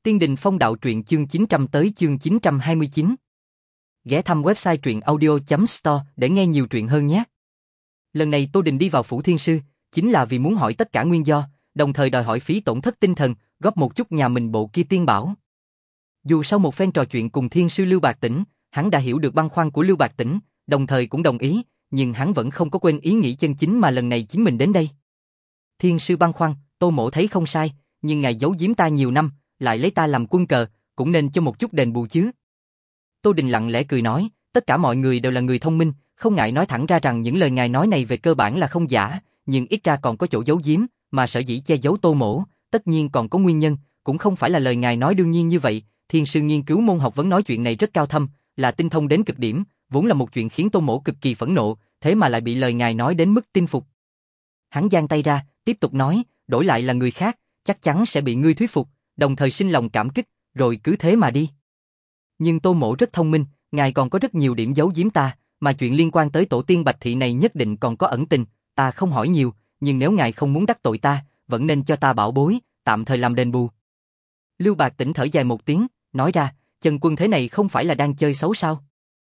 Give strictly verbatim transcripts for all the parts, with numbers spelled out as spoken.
Tiên Đình Phong Đạo truyện chương chín trăm tới chương chín trăm hai mươi chín. Ghé thăm website truyện audio chấm store để nghe nhiều truyện hơn nhé. Lần này Tô Đình đi vào Phủ Thiên Sư, chính là vì muốn hỏi tất cả nguyên do, đồng thời đòi hỏi phí tổn thất tinh thần, góp một chút nhà mình bộ kia tiên bảo. Dù sau một phen trò chuyện cùng Thiên Sư Lưu Bạc Tĩnh, hắn đã hiểu được băn khoăn của Lưu Bạc Tĩnh, đồng thời cũng đồng ý, nhưng hắn vẫn không có quên ý nghĩ chân chính mà lần này chính mình đến đây. Thiên Sư băn khoăn, Tô Mỗ thấy không sai, nhưng ngài giấu giếm ta nhiều năm, lại lấy ta làm quân cờ, cũng nên cho một chút đền bù chứ. Tô Đình lặng lẽ cười nói, tất cả mọi người đều là người thông minh, không ngại nói thẳng ra rằng những lời ngài nói này về cơ bản là không giả, nhưng ít ra còn có chỗ giấu giếm, mà sở dĩ che giấu Tô Mỗ, tất nhiên còn có nguyên nhân, cũng không phải là lời ngài nói đương nhiên như vậy. Thiên Sư nghiên cứu môn học vấn nói chuyện này rất cao thâm, là tinh thông đến cực điểm, vốn là một chuyện khiến Tô Mỗ cực kỳ phẫn nộ, thế mà lại bị lời ngài nói đến mức tin phục. Hắn giang tay ra, tiếp tục nói, đổi lại là người khác, chắc chắn sẽ bị ngươi thuyết phục, đồng thời sinh lòng cảm kích, rồi cứ thế mà đi. Nhưng Tô Mỗ rất thông minh, ngài còn có rất nhiều điểm giấu giếm ta, mà chuyện liên quan tới tổ tiên Bạch Thị này nhất định còn có ẩn tình, ta không hỏi nhiều, nhưng nếu ngài không muốn đắc tội ta, vẫn nên cho ta bảo bối, tạm thời làm đền bù. Lưu Bạc Tĩnh thở dài một tiếng, nói ra, Trần Quân thế này không phải là đang chơi xấu sao?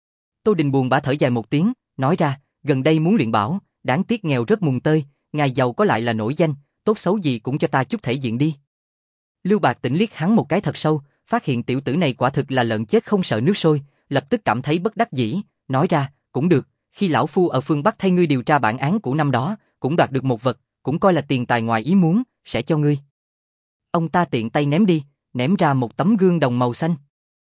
Tô Đình buồn bã thở dài một tiếng, nói ra, gần đây muốn luyện bảo, đáng tiếc nghèo rất mùng tơi, ngài giàu có lại là nổi danh, tốt xấu gì cũng cho ta chút thể diện đi. Lưu Bạc Tĩnh liếc hắn một cái thật sâu, phát hiện tiểu tử này quả thực là lợn chết không sợ nước sôi, lập tức cảm thấy bất đắc dĩ, nói ra, cũng được, khi lão phu ở phương Bắc thay ngươi điều tra bản án của năm đó, cũng đoạt được một vật, cũng coi là tiền tài ngoài ý muốn, sẽ cho ngươi. Ông ta tiện tay ném đi, ném ra một tấm gương đồng màu xanh.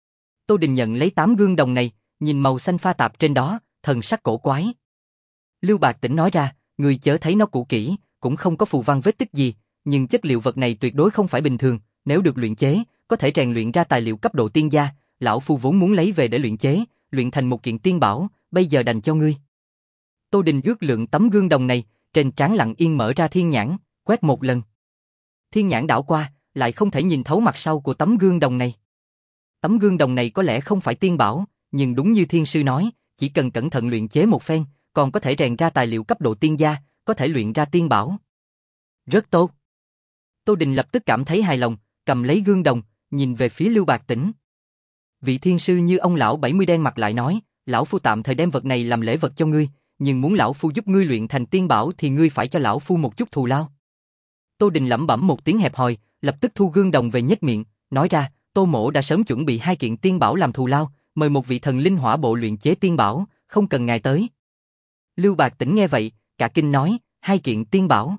Tô Đình nhận lấy tám gương đồng này, nhìn màu xanh pha tạp trên đó, thần sắc cổ quái. Lưu Bạc Tĩnh nói ra, người chớ thấy nó cũ kỹ, cũng không có phù văn vết tích gì, nhưng chất liệu vật này tuyệt đối không phải bình thường, nếu được luyện chế, có thể rèn luyện ra tài liệu cấp độ tiên gia, lão phu vốn muốn lấy về để luyện chế, luyện thành một kiện tiên bảo, bây giờ đành cho ngươi. Tô Đình ước lượng tấm gương đồng này, trên trán lặng yên mở ra thiên nhãn, quét một lần. Thiên nhãn đảo qua, lại không thể nhìn thấu mặt sau của tấm gương đồng này. Tấm gương đồng này có lẽ không phải tiên bảo, nhưng đúng như Thiên Sư nói, chỉ cần cẩn thận luyện chế một phen, còn có thể rèn ra tài liệu cấp độ tiên gia, có thể luyện ra tiên bảo. Rất tốt. Tô Đình lập tức cảm thấy hài lòng, cầm lấy gương đồng, nhìn về phía Lưu Bạc Tĩnh. Vị Thiên Sư như ông lão bảy mươi đen mặt lại nói, lão phu tạm thời đem vật này làm lễ vật cho ngươi, nhưng muốn lão phu giúp ngươi luyện thành tiên bảo thì ngươi phải cho lão phu một chút thù lao. Tô Đình lẩm bẩm một tiếng hẹp hòi, lập tức thu gương đồng về nhếch miệng, nói ra, Tô Mỗ đã sớm chuẩn bị hai kiện tiên bảo làm thù lao, mời một vị thần linh hỏa bộ luyện chế tiên bảo, không cần ngài tới. Lưu Bạc Tĩnh nghe vậy, cả kinh nói, hai kiện tiên bảo.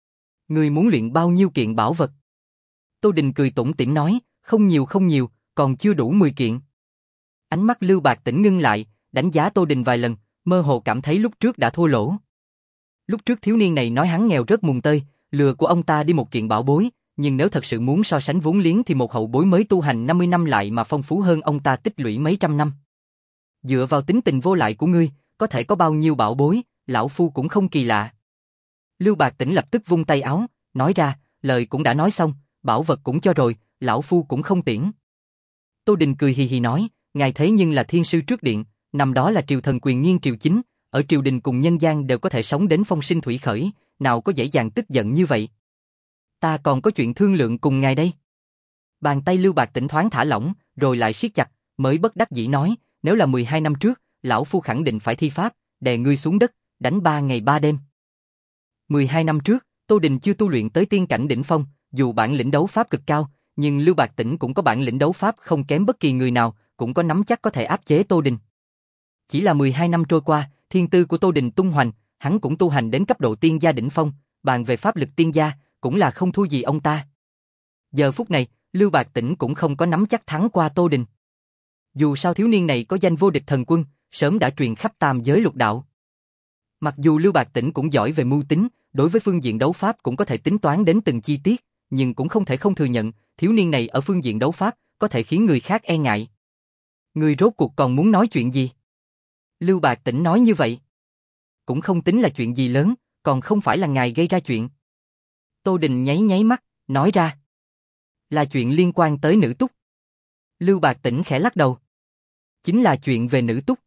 Ngươi muốn luyện bao nhiêu kiện bảo vật? Tô Đình cười tủm tỉm nói, không nhiều không nhiều, còn chưa đủ mười kiện. Ánh mắt Lưu Bạc Tĩnh ngưng lại, đánh giá Tô Đình vài lần, mơ hồ cảm thấy lúc trước đã thua lỗ. Lúc trước thiếu niên này nói hắn nghèo rớt mùng tơi, lừa của ông ta đi một kiện bảo bối, nhưng nếu thật sự muốn so sánh vốn liếng thì một hậu bối mới tu hành năm mươi năm lại mà phong phú hơn ông ta tích lũy mấy trăm năm. Dựa vào tính tình vô lại của ngươi, có thể có bao nhiêu bảo bối, lão phu cũng không kỳ lạ. Lưu Bạc Tĩnh lập tức vung tay áo, nói ra, lời cũng đã nói xong, bảo vật cũng cho rồi, lão phu cũng không tiễn. Tô Đình cười hì hì nói, ngài thế nhưng là Thiên Sư trước điện, năm đó là triều thần quyền nghiêng triều chính, ở triều đình cùng nhân gian đều có thể sống đến phong sinh thủy khởi, nào có dễ dàng tức giận như vậy. Ta còn có chuyện thương lượng cùng ngài đây. Bàn tay Lưu Bạc Tĩnh thoáng thả lỏng, rồi lại siết chặt, mới bất đắc dĩ nói, nếu là mười hai năm trước, lão phu khẳng định phải thi pháp, đè ngươi xuống đất, đánh ba ngày ba đêm. mười hai năm trước, Tô Đình chưa tu luyện tới tiên cảnh đỉnh phong, dù bản lĩnh đấu pháp cực cao, nhưng Lưu Bạc Tĩnh cũng có bản lĩnh đấu pháp không kém bất kỳ người nào, cũng có nắm chắc có thể áp chế Tô Đình. Chỉ là mười hai năm trôi qua, thiên tư của Tô Đình tung hoành, hắn cũng tu hành đến cấp độ tiên gia đỉnh phong, bàn về pháp lực tiên gia, cũng là không thua gì ông ta. Giờ phút này, Lưu Bạc Tĩnh cũng không có nắm chắc thắng qua Tô Đình. Dù sao thiếu niên này có danh vô địch thần quân, sớm đã truyền khắp tam giới lục đạo. Mặc dù Lưu Bạc Tĩnh cũng giỏi về mưu tính, đối với phương diện đấu pháp cũng có thể tính toán đến từng chi tiết, nhưng cũng không thể không thừa nhận, thiếu niên này ở phương diện đấu pháp có thể khiến người khác e ngại. Người rốt cuộc còn muốn nói chuyện gì? Lưu Bạc Tĩnh nói như vậy. Cũng không tính là chuyện gì lớn, còn không phải là ngài gây ra chuyện. Tô Đình nháy nháy mắt, nói ra. Là chuyện liên quan tới nữ túc. Lưu Bạc Tĩnh khẽ lắc đầu. Chính là chuyện về nữ túc.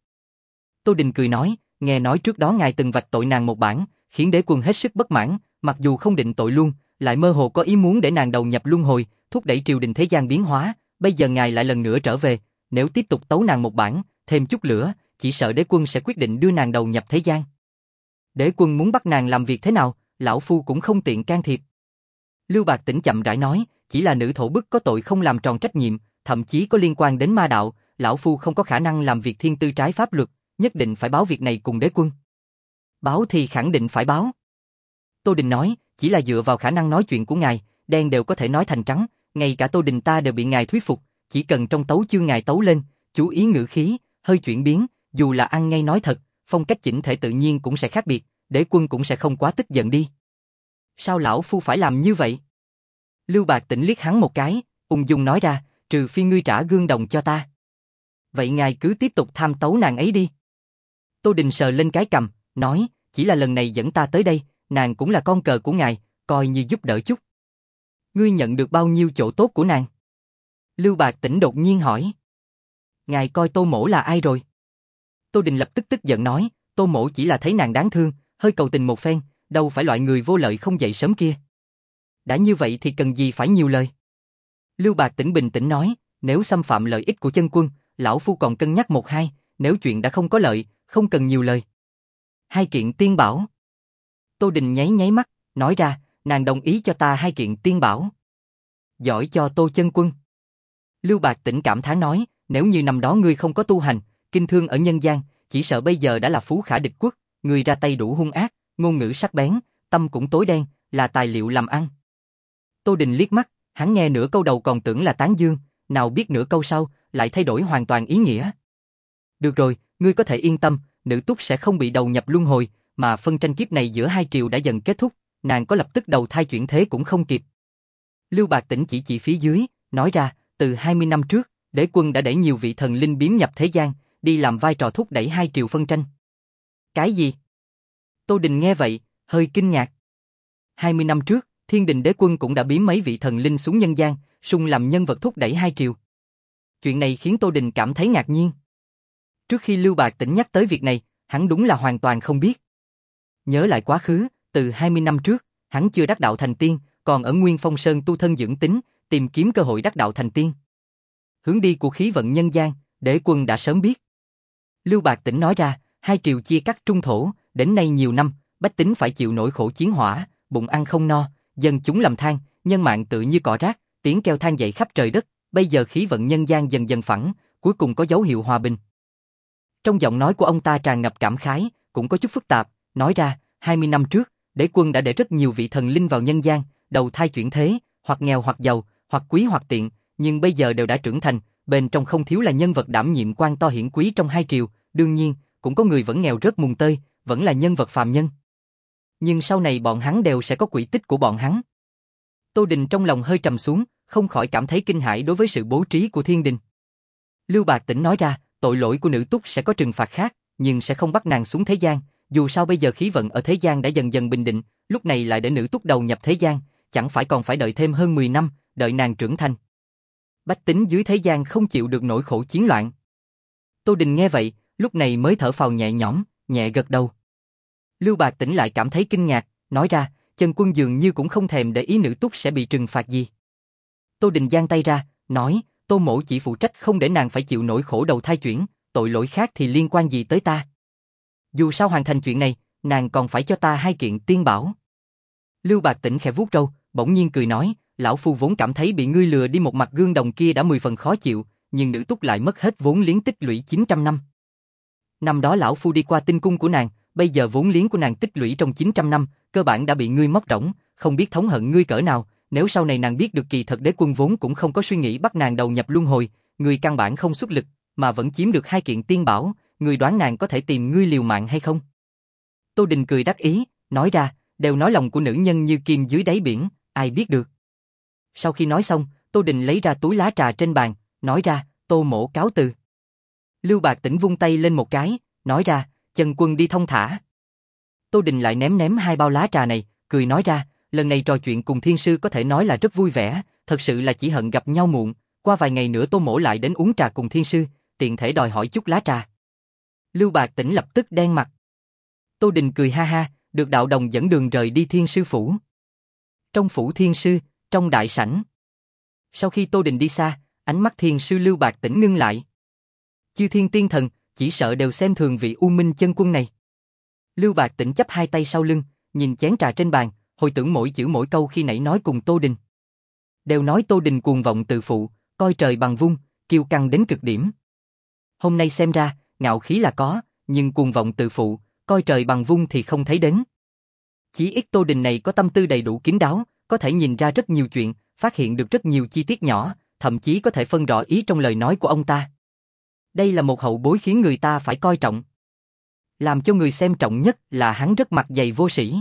Tô Đình cười nói, nghe nói trước đó ngài từng vạch tội nàng một bản, khiến đế quân hết sức bất mãn, mặc dù không định tội luôn, lại mơ hồ có ý muốn để nàng đầu nhập luân hồi, thúc đẩy triều đình thế gian biến hóa, bây giờ ngài lại lần nữa trở về, nếu tiếp tục tấu nàng một bản, thêm chút lửa, chỉ sợ đế quân sẽ quyết định đưa nàng đầu nhập thế gian. Đế quân muốn bắt nàng làm việc thế nào, lão phu cũng không tiện can thiệp. Lưu Bạc Tĩnh chậm rãi nói, chỉ là nữ thổ bức có tội không làm tròn trách nhiệm, thậm chí có liên quan đến ma đạo, lão phu không có khả năng làm việc thiên tư trái pháp luật, nhất định phải báo việc này cùng đế quân. Báo thì khẳng định phải báo. Tô Đình nói, chỉ là dựa vào khả năng nói chuyện của ngài, đen đều có thể nói thành trắng, ngay cả Tô Đình ta đều bị ngài thuyết phục, chỉ cần trong tấu chương ngài tấu lên, chú ý ngữ khí, hơi chuyển biến, dù là ăn ngay nói thật, phong cách chỉnh thể tự nhiên cũng sẽ khác biệt, đế quân cũng sẽ không quá tức giận đi. Sao lão phu phải làm như vậy? Lưu Bạc Tĩnh liếc hắn một cái, ung dung nói ra, trừ phi ngươi trả gương đồng cho ta. Vậy ngài cứ tiếp tục tham tấu nàng ấy đi. Tô Đình sờ lên cái cằm, nói, chỉ là lần này dẫn ta tới đây, nàng cũng là con cờ của ngài, coi như giúp đỡ chút. Ngươi nhận được bao nhiêu chỗ tốt của nàng? Lưu Bạc Tĩnh đột nhiên hỏi. Ngài coi Tô Mỗ là ai rồi? Tô Đình lập tức tức giận nói, Tô Mỗ chỉ là thấy nàng đáng thương, hơi cầu tình một phen, đâu phải loại người vô lợi không dậy sớm kia. Đã như vậy thì cần gì phải nhiều lời. Lưu Bạc Tĩnh bình tĩnh nói, nếu xâm phạm lợi ích của chân quân, lão phu còn cân nhắc một hai, nếu chuyện đã không có lợi, không cần nhiều lời. Hai kiện tiên bảo. Tô Đình nháy nháy mắt, nói ra, nàng đồng ý cho ta hai kiện tiên bảo. Giỏi cho Tô chân quân. Lưu Bạc Tĩnh cảm thán nói, nếu như năm đó ngươi không có tu hành, kinh thương ở nhân gian, chỉ sợ bây giờ đã là phú khả địch quốc, ngươi ra tay đủ hung ác, ngôn ngữ sắc bén, tâm cũng tối đen, là tài liệu làm ăn. Tô Đình liếc mắt, hắn nghe nửa câu đầu còn tưởng là tán dương, nào biết nửa câu sau, lại thay đổi hoàn toàn ý nghĩa. Được rồi, ngươi có thể yên tâm, nữ túc sẽ không bị đầu nhập luân hồi, mà phân tranh kiếp này giữa hai triều đã dần kết thúc, nàng có lập tức đầu thai chuyển thế cũng không kịp. Lưu Bạc Tĩnh chỉ chỉ phía dưới, nói ra, từ hai mươi năm trước, đế quân đã đẩy nhiều vị thần linh biếm nhập thế gian, đi làm vai trò thúc đẩy hai triều phân tranh. Cái gì? Tô Đình nghe vậy, hơi kinh ngạc. hai mươi năm trước, Thiên Đình đế quân cũng đã biếm mấy vị thần linh xuống nhân gian, sung làm nhân vật thúc đẩy hai triều. Chuyện này khiến Tô Đình cảm thấy ngạc nhiên. Trước khi Lưu Bạc Tĩnh nhắc tới việc này, hắn đúng là hoàn toàn không biết. Nhớ lại quá khứ, từ hai mươi năm trước, hắn chưa đắc đạo thành tiên, còn ở Nguyên Phong Sơn tu thân dưỡng tính, tìm kiếm cơ hội đắc đạo thành tiên. Hướng đi của khí vận nhân gian, đế quân đã sớm biết. Lưu Bạc Tĩnh nói ra, hai triều chia cắt trung thổ, đến nay nhiều năm, bách tính phải chịu nỗi khổ chiến hỏa, bụng ăn không no, dân chúng lầm than, nhân mạng tự như cỏ rác, tiếng kêu than dậy khắp trời đất, bây giờ khí vận nhân gian dần dần phẳng, cuối cùng có dấu hiệu hòa bình. Trong giọng nói của ông ta tràn ngập cảm khái, cũng có chút phức tạp, nói ra, hai mươi năm trước, đế quân đã để rất nhiều vị thần linh vào nhân gian, đầu thai chuyển thế, hoặc nghèo hoặc giàu, hoặc quý hoặc tiện, nhưng bây giờ đều đã trưởng thành, bên trong không thiếu là nhân vật đảm nhiệm quan to hiển quý trong hai triều, đương nhiên, cũng có người vẫn nghèo rớt mùng tơi, vẫn là nhân vật phàm nhân. Nhưng sau này bọn hắn đều sẽ có quỹ tích của bọn hắn. Tô Đình trong lòng hơi trầm xuống, không khỏi cảm thấy kinh hãi đối với sự bố trí của Thiên Đình. Lưu Bạc Tĩnh nói ra, tội lỗi của nữ túc sẽ có trừng phạt khác, nhưng sẽ không bắt nàng xuống thế gian, dù sao bây giờ khí vận ở thế gian đã dần dần bình định, lúc này lại để nữ túc đầu nhập thế gian, chẳng phải còn phải đợi thêm hơn mười năm, đợi nàng trưởng thành. Bách tính dưới thế gian không chịu được nỗi khổ chiến loạn. Tô Đình nghe vậy, lúc này mới thở phào nhẹ nhõm, nhẹ gật đầu. Lưu Bạc Tĩnh lại cảm thấy kinh ngạc, nói ra, chân quân dường như cũng không thèm để ý nữ túc sẽ bị trừng phạt gì. Tô Đình giang tay ra, nói, Tô Mỗ chỉ phụ trách không để nàng phải chịu nỗi khổ đầu thai chuyển, tội lỗi khác thì liên quan gì tới ta. Dù sao hoàn thành chuyện này, nàng còn phải cho ta hai kiện tiên bảo. Lưu Bạc Tĩnh khẽ vuốt râu, bỗng nhiên cười nói, lão phu vốn cảm thấy bị ngươi lừa đi một mặt gương đồng kia đã mười phần khó chịu, nhưng nữ túc lại mất hết vốn liếng tích lũy chín trăm năm. Năm đó lão phu đi qua tinh cung của nàng, bây giờ vốn liếng của nàng tích lũy trong chín trăm năm, cơ bản đã bị ngươi móc rỗng, không biết thống hận ngươi cỡ nào, nếu sau này nàng biết được kỳ thật đế quân vốn cũng không có suy nghĩ bắt nàng đầu nhập luân hồi, ngươi căn bản không xuất lực, mà vẫn chiếm được hai kiện tiên bảo, ngươi đoán nàng có thể tìm ngươi liều mạng hay không? Tô Đình cười đắc ý, nói ra, đều nói lòng của nữ nhân như kim dưới đáy biển, ai biết được. Sau khi nói xong, Tô Đình lấy ra túi lá trà trên bàn, nói ra, Tô Mỗ cáo từ. Lưu Bạc Tĩnh vung tay lên một cái, nói ra, chân quân đi thông thả. Tô Đình lại ném ném hai bao lá trà này, cười nói ra, lần này trò chuyện cùng thiên sư có thể nói là rất vui vẻ, thật sự là chỉ hận gặp nhau muộn, qua vài ngày nữa Tô Mỗ lại đến uống trà cùng thiên sư, tiện thể đòi hỏi chút lá trà. Lưu Bạc Tĩnh lập tức đen mặt. Tô Đình cười ha ha, được đạo đồng dẫn đường rời đi thiên sư phủ. Trong phủ thiên sư, trong đại sảnh. Sau khi Tô Đình đi xa, ánh mắt Thiên sư Lưu Bạc Tĩnh ngưng lại. Chư thiên tiên thần, chỉ sợ đều xem thường vị U Minh chân quân này. Lưu Bạc Tĩnh chắp hai tay sau lưng, nhìn chén trà trên bàn, hồi tưởng mỗi chữ mỗi câu khi nãy nói cùng Tô Đình. Đều nói Tô Đình cuồng vọng tự phụ, coi trời bằng vung, kiêu căng đến cực điểm. Hôm nay xem ra, ngạo khí là có, nhưng cuồng vọng tự phụ, coi trời bằng vung thì không thấy đến. Chỉ ít Tô Đình này có tâm tư đầy đủ kín đáo, có thể nhìn ra rất nhiều chuyện, phát hiện được rất nhiều chi tiết nhỏ, thậm chí có thể phân rõ ý trong lời nói của ông ta. Đây là một hậu bối khiến người ta phải coi trọng. Làm cho người xem trọng nhất là hắn rất mặt dày vô sĩ.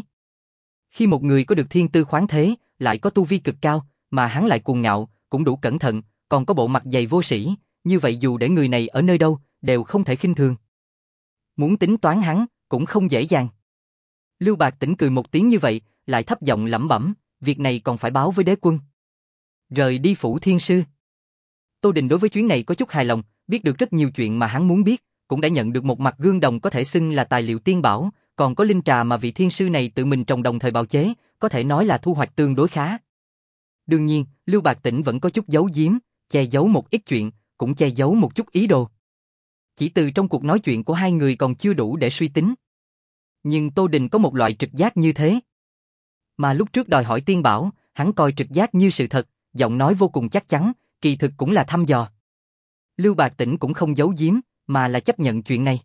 Khi một người có được thiên tư khoáng thế, lại có tu vi cực cao, mà hắn lại cuồng ngạo, cũng đủ cẩn thận, còn có bộ mặt dày vô sĩ, như vậy dù để người này ở nơi đâu, đều không thể khinh thường. Muốn tính toán hắn, cũng không dễ dàng. Lưu Bạc Tĩnh cười một tiếng như vậy, lại thấp giọng lẩm bẩm, việc này còn phải báo với đế quân. Rời đi phủ thiên sư. Tô Đình đối với chuyến này có chút hài lòng, biết được rất nhiều chuyện mà hắn muốn biết, cũng đã nhận được một mặt gương đồng có thể xưng là tài liệu tiên bảo, còn có linh trà mà vị thiên sư này tự mình trồng đồng thời bào chế, có thể nói là thu hoạch tương đối khá. Đương nhiên, Lưu Bạc Tĩnh vẫn có chút giấu giếm, che giấu một ít chuyện, cũng che giấu một chút ý đồ. Chỉ từ trong cuộc nói chuyện của hai người còn chưa đủ để suy tính. Nhưng Tô Đình có một loại trực giác như thế. Mà lúc trước đòi hỏi tiên bảo, hắn coi trực giác như sự thật, giọng nói vô cùng chắc chắn, kỳ thực cũng là thăm dò. Lưu Bạc Tĩnh cũng không giấu giếm, mà là chấp nhận chuyện này.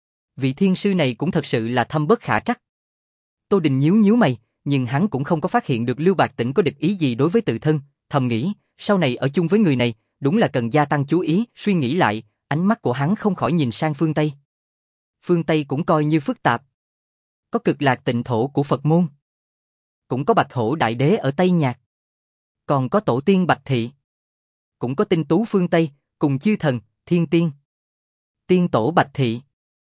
Vị thiên sư này cũng thật sự là thâm bất khả trắc. Tô Đình nhíu nhíu mày, nhưng hắn cũng không có phát hiện được Lưu Bạc Tĩnh có địch ý gì đối với tự thân, thầm nghĩ, sau này ở chung với người này, đúng là cần gia tăng chú ý, suy nghĩ lại, ánh mắt của hắn không khỏi nhìn sang phương Tây. Phương Tây cũng coi như phức tạp. Có Cực Lạc Tịnh thổ của Phật môn. Cũng có Bạch Hổ Đại Đế ở Tây Nhạc. Còn có Tổ tiên Bạch Thị. Cũng có tinh tú phương Tây, cùng chư thần, thiên tiên. Tiên tổ Bạch Thị.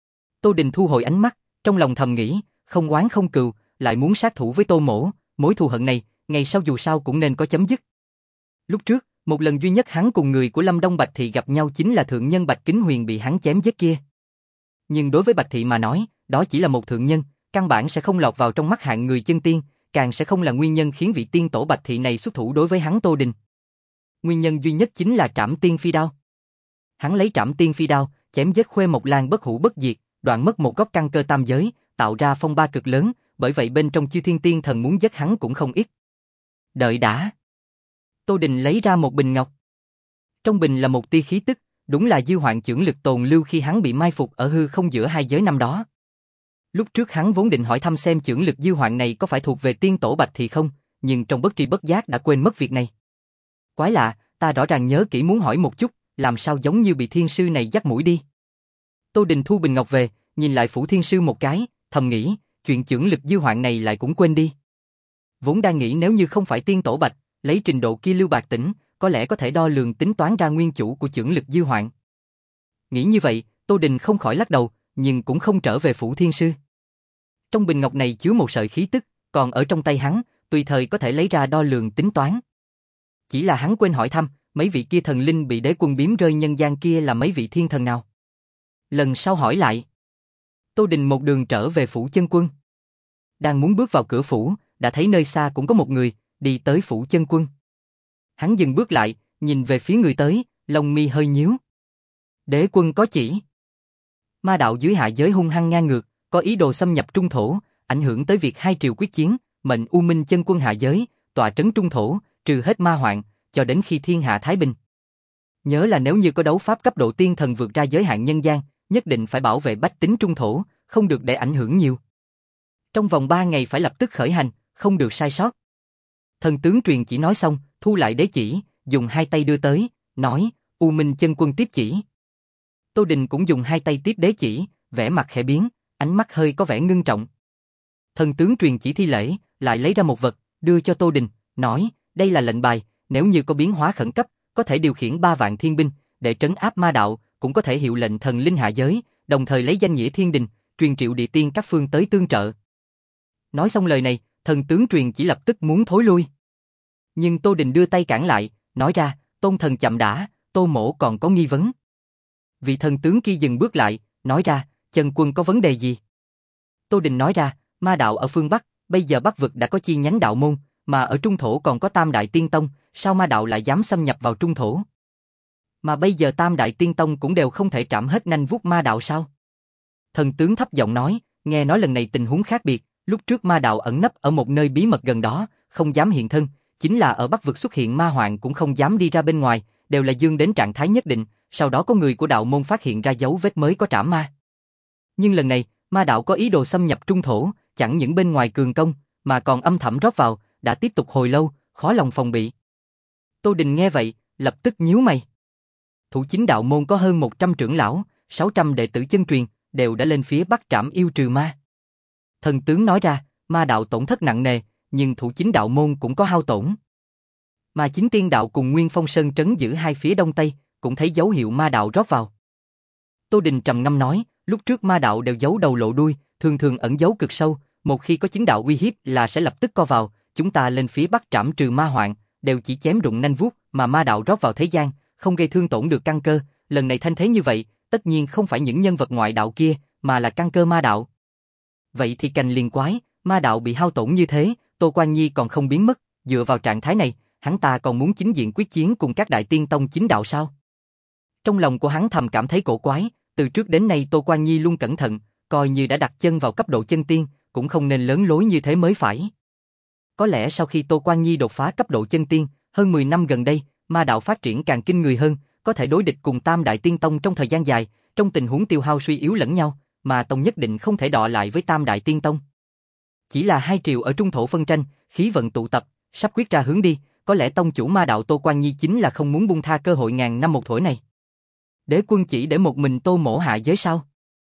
Tô Đình thu hồi ánh mắt, trong lòng thầm nghĩ, không oán không cừu, lại muốn sát thủ với Tô Mỗ, mối thù hận này, ngày sau dù sao cũng nên có chấm dứt. Lúc trước, một lần duy nhất hắn cùng người của Lâm Đông Bạch Thị gặp nhau chính là thượng nhân Bạch Kính Huyền bị hắn chém giết kia. Nhưng đối với Bạch Thị mà nói, đó chỉ là một thượng nhân, căn bản sẽ không lọt vào trong mắt hạng người chân tiên, càng sẽ không là nguyên nhân khiến vị tiên tổ Bạch Thị này xuất thủ đối với hắn Tô Đình. Nguyên nhân duy nhất chính là Trảm Tiên Phi Đao. Hắn lấy Trảm Tiên Phi Đao, chém giết Khuê Mộc Lan bất hủ bất diệt, đoạn mất một gốc căn cơ tam giới, tạo ra phong ba cực lớn, bởi vậy bên trong chư thiên tiên thần muốn giết hắn cũng không ít. Đợi đã. Tô Đình lấy ra một bình ngọc. Trong bình là một tia khí tức, đúng là dư hoạn chưởng lực tồn lưu khi hắn bị mai phục ở hư không giữa hai giới năm đó. Lúc trước hắn vốn định hỏi thăm xem chưởng lực dư hoạn này có phải thuộc về tiên tổ Bạch Thị không, nhưng trong bất tri bất giác đã quên mất việc này. Quái lạ, ta rõ ràng nhớ kỹ muốn hỏi một chút, làm sao giống như bị thiên sư này dắt mũi đi. Tô Đình thu bình ngọc về, nhìn lại phủ thiên sư một cái, thầm nghĩ, chuyện chưởng lực dư hoạn này lại cũng quên đi. Vốn đang nghĩ nếu như không phải tiên tổ Bạch, lấy trình độ kia Lưu Bạc Tĩnh, có lẽ có thể đo lường tính toán ra nguyên chủ của chưởng lực dư hoạn. Nghĩ như vậy, Tô Đình không khỏi lắc đầu, nhưng cũng không trở về phủ thiên sư. Trong bình ngọc này chứa một sợi khí tức, còn ở trong tay hắn, tùy thời có thể lấy ra đo lường tính toán. Chỉ là hắn quên hỏi thăm, mấy vị kia thần linh bị đế quân biếm rơi nhân gian kia là mấy vị thiên thần nào? Lần sau hỏi lại. Tô Đình một đường trở về phủ chân quân. Đang muốn bước vào cửa phủ, đã thấy nơi xa cũng có một người, đi tới phủ chân quân. Hắn dừng bước lại, nhìn về phía người tới, lông mi hơi nhíu. Đế quân có chỉ. Ma đạo dưới hạ giới hung hăng ngang ngược, có ý đồ xâm nhập trung thổ, ảnh hưởng tới việc hai triều quyết chiến, mệnh U Minh chân quân hạ giới, tọa trấn trung thổ, trừ hết ma hoạn, cho đến khi thiên hạ thái bình. Nhớ là nếu như có đấu pháp cấp độ tiên thần vượt ra giới hạn nhân gian, nhất định phải bảo vệ bách tính trung thổ, không được để ảnh hưởng nhiều. Trong vòng ba ngày phải lập tức khởi hành, không được sai sót. Thần tướng truyền chỉ nói xong, thu lại đế chỉ, dùng hai tay đưa tới, nói, U Minh chân quân tiếp chỉ. Tô Đình cũng dùng hai tay tiếp đế chỉ, vẻ mặt khẽ biến, ánh mắt hơi có vẻ ngưng trọng. Thần tướng truyền chỉ thi lễ, lại lấy ra một vật, đưa cho Tô Đình, nói, đây là lệnh bài, nếu như có biến hóa khẩn cấp, có thể điều khiển ba vạn thiên binh, để trấn áp ma đạo, cũng có thể hiệu lệnh thần linh hạ giới, đồng thời lấy danh nghĩa thiên đình, truyền triệu địa tiên các phương tới tương trợ. Nói xong lời này, thần tướng truyền chỉ lập tức muốn thối lui. Nhưng Tô Đình đưa tay cản lại, nói ra, tôn thần chậm đã, Tô Mỗ còn có nghi vấn. Vị thần tướng kia dừng bước lại, nói ra, chân quân có vấn đề gì? Tô Đình nói ra, ma đạo ở phương Bắc, bây giờ Bắc vực đã có chi nhánh đạo môn, mà ở trung thổ còn có tam đại tiên tông, sao ma đạo lại dám xâm nhập vào trung thổ? Mà bây giờ Tam Đại Tiên Tông cũng đều không thể trảm hết nanh vuốt ma đạo sao? Thần tướng thấp giọng nói, nghe nói lần này tình huống khác biệt, lúc trước ma đạo ẩn nấp ở một nơi bí mật gần đó, không dám hiện thân, chính là ở Bắc vực xuất hiện ma hoạn cũng không dám đi ra bên ngoài, đều là dương đến trạng thái nhất định, sau đó có người của đạo môn phát hiện ra dấu vết mới có trảm ma. Nhưng lần này, ma đạo có ý đồ xâm nhập trung thổ, chẳng những bên ngoài cường công, mà còn âm thầm rót vào, đã tiếp tục hồi lâu, khó lòng phòng bị. Tô Đình nghe vậy, lập tức nhíu mày. Thủ chính đạo môn có hơn một trăm trưởng lão, sáu trăm đệ tử chân truyền, đều đã lên phía Bắc trảm yêu trừ ma. Thần tướng nói ra, ma đạo tổn thất nặng nề, nhưng thủ chính đạo môn cũng có hao tổn. Mà chính tiên đạo cùng Nguyên Phong Sơn trấn giữ hai phía đông tây, cũng thấy dấu hiệu ma đạo rót vào. Tô Đình trầm ngâm nói, lúc trước ma đạo đều giấu đầu lộ đuôi, thường thường ẩn giấu cực sâu, một khi có chính đạo uy hiếp là sẽ lập tức co vào, chúng ta lên phía Bắc trảm trừ ma hoạn, đều chỉ chém rụng nanh vuốt, mà ma đạo rót vào thế gian, không gây thương tổn được căn cơ, lần này thanh thế như vậy, tất nhiên không phải những nhân vật ngoại đạo kia, mà là căn cơ ma đạo. Vậy thì cành liền quái, ma đạo bị hao tổn như thế, Tô Quan Nhi còn không biến mất, dựa vào trạng thái này, hắn ta còn muốn chính diện quyết chiến cùng các đại tiên tông chính đạo sao? Trong lòng của hắn thầm cảm thấy cổ quái, từ trước đến nay Tô Quan Nhi luôn cẩn thận, coi như đã đặt chân vào cấp độ chân tiên, cũng không nên lớn lối như thế mới phải. Có lẽ sau khi Tô Quan Nhi đột phá cấp độ chân tiên, hơn mười năm gần đây, ma đạo phát triển càng kinh người hơn, có thể đối địch cùng Tam Đại Tiên Tông trong thời gian dài, trong tình huống tiêu hao suy yếu lẫn nhau, mà tông nhất định không thể đọ lại với Tam Đại Tiên Tông. Chỉ là hai triều ở trung thổ phân tranh, khí vận tụ tập, sắp quyết ra hướng đi, có lẽ tông chủ ma đạo Tô Quan Nhi chính là không muốn buông tha cơ hội ngàn năm một thổi này. Đế quân chỉ để một mình Tô Mỗ hạ giới sao?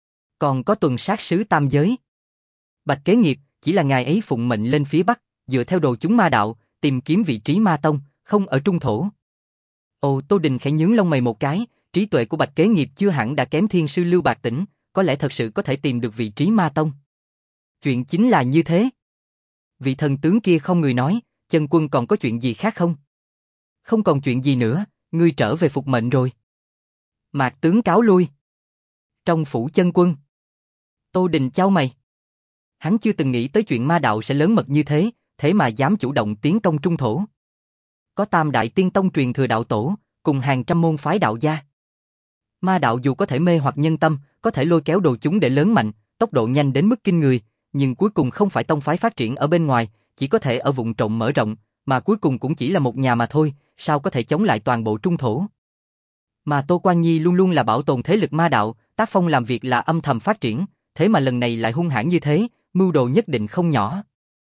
Còn có tuần sát sứ tam giới. Bạch Kế Nghiệp, chỉ là ngài ấy phụng mệnh lên phía Bắc, dựa theo đồ chúng ma đạo, tìm kiếm vị trí ma tông, không ở trung thổ. Ồ, Tô Đình khẽ nhướng lông mày một cái, trí tuệ của Bạch Kế Nghiệp chưa hẳn đã kém thiên sư Lưu Bạc Tĩnh, có lẽ thật sự có thể tìm được vị trí ma tông. Chuyện chính là như thế. Vị thần tướng kia không người nói, chân quân còn có chuyện gì khác không? Không còn chuyện gì nữa, ngươi trở về phục mệnh rồi. Mạc tướng cáo lui. Trong phủ chân quân. Tô Đình chau mày. Hắn chưa từng nghĩ tới chuyện ma đạo sẽ lớn mật như thế, thế mà dám chủ động tiến công trung thổ. Có Tam Đại Tiên Tông truyền thừa đạo tổ, cùng hàng trăm môn phái đạo gia. Ma đạo dù có thể mê hoặc nhân tâm, có thể lôi kéo đồ chúng để lớn mạnh, tốc độ nhanh đến mức kinh người, nhưng cuối cùng không phải tông phái phát triển ở bên ngoài, chỉ có thể ở vùng trộm mở rộng, mà cuối cùng cũng chỉ là một nhà mà thôi, sao có thể chống lại toàn bộ trung thổ. Mà Tô Quan Nhi luôn luôn là bảo tồn thế lực ma đạo, tác phong làm việc là âm thầm phát triển, thế mà lần này lại hung hãn như thế, mưu đồ nhất định không nhỏ.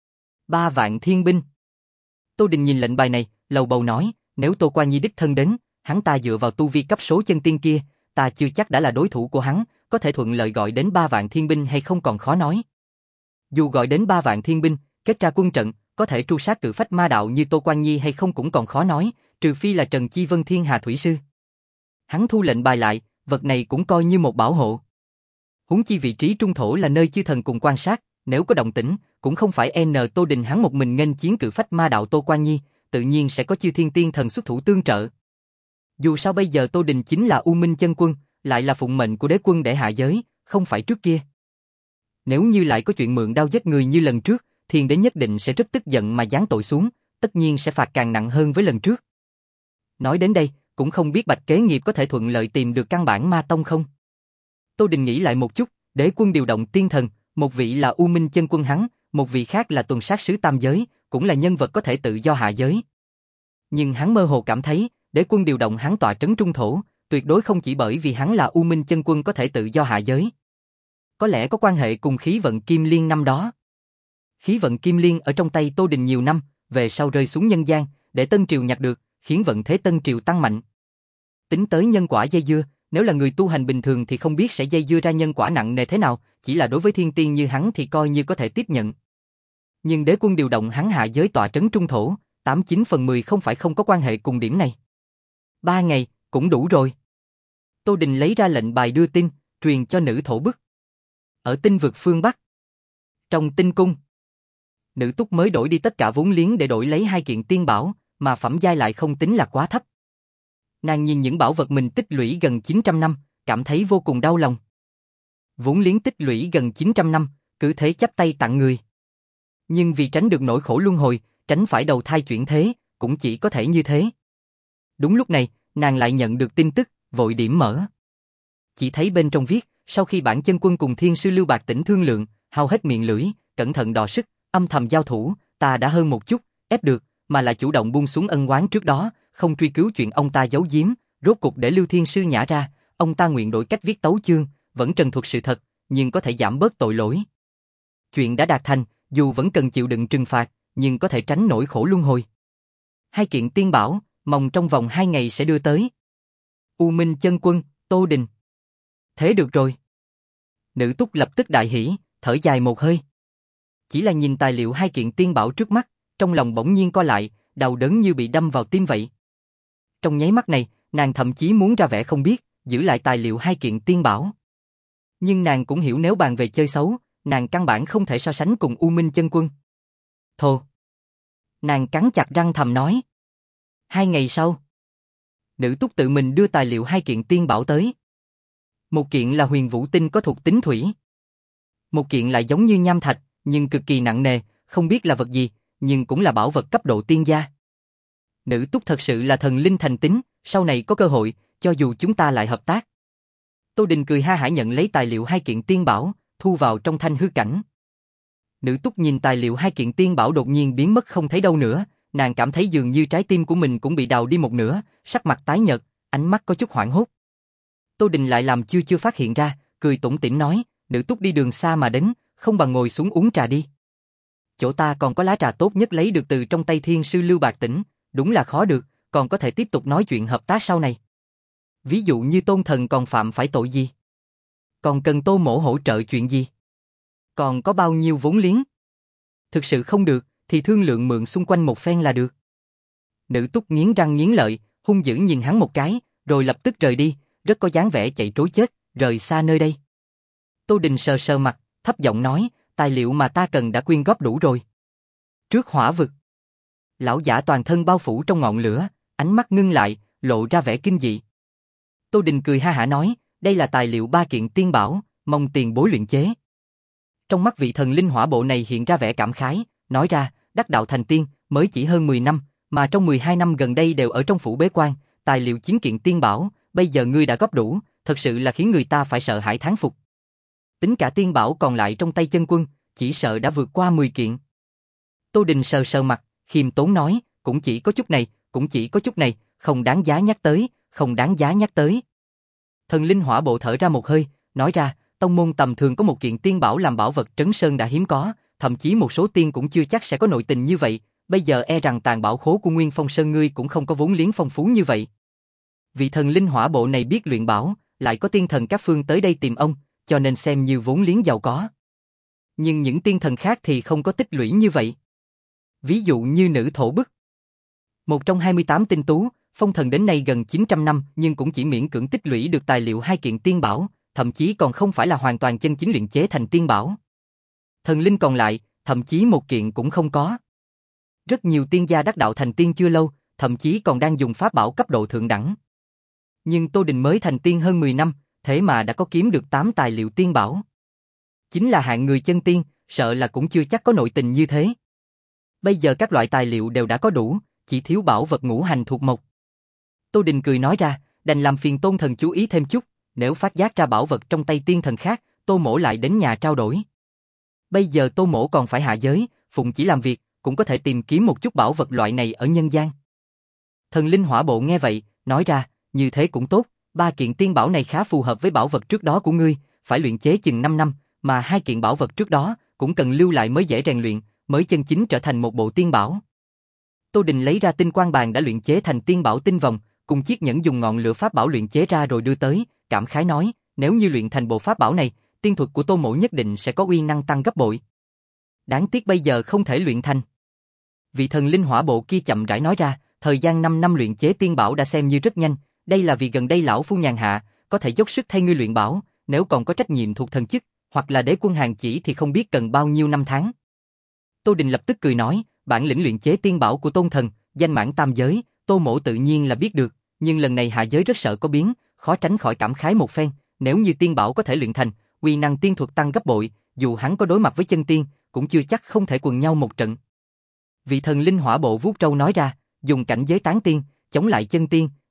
Ba vạn thiên binh. Tô Đình nhìn lệnh bài này, lầu bầu nói, nếu Tô Quan Nhi đích thân đến, hắn ta dựa vào tu vi cấp số chân tiên kia, ta chưa chắc đã là đối thủ của hắn, có thể thuận lợi gọi đến ba vạn thiên binh hay không còn khó nói. Dù gọi đến ba vạn thiên binh, kết ra quân trận, có thể tru sát cự phách ma đạo như Tô Quan Nhi hay không cũng còn khó nói, trừ phi là Trần Chi Vân Thiên Hà Thủy Sư. Hắn thu lệnh bài lại, vật này cũng coi như một bảo hộ. Huống chi vị trí trung thổ là nơi chư thần cùng quan sát, nếu có động tĩnh, cũng không phải N Tô Đình hắn một mình nghênh chiến cự phách ma đạo Tô Quan Nhi, tự nhiên sẽ có chư thiên tiên thần xuất thủ tương trợ. Dù sao bây giờ Tô Đình chính là U Minh chân quân, lại là phụng mệnh của đế quân để hạ giới, không phải trước kia. Nếu như lại có chuyện mượn đao giết người như lần trước, thiên đế nhất định sẽ rất tức giận mà giáng tội xuống, tất nhiên sẽ phạt càng nặng hơn với lần trước. Nói đến đây, cũng không biết Bạch Kế Nghiệp có thể thuận lợi tìm được căn bản ma tông không? Tô Đình nghĩ lại một chút, đế quân điều động tiên thần, một vị là U Minh chân quân hắn, một vị khác là tuần sát sứ tam giới, cũng là nhân vật có thể tự do hạ giới. Nhưng hắn mơ hồ cảm thấy, đế quân điều động hắn tọa trấn trung thổ, tuyệt đối không chỉ bởi vì hắn là U Minh chân quân có thể tự do hạ giới. Có lẽ có quan hệ cùng khí vận Kim Liên năm đó. Khí vận Kim Liên ở trong tay Tô Đình nhiều năm, về sau rơi xuống nhân gian, để Tân Triều nhặt được, khiến vận thế Tân Triều tăng mạnh. Tính tới nhân quả dây dưa, nếu là người tu hành bình thường thì không biết sẽ dây dưa ra nhân quả nặng nề thế nào, chỉ là đối với thiên tiên như hắn thì coi như có thể tiếp nhận. Nhưng đế quân điều động hắn hạ giới tọa trấn trung thổ, tám chín phần mười không phải không có quan hệ cùng điểm này. Ba ngày, cũng đủ rồi. Tô Đình lấy ra lệnh bài đưa tin, truyền cho nữ thổ bức. Ở tinh vực phương Bắc, trong tinh cung, nữ túc mới đổi đi tất cả vốn liếng để đổi lấy hai kiện tiên bảo, mà phẩm giai lại không tính là quá thấp. Nàng nhìn những bảo vật mình tích lũy gần chín trăm năm, cảm thấy vô cùng đau lòng. Vốn liếng tích lũy gần chín trăm năm, cứ thế chắp tay tặng người. Nhưng vì tránh được nỗi khổ luân hồi, tránh phải đầu thai chuyển thế, cũng chỉ có thể như thế. Đúng lúc này, nàng lại nhận được tin tức, vội điểm mở. Chỉ thấy bên trong viết, sau khi bản chân quân cùng thiên sư Lưu Bạc Tỉnh thương lượng, hao hết miệng lưỡi, cẩn thận đọ sức, âm thầm giao thủ, ta đã hơn một chút, ép được, mà là chủ động buông xuống ân oán trước đó, không truy cứu chuyện ông ta giấu giếm, rốt cục để Lưu Thiên Sư nhả ra, ông ta nguyện đổi cách viết tấu chương, vẫn trần thuật sự thật, nhưng có thể giảm bớt tội lỗi. Chuyện đã đạt thành, dù vẫn cần chịu đựng trừng phạt, nhưng có thể tránh nỗi khổ luân hồi. Hai kiện tiên bảo, mong trong vòng hai ngày sẽ đưa tới. U Minh Chân Quân, Tô Đình. Thế được rồi. Nữ túc lập tức đại hỉ, thở dài một hơi. Chỉ là nhìn tài liệu hai kiện tiên bảo trước mắt, trong lòng bỗng nhiên co lại, đau đớn như bị đâm vào tim vậy. Trong nháy mắt này, nàng thậm chí muốn ra vẻ không biết, giữ lại tài liệu hai kiện tiên bảo. Nhưng nàng cũng hiểu nếu bàn về chơi xấu, nàng căn bản không thể so sánh cùng U Minh Chân Quân. Thô. Nàng cắn chặt răng thầm nói. Hai ngày sau, nữ túc tự mình đưa tài liệu hai kiện tiên bảo tới. Một kiện là huyền vũ tinh có thuộc tính thủy. Một kiện lại giống như nham thạch, nhưng cực kỳ nặng nề, không biết là vật gì, nhưng cũng là bảo vật cấp độ tiên gia. Nữ túc thật sự là thần linh thành tín, sau này có cơ hội, cho dù chúng ta lại hợp tác. Tô Đình cười ha hả nhận lấy tài liệu hai kiện tiên bảo, thu vào trong thanh hư cảnh. Nữ túc nhìn tài liệu hai kiện tiên bảo đột nhiên biến mất không thấy đâu nữa, nàng cảm thấy dường như trái tim của mình cũng bị đào đi một nửa, sắc mặt tái nhợt, ánh mắt có chút hoảng hốt. Tô Đình lại làm chưa chưa phát hiện ra, cười tủm tỉm nói, nữ túc đi đường xa mà đến, không bằng ngồi xuống uống trà đi. Chỗ ta còn có lá trà tốt nhất lấy được từ trong tay thiên sư Lưu Bạc Tỉnh, đúng là khó được, còn có thể tiếp tục nói chuyện hợp tác sau này. Ví dụ như Tôn Thần còn phạm phải tội gì? Còn cần Tô Mỗ hỗ trợ chuyện gì? Còn có bao nhiêu vốn liếng? Thực sự không được, thì thương lượng mượn xung quanh một phen là được. Nữ túc nghiến răng nghiến lợi, hung dữ nhìn hắn một cái, rồi lập tức rời đi, rất có dáng vẻ chạy trối chết, rời xa nơi đây. Tô Đình sờ sờ mặt, thấp giọng nói, tài liệu mà ta cần đã quyên góp đủ rồi. Trước hỏa vực, lão giả toàn thân bao phủ trong ngọn lửa, ánh mắt ngưng lại, lộ ra vẻ kinh dị. Tô Đình cười ha hả nói, đây là tài liệu ba kiện tiên bảo, mong tiền bối luyện chế. Trong mắt vị thần linh hỏa bộ này hiện ra vẻ cảm khái, nói ra, đắc đạo thành tiên, mới chỉ hơn mười năm, mà trong mười hai năm gần đây đều ở trong phủ bế quan, tài liệu chín kiện tiên bảo, bây giờ ngươi đã góp đủ, thật sự là khiến người ta phải sợ hãi thán phục. Tính cả tiên bảo còn lại trong tay chân quân, chỉ sợ đã vượt qua mười kiện. Tô Đình sờ sờ mặt, khiêm tốn nói, cũng chỉ có chút này, cũng chỉ có chút này, không đáng giá nhắc tới, không đáng giá nhắc tới. Thần linh hỏa bộ thở ra một hơi, nói ra, tông môn tầm thường có một kiện tiên bảo làm bảo vật trấn sơn đã hiếm có, thậm chí một số tiên cũng chưa chắc sẽ có nội tình như vậy, bây giờ e rằng tàn bảo khố của Nguyên Phong Sơn ngươi cũng không có vốn liếng phong phú như vậy. Vị thần linh hỏa bộ này biết luyện bảo, lại có tiên thần các phương tới đây tìm ông, cho nên xem như vốn liếng giàu có. Nhưng những tiên thần khác thì không có tích lũy như vậy. Ví dụ như nữ thổ bức. Một trong hai mươi tám tinh tú, phong thần đến nay gần chín trăm năm nhưng cũng chỉ miễn cưỡng tích lũy được tài liệu hai kiện tiên bảo, thậm chí còn không phải là hoàn toàn chân chính luyện chế thành tiên bảo. Thần linh còn lại, thậm chí một kiện cũng không có. Rất nhiều tiên gia đắc đạo thành tiên chưa lâu, thậm chí còn đang dùng pháp bảo cấp độ thượng đẳng. Nhưng Tô Đình mới thành tiên hơn mười năm, thế mà đã có kiếm được tám tài liệu tiên bảo. Chính là hạng người chân tiên, sợ là cũng chưa chắc có nội tình như thế. Bây giờ các loại tài liệu đều đã có đủ, chỉ thiếu bảo vật ngũ hành thuộc mộc. Tô Đình cười nói ra, đành làm phiền Tôn Thần chú ý thêm chút, nếu phát giác ra bảo vật trong tay tiên thần khác, Tô Mỗ lại đến nhà trao đổi. Bây giờ Tô Mỗ còn phải hạ giới, phụng chỉ làm việc, cũng có thể tìm kiếm một chút bảo vật loại này ở nhân gian. Thần linh hỏa bộ nghe vậy, nói ra, như thế cũng tốt, ba kiện tiên bảo này khá phù hợp với bảo vật trước đó của ngươi, phải luyện chế chừng năm năm, mà hai kiện bảo vật trước đó cũng cần lưu lại mới dễ rèn luyện, mới chân chính trở thành một bộ tiên bảo. Tô Đình lấy ra tinh quang bàn đã luyện chế thành tiên bảo tinh vòng, cùng chiếc nhẫn dùng ngọn lửa pháp bảo luyện chế ra rồi đưa tới, cảm khái nói, nếu như luyện thành bộ pháp bảo này, tiên thuật của Tô Mỗ nhất định sẽ có uy năng tăng gấp bội. Đáng tiếc bây giờ không thể luyện thành. Vị thần linh hỏa bộ kia chậm rãi nói ra, thời gian năm năm luyện chế tiên bảo đã xem như rất nhanh, đây là vì gần đây lão phu nhàn hạ, có thể dốc sức thay ngươi luyện bảo, nếu còn có trách nhiệm thuộc thần chức, hoặc là đế quân hàng chỉ thì không biết cần bao nhiêu năm tháng. Tô Đình lập tức cười nói, bản lĩnh luyện chế tiên bảo của Tôn Thần, danh mãn tam giới, Tô Mỗ tự nhiên là biết được, nhưng lần này hạ giới rất sợ có biến, khó tránh khỏi cảm khái một phen, nếu như tiên bảo có thể luyện thành, uy năng tiên thuật tăng gấp bội, dù hắn có đối mặt với chân tiên, cũng chưa chắc không thể quần nhau một trận. Vị thần linh hỏa bộ vuốt trâu nói ra, dùng cảnh giới tán tiên, chống lại chân tiên,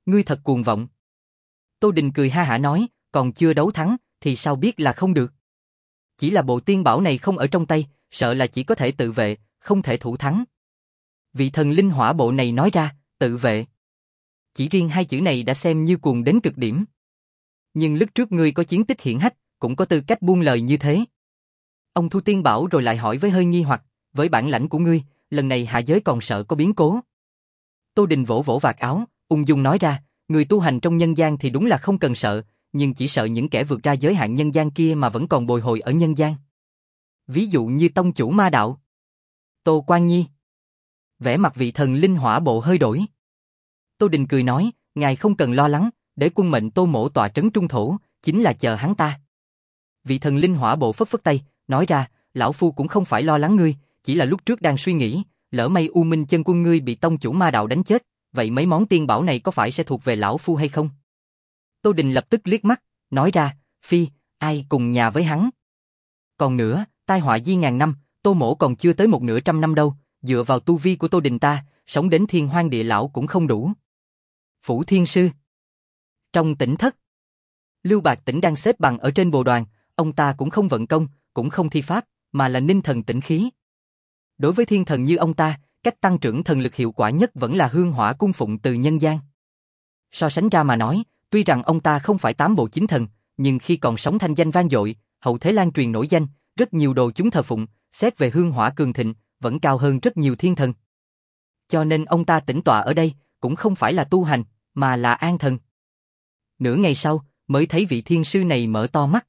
Ngươi thật cuồng vọng. Tô Đình cười ha hả nói, còn chưa đấu thắng, thì sao biết là không được. Chỉ là bộ tiên bảo này không ở trong tay, sợ là chỉ có thể tự vệ, không thể thủ thắng. Vị thần linh hỏa bộ này nói ra, tự vệ. Chỉ riêng hai chữ này đã xem như cuồng đến cực điểm. Nhưng lúc trước ngươi có chiến tích hiển hách, cũng có tư cách buông lời như thế. Ông thu tiên bảo rồi lại hỏi với hơi nghi hoặc, với bản lãnh của ngươi, lần này hạ giới còn sợ có biến cố. Tô Đình vỗ vỗ vạt áo, ung dung nói ra, người tu hành trong nhân gian thì đúng là không cần sợ, nhưng chỉ sợ những kẻ vượt ra giới hạn nhân gian kia mà vẫn còn bồi hồi ở nhân gian. Ví dụ như tông chủ ma đạo. Tô Quan Nhi. Vẻ mặt vị thần linh hỏa bộ hơi đổi. Tô Đình cười nói, ngài không cần lo lắng, để quân mệnh Tô Mỗ tọa trấn trung thổ, chính là chờ hắn ta. Vị thần linh hỏa bộ phất phất tay, nói ra, lão phu cũng không phải lo lắng ngươi, chỉ là lúc trước đang suy nghĩ, lỡ may U Minh chân quân ngươi bị tông chủ ma đạo đánh chết, vậy mấy món tiên bảo này có phải sẽ thuộc về lão phu hay không? Tô Đình lập tức liếc mắt, nói ra, phi, ai cùng nhà với hắn. Còn nữa, tai họa di ngàn năm, Tô Mỗ còn chưa tới một nửa trăm năm đâu, dựa vào tu vi của Tô Đình ta, sống đến thiên hoang địa lão cũng không đủ. Phủ Thiên Sư. Trong tỉnh thất, Lưu Bạc Tĩnh đang xếp bằng ở trên bồ đoàn, ông ta cũng không vận công, cũng không thi pháp, mà là ninh thần tĩnh khí. Đối với thiên thần như ông ta, cách tăng trưởng thần lực hiệu quả nhất vẫn là hương hỏa cung phụng từ nhân gian. So sánh ra mà nói, tuy rằng ông ta không phải tám bộ chính thần, nhưng khi còn sống thanh danh vang dội, hậu thế lan truyền nổi danh, rất nhiều đồ chúng thờ phụng, xét về hương hỏa cường thịnh, vẫn cao hơn rất nhiều thiên thần. Cho nên ông ta tĩnh tọa ở đây, cũng không phải là tu hành, mà là an thần. Nửa ngày sau, mới thấy vị thiên sư này mở to mắt.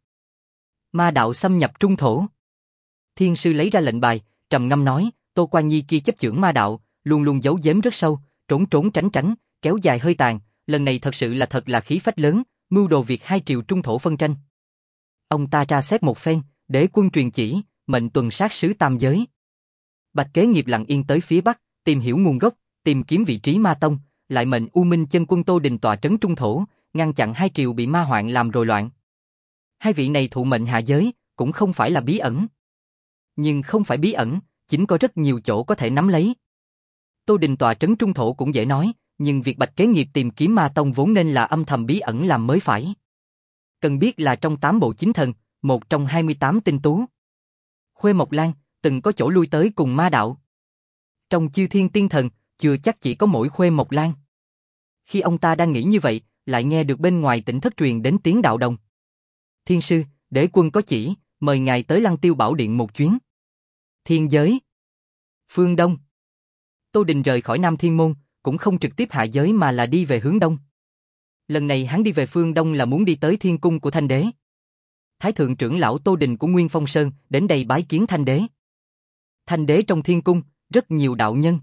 Ma đạo xâm nhập trung thổ. Thiên sư lấy ra lệnh bài, trầm ngâm nói, Tô Quan Nhi kia chấp chưởng ma đạo, luôn luôn giấu giếm rất sâu, trốn trốn tránh tránh, kéo dài hơi tàn, lần này thật sự là thật là khí phách lớn, mưu đồ việc hai triều trung thổ phân tranh. Ông ta tra xét một phen, để quân truyền chỉ, mệnh tuần sát sứ tam giới. Bạch Kế Nghiệp lặng yên tới phía bắc, tìm hiểu nguồn gốc, tìm kiếm vị trí ma tông, lại mệnh U Minh chân quân Tô Đình tọa trấn trung thổ, ngăn chặn hai triều bị ma hoạn làm rối loạn. Hai vị này thụ mệnh hạ giới, cũng không phải là bí ẩn. Nhưng không phải bí ẩn, chính có rất nhiều chỗ có thể nắm lấy. Tô Đình tọa trấn trung thổ cũng dễ nói, nhưng việc Bạch Kế Nghiệp tìm kiếm ma tông vốn nên là âm thầm bí ẩn làm mới phải. Cần biết là trong tám bộ chính thần, một trong hai mươi tám tinh tú. Khuê Mộc Lan, từng có chỗ lui tới cùng ma đạo. Trong chư thiên tiên thần, chưa chắc chỉ có mỗi Khuê Mộc Lan. Khi ông ta đang nghĩ như vậy, lại nghe được bên ngoài tỉnh thất truyền đến tiếng đạo đồng. Thiên sư, đế quân có chỉ, mời ngài tới Lăng Tiêu Bảo Điện một chuyến. Thiên giới. Phương Đông. Tô Đình rời khỏi Nam Thiên Môn, cũng không trực tiếp hạ giới mà là đi về hướng Đông. Lần này hắn đi về phương Đông là muốn đi tới thiên cung của Thanh Đế. Thái thượng trưởng lão Tô Đình của Nguyên Phong Sơn đến đây bái kiến Thanh Đế. Thanh Đế trong thiên cung, rất nhiều đạo nhân.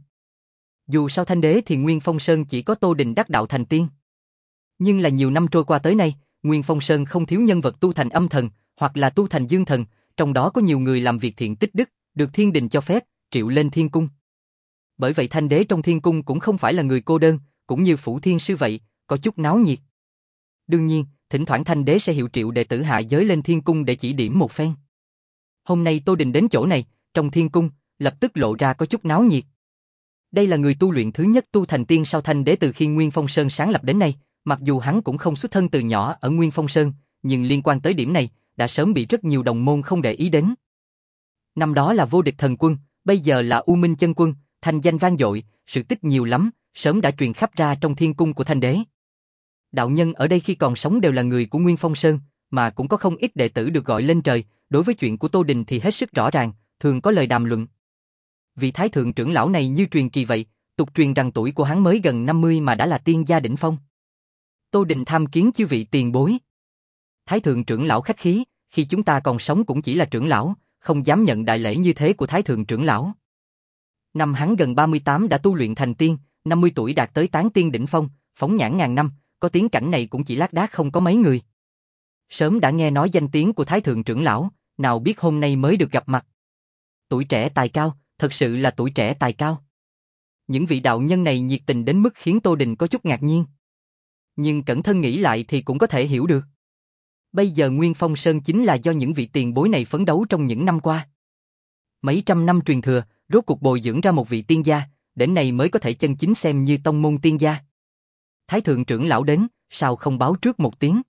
Dù sao Thanh Đế thì Nguyên Phong Sơn chỉ có Tô Đình đắc đạo thành tiên. Nhưng là nhiều năm trôi qua tới nay, Nguyên Phong Sơn không thiếu nhân vật tu thành âm thần, hoặc là tu thành dương thần, trong đó có nhiều người làm việc thiện tích đức, được thiên đình cho phép, triệu lên thiên cung. Bởi vậy Thanh Đế trong thiên cung cũng không phải là người cô đơn, cũng như Phủ Thiên Sư vậy, có chút náo nhiệt. Đương nhiên, thỉnh thoảng Thanh Đế sẽ hiệu triệu đệ tử hạ giới lên thiên cung để chỉ điểm một phen. Hôm nay Tô Đình đến chỗ này, trong thiên cung, lập tức lộ ra có chút náo nhiệt. Đây là người tu luyện thứ nhất tu thành tiên sau Thanh Đế từ khi Nguyên Phong Sơn sáng lập đến nay, mặc dù hắn cũng không xuất thân từ nhỏ ở Nguyên Phong Sơn, nhưng liên quan tới điểm này, đã sớm bị rất nhiều đồng môn không để ý đến. Năm đó là vô địch thần quân, bây giờ là U Minh chân quân, thành danh vang dội, sự tích nhiều lắm, sớm đã truyền khắp ra trong thiên cung của Thanh Đế. Đạo nhân ở đây khi còn sống đều là người của Nguyên Phong Sơn, mà cũng có không ít đệ tử được gọi lên trời, đối với chuyện của Tô Đình thì hết sức rõ ràng, thường có lời đàm luận. Vị thái thượng trưởng lão này như truyền kỳ vậy, tục truyền rằng tuổi của hắn mới gần năm mươi mà đã là tiên gia đỉnh phong. Tô Đình tham kiến chư vị tiền bối. Thái thượng trưởng lão khách khí, khi chúng ta còn sống cũng chỉ là trưởng lão, không dám nhận đại lễ như thế của thái thượng trưởng lão. Năm hắn gần ba mươi tám đã tu luyện thành tiên, năm mươi tuổi đạt tới tán tiên đỉnh phong, phóng nhãn ngàn năm, có tiếng cảnh này cũng chỉ lác đác không có mấy người. Sớm đã nghe nói danh tiếng của thái thượng trưởng lão, nào biết hôm nay mới được gặp mặt. Tuổi trẻ tài cao, thật sự là tuổi trẻ tài cao. Những vị đạo nhân này nhiệt tình đến mức khiến Tô Đình có chút ngạc nhiên. Nhưng cẩn thận nghĩ lại thì cũng có thể hiểu được. Bây giờ Nguyên Phong Sơn chính là do những vị tiền bối này phấn đấu trong những năm qua. Mấy trăm năm truyền thừa, rốt cuộc bồi dưỡng ra một vị tiên gia, đến nay mới có thể chân chính xem như tông môn tiên gia. Thái thượng trưởng lão đến, sao không báo trước một tiếng?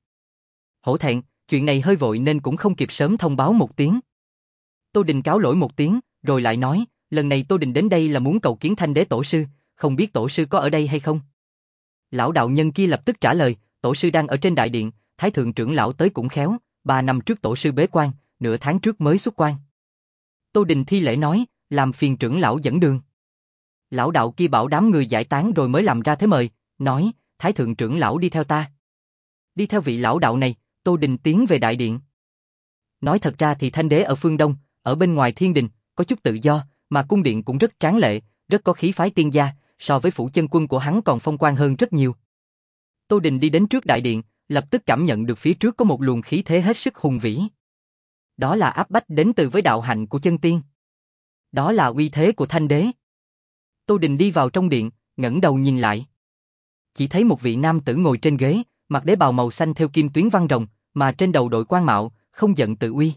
Hổ thẹn, chuyện này hơi vội nên cũng không kịp sớm thông báo một tiếng. Tô Đình cáo lỗi một tiếng, rồi lại nói, lần này Tô Đình đến đây là muốn cầu kiến Thanh đế tổ sư, không biết tổ sư có ở đây hay không? Lão đạo nhân kia lập tức trả lời, tổ sư đang ở trên đại điện, Thái thượng trưởng lão tới cũng khéo, ba năm trước tổ sư bế quan, nửa tháng trước mới xuất quan. Tô Đình thi lễ nói, làm phiền trưởng lão dẫn đường. Lão đạo kia bảo đám người giải tán rồi mới làm ra thế mời, nói, Thái thượng trưởng lão đi theo ta. Đi theo vị lão đạo này, Tô Đình tiến về đại điện. Nói thật ra thì Thanh đế ở phương Đông, ở bên ngoài thiên đình, có chút tự do, mà cung điện cũng rất tráng lệ, rất có khí phái tiên gia, so với phủ chân quân của hắn còn phong quang hơn rất nhiều. Tô Đình đi đến trước đại điện, lập tức cảm nhận được phía trước có một luồng khí thế hết sức hùng vĩ. Đó là áp bách đến từ với đạo hạnh của chân tiên. Đó là uy thế của Thanh đế. Tô Đình đi vào trong điện, ngẩng đầu nhìn lại. Chỉ thấy một vị nam tử ngồi trên ghế, mặc đế bào màu xanh theo kim tuyến văn rồng, mà trên đầu đội quan mạo, không giận tự uy.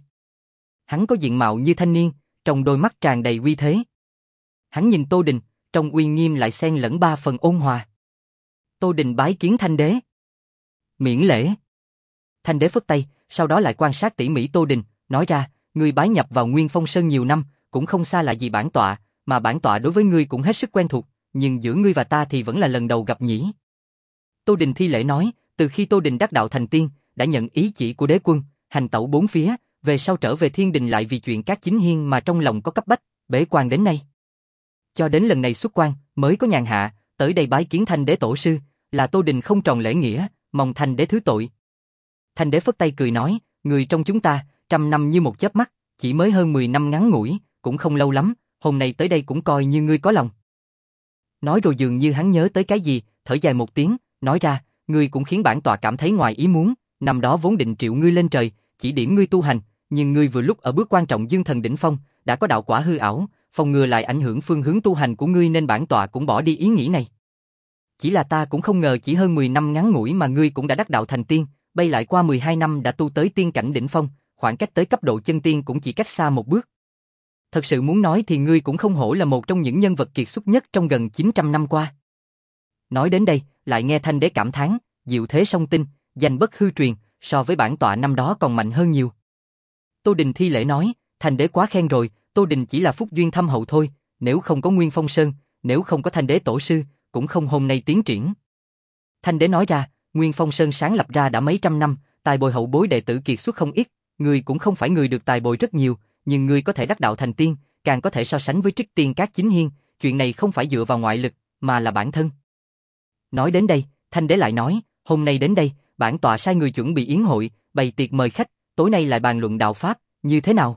Hắn có diện mạo như thanh niên, trong đôi mắt tràn đầy uy thế. Hắn nhìn Tô Đình, trong uy nghiêm lại xen lẫn ba phần ôn hòa. Tô Đình bái kiến Thanh đế. Miễn lễ. Thanh đế phất tay, sau đó lại quan sát tỉ mỉ Tô Đình, nói ra, ngươi bái nhập vào Nguyên Phong Sơn nhiều năm, cũng không xa lạ gì bản tọa, mà bản tọa đối với ngươi cũng hết sức quen thuộc, nhưng giữa ngươi và ta thì vẫn là lần đầu gặp nhỉ. Tô Đình thi lễ nói, từ khi Tô Đình đắc đạo thành tiên, đã nhận ý chỉ của đế quân, hành tẩu bốn phía, về sau trở về thiên đình lại vì chuyện các chính hiên mà trong lòng có cấp bách, bế quan đến nay. Cho đến lần này xuất quan, mới có nhàn hạ, tới đây bái kiến Thanh đế tổ sư, là Tô Đình không tròn lễ nghĩa, mong Thanh đế thứ tội. Thanh đế phất tay cười nói, người trong chúng ta, trăm năm như một chớp mắt, chỉ mới hơn mười năm ngắn ngủi, cũng không lâu lắm, hôm nay tới đây cũng coi như ngươi có lòng. Nói rồi dường như hắn nhớ tới cái gì, thở dài một tiếng, nói ra, ngươi cũng khiến bản tọa cảm thấy ngoài ý muốn, năm đó vốn định triệu ngươi lên trời, chỉ điểm ngươi tu hành, nhưng ngươi vừa lúc ở bước quan trọng dương thần đỉnh phong, đã có đạo quả hư ảo, phòng ngừa lại ảnh hưởng phương hướng tu hành của ngươi nên bản tọa cũng bỏ đi ý nghĩ này. Chỉ là ta cũng không ngờ chỉ hơn mười năm ngắn ngủi mà ngươi cũng đã đắc đạo thành tiên, bay lại qua mười hai năm đã tu tới tiên cảnh đỉnh phong, khoảng cách tới cấp độ chân tiên cũng chỉ cách xa một bước. Thật sự muốn nói thì ngươi cũng không hổ là một trong những nhân vật kiệt xuất nhất trong gần chín trăm năm qua. Nói đến đây, lại nghe Thanh đế cảm thán, diệu thế song tinh, danh bất hư truyền, so với bản tọa năm đó còn mạnh hơn nhiều. Tô Đình thi lễ nói, Thanh đế quá khen rồi, Tô Đình chỉ là phúc duyên thâm hậu thôi, nếu không có Nguyên Phong Sơn, nếu không có Thanh đế tổ sư, cũng không hôm nay tiến triển. Thanh đế nói ra, Nguyên Phong Sơn sáng lập ra đã mấy trăm năm, tài bồi hậu bối đệ tử kiệt xuất không ít, ngươi cũng không phải người được tài bồi rất nhiều, nhưng ngươi có thể đắc đạo thành tiên, càng có thể so sánh với Trích Tiên Các chính hiên, chuyện này không phải dựa vào ngoại lực, mà là bản thân. Nói đến đây, Thanh đế lại nói, hôm nay đến đây, bản tọa sai người chuẩn bị yến hội, bày tiệc mời khách, tối nay lại bàn luận đạo pháp, như thế nào?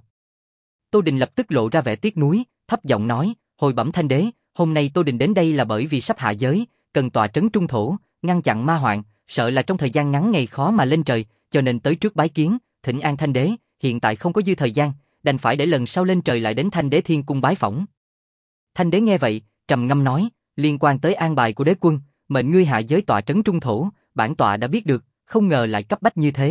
Tô Đình lập tức lộ ra vẻ tiếc nuối, thấp giọng nói, hồi bẩm Thanh đế, hôm nay Tô Đình đến đây là bởi vì sắp hạ giới, cần tọa trấn trung thổ, ngăn chặn ma hoạn, sợ là trong thời gian ngắn ngày khó mà lên trời, cho nên tới trước bái kiến, thỉnh an Thanh đế, hiện tại không có dư thời gian, đành phải để lần sau lên trời lại đến Thanh đế thiên cung bái phỏng. Thanh đế nghe vậy, trầm ngâm nói, liên quan tới an bài của đế quân, mệnh ngươi hạ giới tọa trấn trung thổ, bản tọa đã biết được, không ngờ lại cấp bách như thế.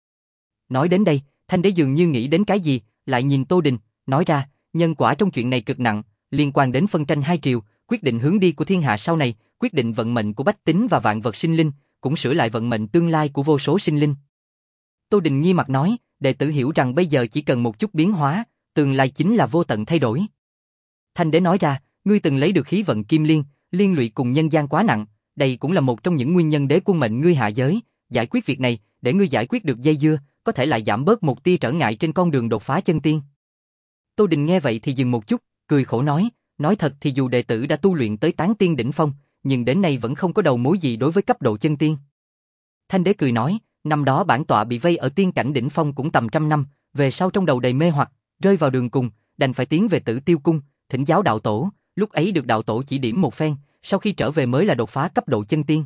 Nói đến đây, Thanh đế dường như nghĩ đến cái gì, lại nhìn Tô Đình, nói ra, nhân quả trong chuyện này cực nặng, liên quan đến phân tranh hai triều, quyết định hướng đi của thiên hạ sau này, quyết định vận mệnh của bách tính và vạn vật sinh linh, cũng sửa lại vận mệnh tương lai của vô số sinh linh. Tô Đình nghi mặt nói, đệ tử hiểu rằng bây giờ chỉ cần một chút biến hóa, tương lai chính là vô tận thay đổi. Thanh đế nói ra, ngươi từng lấy được khí vận kim liên, liên lụy cùng nhân gian quá nặng, đây cũng là một trong những nguyên nhân đế quân mệnh ngươi hạ giới, giải quyết việc này, để ngươi giải quyết được dây dưa, có thể lại giảm bớt một tia trở ngại trên con đường đột phá chân tiên. Tô Đình nghe vậy thì dừng một chút, cười khổ nói, nói thật thì dù đệ tử đã tu luyện tới tán tiên đỉnh phong, nhưng đến nay vẫn không có đầu mối gì đối với cấp độ chân tiên. Thanh đế cười nói, năm đó bản tọa bị vây ở tiên cảnh đỉnh phong cũng tầm trăm năm, về sau trong đầu đầy mê hoặc, rơi vào đường cùng, đành phải tiến về Tử Tiêu cung, thỉnh giáo đạo tổ, lúc ấy được đạo tổ chỉ điểm một phen, sau khi trở về mới là đột phá cấp độ chân tiên.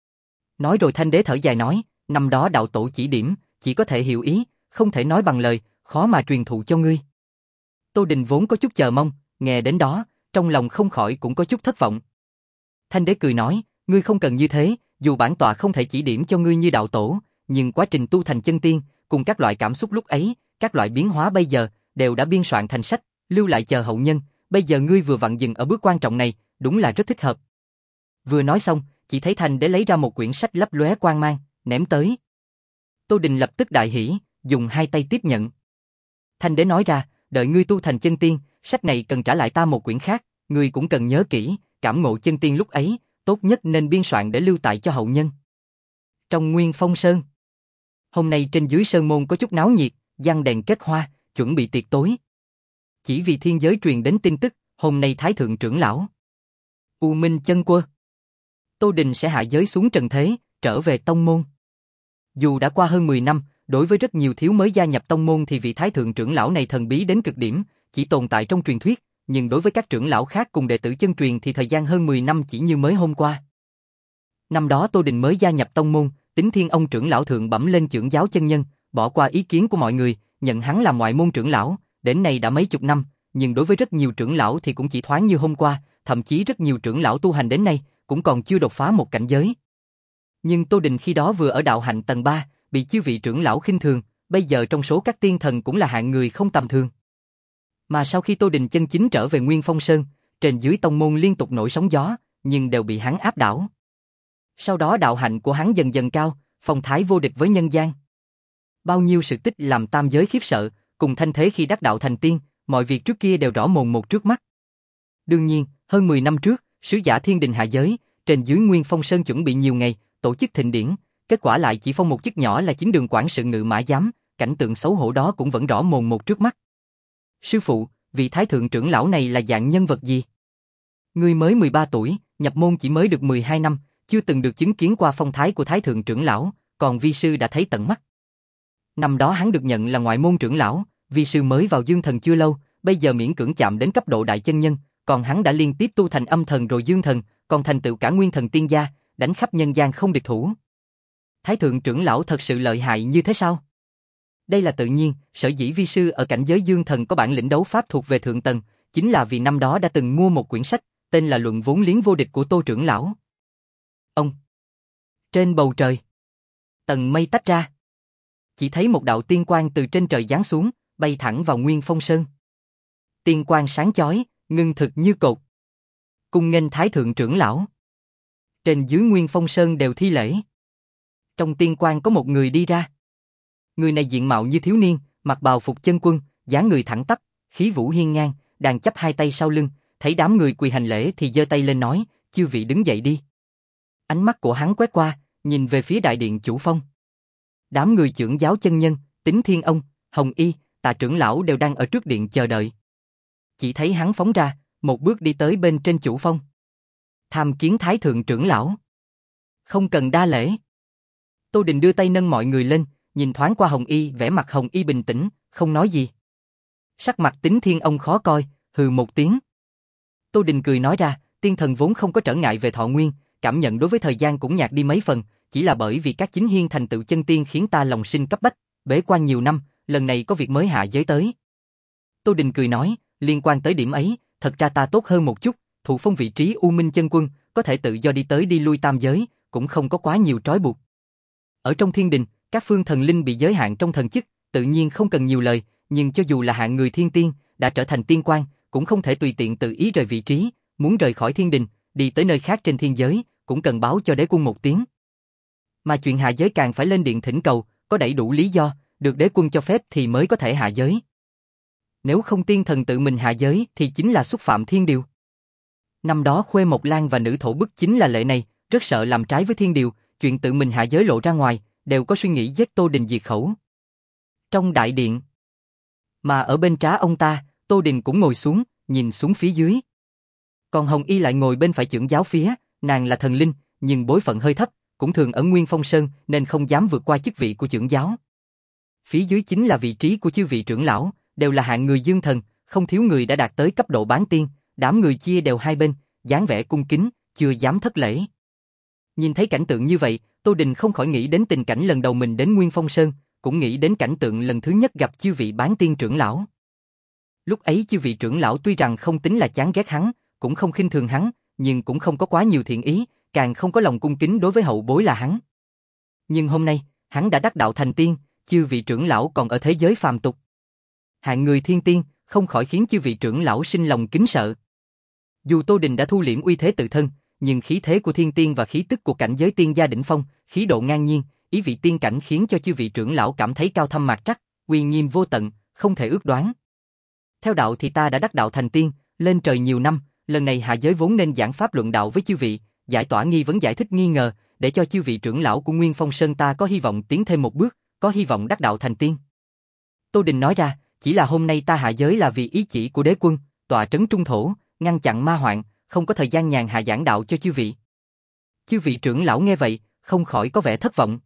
Nói rồi Thanh đế thở dài nói, năm đó đạo tổ chỉ điểm, chỉ có thể hiểu ý, không thể nói bằng lời, khó mà truyền thụ cho ngươi. Tô Đình vốn có chút chờ mong, nghe đến đó, trong lòng không khỏi cũng có chút thất vọng. Thanh đế cười nói, ngươi không cần như thế, dù bản tọa không thể chỉ điểm cho ngươi như đạo tổ, nhưng quá trình tu thành chân tiên, cùng các loại cảm xúc lúc ấy, các loại biến hóa bây giờ, đều đã biên soạn thành sách, lưu lại chờ hậu nhân, bây giờ ngươi vừa vặn dừng ở bước quan trọng này, đúng là rất thích hợp. Vừa nói xong, chỉ thấy Thành Đế lấy ra một quyển sách lấp lóe quang mang, ném tới. Tô Đình lập tức đại hỉ, dùng hai tay tiếp nhận. Thành Đế nói ra, đợi ngươi tu thành chân tiên, sách này cần trả lại ta một quyển khác, ngươi cũng cần nhớ kỹ, cảm ngộ chân tiên lúc ấy, tốt nhất nên biên soạn để lưu tại cho hậu nhân. Trong Nguyên Phong Sơn, hôm nay trên dưới sơn môn có chút náo nhiệt, giăng đèn kết hoa, chuẩn bị tiệc tối. Chỉ vì thiên giới truyền đến tin tức, hôm nay Thái Thượng trưởng lão U Minh Chân Quân Tô Đình sẽ hạ giới xuống trần thế, trở về tông môn. Dù đã qua hơn mười năm, đối với rất nhiều thiếu mới gia nhập tông môn thì vị Thái Thượng trưởng lão này thần bí đến cực điểm, chỉ tồn tại trong truyền thuyết, nhưng đối với các trưởng lão khác cùng đệ tử chân truyền thì thời gian hơn mười năm chỉ như mới hôm qua. Năm đó Tô Đình mới gia nhập tông môn, Tính Thiên ông trưởng lão thượng bẩm lên trưởng giáo chân nhân, bỏ qua ý kiến của mọi người, nhận hắn làm ngoại môn trưởng lão, đến nay đã mấy chục năm, nhưng đối với rất nhiều trưởng lão thì cũng chỉ thoáng như hôm qua, thậm chí rất nhiều trưởng lão tu hành đến nay cũng còn chưa đột phá một cảnh giới. Nhưng Tô Đình khi đó vừa ở đạo hạnh tầng ba, bị chư vị trưởng lão khinh thường, bây giờ trong số các tiên thần cũng là hạng người không tầm thường. Mà sau khi Tô Đình chân chính trở về Nguyên Phong Sơn, trên dưới tông môn liên tục nổi sóng gió, nhưng đều bị hắn áp đảo. Sau đó đạo hạnh của hắn dần dần cao, phong thái vô địch với nhân gian. Bao nhiêu sự tích làm tam giới khiếp sợ, cùng thanh thế khi đắc đạo thành tiên, mọi việc trước kia đều rõ mồn một trước mắt. Đương nhiên, hơn mười năm trước, sứ giả thiên đình hạ giới, trên dưới Nguyên Phong Sơn chuẩn bị nhiều ngày, tổ chức thịnh điển, kết quả lại chỉ phong một chức nhỏ là chính đường quản sự ngự mã giám, cảnh tượng xấu hổ đó cũng vẫn rõ mồn một trước mắt. Sư phụ, vị Thái Thượng trưởng lão này là dạng nhân vật gì? Ngươi mới mười ba tuổi, nhập môn chỉ mới được mười hai năm, chưa từng được chứng kiến qua phong thái của Thái Thượng trưởng lão, còn vi sư đã thấy tận mắt. Năm đó hắn được nhận là ngoại môn trưởng lão, vi sư mới vào dương thần chưa lâu, bây giờ miễn cưỡng chạm đến cấp độ đại chân nhân, còn hắn đã liên tiếp tu thành âm thần rồi dương thần, còn thành tựu cả nguyên thần tiên gia, đánh khắp nhân gian không địch thủ. Thái Thượng trưởng lão thật sự lợi hại như thế sao? Đây là tự nhiên, sở dĩ vi sư ở cảnh giới dương thần có bản lĩnh đấu pháp thuộc về thượng tầng, chính là vì năm đó đã từng mua một quyển sách, tên là Luận Vốn Liếng Vô Địch của Tô trưởng lão. Ông. Trên bầu trời, tầng mây tách ra. Chỉ thấy một đạo tiên quang từ trên trời giáng xuống, bay thẳng vào Nguyên Phong Sơn. Tiên quang sáng chói, ngưng thực như cột. Cung nghênh Thái Thượng trưởng lão. Trên dưới Nguyên Phong Sơn đều thi lễ. Trong tiên quang có một người đi ra. Người này diện mạo như thiếu niên, mặc bào phục chân quân, dáng người thẳng tắp, khí vũ hiên ngang, đang chắp hai tay sau lưng, thấy đám người quỳ hành lễ thì giơ tay lên nói, chư vị đứng dậy đi. Ánh mắt của hắn quét qua, nhìn về phía đại điện chủ phong. Đám người trưởng giáo chân nhân, Tính Thiên ông, Hồng Y, Tạ trưởng lão đều đang ở trước điện chờ đợi. Chỉ thấy hắn phóng ra, một bước đi tới bên trên chủ phong. Tham kiến Thái Thượng trưởng lão. Không cần đa lễ. Tô Đình đưa tay nâng mọi người lên, nhìn thoáng qua Hồng Y, vẻ mặt Hồng Y bình tĩnh, không nói gì. Sắc mặt Tính Thiên ông khó coi, hừ một tiếng. Tô Đình cười nói ra, tiên thần vốn không có trở ngại về thọ nguyên, cảm nhận đối với thời gian cũng nhạt đi mấy phần, chỉ là bởi vì các chính hiên thành tựu chân tiên khiến ta lòng sinh cấp bách, bế quan nhiều năm, lần này có việc mới hạ giới tới. Tô Đình cười nói, liên quan tới điểm ấy, thật ra ta tốt hơn một chút, thụ phong vị trí U Minh chân quân, có thể tự do đi tới đi lui tam giới, cũng không có quá nhiều trói buộc. Ở trong thiên đình, các phương thần linh bị giới hạn trong thần chức, tự nhiên không cần nhiều lời, nhưng cho dù là hạng người thiên tiên, đã trở thành tiên quan, cũng không thể tùy tiện tự ý rời vị trí, muốn rời khỏi thiên đình, đi tới nơi khác trên thiên giới, cũng cần báo cho đế quân một tiếng. Mà chuyện hạ giới càng phải lên điện thỉnh cầu, có đầy đủ lý do, được đế quân cho phép thì mới có thể hạ giới. Nếu không tiên thần tự mình hạ giới thì chính là xúc phạm thiên điều. Năm đó Khuê Mộc Lan và nữ thổ bức chính là lệ này, rất sợ làm trái với thiên điều, chuyện tự mình hạ giới lộ ra ngoài, đều có suy nghĩ giết Tô Đình diệt khẩu. Trong đại điện, mà ở bên trá ông ta, Tô Đình cũng ngồi xuống, nhìn xuống phía dưới. Còn Hồng Y lại ngồi bên phải trưởng giáo phía, nàng là thần linh, nhưng bối phận hơi thấp, cũng thường ở Nguyên Phong Sơn nên không dám vượt qua chức vị của trưởng giáo. Phía dưới chính là vị trí của chư vị trưởng lão, đều là hạng người dương thần, không thiếu người đã đạt tới cấp độ bán tiên, đám người chia đều hai bên, dáng vẻ cung kính, chưa dám thất lễ. Nhìn thấy cảnh tượng như vậy, Tô Đình không khỏi nghĩ đến tình cảnh lần đầu mình đến Nguyên Phong Sơn, cũng nghĩ đến cảnh tượng lần thứ nhất gặp chư vị bán tiên trưởng lão. Lúc ấy chư vị trưởng lão tuy rằng không tính là chán ghét hắn, cũng không khinh thường hắn, nhưng cũng không có quá nhiều thiện ý, càng không có lòng cung kính đối với hậu bối là hắn. Nhưng hôm nay, hắn đã đắc đạo thành tiên, chư vị trưởng lão còn ở thế giới phàm tục. Hạng người thiên tiên, không khỏi khiến chư vị trưởng lão sinh lòng kính sợ. Dù Tô Đình đã thu liễm uy thế tự thân, nhưng khí thế của thiên tiên và khí tức của cảnh giới tiên gia đỉnh phong, khí độ ngang nhiên, ý vị tiên cảnh khiến cho chư vị trưởng lão cảm thấy cao thâm mạc trắc, uy nghiêm vô tận, không thể ước đoán. Theo đạo thì ta đã đắc đạo thành tiên, lên trời nhiều năm, lần này hạ giới vốn nên giảng pháp luận đạo với chư vị, giải tỏa nghi vấn giải thích nghi ngờ, để cho chư vị trưởng lão của Nguyên Phong Sơn ta có hy vọng tiến thêm một bước, có hy vọng đắc đạo thành tiên. Tô Đình nói ra, chỉ là hôm nay ta hạ giới là vì ý chỉ của đế quân, tọa trấn trung thổ, ngăn chặn ma hoạn, không có thời gian nhàn hạ giảng đạo cho chư vị. Chư vị trưởng lão nghe vậy, không khỏi có vẻ thất vọng.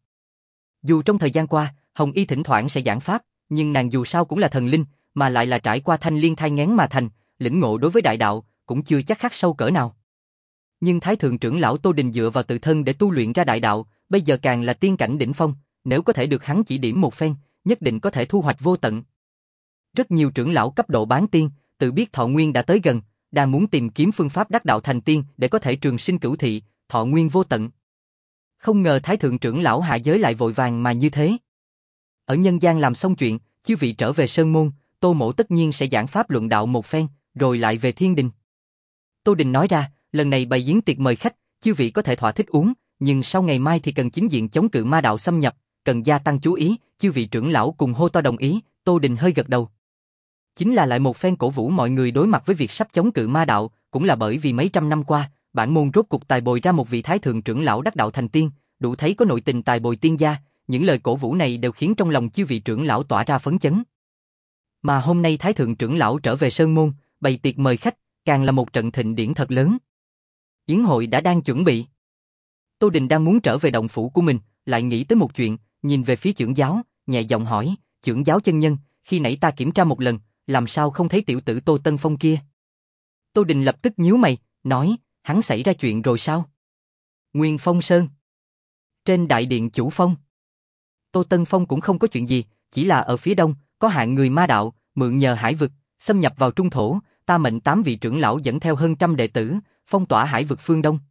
Dù trong thời gian qua, Hồng Y thỉnh thoảng sẽ giảng pháp, nhưng nàng dù sao cũng là thần linh, mà lại là trải qua thanh liên thai nghén mà thành, lĩnh ngộ đối với đại đạo, cũng chưa chắc khắc sâu cỡ nào. Nhưng Thái Thượng trưởng lão Tô Đình dựa vào tự thân để tu luyện ra đại đạo, bây giờ càng là tiên cảnh đỉnh phong, nếu có thể được hắn chỉ điểm một phen, nhất định có thể thu hoạch vô tận. Rất nhiều trưởng lão cấp độ bán tiên, tự biết thọ nguyên đã tới gần, đang muốn tìm kiếm phương pháp đắc đạo thành tiên để có thể trường sinh cửu thị, thọ nguyên vô tận. Không ngờ Thái Thượng trưởng lão hạ giới lại vội vàng mà như thế. Ở nhân gian làm xong chuyện, chư vị trở về Sơn Môn, Tô Mỗ tất nhiên sẽ giảng pháp luận đạo một phen, rồi lại về thiên đình. Tô Đình nói ra, lần này bày yến tiệc mời khách, chư vị có thể thỏa thích uống, nhưng sau ngày mai thì cần chính diện chống cự ma đạo xâm nhập, cần gia tăng chú ý, chư vị trưởng lão cùng hô to đồng ý, Tô Đình hơi gật đầu. Chính là lại một phen cổ vũ mọi người đối mặt với việc sắp chống cự ma đạo, cũng là bởi vì mấy trăm năm qua, bản môn rốt cục tài bồi ra một vị Thái Thượng trưởng lão đắc đạo thành tiên, đủ thấy có nội tình tài bồi tiên gia, những lời cổ vũ này đều khiến trong lòng chư vị trưởng lão tỏa ra phấn chấn. Mà hôm nay Thái Thượng trưởng lão trở về Sơn Môn, bày tiệc mời khách, càng là một trận thịnh điển thật lớn. Yến hội đã đang chuẩn bị. Tô Đình đang muốn trở về động phủ của mình, lại nghĩ tới một chuyện, nhìn về phía trưởng giáo, nhẹ giọng hỏi, trưởng giáo chân nhân, khi nãy ta kiểm tra một lần, làm sao không thấy tiểu tử Tô Tân Phong kia? Tô Đình lập tức nhíu mày, nói, hắn xảy ra chuyện rồi sao? Nguyên Phong Sơn. Trên đại điện chủ phong. Tô Tân Phong cũng không có chuyện gì, chỉ là ở phía đông, có hạng người ma đạo, mượn nhờ hải vực, xâm nhập vào trung thổ, ta mệnh tám vị trưởng lão dẫn theo hơn trăm đệ tử, phong tỏa hải vực phương đông.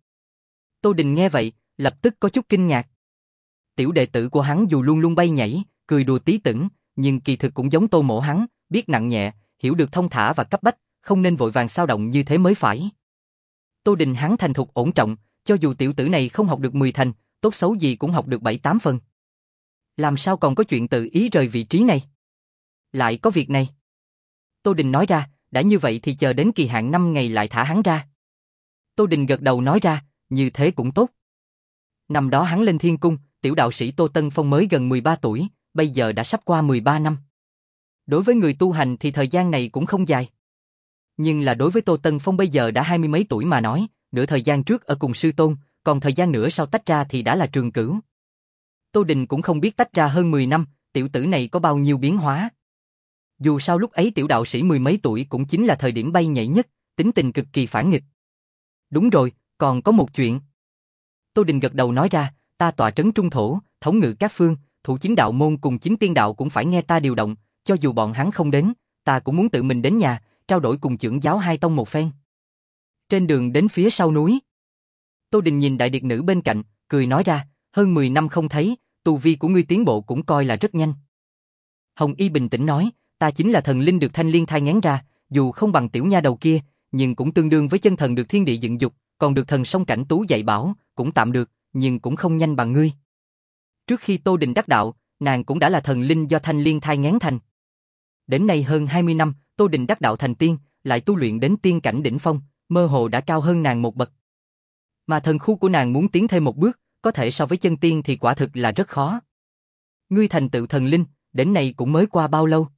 Tô Đình nghe vậy, lập tức có chút kinh ngạc. Tiểu đệ tử của hắn dù luôn luôn bay nhảy, cười đùa tí tửng, nhưng kỳ thực cũng giống Tô Mỗ hắn, biết nặng nhẹ, hiểu được thông thả và cấp bách, không nên vội vàng xao động như thế mới phải. Tô Đình hắn thành thục ổn trọng, cho dù tiểu tử này không học được mười thành, tốt xấu gì cũng học được bảy tám phần. Làm sao còn có chuyện tự ý rời vị trí này? Lại có việc này. Tô Đình nói ra, đã như vậy thì chờ đến kỳ hạn năm ngày lại thả hắn ra. Tô Đình gật đầu nói ra, như thế cũng tốt. Năm đó hắn lên thiên cung, tiểu đạo sĩ Tô Tân Phong mới gần mười ba tuổi, bây giờ đã sắp qua mười ba năm. Đối với người tu hành thì thời gian này cũng không dài. Nhưng là đối với Tô Tân Phong bây giờ đã hai mươi mấy tuổi mà nói, nửa thời gian trước ở cùng sư tôn, còn thời gian nữa sau tách ra thì đã là trường cửu. Tô Đình cũng không biết tách ra hơn mười năm, tiểu tử này có bao nhiêu biến hóa. Dù sao lúc ấy tiểu đạo sĩ mười mấy tuổi cũng chính là thời điểm bay nhảy nhất, tính tình cực kỳ phản nghịch. Đúng rồi, còn có một chuyện. Tô Đình gật đầu nói ra, ta tọa trấn trung thổ, thống ngự các phương, thủ chính đạo môn cùng chính tiên đạo cũng phải nghe ta điều động, cho dù bọn hắn không đến, ta cũng muốn tự mình đến nhà, trao đổi cùng trưởng giáo hai tông một phen. Trên đường đến phía sau núi, Tô Đình nhìn đại điệt nữ bên cạnh, cười nói ra, hơn mười năm không thấy, tu vi của ngươi tiến bộ cũng coi là rất nhanh. Hồng Y bình tĩnh nói, ta chính là thần linh được thanh liên thai nghén ra, dù không bằng tiểu nha đầu kia, nhưng cũng tương đương với chân thần được thiên địa dựng dục, còn được thần song cảnh tú dạy bảo, cũng tạm được, nhưng cũng không nhanh bằng ngươi. Trước khi Tô Đình đắc đạo, nàng cũng đã là thần linh do thanh liên thai nghén thành. Đến nay hơn hai mươi năm, Tô Đình đắc đạo thành tiên, lại tu luyện đến tiên cảnh đỉnh phong, mơ hồ đã cao hơn nàng một bậc. Mà thần khu của nàng muốn tiến thêm một bước, có thể so với chân tiên thì quả thực là rất khó. Ngươi thành tựu thần linh, đến nay cũng mới qua bao lâu?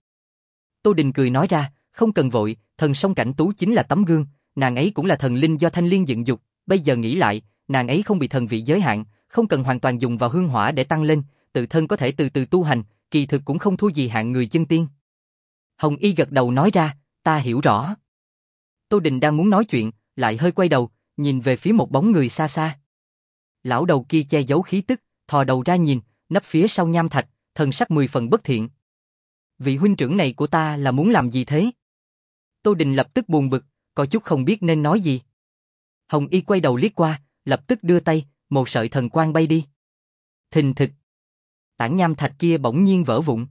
Tô Đình cười nói ra, không cần vội, thần song cảnh tú chính là tấm gương, nàng ấy cũng là thần linh do thanh liên dựng dục, bây giờ nghĩ lại, nàng ấy không bị thần vị giới hạn, không cần hoàn toàn dùng vào hương hỏa để tăng lên, tự thân có thể từ từ tu hành, kỳ thực cũng không thua gì hạng người chân tiên. Hồng Y gật đầu nói ra, ta hiểu rõ. Tô Đình đang muốn nói chuyện, lại hơi quay đầu, nhìn về phía một bóng người xa xa. Lão đầu kia che giấu khí tức, thò đầu ra nhìn, nấp phía sau nham thạch, thần sắc mười phần bất thiện. Vị huynh trưởng này của ta là muốn làm gì thế? Tô Đình lập tức buồn bực, có chút không biết nên nói gì. Hồng Y quay đầu liếc qua, lập tức đưa tay, một sợi thần quang bay đi. Thình thịch. Tảng nham thạch kia bỗng nhiên vỡ vụn.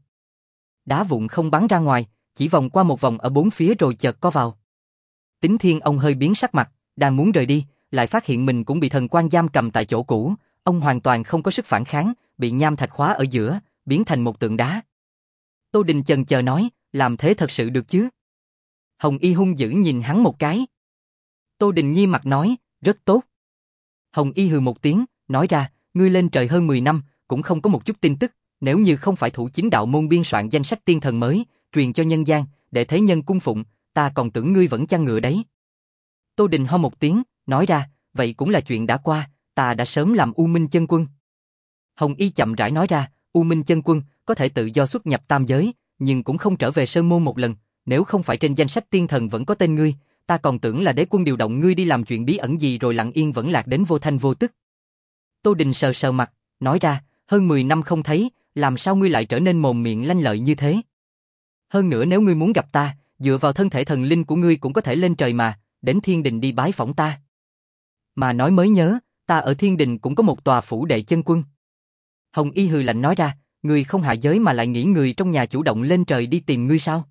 Đá vụn không bắn ra ngoài, chỉ vòng qua một vòng ở bốn phía rồi chợt co vào. Tính Thiên ông hơi biến sắc mặt, đang muốn rời đi, lại phát hiện mình cũng bị thần quan giam cầm tại chỗ cũ, ông hoàn toàn không có sức phản kháng, bị nham thạch khóa ở giữa, biến thành một tượng đá. Tô Đình chần chờ nói, làm thế thật sự được chứ? Hồng Y hung dữ nhìn hắn một cái. Tô Đình nghiêm mặt nói, rất tốt. Hồng Y hừ một tiếng, nói ra, ngươi lên trời hơn mười năm, cũng không có một chút tin tức, nếu như không phải thủ chính đạo môn biên soạn danh sách tiên thần mới, truyền cho nhân gian, để thế nhân cung phụng, ta còn tưởng ngươi vẫn chăn ngựa đấy. Tô Đình ho một tiếng, nói ra, vậy cũng là chuyện đã qua, ta đã sớm làm U Minh chân quân. Hồng Y chậm rãi nói ra, U Minh chân quân có thể tự do xuất nhập tam giới, nhưng cũng không trở về sơn môn một lần, nếu không phải trên danh sách tiên thần vẫn có tên ngươi, ta còn tưởng là đế quân điều động ngươi đi làm chuyện bí ẩn gì rồi lặng yên vẫn lạc đến vô thanh vô tức. Tô Đình sờ sờ mặt, nói ra, hơn mười năm không thấy, làm sao ngươi lại trở nên mồm miệng lanh lợi như thế? Hơn nữa nếu ngươi muốn gặp ta, dựa vào thân thể thần linh của ngươi cũng có thể lên trời mà, đến thiên đình đi bái phỏng ta. Mà nói mới nhớ, ta ở thiên đình cũng có một tòa phủ đệ chân quân. Hồng Y hừ lạnh nói ra, ngươi không hạ giới mà lại nghĩ người trong nhà chủ động lên trời đi tìm ngươi sao?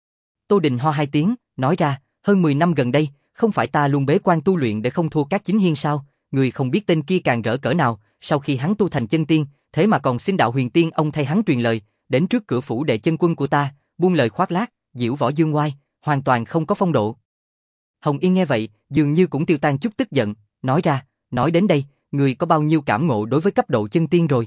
Tô Đình ho hai tiếng, nói ra, hơn mười năm gần đây, không phải ta luôn bế quan tu luyện để không thua các chính hiên sao? Người không biết tên kia càng rỡ cỡ nào, sau khi hắn tu thành chân tiên, thế mà còn xin đạo huyền tiên ông thay hắn truyền lời, đến trước cửa phủ đệ chân quân của ta, buông lời khoác lác, diễu võ dương oai, hoàn toàn không có phong độ. Hồng Yên nghe vậy, dường như cũng tiêu tan chút tức giận, nói ra, nói đến đây, người có bao nhiêu cảm ngộ đối với cấp độ chân tiên rồi?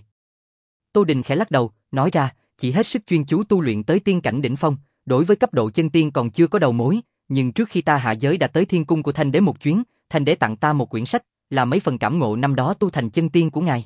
Tô Đình khẽ lắc đầu, nói ra, chỉ hết sức chuyên chú tu luyện tới tiên cảnh đỉnh phong, đối với cấp độ chân tiên còn chưa có đầu mối, nhưng trước khi ta hạ giới đã tới thiên cung của Thanh Đế một chuyến, Thanh Đế tặng ta một quyển sách, là mấy phần cảm ngộ năm đó tu thành chân tiên của ngài.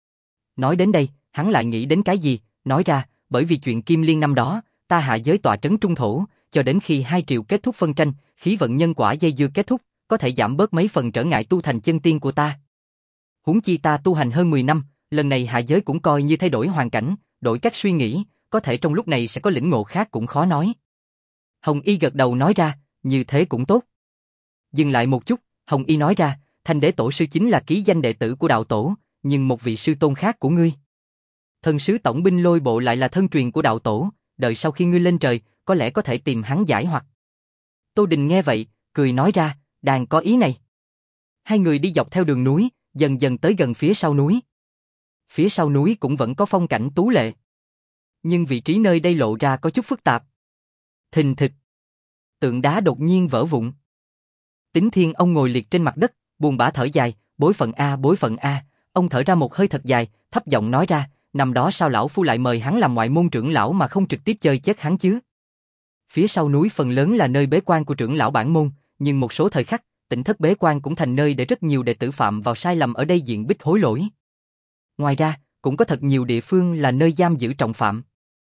Nói đến đây, hắn lại nghĩ đến cái gì, nói ra, bởi vì chuyện Kim Liên năm đó, ta hạ giới tọa trấn trung thổ, cho đến khi hai triệu kết thúc phân tranh, khí vận nhân quả dây dưa kết thúc, có thể giảm bớt mấy phần trở ngại tu thành chân tiên của ta. Huống chi ta tu hành hơn mười năm, lần này hạ giới cũng coi như thay đổi hoàn cảnh, đổi cách suy nghĩ, có thể trong lúc này sẽ có lĩnh ngộ khác cũng khó nói. Hồng Y gật đầu nói ra, như thế cũng tốt. Dừng lại một chút, Hồng Y nói ra, Thanh Đế tổ sư chính là ký danh đệ tử của đạo tổ, nhưng một vị sư tôn khác của ngươi. Thần sứ tổng binh Lôi Bộ lại là thân truyền của đạo tổ, đợi sau khi ngươi lên trời, có lẽ có thể tìm hắn giải hoặc. Tô Đình nghe vậy, cười nói ra, đàn có ý này. Hai người đi dọc theo đường núi, dần dần tới gần phía sau núi. Phía sau núi cũng vẫn có phong cảnh tú lệ. Nhưng vị trí nơi đây lộ ra có chút phức tạp. Thình thịch. Tượng đá đột nhiên vỡ vụn. Tín Thiên ông ngồi liệt trên mặt đất, buồn bã thở dài, bối phận A bối phận A, ông thở ra một hơi thật dài, thấp giọng nói ra, năm đó sao lão phu lại mời hắn làm ngoại môn trưởng lão mà không trực tiếp chơi chết hắn chứ? Phía sau núi phần lớn là nơi bế quan của trưởng lão bản môn, nhưng một số thời khắc, tỉnh thất bế quan cũng thành nơi để rất nhiều đệ tử phạm vào sai lầm ở đây diện bích hối lỗi. Ngoài ra, cũng có thật nhiều địa phương là nơi giam giữ trọng phạm.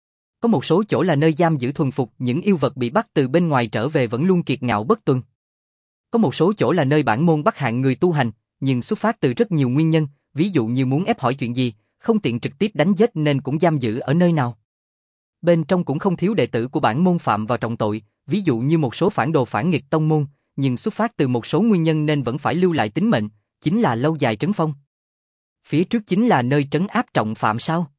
Có một số chỗ là nơi giam giữ thuần phục những yêu vật bị bắt từ bên ngoài trở về vẫn luôn kiệt ngạo bất tuân. Có một số chỗ là nơi bản môn bắt hạng người tu hành, nhưng xuất phát từ rất nhiều nguyên nhân, ví dụ như muốn ép hỏi chuyện gì, không tiện trực tiếp đánh giết nên cũng giam giữ ở nơi nào. Bên trong cũng không thiếu đệ tử của bản môn phạm vào trọng tội, ví dụ như một số phản đồ phản nghịch tông môn, nhưng xuất phát từ một số nguyên nhân nên vẫn phải lưu lại tính mệnh, chính là lâu dài trấn phong. Phía trước chính là nơi trấn áp trọng phạm sao?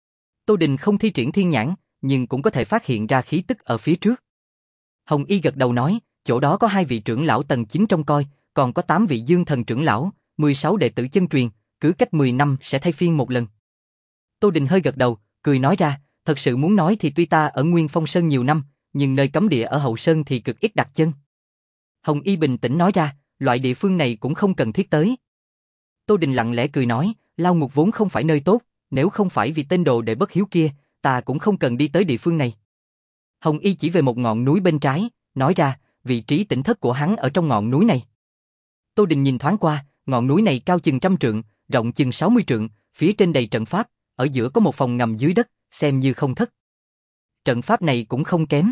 Tô Đình không thi triển thiên nhãn, nhưng cũng có thể phát hiện ra khí tức ở phía trước. Hồng Y gật đầu nói, chỗ đó có hai vị trưởng lão tầng chín trông coi, còn có tám vị dương thần trưởng lão, mười sáu đệ tử chân truyền, cứ cách mười năm sẽ thay phiên một lần. Tô Đình hơi gật đầu, cười nói ra, thật sự muốn nói thì tuy ta ở Nguyên Phong Sơn nhiều năm, nhưng nơi cấm địa ở Hậu Sơn thì cực ít đặt chân. Hồng Y bình tĩnh nói ra, loại địa phương này cũng không cần thiết tới. Tô Đình lặng lẽ cười nói, lao ngục vốn không phải nơi tốt, nếu không phải vì tên đồ đệ bất hiếu kia, ta cũng không cần đi tới địa phương này. Hồng Y chỉ về một ngọn núi bên trái, nói ra, vị trí tỉnh thất của hắn ở trong ngọn núi này. Tô Đình nhìn thoáng qua, ngọn núi này cao chừng trăm trượng, rộng chừng sáu mươi trượng, phía trên đầy trận pháp, ở giữa có một phòng ngầm dưới đất, xem như không thất. Trận pháp này cũng không kém.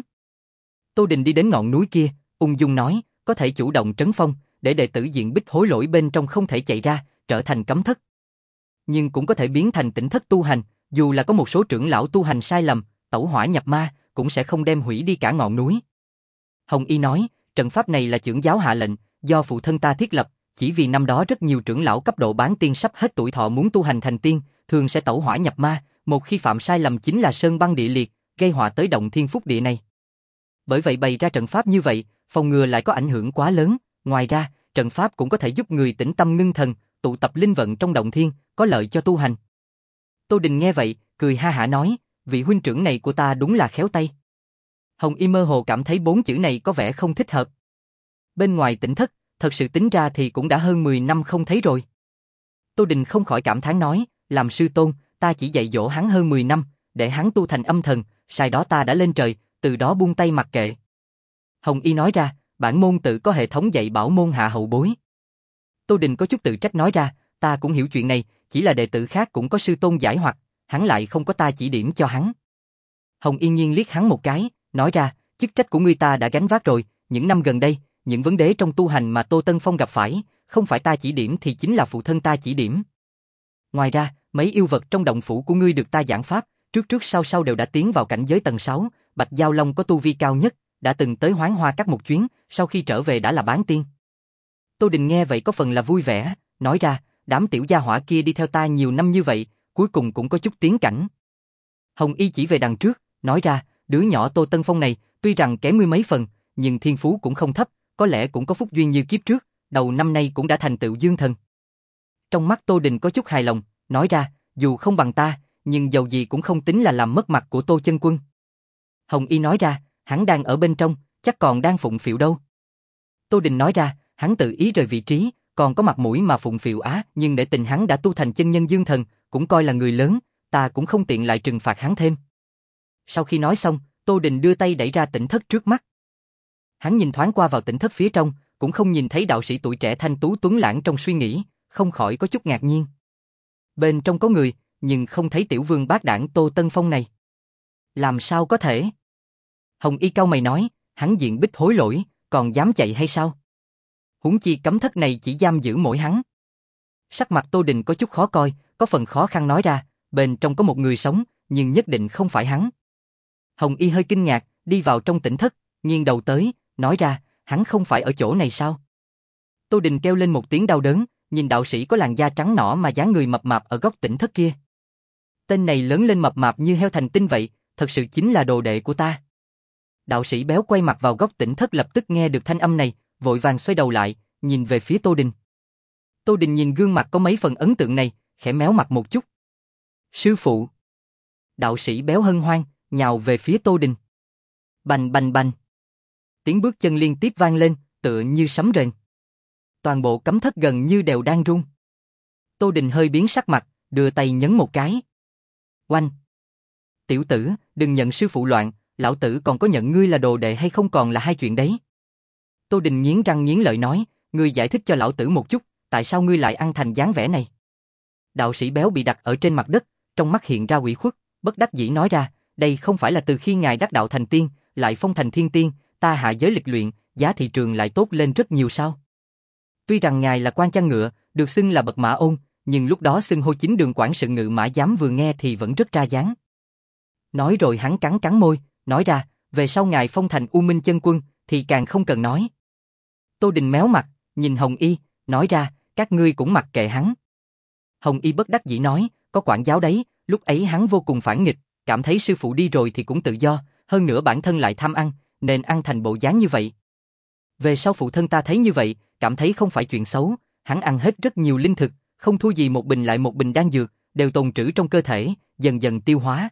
Tô Đình đi đến ngọn núi kia, ung dung nói, có thể chủ động trấn phong, để đệ tử diện bích hối lỗi bên trong không thể chạy ra, trở thành cấm thất. Nhưng cũng có thể biến thành tỉnh thất tu hành, dù là có một số trưởng lão tu hành sai lầm, tẩu hỏa nhập ma, cũng sẽ không đem hủy đi cả ngọn núi. Hồng Y nói, trận pháp này là chưởng giáo hạ lệnh, do phụ thân ta thiết lập, chỉ vì năm đó rất nhiều trưởng lão cấp độ bán tiên sắp hết tuổi thọ muốn tu hành thành tiên, thường sẽ tẩu hỏa nhập ma, một khi phạm sai lầm chính là sơn băng địa liệt, gây họa tới động thiên phúc địa này. Bởi vậy bày ra trận pháp như vậy, phòng ngừa lại có ảnh hưởng quá lớn, ngoài ra, trận pháp cũng có thể giúp người tĩnh tâm ngưng thần, tụ tập linh vận trong động thiên, có lợi cho tu hành. Tô Đình nghe vậy, cười ha hả nói, vị huynh trưởng này của ta đúng là khéo tay. Hồng Y mơ hồ cảm thấy bốn chữ này có vẻ không thích hợp. Bên ngoài tỉnh thất, thật sự tính ra thì cũng đã hơn mười năm không thấy rồi. Tô Đình không khỏi cảm thán nói, làm sư tôn, ta chỉ dạy dỗ hắn hơn mười năm, để hắn tu thành âm thần, sai đó ta đã lên trời, từ đó buông tay mặc kệ. Hồng Y nói ra, bản môn tự có hệ thống dạy bảo môn hạ hậu bối. Tô Đình có chút tự trách nói ra, ta cũng hiểu chuyện này, chỉ là đệ tử khác cũng có sư tôn giải hoặc, hắn lại không có ta chỉ điểm cho hắn. Hồng Yên Nhiên liếc hắn một cái, nói ra, chức trách của ngươi ta đã gánh vác rồi, những năm gần đây, những vấn đề trong tu hành mà Tô Tân Phong gặp phải, không phải ta chỉ điểm thì chính là phụ thân ta chỉ điểm. Ngoài ra, mấy yêu vật trong động phủ của ngươi được ta giảng pháp, trước trước sau sau đều đã tiến vào cảnh giới tầng sáu, Bạch Giao Long có tu vi cao nhất, đã từng tới Hoán Hoa Các một chuyến, sau khi trở về đã là bán tiên. Tô Đình nghe vậy có phần là vui vẻ, nói ra, đám tiểu gia hỏa kia đi theo ta nhiều năm như vậy, cuối cùng cũng có chút tiến cảnh. Hồng Y chỉ về đằng trước, nói ra, đứa nhỏ Tô Tân Phong này, tuy rằng kém mươi mấy phần, nhưng thiên phú cũng không thấp, có lẽ cũng có phúc duyên như kiếp trước, đầu năm nay cũng đã thành tựu dương thần. Trong mắt Tô Đình có chút hài lòng, nói ra, dù không bằng ta, nhưng dầu gì cũng không tính là làm mất mặt của Tô chân quân. Hồng Y nói ra, hắn đang ở bên trong, chắc còn đang phụng phịu đâu. Tô Đình nói ra, hắn tự ý rời vị trí, còn có mặt mũi mà phụng phịu á, nhưng để tình hắn đã tu thành chân nhân dương thần, cũng coi là người lớn, ta cũng không tiện lại trừng phạt hắn thêm. Sau khi nói xong, Tô Đình đưa tay đẩy ra tỉnh thất trước mắt. Hắn nhìn thoáng qua vào tỉnh thất phía trong, cũng không nhìn thấy đạo sĩ tuổi trẻ thanh tú tuấn lãng trong suy nghĩ, không khỏi có chút ngạc nhiên. Bên trong có người, nhưng không thấy tiểu vương bát đảng Tô Tân Phong này. Làm sao có thể? Hồng Y cau mày nói, hắn diện bích hối lỗi, còn dám chạy hay sao? Huống chi cấm thất này chỉ giam giữ mỗi hắn. Sắc mặt Tô Đình có chút khó coi, có phần khó khăn nói ra, bên trong có một người sống, nhưng nhất định không phải hắn. Hồng Y hơi kinh ngạc, đi vào trong tỉnh thất, nghiêng đầu tới, nói ra, hắn không phải ở chỗ này sao? Tô Đình kêu lên một tiếng đau đớn, nhìn đạo sĩ có làn da trắng nõn mà dáng người mập mạp ở góc tỉnh thất kia. Tên này lớn lên mập mạp như heo thành tinh vậy, thật sự chính là đồ đệ của ta. Đạo sĩ béo quay mặt vào góc tỉnh thất lập tức nghe được thanh âm này, vội vàng xoay đầu lại, nhìn về phía Tô Đình. Tô Đình nhìn gương mặt có mấy phần ấn tượng này, khẽ méo mặt một chút. Sư phụ. Đạo sĩ béo hân hoan, nhào về phía Tô Đình. Bành bành bành. Tiếng bước chân liên tiếp vang lên, tựa như sấm rền. Toàn bộ cấm thất gần như đều đang rung. Tô Đình hơi biến sắc mặt, đưa tay nhấn một cái. Oanh. Tiểu tử, đừng nhận sư phụ loạn, lão tử còn có nhận ngươi là đồ đệ hay không còn là hai chuyện đấy. Tô Đình nghiến răng nghiến lợi nói, ngươi giải thích cho lão tử một chút, tại sao ngươi lại ăn thành dáng vẻ này? Đạo sĩ béo bị đặt ở trên mặt đất, trong mắt hiện ra ủy khuất, bất đắc dĩ nói ra, đây không phải là từ khi ngài đắc đạo thành tiên, lại phong thành thiên tiên, ta hạ giới lịch luyện, giá thị trường lại tốt lên rất nhiều sao? Tuy rằng ngài là quan chăn ngựa, được xưng là bậc mã ôn, nhưng lúc đó xưng hô chính đường quản sự ngự mã giám vừa nghe thì vẫn rất ra dáng. Nói rồi hắn cắn cắn môi, nói ra, về sau ngài phong thành U Minh chân quân, thì càng không cần nói. Tô Đình méo mặt, nhìn Hồng Y, nói ra, các ngươi cũng mặc kệ hắn. Hồng Y bất đắc dĩ nói, có quản giáo đấy, lúc ấy hắn vô cùng phản nghịch, cảm thấy sư phụ đi rồi thì cũng tự do, hơn nữa bản thân lại tham ăn, nên ăn thành bộ dáng như vậy. Về sau phụ thân ta thấy như vậy, cảm thấy không phải chuyện xấu, hắn ăn hết rất nhiều linh thực, không thua gì một bình lại một bình đan dược, đều tồn trữ trong cơ thể, dần dần tiêu hóa.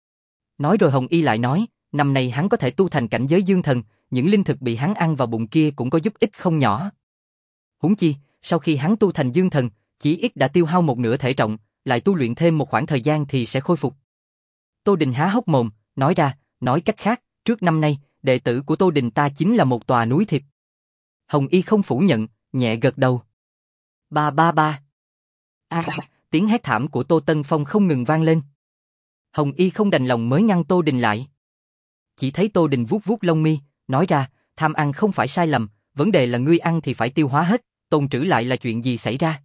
Nói rồi Hồng Y lại nói, năm nay hắn có thể tu thành cảnh giới dương thần, những linh thực bị hắn ăn vào bụng kia cũng có giúp ích không nhỏ. Huống chi, sau khi hắn tu thành dương thần, chỉ ít đã tiêu hao một nửa thể trọng, lại tu luyện thêm một khoảng thời gian thì sẽ khôi phục. Tô Đình há hốc mồm, nói ra, nói cách khác, trước năm nay, đệ tử của Tô Đình ta chính là một tòa núi thịt. Hồng Y không phủ nhận, nhẹ gật đầu. Ba ba ba. À, tiếng hét thảm của Tô Tân Phong không ngừng vang lên. Hồng Y không đành lòng mới ngăn Tô Đình lại. Chỉ thấy Tô Đình vuốt vuốt lông mi, nói ra, tham ăn không phải sai lầm, vấn đề là ngươi ăn thì phải tiêu hóa hết, tồn trữ lại là chuyện gì xảy ra?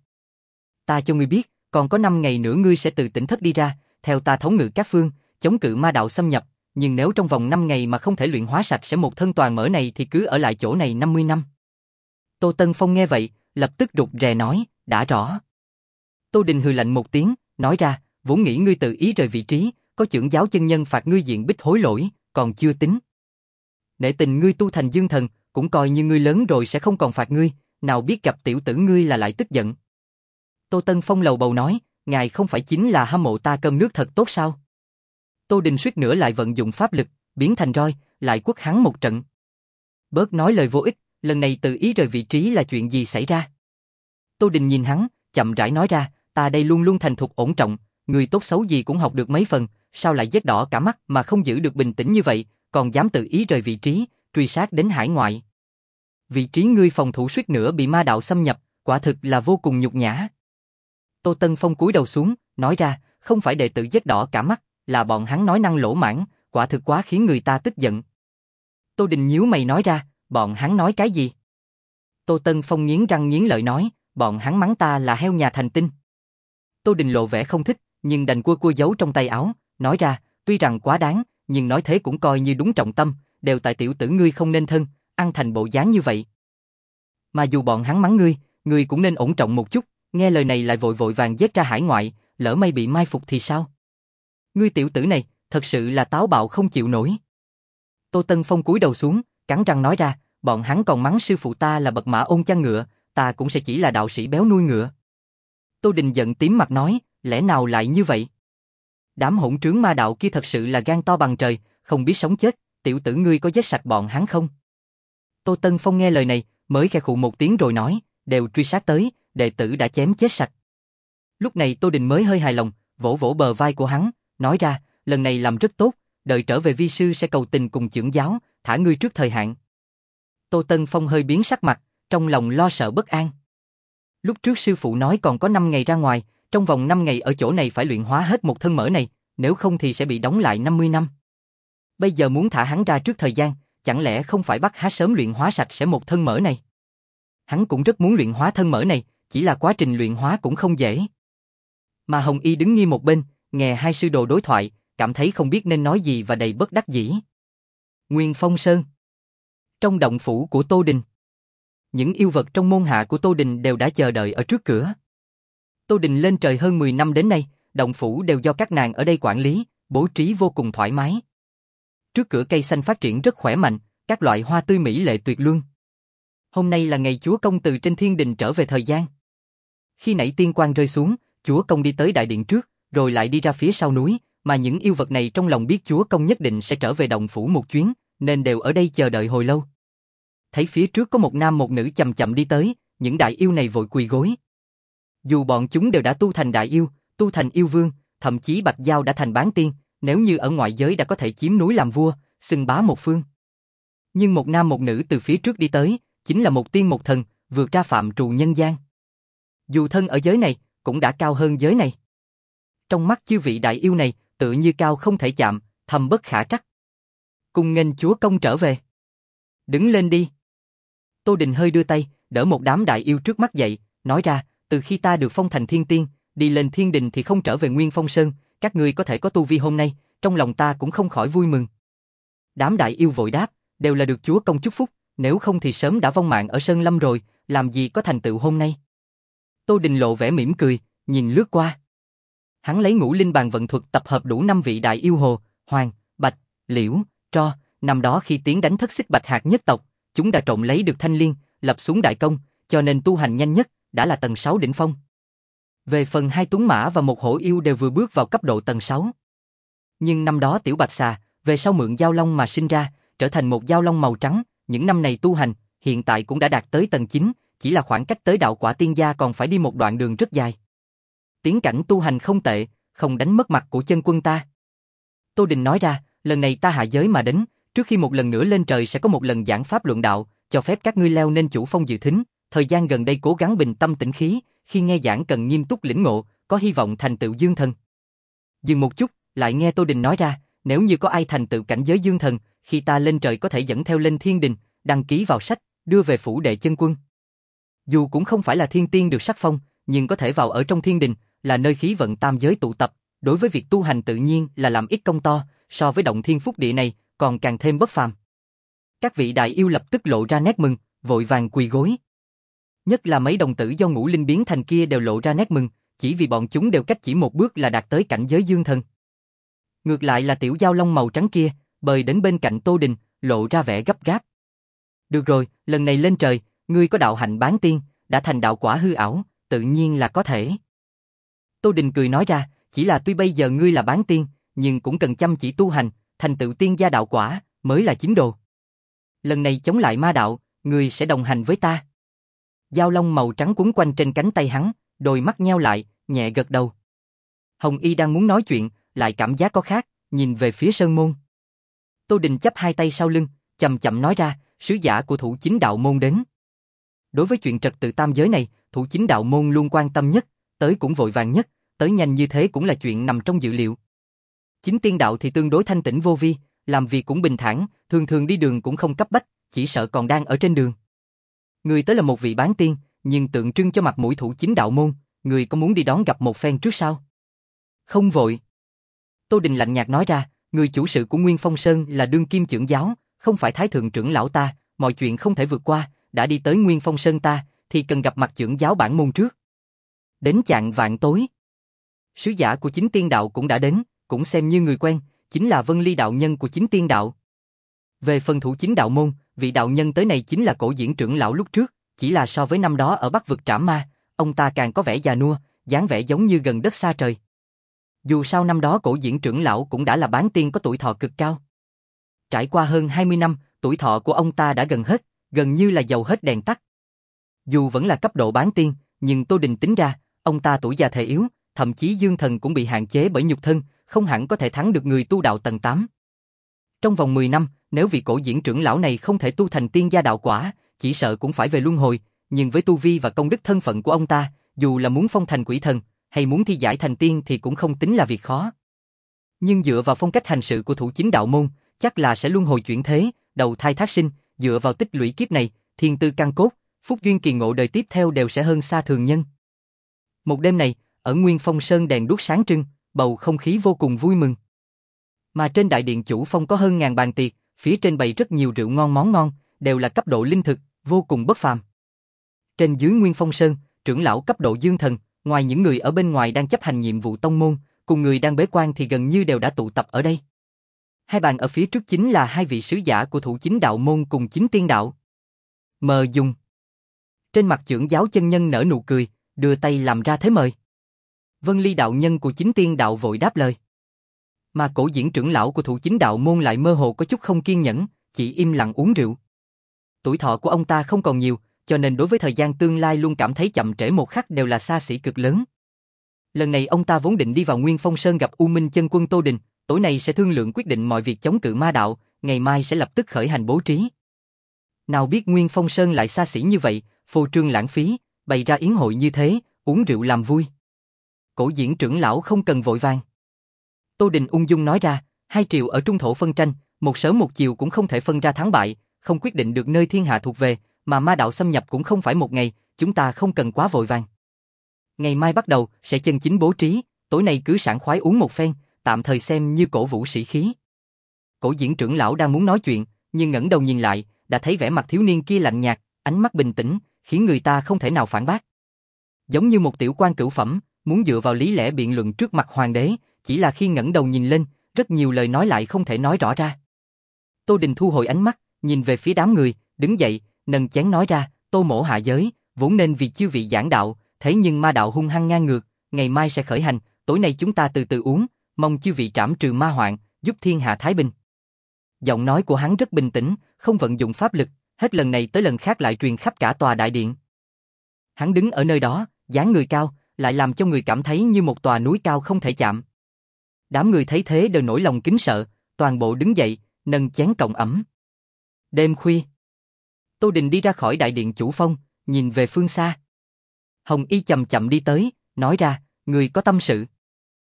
Ta cho ngươi biết, còn có năm ngày nữa ngươi sẽ từ tỉnh thất đi ra, theo ta thống ngự các phương, chống cự ma đạo xâm nhập, nhưng nếu trong vòng năm ngày mà không thể luyện hóa sạch sẽ một thân toàn mỡ này thì cứ ở lại chỗ này năm mươi năm. Tô Tân Phong nghe vậy, lập tức rụt rè nói, đã rõ. Tô Đình hừ lạnh một tiếng, nói ra, vốn nghĩ ngươi tự ý rời vị trí, có trưởng giáo chân nhân phạt ngươi diện bích hối lỗi, còn chưa tính. Nể tình ngươi tu thành dương thần, cũng coi như ngươi lớn rồi sẽ không còn phạt ngươi, nào biết gặp tiểu tử ngươi là lại tức giận. Tô Tân Phong lầu bầu nói, ngài không phải chính là hâm mộ ta cơm nước thật tốt sao? Tô Đình suýt nữa lại vận dụng pháp lực, biến thành roi, lại quất hắn một trận. Bớt nói lời vô ích, lần này tự ý rời vị trí là chuyện gì xảy ra? Tô Đình nhìn hắn, chậm rãi nói ra, ta đây luôn luôn thành thục ổn trọng, người tốt xấu gì cũng học được mấy phần, sao lại vết đỏ cả mắt mà không giữ được bình tĩnh như vậy, còn dám tự ý rời vị trí, truy sát đến hải ngoại. Vị trí ngươi phòng thủ suýt nữa bị ma đạo xâm nhập, quả thực là vô cùng nhục nhã. Tô Tân Phong cúi đầu xuống, nói ra, không phải đệ tử vết đỏ cả mắt, là bọn hắn nói năng lỗ mãng, quả thực quá khiến người ta tức giận. Tô Đình nhíu mày nói ra, bọn hắn nói cái gì? Tô Tân Phong nghiến răng nghiến lợi nói, bọn hắn mắng ta là heo nhà thành tinh. Tô Đình lộ vẻ không thích, nhưng đành cua cua giấu trong tay áo, nói ra, tuy rằng quá đáng, nhưng nói thế cũng coi như đúng trọng tâm, đều tại tiểu tử ngươi không nên thân, ăn thành bộ dáng như vậy. Mà dù bọn hắn mắng ngươi, ngươi cũng nên ổn trọng một chút, nghe lời này lại vội vội vàng giết ra hải ngoại, lỡ may bị mai phục thì sao? Ngươi tiểu tử này, thật sự là táo bạo không chịu nổi. Tô Tân Phong cúi đầu xuống, cắn răng nói ra, bọn hắn còn mắng sư phụ ta là bậc mã ôn chăn ngựa, ta cũng sẽ chỉ là đạo sĩ béo nuôi ngựa. Tô Đình giận tím mặt nói, lẽ nào lại như vậy? Đám hỗn trướng ma đạo kia thật sự là gan to bằng trời, không biết sống chết, tiểu tử ngươi có giết sạch bọn hắn không? Tô Tân Phong nghe lời này, mới khẽ khụ một tiếng rồi nói, đều truy sát tới, đệ tử đã chém chết sạch. Lúc này Tô Đình mới hơi hài lòng, vỗ vỗ bờ vai của hắn, nói ra, lần này làm rất tốt, đợi trở về vi sư sẽ cầu tình cùng chưởng giáo, thả ngươi trước thời hạn. Tô Tân Phong hơi biến sắc mặt, trong lòng lo sợ bất an. Lúc trước sư phụ nói còn có năm ngày ra ngoài, trong vòng năm ngày ở chỗ này phải luyện hóa hết một thân mỡ này, nếu không thì sẽ bị đóng lại năm mươi năm. Bây giờ muốn thả hắn ra trước thời gian, chẳng lẽ không phải bắt hắn sớm luyện hóa sạch sẽ một thân mỡ này? Hắn cũng rất muốn luyện hóa thân mỡ này, chỉ là quá trình luyện hóa cũng không dễ. Mà Hồng Y đứng nghiêm một bên, nghe hai sư đồ đối thoại, cảm thấy không biết nên nói gì và đầy bất đắc dĩ. Nguyên Phong Sơn. Trong động phủ của Tô Đình, những yêu vật trong môn hạ của Tô Đình đều đã chờ đợi ở trước cửa. Tô Đình lên trời hơn mười năm đến nay, động phủ đều do các nàng ở đây quản lý, bố trí vô cùng thoải mái. Trước cửa cây xanh phát triển rất khỏe mạnh, các loại hoa tươi mỹ lệ tuyệt luân. Hôm nay là ngày Chúa Công từ trên thiên đình trở về thời gian. Khi nãy tiên quang rơi xuống, Chúa Công đi tới đại điện trước, rồi lại đi ra phía sau núi, mà những yêu vật này trong lòng biết Chúa Công nhất định sẽ trở về động phủ một chuyến, nên đều ở đây chờ đợi hồi lâu. Thấy phía trước có một nam một nữ chậm chậm đi tới, những đại yêu này vội quỳ gối. Dù bọn chúng đều đã tu thành đại yêu, tu thành yêu vương, thậm chí Bạch Giao đã thành bán tiên, nếu như ở ngoại giới đã có thể chiếm núi làm vua, xưng bá một phương. Nhưng một nam một nữ từ phía trước đi tới, chính là một tiên một thần, vượt ra phạm trù nhân gian. Dù thân ở giới này, cũng đã cao hơn giới này. Trong mắt chư vị đại yêu này, tự như cao không thể chạm, thâm bất khả trắc. Cùng nghênh Chúa Công trở về. Đứng lên đi. Tô Đình hơi đưa tay, đỡ một đám đại yêu trước mắt dậy, nói ra, từ khi ta được phong thành thiên tiên, đi lên thiên đình thì không trở về Nguyên Phong Sơn, các ngươi có thể có tu vi hôm nay, trong lòng ta cũng không khỏi vui mừng. Đám đại yêu vội đáp, đều là được Chúa Công chúc phúc, nếu không thì sớm đã vong mạng ở Sơn Lâm rồi, làm gì có thành tựu hôm nay. Tô Đình lộ vẻ mỉm cười, nhìn lướt qua. Hắn lấy ngũ linh bàn vận thuật tập hợp đủ năm vị đại yêu hồ, Hoàng, Bạch, Liễu, Tro, năm đó khi tiến đánh thất xích bạch hạt nhất tộc, chúng đã trộm lấy được thanh liên, lập xuống đại công, cho nên tu hành nhanh nhất, đã là tầng sáu đỉnh phong. Về phần hai tuấn mã và một hổ yêu đều vừa bước vào cấp độ tầng sáu. Nhưng năm đó tiểu bạch xà, về sau mượn giao long mà sinh ra, trở thành một giao long màu trắng, những năm này tu hành, hiện tại cũng đã đạt tới tầng chín, chỉ là khoảng cách tới đạo quả tiên gia còn phải đi một đoạn đường rất dài. Tiến cảnh tu hành không tệ, không đánh mất mặt của chân quân ta. Tô Đình nói ra, lần này ta hạ giới mà đến, trước khi một lần nữa lên trời sẽ có một lần giảng pháp luận đạo, cho phép các ngươi leo nên chủ phong dự thính, thời gian gần đây cố gắng bình tâm tĩnh khí, khi nghe giảng cần nghiêm túc lĩnh ngộ, có hy vọng thành tựu dương thần. Dừng một chút, lại nghe Tô Đình nói ra, nếu như có ai thành tựu cảnh giới dương thần, khi ta lên trời có thể dẫn theo lên thiên đình, đăng ký vào sách, đưa về phủ đệ chân quân. Dù cũng không phải là thiên tiên được sắc phong, nhưng có thể vào ở trong thiên đình, là nơi khí vận tam giới tụ tập, đối với việc tu hành tự nhiên là làm ít công to, so với động thiên phúc địa này, còn càng thêm bất phàm. Các vị đại yêu lập tức lộ ra nét mừng, vội vàng quỳ gối. Nhất là mấy đồng tử do ngũ linh biến thành kia đều lộ ra nét mừng, chỉ vì bọn chúng đều cách chỉ một bước là đạt tới cảnh giới dương thần. Ngược lại là tiểu giao long màu trắng kia, bơi đến bên cạnh Tô Đình, lộ ra vẻ gấp gáp. Được rồi, lần này lên trời, ngươi có đạo hạnh bán tiên, đã thành đạo quả hư ảo, tự nhiên là có thể. Tô Đình cười nói ra, chỉ là tuy bây giờ ngươi là bán tiên, nhưng cũng cần chăm chỉ tu hành, thành tựu tiên gia đạo quả, mới là chính đồ. Lần này chống lại ma đạo, ngươi sẽ đồng hành với ta. Dao long màu trắng quấn quanh trên cánh tay hắn, đôi mắt nheo lại, nhẹ gật đầu. Hồng Y đang muốn nói chuyện, lại cảm giác có khác, nhìn về phía sơn môn. Tô Đình chắp hai tay sau lưng, chậm chậm nói ra, sứ giả của thủ chính đạo môn đến. Đối với chuyện trật tự tam giới này, thủ chính đạo môn luôn quan tâm nhất, tới cũng vội vàng nhất, tới nhanh như thế cũng là chuyện nằm trong dự liệu. Chính tiên đạo thì tương đối thanh tĩnh vô vi, làm việc cũng bình thản, thường thường đi đường cũng không cấp bách, chỉ sợ còn đang ở trên đường. Người tới là một vị bán tiên, nhưng tượng trưng cho mặt mũi thủ chính đạo môn, người có muốn đi đón gặp một phen trước sao? Không vội. Tô Đình lạnh nhạt nói ra, người chủ sự của Nguyên Phong Sơn là đương kim trưởng giáo, không phải thái thượng trưởng lão ta, mọi chuyện không thể vượt qua, đã đi tới Nguyên Phong Sơn ta, thì cần gặp mặt trưởng giáo bản môn trước. Đến chạng vạn tối, sứ giả của chính tiên đạo cũng đã đến, cũng xem như người quen, chính là Vân Ly đạo nhân của chính tiên đạo. Về phần thủ chính đạo môn, vị đạo nhân tới này chính là Cổ Diễn trưởng lão lúc trước, chỉ là so với năm đó ở Bắc vực trảm ma, ông ta càng có vẻ già nua, dáng vẻ giống như gần đất xa trời. Dù sao năm đó Cổ Diễn trưởng lão cũng đã là bán tiên có tuổi thọ cực cao. Trải qua hơn hai mươi năm, tuổi thọ của ông ta đã gần hết, gần như là dầu hết đèn tắt. Dù vẫn là cấp độ bán tiên, nhưng Tô Đình tính ra, ông ta tuổi già thể yếu, thậm chí dương thần cũng bị hạn chế bởi nhục thân, không hẳn có thể thắng được người tu đạo tầng tám. Trong vòng mười năm, nếu vị Cổ Diễn trưởng lão này không thể tu thành tiên gia đạo quả, chỉ sợ cũng phải về luân hồi, nhưng với tu vi và công đức thân phận của ông ta, dù là muốn phong thành quỷ thần, hay muốn thi giải thành tiên thì cũng không tính là việc khó. Nhưng dựa vào phong cách hành sự của thủ chính đạo môn, chắc là sẽ luân hồi chuyển thế, đầu thai thác sinh, dựa vào tích lũy kiếp này, thiên tư căn cốt, phúc duyên kỳ ngộ đời tiếp theo đều sẽ hơn xa thường nhân. Một đêm này, ở Nguyên Phong Sơn đèn đuốc sáng trưng, bầu không khí vô cùng vui mừng. Mà trên đại điện chủ phong có hơn ngàn bàn tiệc, phía trên bày rất nhiều rượu ngon món ngon, đều là cấp độ linh thực, vô cùng bất phàm. Trên dưới Nguyên Phong Sơn, trưởng lão cấp độ dương thần, ngoài những người ở bên ngoài đang chấp hành nhiệm vụ tông môn, cùng người đang bế quan thì gần như đều đã tụ tập ở đây. Hai bàn ở phía trước chính là hai vị sứ giả của thủ chính đạo môn cùng chính tiên đạo. Mờ dùng. Trên mặt trưởng giáo chân nhân nở nụ cười, đưa tay làm ra thế mời. Vân Ly đạo nhân của chính tiên đạo vội đáp lời. Mà Cổ Diễn trưởng lão của thủ chính đạo môn lại mơ hồ có chút không kiên nhẫn, chỉ im lặng uống rượu. Tuổi thọ của ông ta không còn nhiều, cho nên đối với thời gian tương lai luôn cảm thấy chậm trễ một khắc đều là xa xỉ cực lớn. Lần này ông ta vốn định đi vào Nguyên Phong Sơn gặp U Minh chân quân Tô Đình, tối nay sẽ thương lượng quyết định mọi việc chống cự ma đạo, ngày mai sẽ lập tức khởi hành bố trí. Nào biết Nguyên Phong Sơn lại xa xỉ như vậy, phô trương lãng phí, bày ra yến hội như thế, uống rượu làm vui. Cổ Diễn trưởng lão không cần vội vàng. Tô Đình ung dung nói ra, hai triều ở trung thổ phân tranh, một sớm một chiều cũng không thể phân ra thắng bại, không quyết định được nơi thiên hạ thuộc về, mà ma đạo xâm nhập cũng không phải một ngày, chúng ta không cần quá vội vàng. Ngày mai bắt đầu sẽ chân chính bố trí, tối nay cứ sảng khoái uống một phen, tạm thời xem như cổ vũ sĩ khí. Cổ Diễn trưởng lão đang muốn nói chuyện, nhưng ngẩng đầu nhìn lại, đã thấy vẻ mặt thiếu niên kia lạnh nhạt, ánh mắt bình tĩnh, khiến người ta không thể nào phản bác. Giống như một tiểu quan cửu phẩm, muốn dựa vào lý lẽ biện luận trước mặt hoàng đế, chỉ là khi ngẩng đầu nhìn lên, rất nhiều lời nói lại không thể nói rõ ra. Tô Đình thu hồi ánh mắt, nhìn về phía đám người, đứng dậy, nâng chén nói ra, Tô mỗ hạ giới, vốn nên vì chư vị giảng đạo, thế nhưng ma đạo hung hăng ngang ngược, ngày mai sẽ khởi hành, tối nay chúng ta từ từ uống, mong chư vị trảm trừ ma hoạn, giúp thiên hạ thái bình. Giọng nói của hắn rất bình tĩnh, không vận dụng pháp lực, hết lần này tới lần khác lại truyền khắp cả tòa đại điện. Hắn đứng ở nơi đó, dáng người cao, lại làm cho người cảm thấy như một tòa núi cao không thể chạm. Đám người thấy thế đều nổi lòng kính sợ, toàn bộ đứng dậy, nâng chén cộng ẩm. Đêm khuya, Tô Đình đi ra khỏi đại điện chủ phong, nhìn về phương xa. Hồng Y chậm chậm đi tới, nói ra, người có tâm sự.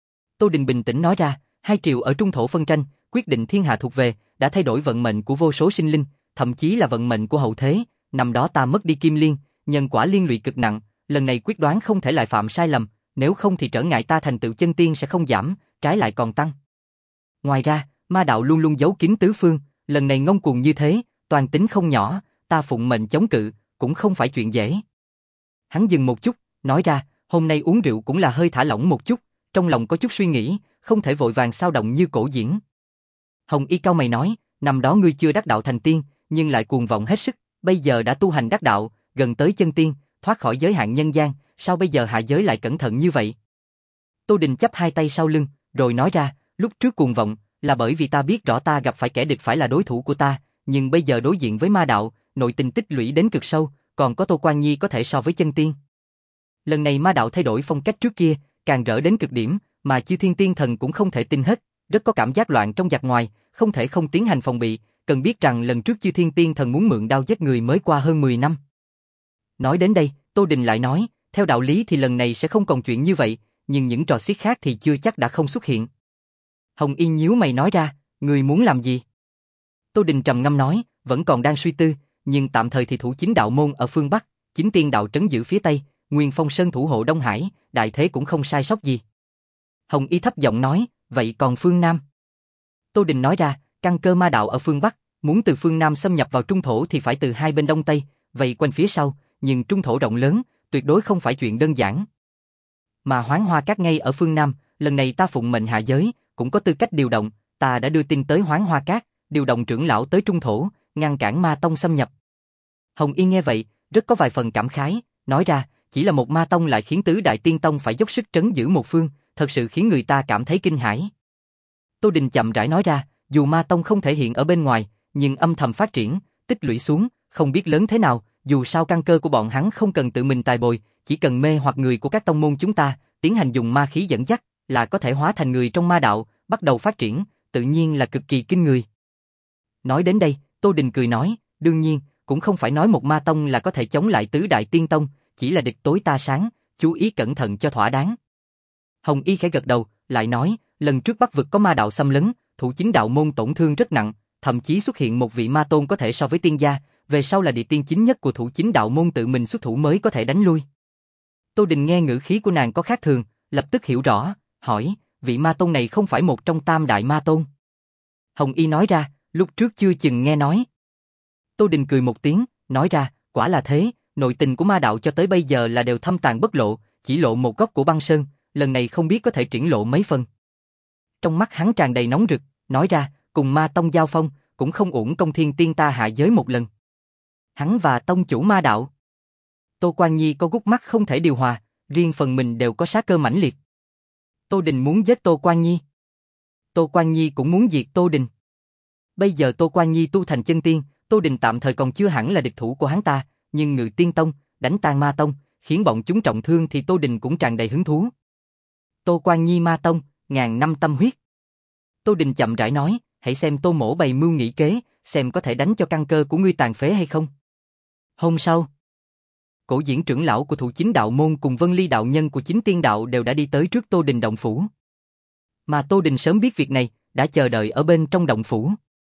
Tô Đình bình tĩnh nói ra, hai triều ở trung thổ phân tranh, quyết định thiên hạ thuộc về, đã thay đổi vận mệnh của vô số sinh linh, thậm chí là vận mệnh của hậu thế. Năm đó ta mất đi Kim Liên, nhân quả liên lụy cực nặng, lần này quyết đoán không thể lại phạm sai lầm, nếu không thì trở ngại ta thành tựu chân tiên sẽ không giảm, trái lại còn tăng. Ngoài ra, ma đạo luôn luôn giấu kín tứ phương, lần này ngông cuồng như thế, toàn tính không nhỏ, ta phụng mệnh chống cự, cũng không phải chuyện dễ. Hắn dừng một chút, nói ra, hôm nay uống rượu cũng là hơi thả lỏng một chút, trong lòng có chút suy nghĩ, không thể vội vàng sao động như Cổ Diễn. Hồng Y cau mày nói, năm đó ngươi chưa đắc đạo thành tiên, nhưng lại cuồng vọng hết sức, bây giờ đã tu hành đắc đạo, gần tới chân tiên, thoát khỏi giới hạn nhân gian, sao bây giờ hạ giới lại cẩn thận như vậy? Tô Đình chắp hai tay sau lưng, rồi nói ra, lúc trước cuồng vọng, là bởi vì ta biết rõ ta gặp phải kẻ địch phải là đối thủ của ta, nhưng bây giờ đối diện với ma đạo, nội tình tích lũy đến cực sâu, còn có Tô Quan Nhi có thể so với chân tiên. Lần này ma đạo thay đổi phong cách trước kia, càng rỡ đến cực điểm, mà Chư Thiên Tiên Thần cũng không thể tin hết, rất có cảm giác loạn trong giặc ngoài, không thể không tiến hành phòng bị, cần biết rằng lần trước Chư Thiên Tiên Thần muốn mượn đao giết người mới qua hơn mười năm. Nói đến đây, Tô Đình lại nói, theo đạo lý thì lần này sẽ không còn chuyện như vậy, nhưng những trò xiết khác thì chưa chắc đã không xuất hiện. Hồng Y nhíu mày nói ra, người muốn làm gì? Tô Đình trầm ngâm nói, vẫn còn đang suy tư, nhưng tạm thời thì thủ chính đạo môn ở phương Bắc, chính tiên đạo trấn giữ phía Tây, Nguyên Phong Sơn thủ hộ Đông Hải, đại thế cũng không sai sót gì. Hồng Y thấp giọng nói, vậy còn phương Nam? Tô Đình nói ra, căn cơ ma đạo ở phương Bắc, muốn từ phương Nam xâm nhập vào trung thổ thì phải từ hai bên Đông Tây, vậy quanh phía sau, nhưng trung thổ rộng lớn, tuyệt đối không phải chuyện đơn giản. Mà Hoán Hoa Các ngay ở phương Nam, lần này ta phụng mệnh hạ giới, cũng có tư cách điều động, ta đã đưa tin tới Hoán Hoa Các, điều động trưởng lão tới trung thổ, ngăn cản ma tông xâm nhập. Hồng Y nghe vậy, rất có vài phần cảm khái, nói ra, chỉ là một ma tông lại khiến tứ đại tiên tông phải dốc sức trấn giữ một phương, thật sự khiến người ta cảm thấy kinh hãi. Tô Đình chậm rãi nói ra, dù ma tông không thể hiện ở bên ngoài, nhưng âm thầm phát triển, tích lũy xuống, không biết lớn thế nào, dù sao căn cơ của bọn hắn không cần tự mình tài bồi, chỉ cần mê hoặc người của các tông môn chúng ta, tiến hành dùng ma khí dẫn dắt, là có thể hóa thành người trong ma đạo, bắt đầu phát triển, tự nhiên là cực kỳ kinh người. Nói đến đây, Tô Đình cười nói, đương nhiên, cũng không phải nói một ma tông là có thể chống lại tứ đại tiên tông, chỉ là địch tối ta sáng, chú ý cẩn thận cho thỏa đáng. Hồng Y khẽ gật đầu, lại nói, lần trước Bắc vực có ma đạo xâm lấn, thủ chính đạo môn tổn thương rất nặng, thậm chí xuất hiện một vị ma tôn có thể so với tiên gia, về sau là địa tiên chính nhất của thủ chính đạo môn tự mình xuất thủ mới có thể đánh lui. Tô Đình nghe ngữ khí của nàng có khác thường, lập tức hiểu rõ, hỏi, vị ma tôn này không phải một trong tam đại ma tôn? Hồng Y nói ra, lúc trước chưa chừng nghe nói. Tô Đình cười một tiếng, nói ra, quả là thế, nội tình của ma đạo cho tới bây giờ là đều thâm tàng bất lộ, chỉ lộ một góc của băng sơn, lần này không biết có thể triển lộ mấy phần. Trong mắt hắn tràn đầy nóng rực, nói ra, cùng ma tông giao phong, cũng không uổng công thiên tiên ta hạ giới một lần. Hắn và tông chủ ma đạo. Tô Quan Nhi có gút mắt không thể điều hòa, riêng phần mình đều có sát cơ mãnh liệt. Tô Đình muốn giết Tô Quan Nhi. Tô Quan Nhi cũng muốn diệt Tô Đình. Bây giờ Tô Quan Nhi tu thành chân tiên, Tô Đình tạm thời còn chưa hẳn là địch thủ của hắn ta, nhưng Ngự Tiên Tông, đánh tan ma tông, khiến bọn chúng trọng thương thì Tô Đình cũng tràn đầy hứng thú. Tô Quan Nhi ma tông, ngàn năm tâm huyết. Tô Đình chậm rãi nói, hãy xem Tô Mỗ bày mưu nghĩ kế, xem có thể đánh cho căn cơ của ngươi tàn phế hay không. Hôm sau, Cổ Diễn trưởng lão của thủ chính đạo môn cùng Vân Ly đạo nhân của chính tiên đạo đều đã đi tới trước Tô Đình động phủ. Mà Tô Đình sớm biết việc này, đã chờ đợi ở bên trong động phủ.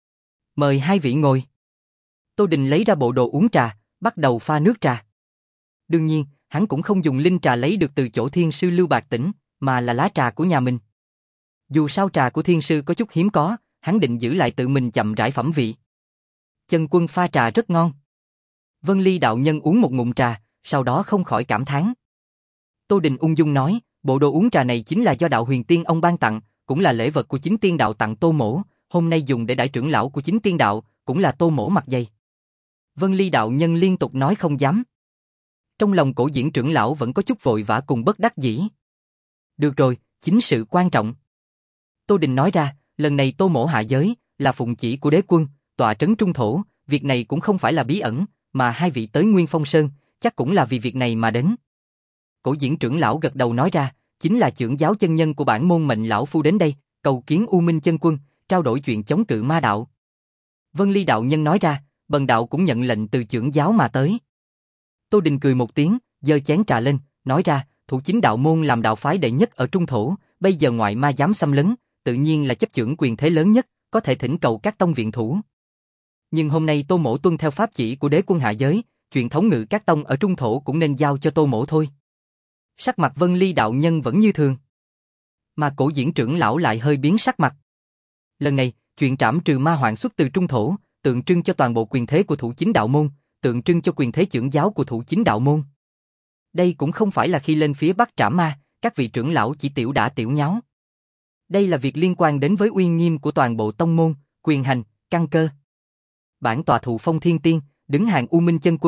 Mời hai vị ngồi. Tô Đình lấy ra bộ đồ uống trà, bắt đầu pha nước trà. Đương nhiên, hắn cũng không dùng linh trà lấy được từ chỗ thiên sư Lưu Bạc Tĩnh, mà là lá trà của nhà mình. Dù sao trà của thiên sư có chút hiếm có, hắn định giữ lại tự mình chậm rãi phẩm vị. Chân Quân pha trà rất ngon. Vân Ly đạo nhân uống một ngụm trà, sau đó không khỏi cảm thán. Tô Đình ung dung nói, bộ đồ uống trà này chính là do đạo Huyền Tiên ông ban tặng, cũng là lễ vật của chính tiên đạo tặng Tô Mỗ, hôm nay dùng để đãi trưởng lão của chính tiên đạo, cũng là Tô Mỗ mặt dày. Vân Ly đạo nhân liên tục nói không dám. Trong lòng Cổ Diễn trưởng lão vẫn có chút vội vã cùng bất đắc dĩ. Được rồi, chính sự quan trọng. Tô Đình nói ra, lần này Tô Mỗ hạ giới, là phụng chỉ của đế quân, tọa trấn trung thổ, việc này cũng không phải là bí ẩn, mà hai vị tới Nguyên Phong Sơn, chắc cũng là vì việc này mà đến. Cổ Diễn trưởng lão gật đầu nói ra, chính là trưởng giáo chân nhân của bản môn mệnh lão phu đến đây, cầu kiến U Minh chân quân, trao đổi chuyện chống cự ma đạo. Vân Ly đạo nhân nói ra, bần đạo cũng nhận lệnh từ trưởng giáo mà tới. Tô Đình cười một tiếng, giơ chén trà lên, nói ra, thủ chính đạo môn làm đạo phái đệ nhất ở trung thổ, bây giờ ngoại ma dám xâm lấn, tự nhiên là chấp chưởng quyền thế lớn nhất, có thể thỉnh cầu các tông viện thủ. Nhưng hôm nay Tô Mỗ tuân theo pháp chỉ của đế quân hạ giới, chuyện thống ngự các tông ở trung thổ cũng nên giao cho Tô Mỗ thôi. Sắc mặt Vân Ly đạo nhân vẫn như thường, mà Cổ Diễn trưởng lão lại hơi biến sắc mặt. Lần này, chuyện trảm trừ ma hoạn xuất từ trung thổ, tượng trưng cho toàn bộ quyền thế của thủ chính đạo môn, tượng trưng cho quyền thế trưởng giáo của thủ chính đạo môn. Đây cũng không phải là khi lên phía Bắc trảm ma, các vị trưởng lão chỉ tiểu đả tiểu nháo. Đây là việc liên quan đến với uy nghiêm của toàn bộ tông môn, quyền hành, căn cơ. Bản tọa thụ phong thiên tiên, đứng hàng U Minh chân quân,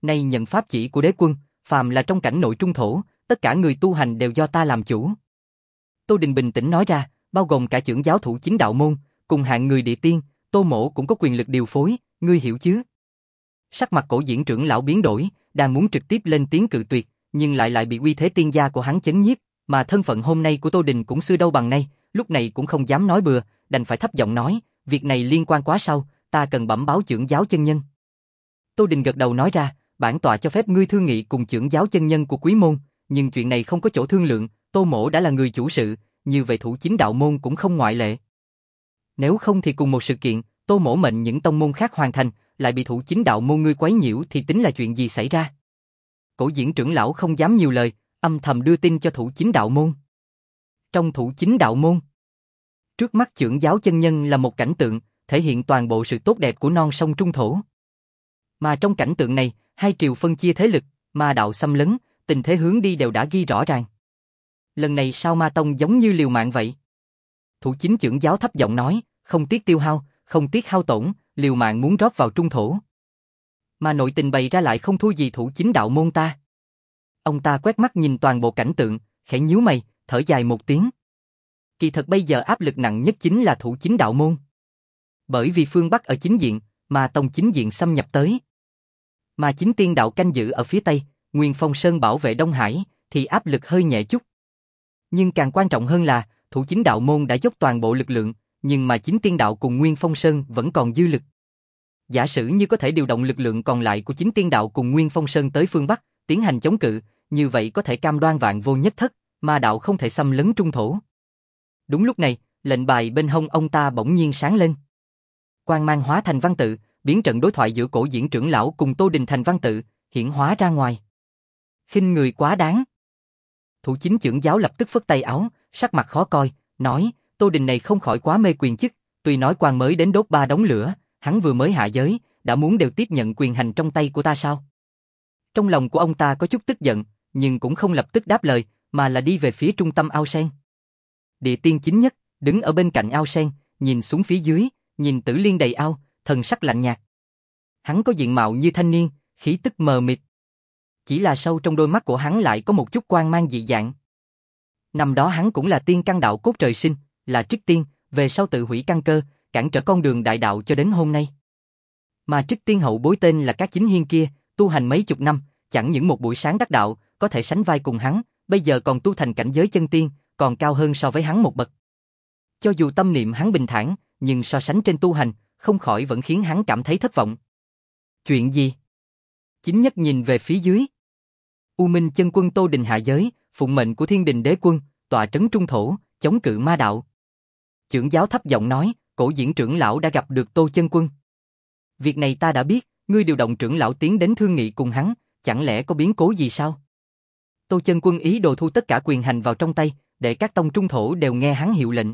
Nay nhận pháp chỉ của đế quân, phàm là trong cảnh nội trung thổ, tất cả người tu hành đều do ta làm chủ. Tô Đình bình tĩnh nói ra, bao gồm cả trưởng giáo thủ chính đạo môn, cùng hạng người địa tiên, Tô Mỗ cũng có quyền lực điều phối, ngươi hiểu chứ? Sắc mặt Cổ Diễn trưởng lão biến đổi, đang muốn trực tiếp lên tiếng cự tuyệt, nhưng lại lại bị uy thế tiên gia của hắn chấn nhiếp, mà thân phận hôm nay của Tô Đình cũng xưa đâu bằng nay, lúc này cũng không dám nói bừa, đành phải thấp giọng nói, việc này liên quan quá sâu, ta cần bẩm báo trưởng giáo chân nhân. Tô Đình gật đầu nói ra, bản tọa cho phép ngươi thương nghị cùng trưởng giáo chân nhân của quý môn, nhưng chuyện này không có chỗ thương lượng, Tô Mỗ đã là người chủ sự, như vậy thủ chính đạo môn cũng không ngoại lệ. Nếu không thì cùng một sự kiện, Tô Mỗ mệnh những tông môn khác hoàn thành, lại bị thủ chính đạo môn ngươi quấy nhiễu thì tính là chuyện gì xảy ra? Cổ Diễn trưởng lão không dám nhiều lời, âm thầm đưa tin cho thủ chính đạo môn. Trong thủ chính đạo môn, trước mắt trưởng giáo chân nhân là một cảnh tượng, thể hiện toàn bộ sự tốt đẹp của non sông Trung Thổ. Mà trong cảnh tượng này, hai triều phân chia thế lực, ma đạo xâm lấn, tình thế hướng đi đều đã ghi rõ ràng. Lần này sao Ma Tông giống như liều mạng vậy? Thủ chính trưởng giáo thấp giọng nói, không tiếc tiêu hao, không tiếc hao tổn, liều mạng muốn rót vào Trung Thổ. Mà nội tình bày ra lại không thua gì thủ chính đạo môn ta. Ông ta quét mắt nhìn toàn bộ cảnh tượng, khẽ nhíu mày, thở dài một tiếng. Kỳ thật bây giờ áp lực nặng nhất chính là thủ chính đạo môn. Bởi vì phương Bắc ở chính diện, mà Tông chính diện xâm nhập tới. Mà chính tiên đạo canh giữ ở phía Tây, Nguyên Phong Sơn bảo vệ Đông Hải, thì áp lực hơi nhẹ chút. Nhưng càng quan trọng hơn là, thủ chính đạo môn đã dốc toàn bộ lực lượng, nhưng mà chính tiên đạo cùng Nguyên Phong Sơn vẫn còn dư lực. Giả sử như có thể điều động lực lượng còn lại của chính tiên đạo cùng Nguyên Phong Sơn tới phương Bắc, tiến hành chống cự, như vậy có thể cam đoan vạn vô nhất thất, ma đạo không thể xâm lấn Trung Thổ. Đúng lúc này, lệnh bài bên hông ông ta bỗng nhiên sáng lên. Quang mang hóa thành văn tự, biến trận đối thoại giữa Cổ Diễn trưởng lão cùng Tô Đình thành văn tự, hiển hóa ra ngoài. Khinh người quá đáng. Thủ chính trưởng giáo lập tức phất tay áo, sắc mặt khó coi, nói, Tô Đình này không khỏi quá mê quyền chức, tuy nói quan mới đến đốt ba đống lửa, hắn vừa mới hạ giới, đã muốn đều tiếp nhận quyền hành trong tay của ta sao? Trong lòng của ông ta có chút tức giận, nhưng cũng không lập tức đáp lời, mà là đi về phía trung tâm ao sen. Địa tiên chính nhất, đứng ở bên cạnh ao sen, nhìn xuống phía dưới, nhìn Tử Liên đầy ao, thần sắc lạnh nhạt. Hắn có diện mạo như thanh niên, khí tức mờ mịt. Chỉ là sâu trong đôi mắt của hắn lại có một chút quang mang dị dạng. Năm đó hắn cũng là tiên căn đạo cốt trời sinh, là trích tiên, về sau tự hủy căn cơ, cản trở con đường đại đạo cho đến hôm nay. Mà trích tiên hậu bối tên là Các Chính Hiên kia, tu hành mấy chục năm, chẳng những một buổi sáng đắc đạo, có thể sánh vai cùng hắn, bây giờ còn tu thành cảnh giới chân tiên, còn cao hơn so với hắn một bậc. Cho dù tâm niệm hắn bình thản, nhưng so sánh trên tu hành, không khỏi vẫn khiến hắn cảm thấy thất vọng. Chuyện gì? Chính nhất nhìn về phía dưới. U Minh chân quân Tô Đình hạ giới, phụng mệnh của Thiên Đình đế quân, tọa trấn Trung Thổ, chống cự ma đạo. Trưởng giáo thấp giọng nói, Cổ Diễn trưởng lão đã gặp được Tô chân quân. Việc này ta đã biết, ngươi điều động trưởng lão tiến đến thương nghị cùng hắn, chẳng lẽ có biến cố gì sao? Tô chân quân ý đồ thu tất cả quyền hành vào trong tay, để các tông Trung Thổ đều nghe hắn hiệu lệnh.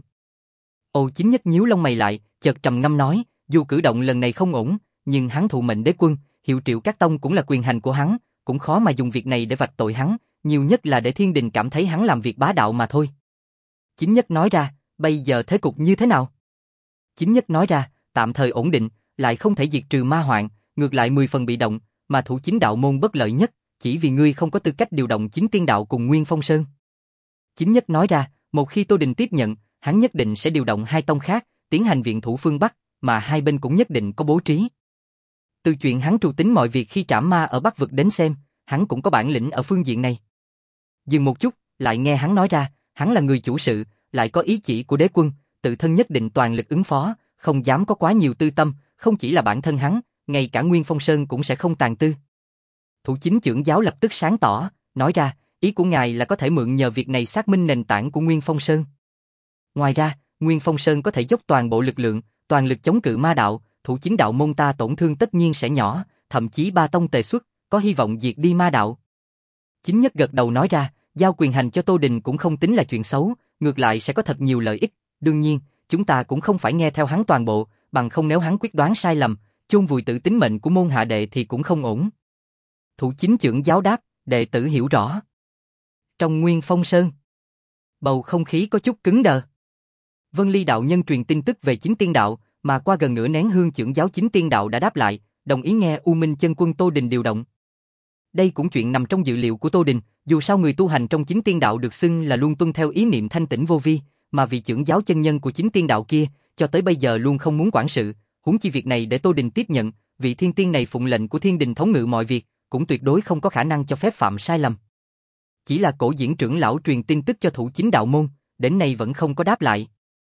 Ô Chính Nhất nhíu lông mày lại, chợt trầm ngâm nói, dù cử động lần này không ổn, nhưng hắn thụ mệnh đế quân, hiệu triệu các tông cũng là quyền hành của hắn, cũng khó mà dùng việc này để vạch tội hắn, nhiều nhất là để Thiên Đình cảm thấy hắn làm việc bá đạo mà thôi. Chính Nhất nói ra, bây giờ thế cục như thế nào? Chính Nhất nói ra, tạm thời ổn định, lại không thể diệt trừ ma hoạn, ngược lại mười phần bị động, mà thủ chính đạo môn bất lợi nhất, chỉ vì ngươi không có tư cách điều động chính tiên đạo cùng Nguyên Phong Sơn. Chính Nhất nói ra, một khi Tô Đình tiếp nhận, hắn nhất định sẽ điều động hai tông khác, tiến hành viện thủ phương Bắc, mà hai bên cũng nhất định có bố trí. Từ chuyện hắn trù tính mọi việc khi trảm ma ở Bắc vực đến xem, hắn cũng có bản lĩnh ở phương diện này. Dừng một chút, lại nghe hắn nói ra, hắn là người chủ sự, lại có ý chỉ của đế quân, tự thân nhất định toàn lực ứng phó, không dám có quá nhiều tư tâm, không chỉ là bản thân hắn, ngay cả Nguyên Phong Sơn cũng sẽ không tàn tư. Thủ chính trưởng giáo lập tức sáng tỏ, nói ra, ý của ngài là có thể mượn nhờ việc này xác minh nền tảng của Nguyên Phong Sơn. Ngoài ra, Nguyên Phong Sơn có thể dốc toàn bộ lực lượng, toàn lực chống cự ma đạo, thủ chính đạo môn ta tổn thương tất nhiên sẽ nhỏ, thậm chí ba tông tề xuất, có hy vọng diệt đi ma đạo. Chính Nhất gật đầu nói ra, giao quyền hành cho Tô Đình cũng không tính là chuyện xấu, ngược lại sẽ có thật nhiều lợi ích, đương nhiên, chúng ta cũng không phải nghe theo hắn toàn bộ, bằng không nếu hắn quyết đoán sai lầm, chôn vùi tự tính mệnh của môn hạ đệ thì cũng không ổn. Thủ chính trưởng giáo đáp, đệ tử hiểu rõ. Trong Nguyên Phong Sơn, bầu không khí có chút cứng đờ. Vân Ly đạo nhân truyền tin tức về chính tiên đạo, mà qua gần nửa nén hương trưởng giáo chính tiên đạo đã đáp lại, đồng ý nghe U Minh chân quân Tô Đình điều động. Đây cũng chuyện nằm trong dự liệu của Tô Đình, dù sao người tu hành trong chính tiên đạo được xưng là luôn tuân theo ý niệm thanh tĩnh vô vi, mà vị trưởng giáo chân nhân của chính tiên đạo kia, cho tới bây giờ luôn không muốn quản sự, huống chi việc này để Tô Đình tiếp nhận, vị thiên tiên này phụng lệnh của thiên đình thống ngự mọi việc, cũng tuyệt đối không có khả năng cho phép phạm sai lầm. Chỉ là Cổ Diễn trưởng lão truyền tin tức cho thủ chính đạo môn, đến nay vẫn không có đáp lại.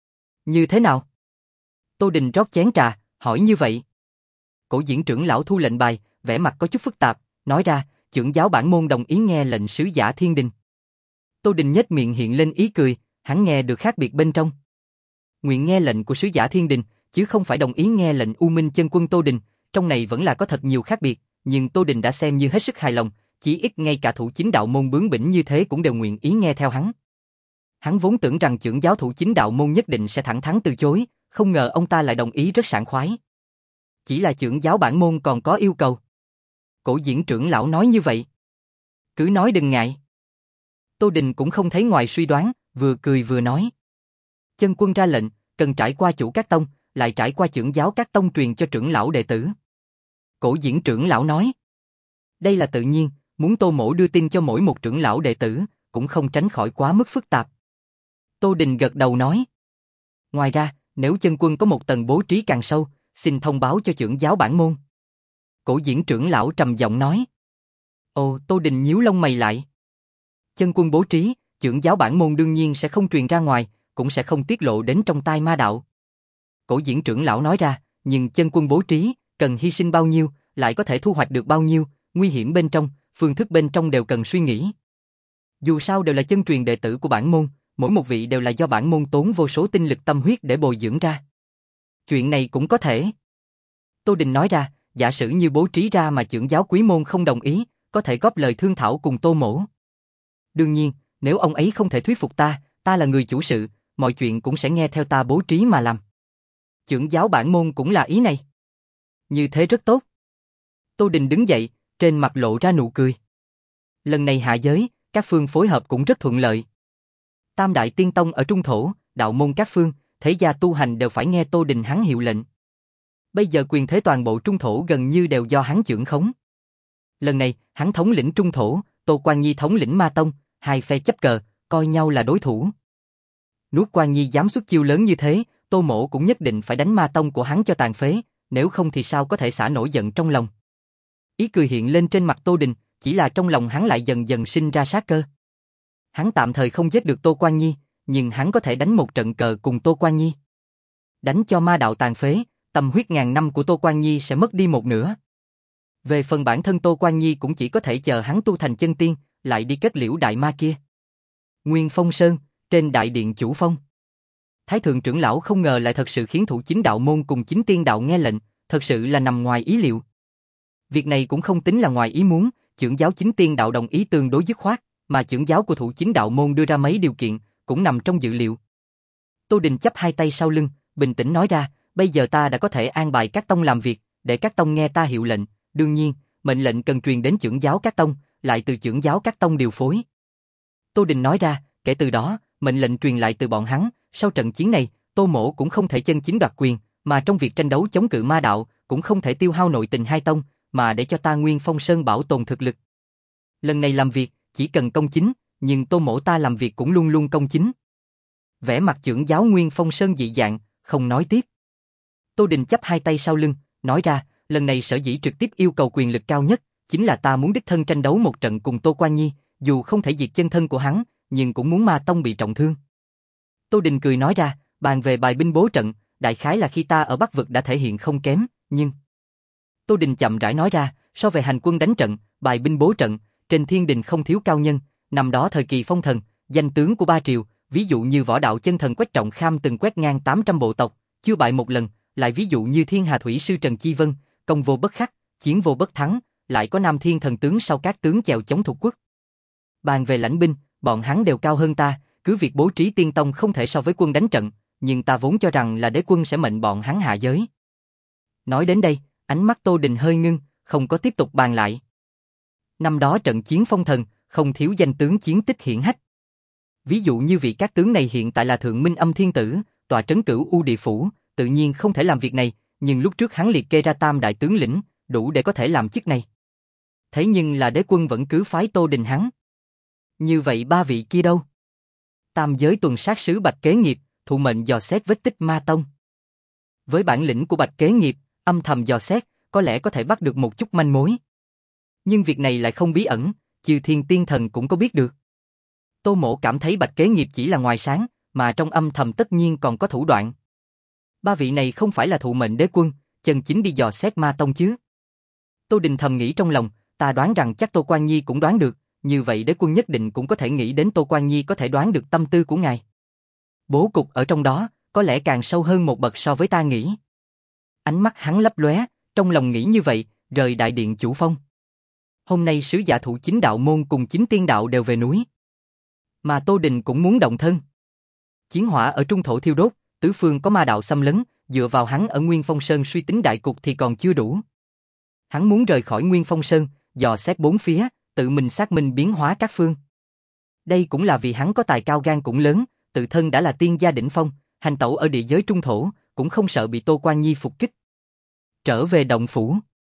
Như thế nào? Tô Đình rót chén trà, hỏi như vậy. Cổ Diễn trưởng lão thu lệnh bài, vẻ mặt có chút phức tạp, nói ra, trưởng giáo bản môn đồng ý nghe lệnh sứ giả thiên đình. Tô Đình nhếch miệng hiện lên ý cười, hắn nghe được khác biệt bên trong. Nguyện nghe lệnh của sứ giả thiên đình, chứ không phải đồng ý nghe lệnh U Minh chân quân Tô Đình, trong này vẫn là có thật nhiều khác biệt, nhưng Tô Đình đã xem như hết sức hài lòng, chỉ ít ngay cả thủ chính đạo môn bướng bỉnh như thế cũng đều nguyện ý nghe theo hắn. Hắn vốn tưởng rằng trưởng giáo thủ chính đạo môn nhất định sẽ thẳng thắn từ chối, không ngờ ông ta lại đồng ý rất sảng khoái. Chỉ là trưởng giáo bản môn còn có yêu cầu. Cổ Diễn trưởng lão nói như vậy. Cứ nói đừng ngại. Tô Đình cũng không thấy ngoài suy đoán, vừa cười vừa nói. Chân quân ra lệnh, cần trải qua chủ các tông, lại trải qua trưởng giáo các tông truyền cho trưởng lão đệ tử. Cổ Diễn trưởng lão nói. Đây là tự nhiên, muốn Tô mỗ đưa tin cho mỗi một trưởng lão đệ tử, cũng không tránh khỏi quá mức phức tạp. Tô Đình gật đầu nói. Ngoài ra, nếu chân quân có một tầng bố trí càng sâu, xin thông báo cho trưởng giáo bản môn. Cổ Diễn trưởng lão trầm giọng nói. Ồ, Tô Đình nhíu lông mày lại. Chân quân bố trí, trưởng giáo bản môn đương nhiên sẽ không truyền ra ngoài, cũng sẽ không tiết lộ đến trong tai ma đạo. Cổ Diễn trưởng lão nói ra, nhưng chân quân bố trí, cần hy sinh bao nhiêu, lại có thể thu hoạch được bao nhiêu, nguy hiểm bên trong, phương thức bên trong đều cần suy nghĩ. Dù sao đều là chân truyền đệ tử của bản môn, mỗi một vị đều là do bản môn tốn vô số tinh lực tâm huyết để bồi dưỡng ra. Chuyện này cũng có thể. Tô Đình nói ra, giả sử như bố trí ra mà trưởng giáo quý môn không đồng ý, có thể góp lời thương thảo cùng Tô mỗ. Đương nhiên, nếu ông ấy không thể thuyết phục ta, ta là người chủ sự, mọi chuyện cũng sẽ nghe theo ta bố trí mà làm. Trưởng giáo bản môn cũng là ý này. Như thế rất tốt. Tô Đình đứng dậy, trên mặt lộ ra nụ cười. Lần này hạ giới, các phương phối hợp cũng rất thuận lợi. Tam đại tiên tông ở trung thổ, đạo môn các phương, thế gia tu hành đều phải nghe Tô Đình hắn hiệu lệnh. Bây giờ quyền thế toàn bộ trung thổ gần như đều do hắn trưởng khống. Lần này, hắn thống lĩnh trung thổ, Tô Quan Nhi thống lĩnh ma tông, hai phe chấp cờ, coi nhau là đối thủ. Nuốt Quan Nhi dám xuất chiêu lớn như thế, Tô mỗ cũng nhất định phải đánh ma tông của hắn cho tàn phế, nếu không thì sao có thể xả nổi giận trong lòng. Ý cười hiện lên trên mặt Tô Đình, chỉ là trong lòng hắn lại dần dần sinh ra sát cơ. Hắn tạm thời không giết được Tô Quan Nhi, nhưng hắn có thể đánh một trận cờ cùng Tô Quan Nhi. Đánh cho ma đạo tàn phế, tâm huyết ngàn năm của Tô Quan Nhi sẽ mất đi một nửa. Về phần bản thân Tô Quan Nhi cũng chỉ có thể chờ hắn tu thành chân tiên, lại đi kết liễu đại ma kia. Nguyên Phong Sơn, trên đại điện chủ phong. Thái thượng trưởng lão không ngờ lại thật sự khiến thủ chính đạo môn cùng chính tiên đạo nghe lệnh, thật sự là nằm ngoài ý liệu. Việc này cũng không tính là ngoài ý muốn, trưởng giáo chính tiên đạo đồng ý tương đối dứt khoát, mà trưởng giáo của thủ chính đạo môn đưa ra mấy điều kiện, cũng nằm trong dự liệu. Tô Đình chắp hai tay sau lưng, bình tĩnh nói ra, bây giờ ta đã có thể an bài các tông làm việc, để các tông nghe ta hiệu lệnh, đương nhiên, mệnh lệnh cần truyền đến trưởng giáo các tông, lại từ trưởng giáo các tông điều phối. Tô Đình nói ra, kể từ đó, mệnh lệnh truyền lại từ bọn hắn, sau trận chiến này, Tô mỗ cũng không thể chân chính đoạt quyền, mà trong việc tranh đấu chống cự ma đạo, cũng không thể tiêu hao nội tình hai tông, mà để cho ta Nguyên Phong Sơn bảo tồn thực lực. Lần này làm việc, chỉ cần công chính, nhưng Tô mỗ ta làm việc cũng luôn luôn công chính. Vẻ mặt trưởng giáo Nguyên Phong Sơn dị dạng, không nói tiếp. Tô Đình chắp hai tay sau lưng, nói ra, lần này sở dĩ trực tiếp yêu cầu quyền lực cao nhất, chính là ta muốn đích thân tranh đấu một trận cùng Tô Quan Nhi, dù không thể diệt chân thân của hắn, nhưng cũng muốn ma tông bị trọng thương. Tô Đình cười nói ra, bàn về bài binh bố trận, đại khái là khi ta ở Bắc Vực đã thể hiện không kém, nhưng... Tô Đình chậm rãi nói ra, so về hành quân đánh trận, bài binh bố trận, trên thiên đình không thiếu cao nhân, năm đó thời kỳ phong thần, danh tướng của ba triều, ví dụ như võ đạo chân thần Quách Trọng Kham từng quét ngang tám trăm bộ tộc, chưa bại một lần, lại ví dụ như Thiên Hà Thủy sư Trần Chi Vân, công vô bất khắc, chiến vô bất thắng, lại có Nam Thiên thần tướng sau các tướng chèo chống thuộc quốc. Bàn về lãnh binh, bọn hắn đều cao hơn ta, cứ việc bố trí tiên tông không thể so với quân đánh trận, nhưng ta vốn cho rằng là đế quân sẽ mệnh bọn hắn hạ giới. Nói đến đây, ánh mắt Tô Đình hơi ngưng, không có tiếp tục bàn lại. Năm đó trận chiến phong thần, không thiếu danh tướng chiến tích hiển hách. Ví dụ như vị các tướng này hiện tại là Thượng Minh Âm Thiên Tử, tọa trấn Cửu U Địa Phủ, tự nhiên không thể làm việc này, nhưng lúc trước hắn liệt kê ra tam đại tướng lĩnh, đủ để có thể làm chức này. Thế nhưng là đế quân vẫn cứ phái Tô Đình hắn. Như vậy ba vị kia đâu? Tam giới tuần sát sứ Bạch Kế Nghiệp, thụ mệnh dò xét vết tích ma tông. Với bản lĩnh của Bạch Kế Nghiệp, âm thầm dò xét, có lẽ có thể bắt được một chút manh mối. Nhưng việc này lại không bí ẩn, Chư Thiên Tiên Thần cũng có biết được. Tô Mỗ cảm thấy Bạch Kế Nghiệp chỉ là ngoài sáng, mà trong âm thầm tất nhiên còn có thủ đoạn. Ba vị này không phải là thụ mệnh đế quân, chân chính đi dò xét ma tông chứ. Tô Đình thầm nghĩ trong lòng, ta đoán rằng chắc Tô Quan Nhi cũng đoán được, như vậy đế quân nhất định cũng có thể nghĩ đến Tô Quan Nhi có thể đoán được tâm tư của ngài. Bố cục ở trong đó, có lẽ càng sâu hơn một bậc so với ta nghĩ. Ánh mắt hắn lấp lóe, trong lòng nghĩ như vậy, rời đại điện chủ phong. Hôm nay sứ giả thụ chính đạo môn cùng chính tiên đạo đều về núi. Mà Tô Đình cũng muốn động thân. Chiến hỏa ở trung thổ thiêu đốt, tứ phương có ma đạo xâm lấn, dựa vào hắn ở Nguyên Phong Sơn suy tính đại cục thì còn chưa đủ. Hắn muốn rời khỏi Nguyên Phong Sơn, dò xét bốn phía, tự mình xác minh biến hóa các phương. Đây cũng là vì hắn có tài cao gan cũng lớn, tự thân đã là tiên gia đỉnh phong, hành tẩu ở địa giới trung thổ, cũng không sợ bị Tô Quan Nhi phục kích. Trở về động phủ,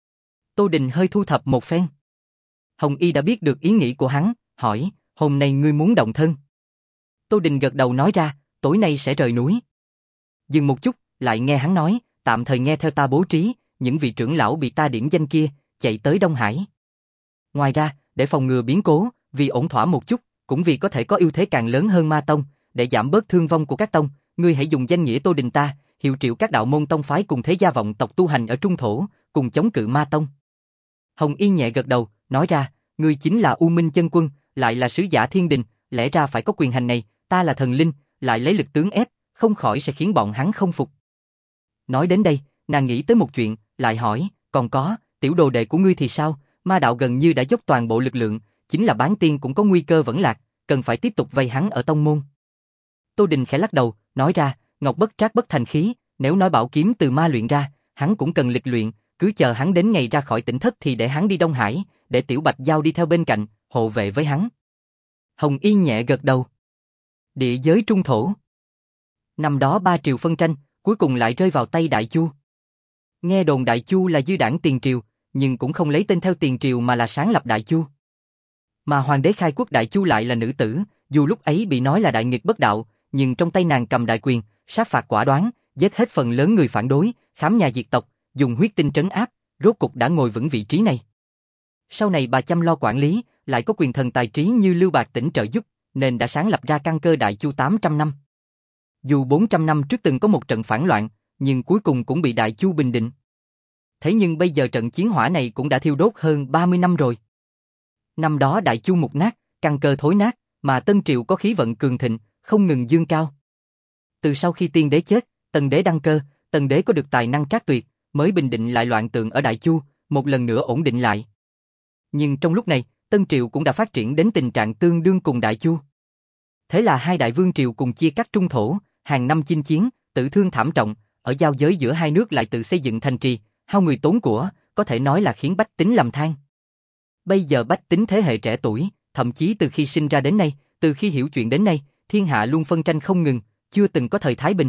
Tô Đình hơi thu thập một phen. Hồng Y đã biết được ý nghĩ của hắn, hỏi, hôm nay ngươi muốn động thân? Tô Đình gật đầu nói ra, tối nay sẽ rời núi. Dừng một chút, lại nghe hắn nói, tạm thời nghe theo ta bố trí, những vị trưởng lão bị ta điểm danh kia, chạy tới Đông Hải. Ngoài ra, để phòng ngừa biến cố, vì ổn thỏa một chút, cũng vì có thể có ưu thế càng lớn hơn ma tông, để giảm bớt thương vong của các tông, ngươi hãy dùng danh nghĩa Tô Đình ta, hiệu triệu các đạo môn tông phái cùng thế gia vọng tộc tu hành ở trung thổ, cùng chống cự ma tông. Hồng Y nhẹ gật đầu, nói ra, ngươi chính là U Minh Chân Quân, lại là sứ giả thiên đình, lẽ ra phải có quyền hành này, ta là thần linh, lại lấy lực tướng ép, không khỏi sẽ khiến bọn hắn không phục. Nói đến đây, nàng nghĩ tới một chuyện, lại hỏi, còn có, tiểu đồ đệ của ngươi thì sao? Ma đạo gần như đã dốc toàn bộ lực lượng, chính là bán tiên cũng có nguy cơ vẫn lạc, cần phải tiếp tục vây hắn ở tông môn. Tô Đình khẽ lắc đầu, nói ra, ngọc bất trác bất thành khí, nếu nói bảo kiếm từ ma luyện ra, hắn cũng cần lịch luyện, cứ chờ hắn đến ngày ra khỏi tỉnh thất thì để hắn đi Đông Hải, để Tiểu Bạch Giao đi theo bên cạnh, hộ vệ với hắn. Hồng Y nhẹ gật đầu. Địa giới trung thổ. Năm đó ba triều phân tranh, cuối cùng lại rơi vào tay Đại Chu. Nghe đồn Đại Chu là dư đảng Tiền Triều, nhưng cũng không lấy tên theo Tiền Triều mà là sáng lập Đại Chu. Mà hoàng đế khai quốc Đại Chu lại là nữ tử, dù lúc ấy bị nói là đại nghịch bất đạo, nhưng trong tay nàng cầm đại quyền, sát phạt quả đoán, giết hết phần lớn người phản đối, khám nhà diệt tộc, dùng huyết tinh trấn áp, rốt cục đã ngồi vững vị trí này. Sau này bà chăm lo quản lý, lại có quyền thần tài trí như Lưu Bạc Tỉnh trợ giúp, nên đã sáng lập ra căn cơ Đại Chu tám trăm năm. Dù bốn trăm năm trước từng có một trận phản loạn, nhưng cuối cùng cũng bị Đại Chu bình định. Thế nhưng bây giờ trận chiến hỏa này cũng đã thiêu đốt hơn ba mươi năm rồi. Năm đó Đại Chu mục nát, căn cơ thối nát, mà Tân Triều có khí vận cường thịnh, không ngừng dương cao. Từ sau khi tiên đế chết, Tần đế đăng cơ, Tần đế có được tài năng trác tuyệt, mới bình định lại loạn tượng ở Đại Chu, một lần nữa ổn định lại. Nhưng trong lúc này, Tân Triều cũng đã phát triển đến tình trạng tương đương cùng Đại Chu. Thế là hai đại vương triều cùng chia cắt trung thổ, hàng năm chinh chiến, tử thương thảm trọng, ở giao giới giữa hai nước lại tự xây dựng thành trì, hao người tốn của, có thể nói là khiến bách tính lầm than. Bây giờ bách tính thế hệ trẻ tuổi, thậm chí từ khi sinh ra đến nay, từ khi hiểu chuyện đến nay, thiên hạ luôn phân tranh không ngừng, chưa từng có thời thái bình.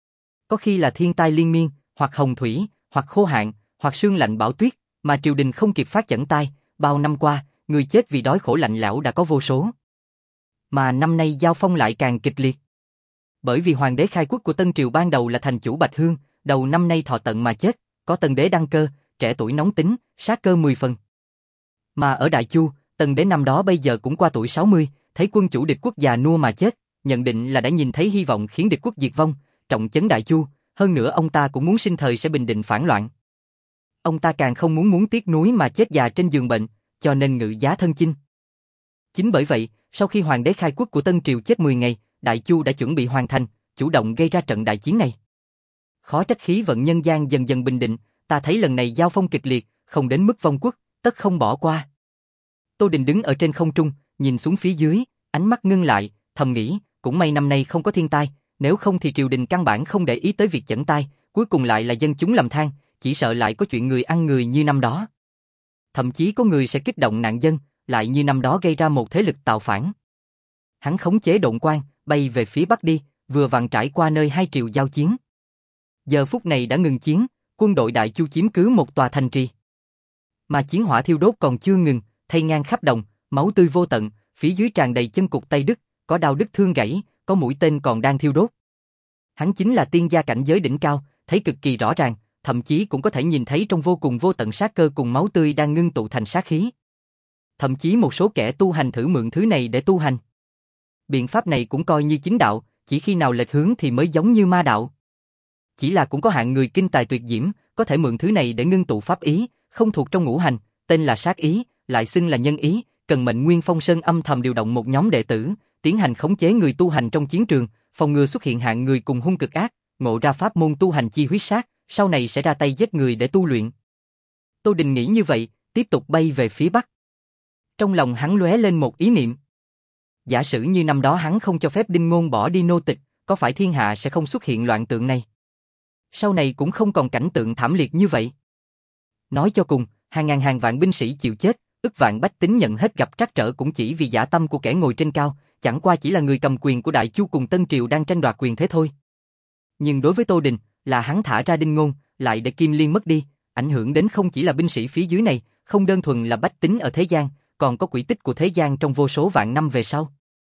Có khi là thiên tai liên miên, hoặc hồng thủy, hoặc khô hạn, hoặc sương lạnh bão tuyết, mà triều đình không kịp phát chẩn tai, bao năm qua, người chết vì đói khổ lạnh lẽo đã có vô số. Mà năm nay giao phong lại càng kịch liệt. Bởi vì hoàng đế khai quốc của Tân Triều ban đầu là thành chủ Bạch Hương, đầu năm nay thọ tận mà chết, có Tần đế đăng cơ, trẻ tuổi nóng tính, sát cơ mười phần. Mà ở Đại Chu, Tần đế năm đó bây giờ cũng qua tuổi sáu mươi, thấy quân chủ địch quốc già nua mà chết, nhận định là đã nhìn thấy hy vọng khiến địch quốc diệt vong, trọng chấn Đại Chu, hơn nữa ông ta cũng muốn sinh thời sẽ bình định phản loạn. Ông ta càng không muốn muốn tiếc nuối mà chết già trên giường bệnh, cho nên ngự giá thân chinh. Chính bởi vậy, sau khi hoàng đế khai quốc của Tân Triều chết mười ngày, Đại Chu đã chuẩn bị hoàn thành, chủ động gây ra trận đại chiến này. Khó trách khí vận nhân gian dần dần bình định, ta thấy lần này giao phong kịch liệt, không đến mức vong quốc, tất không bỏ qua. Tô Đình đứng ở trên không trung, nhìn xuống phía dưới, ánh mắt ngưng lại, thầm nghĩ, cũng may năm nay không có thiên tai, nếu không thì triều đình căn bản không để ý tới việc chẩn tai, cuối cùng lại là dân chúng lầm than, chỉ sợ lại có chuyện người ăn người như năm đó. Thậm chí có người sẽ kích động nạn dân, lại như năm đó gây ra một thế lực tạo phản. Hắn khống chế độn quang, bay về phía bắc đi, vừa vặn trải qua nơi hai triều giao chiến. Giờ phút này đã ngừng chiến, quân đội Đại Chu chiếm cứ một tòa thành trì. mà chiến hỏa thiêu đốt còn chưa ngừng, thay ngang khắp đồng, máu tươi vô tận, phía dưới tràn đầy chân cụt tay đứt, có đao đứt thương gãy, có mũi tên còn đang thiêu đốt. Hắn chính là tiên gia cảnh giới đỉnh cao, thấy cực kỳ rõ ràng, thậm chí cũng có thể nhìn thấy trong vô cùng vô tận sát cơ cùng máu tươi đang ngưng tụ thành sát khí. Thậm chí một số kẻ tu hành thử mượn thứ này để tu hành. Biện pháp này cũng coi như chính đạo, chỉ khi nào lệch hướng thì mới giống như ma đạo. Chỉ là cũng có hạng người kinh tài tuyệt diễm, có thể mượn thứ này để ngưng tụ pháp ý, không thuộc trong ngũ hành, tên là sát ý, lại xưng là nhân ý, cần mệnh Nguyên Phong Sơn âm thầm điều động một nhóm đệ tử, tiến hành khống chế người tu hành trong chiến trường, phòng ngừa xuất hiện hạng người cùng hung cực ác, ngộ ra pháp môn tu hành chi huyết sát, sau này sẽ ra tay giết người để tu luyện. Tô Đình nghĩ như vậy, tiếp tục bay về phía bắc. Trong lòng hắn lóe lên một ý niệm. Giả sử như năm đó hắn không cho phép Đinh Ngôn bỏ đi nô tịch, có phải thiên hạ sẽ không xuất hiện loạn tượng này? Sau này cũng không còn cảnh tượng thảm liệt như vậy. Nói cho cùng, hàng ngàn hàng vạn binh sĩ chịu chết, ức vạn bách tính nhận hết gặp trắc trở cũng chỉ vì dã tâm của kẻ ngồi trên cao, chẳng qua chỉ là người cầm quyền của Đại Chu cùng Tân Triều đang tranh đoạt quyền thế thôi. Nhưng đối với Tô Đình, là hắn thả ra Đinh Ngôn, lại để Kim Liên mất đi, ảnh hưởng đến không chỉ là binh sĩ phía dưới này, không đơn thuần là bách tính ở thế gian, còn có quỹ tích của thế gian trong vô số vạn năm về sau.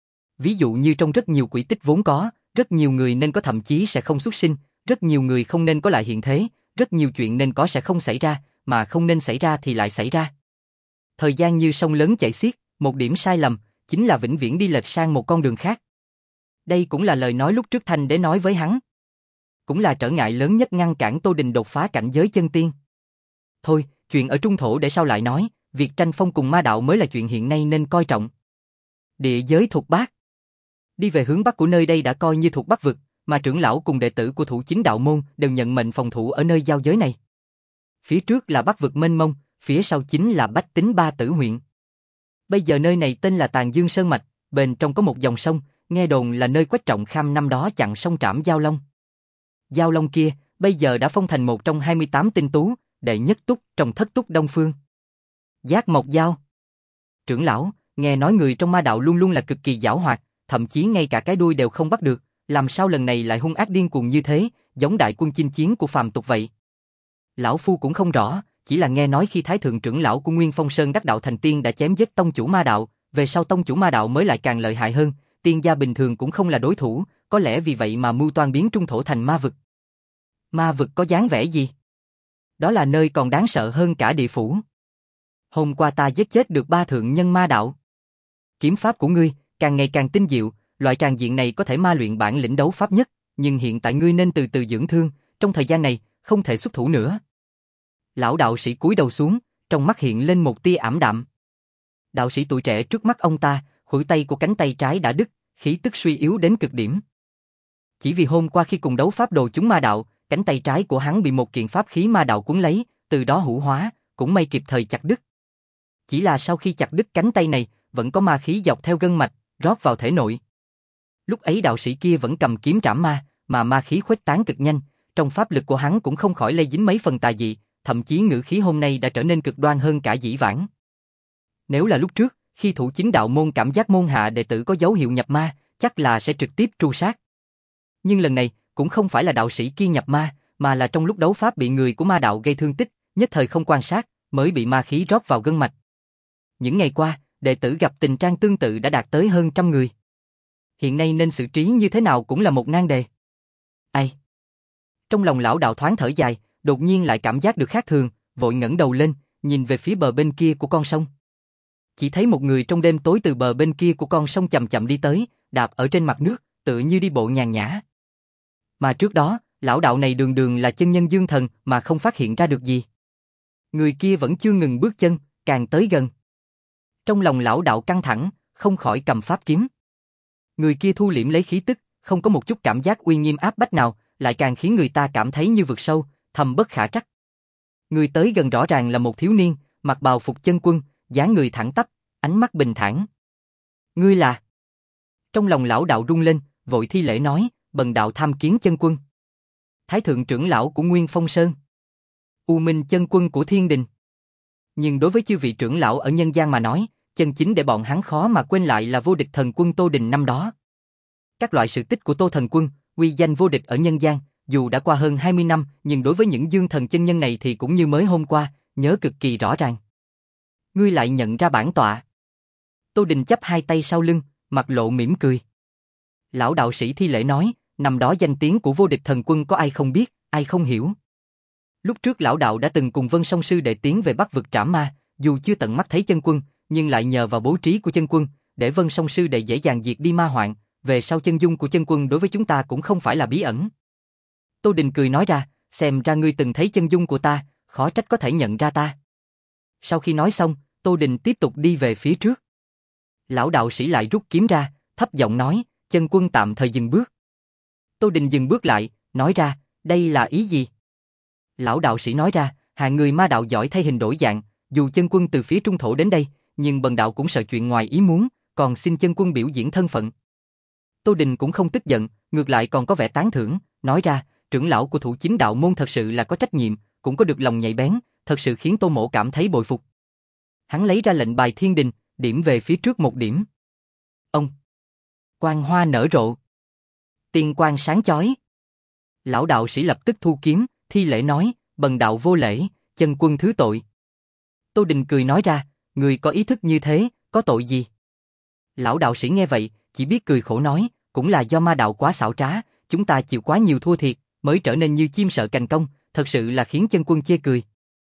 Ví dụ như trong rất nhiều quỹ tích vốn có, rất nhiều người nên có thậm chí sẽ không xuất sinh, rất nhiều người không nên có lại hiện thế, rất nhiều chuyện nên có sẽ không xảy ra, mà không nên xảy ra thì lại xảy ra. Thời gian như sông lớn chảy xiết, một điểm sai lầm, chính là vĩnh viễn đi lệch sang một con đường khác. Đây cũng là lời nói lúc trước Thanh Đế nói với hắn. Cũng là trở ngại lớn nhất ngăn cản Tô Đình đột phá cảnh giới chân tiên. Thôi, chuyện ở trung thổ để sau lại nói, việc tranh phong cùng ma đạo mới là chuyện hiện nay nên coi trọng. Địa giới thuộc Bắc. Đi về hướng Bắc của nơi đây đã coi như thuộc Bắc vực, mà trưởng lão cùng đệ tử của Thủ Chính đạo môn đều nhận mệnh phòng thủ ở nơi giao giới này. Phía trước là Bắc vực mênh mông, phía sau chính là Bách Tính Ba Tử huyện. Bây giờ nơi này tên là Tàn Dương Sơn Mạch, bên trong có một dòng sông, nghe đồn là nơi Quách Trọng Kham năm đó chặn sông trảm Giao Long. Giao Long kia, bây giờ đã phong thành một trong hai mươi tám tinh tú, đệ nhất túc trong thất túc Đông Phương. Giác Mộc Giao. Trưởng lão, nghe nói người trong ma đạo luôn luôn là cực kỳ giảo hoạt, thậm chí ngay cả cái đuôi đều không bắt được, làm sao lần này lại hung ác điên cuồng như thế, giống đại quân chinh chiến của phàm tục vậy? Lão phu cũng không rõ, chỉ là nghe nói khi Thái thượng trưởng lão của Nguyên Phong Sơn đắc đạo thành tiên đã chém giết tông chủ ma đạo, về sau tông chủ ma đạo mới lại càng lợi hại hơn, tiên gia bình thường cũng không là đối thủ, có lẽ vì vậy mà mưu toan biến trung thổ thành ma vực. Ma vực có dáng vẻ gì? Đó là nơi còn đáng sợ hơn cả địa phủ. Hôm qua ta giết chết được ba thượng nhân ma đạo. Kiếm pháp của ngươi càng ngày càng tinh diệu, loại tràng diện này có thể ma luyện bản lĩnh đấu pháp nhất, nhưng hiện tại ngươi nên từ từ dưỡng thương, trong thời gian này không thể xuất thủ nữa. Lão đạo sĩ cúi đầu xuống, trong mắt hiện lên một tia ảm đạm. Đạo sĩ tuổi trẻ trước mắt ông ta, khuỷu tay của cánh tay trái đã đứt, khí tức suy yếu đến cực điểm. Chỉ vì hôm qua khi cùng đấu pháp đồ chúng ma đạo, cánh tay trái của hắn bị một kiện pháp khí ma đạo cuốn lấy, từ đó hữu hóa, cũng may kịp thời chặt đứt. Chỉ là sau khi chặt đứt cánh tay này, vẫn có ma khí dọc theo gân mạch, rót vào thể nội. Lúc ấy đạo sĩ kia vẫn cầm kiếm trảm ma, mà ma khí khuếch tán cực nhanh, trong pháp lực của hắn cũng không khỏi lây dính mấy phần tà dị, thậm chí ngữ khí hôm nay đã trở nên cực đoan hơn cả dĩ vãng. Nếu là lúc trước, khi Thủ Chính đạo môn cảm giác môn hạ đệ tử có dấu hiệu nhập ma, chắc là sẽ trực tiếp tru sát. Nhưng lần này, cũng không phải là đạo sĩ kia nhập ma, mà là trong lúc đấu pháp bị người của ma đạo gây thương tích, nhất thời không quan sát, mới bị ma khí rót vào gân mạch. Những ngày qua, đệ tử gặp tình trạng tương tự đã đạt tới hơn trăm người. Hiện nay nên xử trí như thế nào cũng là một nan đề. Ai? Trong lòng lão đạo thoáng thở dài, đột nhiên lại cảm giác được khác thường, vội ngẩng đầu lên, nhìn về phía bờ bên kia của con sông. Chỉ thấy một người trong đêm tối từ bờ bên kia của con sông chậm chậm đi tới, đạp ở trên mặt nước, tựa như đi bộ nhàn nhã. Mà trước đó, lão đạo này đường đường là chân nhân dương thần mà không phát hiện ra được gì. Người kia vẫn chưa ngừng bước chân, càng tới gần. Trong lòng lão đạo căng thẳng, không khỏi cầm pháp kiếm. Người kia thu liễm lấy khí tức, không có một chút cảm giác uy nghiêm áp bách nào, lại càng khiến người ta cảm thấy như vực sâu, thâm bất khả trắc. Người tới gần rõ ràng là một thiếu niên, mặc bào phục chân quân, dáng người thẳng tắp, ánh mắt bình thản. Ngươi là? Trong lòng lão đạo rung lên, vội thi lễ nói, bần đạo tham kiến chân quân. Thái thượng trưởng lão của Nguyên Phong Sơn. U Minh chân quân của Thiên Đình. Nhưng đối với chư vị trưởng lão ở nhân gian mà nói, chân chính để bọn hắn khó mà quên lại là vô địch thần quân Tô Đình năm đó. Các loại sự tích của Tô thần quân, uy danh vô địch ở nhân gian, dù đã qua hơn hai mươi năm, nhưng đối với những dương thần chân nhân này thì cũng như mới hôm qua, nhớ cực kỳ rõ ràng. Ngươi lại nhận ra bản tọa. Tô Đình chắp hai tay sau lưng, mặt lộ mỉm cười. Lão đạo sĩ thi lễ nói, năm đó danh tiếng của vô địch thần quân có ai không biết, ai không hiểu. Lúc trước lão đạo đã từng cùng Vân Song Sư đệ tiến về Bắc vực trảm ma, dù chưa tận mắt thấy chân quân, nhưng lại nhờ vào bố trí của chân quân, để Vân Song Sư đệ dễ dàng diệt đi ma hoạn, về sau chân dung của chân quân đối với chúng ta cũng không phải là bí ẩn. Tô Đình cười nói ra, xem ra ngươi từng thấy chân dung của ta, khó trách có thể nhận ra ta. Sau khi nói xong, Tô Đình tiếp tục đi về phía trước. Lão đạo sĩ lại rút kiếm ra, thấp giọng nói, chân quân tạm thời dừng bước. Tô Đình dừng bước lại, nói ra, đây là ý gì? Lão đạo sĩ nói ra, hạng người ma đạo giỏi thay hình đổi dạng, dù chân quân từ phía trung thổ đến đây, nhưng bần đạo cũng sợ chuyện ngoài ý muốn, còn xin chân quân biểu diễn thân phận. Tô Đình cũng không tức giận, ngược lại còn có vẻ tán thưởng, nói ra, trưởng lão của Thủ Chính đạo môn thật sự là có trách nhiệm, cũng có được lòng nhạy bén, thật sự khiến Tô Mỗ cảm thấy bội phục. Hắn lấy ra lệnh bài thiên đình, điểm về phía trước một điểm. Ông! Quang hoa nở rộ. Tiên quang sáng chói. Lão đạo sĩ lập tức thu kiếm, thi lễ nói, bần đạo vô lễ, chân quân thứ tội. Tô Đình cười nói ra, người có ý thức như thế, có tội gì? Lão đạo sĩ nghe vậy, chỉ biết cười khổ nói, cũng là do ma đạo quá xảo trá, chúng ta chịu quá nhiều thua thiệt, mới trở nên như chim sợ cành cong, thật sự là khiến chân quân chê cười.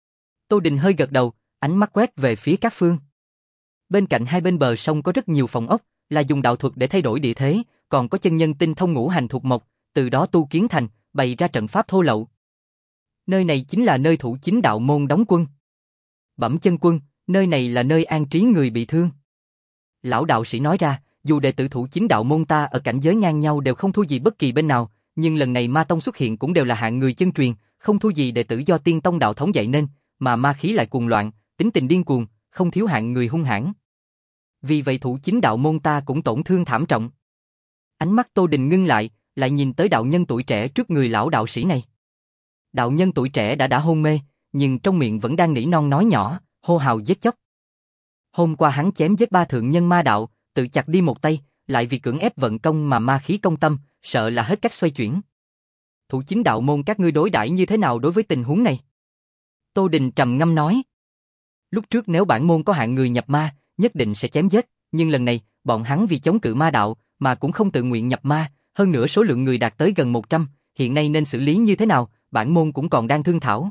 Tô Đình hơi gật đầu, ánh mắt quét về phía các phương. Bên cạnh hai bên bờ sông có rất nhiều phòng ốc, là dùng đạo thuật để thay đổi địa thế, còn có chân nhân tinh thông ngũ hành thuộc mộc, từ đó tu kiến thành, bày ra trận pháp thô lậu. Nơi này chính là nơi Thủ Chính đạo môn đóng quân. Bẩm chân quân, nơi này là nơi an trí người bị thương. Lão đạo sĩ nói ra, dù đệ tử Thủ Chính đạo môn ta ở cảnh giới ngang nhau đều không thua gì bất kỳ bên nào, nhưng lần này ma tông xuất hiện cũng đều là hạng người chân truyền, không thua gì đệ tử do tiên tông đạo thống dạy nên, mà ma khí lại cuồng loạn, tính tình điên cuồng, không thiếu hạng người hung hãn. Vì vậy Thủ Chính đạo môn ta cũng tổn thương thảm trọng. Ánh mắt Tô Đình ngưng lại, lại nhìn tới đạo nhân tuổi trẻ trước người lão đạo sĩ này. Đạo nhân tuổi trẻ đã đã hôn mê, nhưng trong miệng vẫn đang nỉ non nói nhỏ, hô hào giết chóc. Hôm qua hắn chém giết ba thượng nhân ma đạo, tự chặt đi một tay, lại vì cưỡng ép vận công mà ma khí công tâm, sợ là hết cách xoay chuyển. Thủ Chính đạo môn các ngươi đối đãi như thế nào đối với tình huống này? Tô Đình trầm ngâm nói. Lúc trước nếu bản môn có hạng người nhập ma, nhất định sẽ chém giết, nhưng lần này, bọn hắn vì chống cự ma đạo, mà cũng không tự nguyện nhập ma, hơn nữa số lượng người đạt tới gần một trăm, hiện nay nên xử lý như thế nào, bản môn cũng còn đang thương thảo.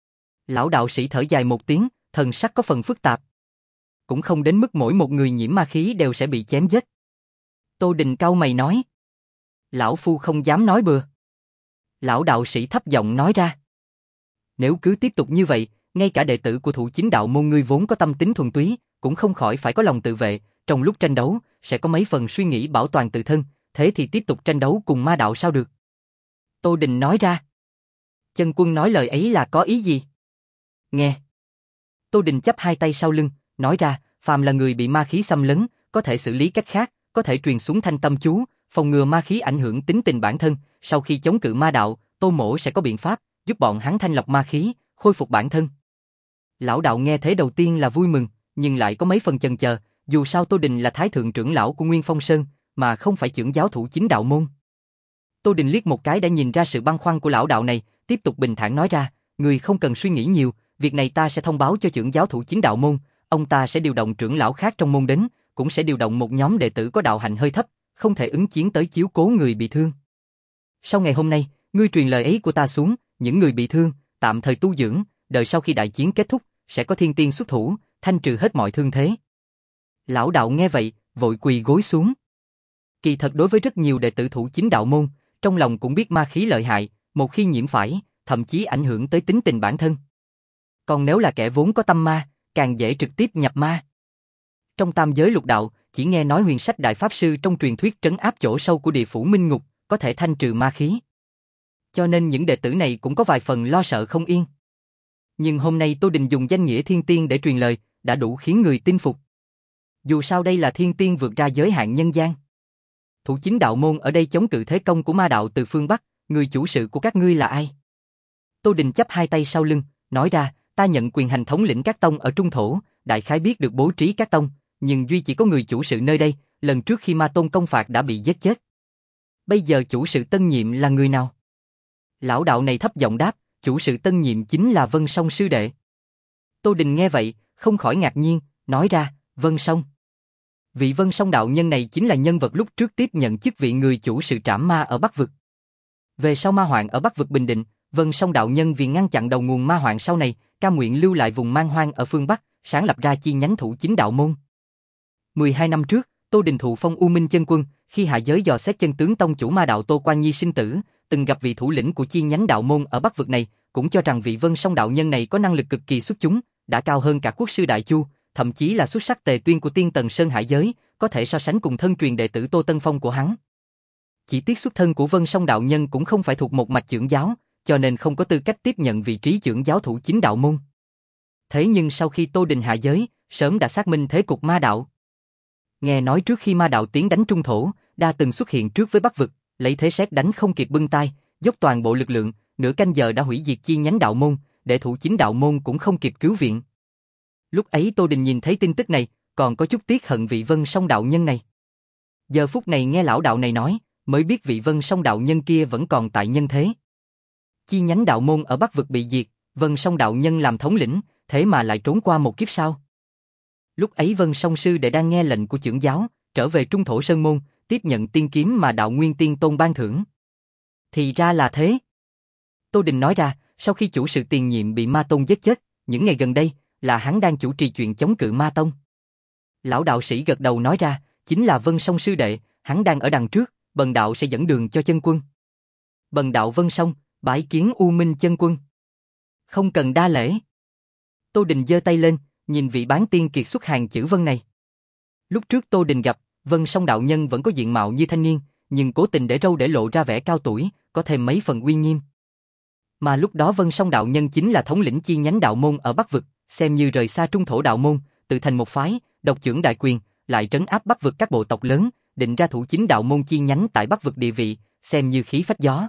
Lão đạo sĩ thở dài một tiếng, thần sắc có phần phức tạp. Cũng không đến mức mỗi một người nhiễm ma khí đều sẽ bị chém giết. Tô Đình cau mày nói. Lão phu không dám nói bừa. Lão đạo sĩ thấp giọng nói ra. Nếu cứ tiếp tục như vậy, ngay cả đệ tử của Thủ Chính đạo môn ngươi vốn có tâm tính thuần túy, cũng không khỏi phải có lòng tự vệ, trong lúc tranh đấu, sẽ có mấy phần suy nghĩ bảo toàn tự thân, thế thì tiếp tục tranh đấu cùng ma đạo sao được? Tô Đình nói ra. Chân quân nói lời ấy là có ý gì? Nghe. Tô Đình chắp hai tay sau lưng, nói ra, phàm là người bị ma khí xâm lấn, có thể xử lý cách khác, có thể truyền xuống thanh tâm chú, phòng ngừa ma khí ảnh hưởng tính tình bản thân, sau khi chống cự ma đạo, Tô Mỗ sẽ có biện pháp, giúp bọn hắn thanh lọc ma khí, khôi phục bản thân. Lão đạo nghe thế đầu tiên là vui mừng, nhưng lại có mấy phần chần chờ, dù sao Tô Đình là thái thượng trưởng lão của Nguyên Phong Sơn, mà không phải trưởng giáo Thủ Chính đạo môn. Tô Đình liếc một cái đã nhìn ra sự băn khoăn của lão đạo này, tiếp tục bình thản nói ra, người không cần suy nghĩ nhiều, việc này ta sẽ thông báo cho trưởng giáo Thủ Chính đạo môn, ông ta sẽ điều động trưởng lão khác trong môn đến, cũng sẽ điều động một nhóm đệ tử có đạo hạnh hơi thấp, không thể ứng chiến tới chiếu cố người bị thương. Sau ngày hôm nay, ngươi truyền lời ấy của ta xuống, những người bị thương, tạm thời tu dưỡng, đợi sau khi đại chiến kết thúc, sẽ có thiên tiên xuất thủ, thanh trừ hết mọi thương thế. Lão đạo nghe vậy, vội quỳ gối xuống. Kỳ thật đối với rất nhiều đệ tử Thủ Chính đạo môn, trong lòng cũng biết ma khí lợi hại, một khi nhiễm phải, thậm chí ảnh hưởng tới tính tình bản thân. Còn nếu là kẻ vốn có tâm ma, càng dễ trực tiếp nhập ma. Trong tam giới lục đạo, chỉ nghe nói huyền sách đại pháp sư trong truyền thuyết trấn áp chỗ sâu của địa phủ minh ngục, có thể thanh trừ ma khí. Cho nên những đệ tử này cũng có vài phần lo sợ không yên. Nhưng hôm nay Tô Đình dùng danh nghĩa thiên tiên để truyền lời, đã đủ khiến người tin phục. Dù sao đây là thiên tiên vượt ra giới hạn nhân gian. Thủ Chính đạo môn ở đây chống cự thế công của ma đạo từ phương Bắc, người chủ sự của các ngươi là ai? Tô Đình chắp hai tay sau lưng, nói ra, ta nhận quyền hành thống lĩnh các tông ở Trung Thổ, đại khái biết được bố trí các tông, nhưng duy chỉ có người chủ sự nơi đây, lần trước khi ma tôn công phạt đã bị giết chết. Bây giờ chủ sự tân nhiệm là người nào? Lão đạo này thấp giọng đáp, chủ sự tân nhiệm chính là Vân Song sư đệ. Tô Đình nghe vậy, không khỏi ngạc nhiên, nói ra, Vân Song. Vị Vân Song đạo nhân này chính là nhân vật lúc trước tiếp nhận chức vị người chủ sự trảm ma ở Bắc Vực. Về sau ma hoạn ở Bắc Vực bình định, Vân Song đạo nhân vì ngăn chặn đầu nguồn ma hoạn sau này, cam nguyện lưu lại vùng man hoang ở phương Bắc, sáng lập ra chi nhánh Thủ Chính đạo môn. mười hai năm trước, Tô Đình thụ phong U Minh chân quân, khi hạ giới dò xét chân tướng tông chủ ma đạo Tô Quan Nhi sinh tử, từng gặp vị thủ lĩnh của chi nhánh đạo môn ở Bắc Vực này, cũng cho rằng vị Vân Song đạo nhân này có năng lực cực kỳ xuất chúng, đã cao hơn cả quốc sư Đại Chu, thậm chí là xuất sắc tề tuyên của Tiên Tần Sơn Hải giới, có thể so sánh cùng thân truyền đệ tử Tô Tân Phong của hắn. Chỉ tiếc xuất thân của Vân Song đạo nhân cũng không phải thuộc một mạch chưởng giáo, cho nên không có tư cách tiếp nhận vị trí chưởng giáo Thủ Chính đạo môn. Thế nhưng sau khi Tô Đình hạ giới, sớm đã xác minh thế cục ma đạo. Nghe nói trước khi ma đạo tiến đánh Trung Thổ, đã từng xuất hiện trước với Bắc Vực, lấy thế sét đánh không kịp bưng tay, dốc toàn bộ lực lượng, nửa canh giờ đã hủy diệt chi nhánh đạo môn, để Thủ Chính đạo môn cũng không kịp cứu viện. Lúc ấy Tô Đình nhìn thấy tin tức này, còn có chút tiếc hận vị Vân Song đạo nhân này. Giờ phút này nghe lão đạo này nói, mới biết vị Vân Song đạo nhân kia vẫn còn tại nhân thế. Chi nhánh đạo môn ở Bắc Vực bị diệt, Vân Song đạo nhân làm thống lĩnh, thế mà lại trốn qua một kiếp sau. Lúc ấy Vân Song sư đệ đang nghe lệnh của chưởng giáo, trở về Trung Thổ Sơn môn, tiếp nhận tiên kiếm mà đạo Nguyên Tiên Tôn ban thưởng. Thì ra là thế. Tô Đình nói ra, sau khi chủ sự tiền nhiệm bị Ma Tôn giết chết, những ngày gần đây, là hắn đang chủ trì chuyện chống cự Ma Tông. Lão đạo sĩ gật đầu nói ra, chính là Vân Song sư đệ, hắn đang ở đằng trước, bần đạo sẽ dẫn đường cho chân quân. Bần đạo Vân Song, bái kiến U Minh chân quân. Không cần đa lễ. Tô Đình giơ tay lên, nhìn vị bán tiên kiệt xuất hàng chữ Vân này. Lúc trước Tô Đình gặp, Vân Song đạo nhân vẫn có diện mạo như thanh niên, nhưng cố tình để râu để lộ ra vẻ cao tuổi, có thêm mấy phần uy nghiêm. Mà lúc đó Vân Song đạo nhân chính là thống lĩnh chi nhánh đạo môn ở Bắc Vực, xem như rời xa Trung Thổ đạo môn, tự thành một phái, độc chưởng đại quyền, lại trấn áp Bắc Vực các bộ tộc lớn, định ra Thủ Chính đạo môn chi nhánh tại Bắc Vực địa vị, xem như khí phách gió.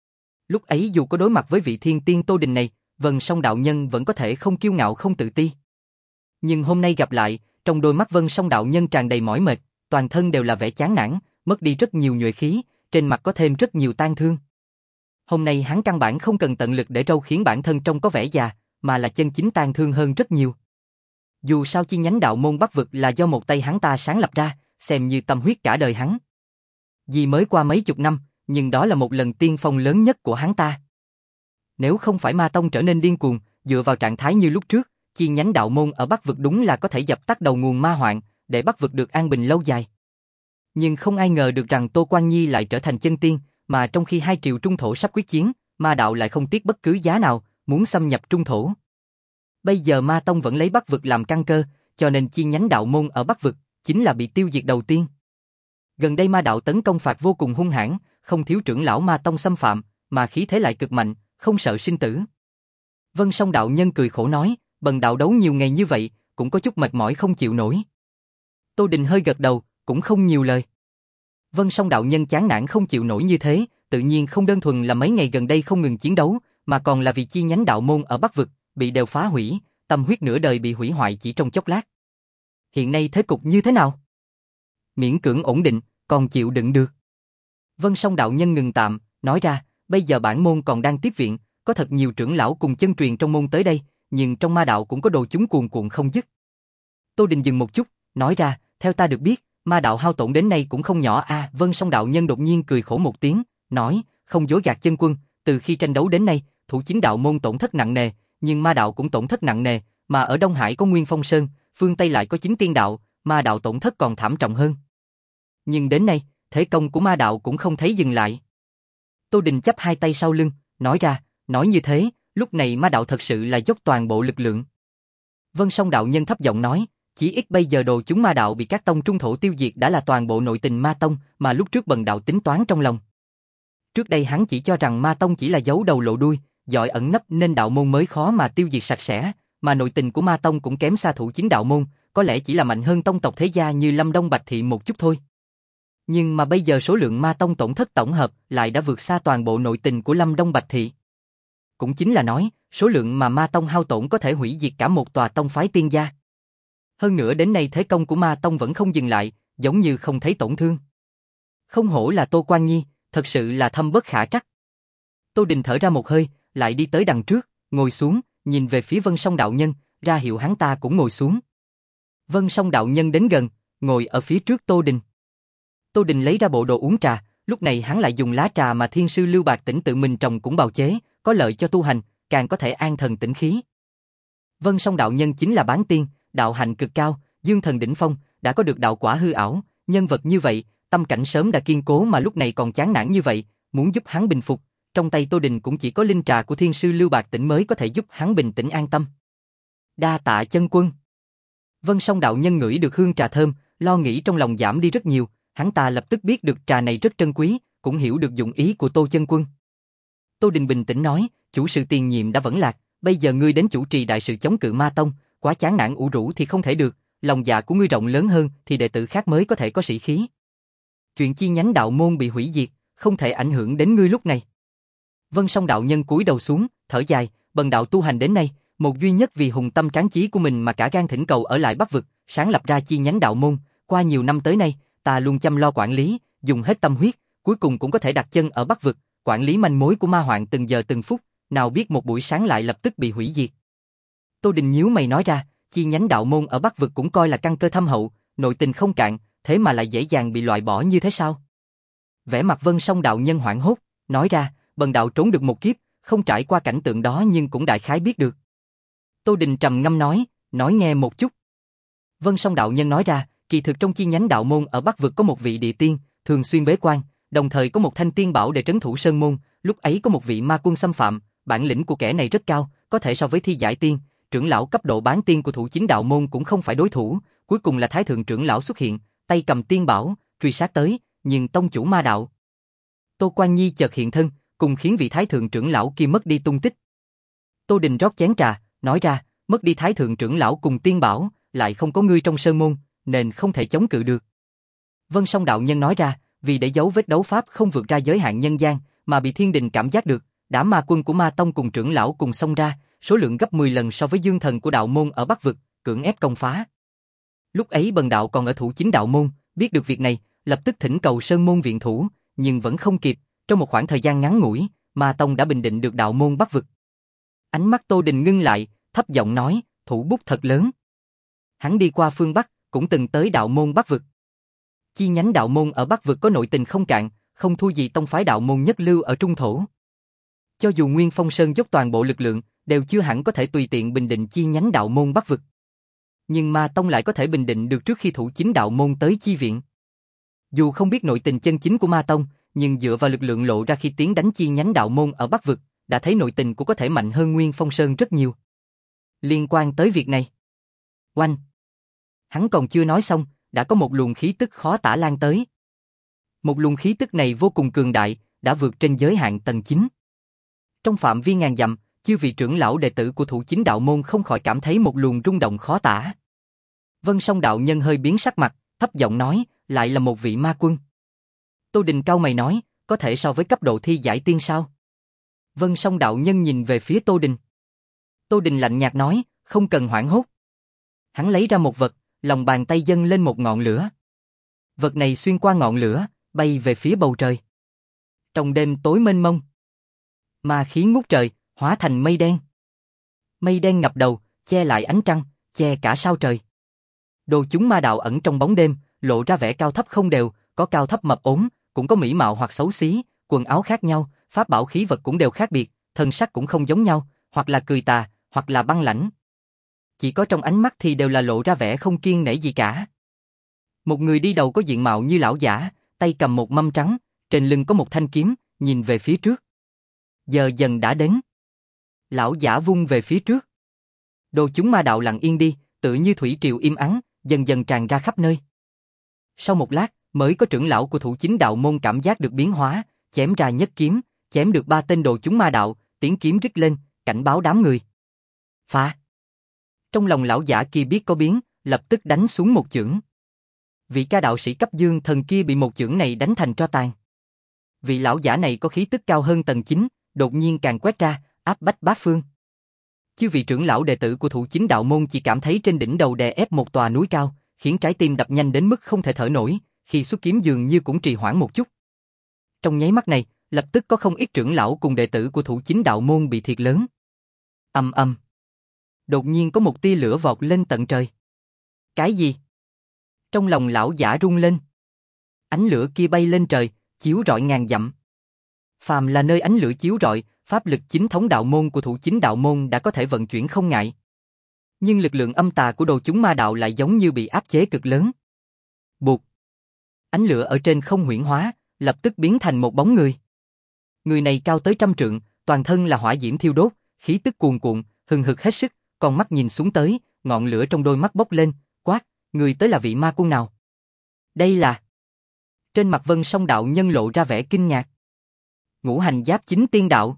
Lúc ấy dù có đối mặt với vị thiên tiên Tô Đình này, Vân Song đạo nhân vẫn có thể không kiêu ngạo không tự ti. Nhưng hôm nay gặp lại, trong đôi mắt Vân Song đạo nhân tràn đầy mỏi mệt, toàn thân đều là vẻ chán nản, mất đi rất nhiều nhuệ khí, trên mặt có thêm rất nhiều tang thương. Hôm nay hắn căn bản không cần tận lực để râu khiến bản thân trông có vẻ già, mà là chân chính tang thương hơn rất nhiều. Dù sao chi nhánh đạo môn Bắc Vực là do một tay hắn ta sáng lập ra, xem như tâm huyết cả đời hắn. Vì mới qua mấy chục năm, nhưng đó là một lần tiên phong lớn nhất của hắn ta. Nếu không phải Ma Tông trở nên điên cuồng, dựa vào trạng thái như lúc trước, chi nhánh đạo môn ở Bắc Vực đúng là có thể dập tắt đầu nguồn ma hoạn, để Bắc Vực được an bình lâu dài. Nhưng không ai ngờ được rằng Tô Quan Nhi lại trở thành chân tiên, mà trong khi hai triều Trung Thổ sắp quyết chiến, Ma đạo lại không tiếc bất cứ giá nào, muốn xâm nhập Trung Thổ. Bây giờ Ma Tông vẫn lấy Bắc Vực làm căn cơ, cho nên chi nhánh đạo môn ở Bắc Vực chính là bị tiêu diệt đầu tiên. Gần đây Ma đạo tấn công phạt vô cùng hung hãn, không thiếu trưởng lão Ma Tông xâm phạm, mà khí thế lại cực mạnh, không sợ sinh tử. Vân Song đạo nhân cười khổ nói, bần đạo đấu nhiều ngày như vậy, cũng có chút mệt mỏi không chịu nổi. Tô Đình hơi gật đầu, cũng không nhiều lời. Vân Song đạo nhân chán nản không chịu nổi như thế, tự nhiên không đơn thuần là mấy ngày gần đây không ngừng chiến đấu, mà còn là vì chi nhánh đạo môn ở Bắc Vực bị đều phá hủy, tâm huyết nửa đời bị hủy hoại chỉ trong chốc lát. Hiện nay thế cục như thế nào? Miễn cưỡng ổn định, còn chịu đựng được. Vân Song đạo nhân ngừng tạm, nói ra, bây giờ bản môn còn đang tiếp viện, có thật nhiều trưởng lão cùng chân truyền trong môn tới đây, nhưng trong ma đạo cũng có đồ chúng cuồn cuộn không dứt. Tô Đình dừng một chút, nói ra, theo ta được biết, ma đạo hao tổn đến nay cũng không nhỏ a. À, Vân Song đạo nhân đột nhiên cười khổ một tiếng, nói, không dối gạt chân quân, từ khi tranh đấu đến nay, Thủ Chính đạo môn tổn thất nặng nề, nhưng ma đạo cũng tổn thất nặng nề, mà ở Đông Hải có Nguyên Phong Sơn, phương Tây lại có Chính Tiên đạo, ma đạo tổn thất còn thảm trọng hơn. Nhưng đến nay, thế công của ma đạo cũng không thấy dừng lại. Tô Đình chắp hai tay sau lưng, nói ra, nói như thế, lúc này ma đạo thật sự là dốc toàn bộ lực lượng. Vân Song đạo nhân thấp giọng nói, chỉ ít bây giờ đồ chúng ma đạo bị các tông Trung Thổ tiêu diệt đã là toàn bộ nội tình Ma Tông mà lúc trước bần đạo tính toán trong lòng. Trước đây hắn chỉ cho rằng Ma Tông chỉ là giấu đầu lộ đuôi, giỏi ẩn nấp nên đạo môn mới khó mà tiêu diệt sạch sẽ, mà nội tình của Ma Tông cũng kém xa Thủ Chính đạo môn, có lẽ chỉ là mạnh hơn tông tộc thế gia như Lâm Đông Bạch Thị một chút thôi. Nhưng mà bây giờ số lượng Ma Tông tổn thất tổng hợp lại đã vượt xa toàn bộ nội tình của Lâm Đông Bạch Thị. Cũng chính là nói, số lượng mà Ma Tông hao tổn có thể hủy diệt cả một tòa tông phái tiên gia. Hơn nữa đến nay thế công của Ma Tông vẫn không dừng lại, giống như không thấy tổn thương. Không hổ là Tô Quan Nhi, thật sự là thâm bất khả trắc. Tô Đình thở ra một hơi, lại đi tới đằng trước, ngồi xuống, nhìn về phía Vân Song đạo nhân, ra hiệu hắn ta cũng ngồi xuống. Vân Song đạo nhân đến gần, ngồi ở phía trước Tô Đình. Tô Đình lấy ra bộ đồ uống trà, lúc này hắn lại dùng lá trà mà Thiên sư Lưu Bạc Tĩnh tự mình trồng cũng bào chế, có lợi cho tu hành, càng có thể an thần tĩnh khí. Vân Song đạo nhân chính là bán tiên, đạo hạnh cực cao, dương thần đỉnh phong, đã có được đạo quả hư ảo, nhân vật như vậy, tâm cảnh sớm đã kiên cố mà lúc này còn chán nản như vậy, muốn giúp hắn bình phục, trong tay Tô Đình cũng chỉ có linh trà của Thiên sư Lưu Bạc Tĩnh mới có thể giúp hắn bình tĩnh an tâm. Đa tạ chân quân. Vân Song đạo nhân ngửi được hương trà thơm, lo nghĩ trong lòng giảm đi rất nhiều, hắn ta lập tức biết được trà này rất trân quý, cũng hiểu được dụng ý của Tô chân quân. Tô Đình bình tĩnh nói, chủ sự tiền nhiệm đã vẫn lạc, bây giờ ngươi đến chủ trì đại sự chống cự ma tông, quá chán nản ủ rũ thì không thể được, lòng dạ của ngươi rộng lớn hơn thì đệ tử khác mới có thể có sĩ khí. Chuyện chi nhánh đạo môn bị hủy diệt, không thể ảnh hưởng đến ngươi lúc này. Vân Song đạo nhân cúi đầu xuống, thở dài, bần đạo tu hành đến nay, một duy nhất vì hùng tâm tráng chí của mình mà cả gan thỉnh cầu ở lại Bắc vực, sáng lập ra chi nhánh đạo môn, qua nhiều năm tới nay, ta luôn chăm lo quản lý, dùng hết tâm huyết, cuối cùng cũng có thể đặt chân ở Bắc vực, quản lý manh mối của ma hoạn từng giờ từng phút, nào biết một buổi sáng lại lập tức bị hủy diệt. Tô Đình nhíu mày nói ra, chi nhánh đạo môn ở Bắc vực cũng coi là căn cơ thâm hậu, nội tình không cạn, thế mà lại dễ dàng bị loại bỏ như thế sao? Vẻ mặt Vân Song đạo nhân hoảng hốt, nói ra, bần đạo trốn được một kiếp, không trải qua cảnh tượng đó nhưng cũng đại khái biết được. Tô Đình trầm ngâm nói, nói nghe một chút. Vân Song đạo nhân nói ra, kỳ thực trong chi nhánh đạo môn ở Bắc vực có một vị địa tiên, thường xuyên bế quan, đồng thời có một thanh tiên bảo để trấn thủ sơn môn, lúc ấy có một vị ma quân xâm phạm, bản lĩnh của kẻ này rất cao, có thể so với thi giải tiên, trưởng lão cấp độ bán tiên của thủ chính đạo môn cũng không phải đối thủ, cuối cùng là thái thượng trưởng lão xuất hiện, tay cầm tiên bảo, truy sát tới, nhưng tông chủ ma đạo Tô Quan Nhi chợt hiện thân, cùng khiến vị thái thượng trưởng lão kia mất đi tung tích. Tô Đình rót chén trà, nói ra, mất đi thái thượng trưởng lão cùng tiên bảo, lại không có ngươi trong sơn môn, nên không thể chống cự được. Vân Song đạo nhân nói ra, vì để giấu vết đấu pháp không vượt ra giới hạn nhân gian, mà bị thiên đình cảm giác được, đã ma quân của ma tông cùng trưởng lão cùng xông ra, số lượng gấp mười lần so với dương thần của đạo môn ở Bắc vực, cưỡng ép công phá. Lúc ấy bần đạo còn ở thủ chính đạo môn, biết được việc này, lập tức thỉnh cầu sơn môn viện thủ, nhưng vẫn không kịp, trong một khoảng thời gian ngắn ngủi, ma tông đã bình định được đạo môn Bắc vực. Ánh mắt Tô Đình ngưng lại, thấp giọng nói, thủ bút thật lớn. Hắn đi qua phương Bắc, cũng từng tới đạo môn Bắc vực. Chi nhánh đạo môn ở Bắc vực có nội tình không cạn, không thua gì tông phái đạo môn nhất lưu ở trung thổ. Cho dù Nguyên Phong Sơn dốc toàn bộ lực lượng, đều chưa hẳn có thể tùy tiện bình định chi nhánh đạo môn Bắc vực. Nhưng ma tông lại có thể bình định được trước khi thủ chính đạo môn tới chi viện. Dù không biết nội tình chân chính của ma tông, nhưng dựa vào lực lượng lộ ra khi tiến đánh chi nhánh đạo môn ở Bắc vực, đã thấy nội tình của có thể mạnh hơn Nguyên Phong Sơn rất nhiều. Liên quan tới việc này, oanh! Hắn còn chưa nói xong, đã có một luồng khí tức khó tả lan tới. Một luồng khí tức này vô cùng cường đại, đã vượt trên giới hạn tầng chín. Trong phạm vi ngàn dặm, chư vị trưởng lão đệ tử của thủ chính đạo môn không khỏi cảm thấy một luồng rung động khó tả. Vân Song đạo nhân hơi biến sắc mặt, thấp giọng nói, lại là một vị ma quân. Tô Đình cau mày nói, có thể so với cấp độ thi giải tiên sao? Vân Song đạo nhân nhìn về phía Tô Đình. Tô Đình lạnh nhạt nói, không cần hoảng hốt. Hắn lấy ra một vật, lòng bàn tay dâng lên một ngọn lửa. Vật này xuyên qua ngọn lửa, bay về phía bầu trời. Trong đêm tối mênh mông, ma khí ngút trời, hóa thành mây đen. Mây đen ngập đầu, che lại ánh trăng, che cả sao trời. Đồ chúng ma đạo ẩn trong bóng đêm, lộ ra vẻ cao thấp không đều, có cao thấp mập ốm, cũng có mỹ mạo hoặc xấu xí, quần áo khác nhau, pháp bảo khí vật cũng đều khác biệt, thân sắc cũng không giống nhau, hoặc là cười tà, hoặc là băng lãnh. Chỉ có trong ánh mắt thì đều là lộ ra vẻ không kiêng nể gì cả. Một người đi đầu có diện mạo như lão giả, tay cầm một mâm trắng, trên lưng có một thanh kiếm, nhìn về phía trước. Giờ dần đã đến. Lão giả vung về phía trước. Đồ chúng ma đạo lặng yên đi, tự như thủy triều im ắng, dần dần tràn ra khắp nơi. Sau một lát, mới có trưởng lão của thủ chính đạo môn cảm giác được biến hóa, chém ra nhất kiếm, chém được ba tên đồ chúng ma đạo, tiếng kiếm rít lên, cảnh báo đám người. Phá! Trong lòng lão giả kia biết có biến, lập tức đánh xuống một chưởng. Vị ca đạo sĩ cấp dương thần kia bị một chưởng này đánh thành tro tàn. Vị lão giả này có khí tức cao hơn tầng chín, đột nhiên càng quét ra, áp bách bát phương. Chư vị trưởng lão đệ tử của thủ chính đạo môn chỉ cảm thấy trên đỉnh đầu đè ép một tòa núi cao, khiến trái tim đập nhanh đến mức không thể thở nổi, khi xuất kiếm dường như cũng trì hoãn một chút. Trong nháy mắt này, lập tức có không ít trưởng lão cùng đệ tử của thủ chính đạo môn bị thiệt lớn. Ầm ầm. Đột nhiên có một tia lửa vọt lên tận trời. Cái gì? Trong lòng lão giả rung lên. Ánh lửa kia bay lên trời, chiếu rọi ngàn dặm. Phàm là nơi ánh lửa chiếu rọi, pháp lực chính thống đạo môn của thủ chính đạo môn đã có thể vận chuyển không ngại. Nhưng lực lượng âm tà của đồ chúng ma đạo lại giống như bị áp chế cực lớn. Buộc. Ánh lửa ở trên không huyễn hóa, lập tức biến thành một bóng người. Người này cao tới trăm trượng, toàn thân là hỏa diễm thiêu đốt, khí tức cuồn cuộn, hừng hực hết sức, con mắt nhìn xuống tới, ngọn lửa trong đôi mắt bốc lên, quát, người tới là vị ma quân nào? Đây là... Trên mặt Vân Song đạo nhân lộ ra vẻ kinh ngạc. Ngũ hành giáp chính tiên đạo.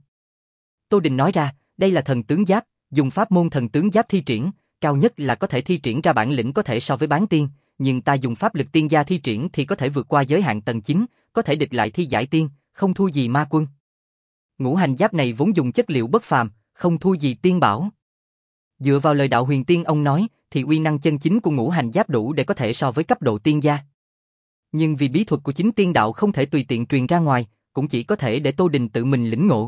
Tô Đình nói ra, đây là thần tướng giáp, dùng pháp môn thần tướng giáp thi triển, cao nhất là có thể thi triển ra bản lĩnh có thể so với bán tiên, nhưng ta dùng pháp lực tiên gia thi triển thì có thể vượt qua giới hạn tầng chín, có thể địch lại thi giải tiên, không thua gì ma quân. Ngũ hành giáp này vốn dùng chất liệu bất phàm, không thua gì tiên bảo. Dựa vào lời đạo huyền tiên ông nói, thì uy năng chân chính của ngũ hành giáp đủ để có thể so với cấp độ tiên gia. Nhưng vì bí thuật của chính tiên đạo không thể tùy tiện truyền ra ngoài, cũng chỉ có thể để Tô Đình tự mình lĩnh ngộ.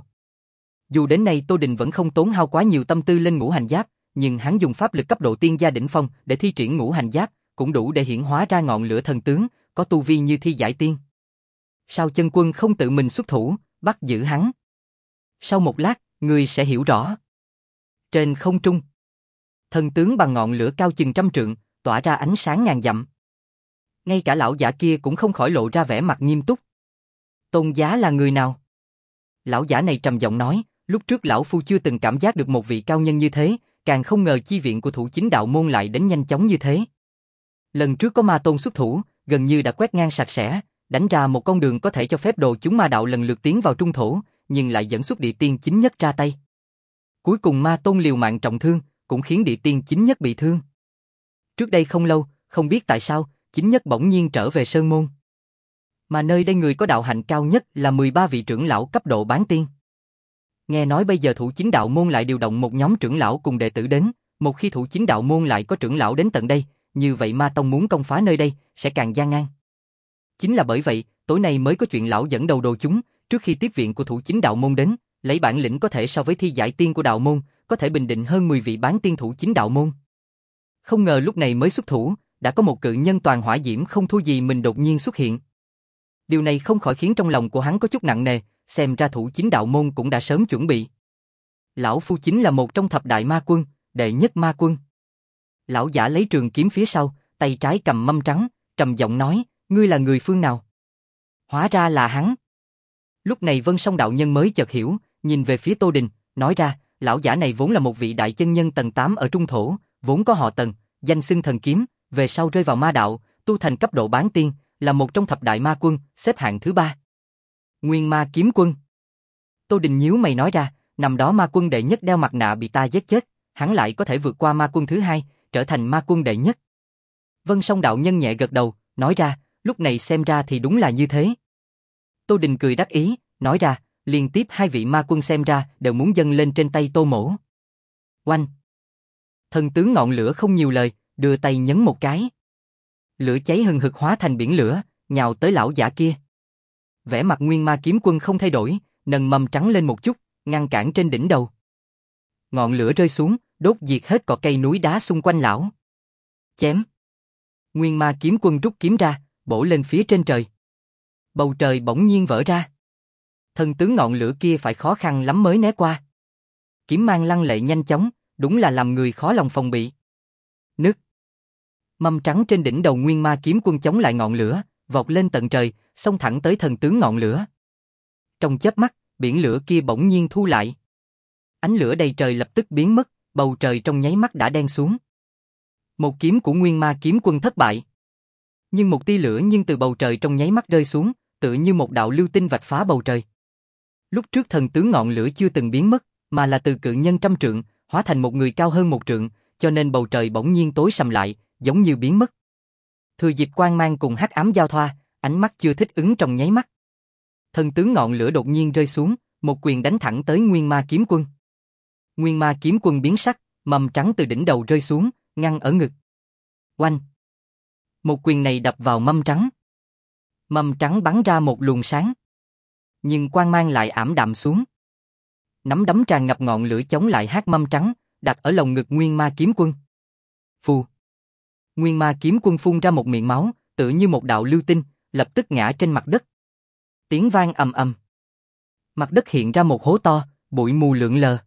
Dù đến nay Tô Đình vẫn không tốn hao quá nhiều tâm tư lên ngũ hành giáp, nhưng hắn dùng pháp lực cấp độ tiên gia đỉnh phong để thi triển ngũ hành giáp, cũng đủ để hiển hóa ra ngọn lửa thần tướng, có tu vi như thi giải tiên. Sao chân quân không tự mình xuất thủ, bắt giữ hắn? Sau một lát, ngươi sẽ hiểu rõ. Trên không trung, thần tướng bằng ngọn lửa cao chừng trăm trượng, tỏa ra ánh sáng ngàn dặm. Ngay cả lão giả kia cũng không khỏi lộ ra vẻ mặt nghiêm túc. Tôn giá là người nào? Lão giả này trầm giọng nói, lúc trước lão phu chưa từng cảm giác được một vị cao nhân như thế, càng không ngờ chi viện của thủ chính đạo môn lại đến nhanh chóng như thế. Lần trước có ma tôn xuất thủ, gần như đã quét ngang sạch sẽ, đánh ra một con đường có thể cho phép đồ chúng ma đạo lần lượt tiến vào trung thổ, nhưng lại dẫn xuất địa tiên chính nhất ra tay. Cuối cùng ma tôn liều mạng trọng thương, cũng khiến địa tiên chính nhất bị thương. Trước đây không lâu, không biết tại sao, chính nhất bỗng nhiên trở về sơn môn. Mà nơi đây người có đạo hạnh cao nhất là mười ba vị trưởng lão cấp độ bán tiên. Nghe nói bây giờ thủ chính đạo môn lại điều động một nhóm trưởng lão cùng đệ tử đến, một khi thủ chính đạo môn lại có trưởng lão đến tận đây, như vậy ma tông muốn công phá nơi đây, sẽ càng gian nan. Chính là bởi vậy, tối nay mới có chuyện lão dẫn đầu đồ chúng, trước khi tiếp viện của thủ chính đạo môn đến, lấy bản lĩnh có thể so với thi giải tiên của đạo môn, có thể bình định hơn mười vị bán tiên thủ chính đạo môn. Không ngờ lúc này mới xuất thủ, đã có một cự nhân toàn hỏa diễm không thua gì mình đột nhiên xuất hiện. Điều này không khỏi khiến trong lòng của hắn có chút nặng nề, xem ra thủ chính đạo môn cũng đã sớm chuẩn bị. Lão phu chính là một trong thập đại ma quân, đệ nhất ma quân. Lão giả lấy trường kiếm phía sau, tay trái cầm mâm trắng, trầm giọng nói, ngươi là người phương nào? Hóa ra là hắn. Lúc này Vân Song đạo nhân mới chợt hiểu, nhìn về phía Tô Đình, nói ra, lão giả này vốn là một vị đại chân nhân tầng tám ở trung thổ, vốn có họ Tần, danh xưng thần kiếm, về sau rơi vào ma đạo, tu thành cấp độ bán tiên, là một trong thập đại ma quân, xếp hạng thứ ba. Nguyên ma kiếm quân. Tô Đình nhíu mày nói ra, năm đó ma quân đệ nhất đeo mặt nạ bị ta giết chết, hắn lại có thể vượt qua ma quân thứ hai, trở thành ma quân đệ nhất. Vân Song đạo nhân nhẹ gật đầu, nói ra, lúc này xem ra thì đúng là như thế. Tô Đình cười đắc ý, nói ra, liên tiếp hai vị ma quân xem ra đều muốn dâng lên trên tay Tô Mỗ. Oanh! Thần tướng ngọn lửa không nhiều lời, đưa tay nhấn một cái. Lửa cháy hừng hực hóa thành biển lửa, nhào tới lão giả kia. Vẻ mặt Nguyên ma kiếm quân không thay đổi, nâng mâm trắng lên một chút, ngăn cản trên đỉnh đầu. Ngọn lửa rơi xuống, đốt diệt hết cỏ cây núi đá xung quanh lão. Chém! Nguyên ma kiếm quân rút kiếm ra, bổ lên phía trên trời. Bầu trời bỗng nhiên vỡ ra. Thần tướng ngọn lửa kia phải khó khăn lắm mới né qua. Kiếm mang lăng lệ nhanh chóng, đúng là làm người khó lòng phòng bị. Nứt! Mâm trắng trên đỉnh đầu Nguyên ma kiếm quân chống lại ngọn lửa, vọt lên tận trời, xông thẳng tới thần tướng ngọn lửa. Trong chớp mắt, biển lửa kia bỗng nhiên thu lại. Ánh lửa đầy trời lập tức biến mất, bầu trời trong nháy mắt đã đen xuống. Một kiếm của Nguyên ma kiếm quân thất bại. Nhưng một tia lửa nhưng từ bầu trời trong nháy mắt rơi xuống, tựa như một đạo lưu tinh vạch phá bầu trời. Lúc trước thần tướng ngọn lửa chưa từng biến mất, mà là từ cự nhân trăm trượng, hóa thành một người cao hơn một trượng, cho nên bầu trời bỗng nhiên tối sầm lại, giống như biến mất. Thừa dịp quang mang cùng hắc ám giao thoa, ánh mắt chưa thích ứng trong nháy mắt. Thần tướng ngọn lửa đột nhiên rơi xuống, một quyền đánh thẳng tới Nguyên ma kiếm quân. Nguyên ma kiếm quân biến sắc, mầm trắng từ đỉnh đầu rơi xuống, ngăn ở ngực. Oanh! Một quyền này đập vào mâm trắng. Mâm trắng bắn ra một luồng sáng. Nhưng quang mang lại ảm đạm xuống. Nắm đấm tràn ngập ngọn lửa chống lại hát mâm trắng, đặt ở lồng ngực Nguyên Ma Kiếm Quân. Phù. Nguyên Ma Kiếm Quân phun ra một miệng máu, tựa như một đạo lưu tinh, lập tức ngã trên mặt đất. Tiếng vang ầm ầm. Mặt đất hiện ra một hố to, bụi mù lượn lờ.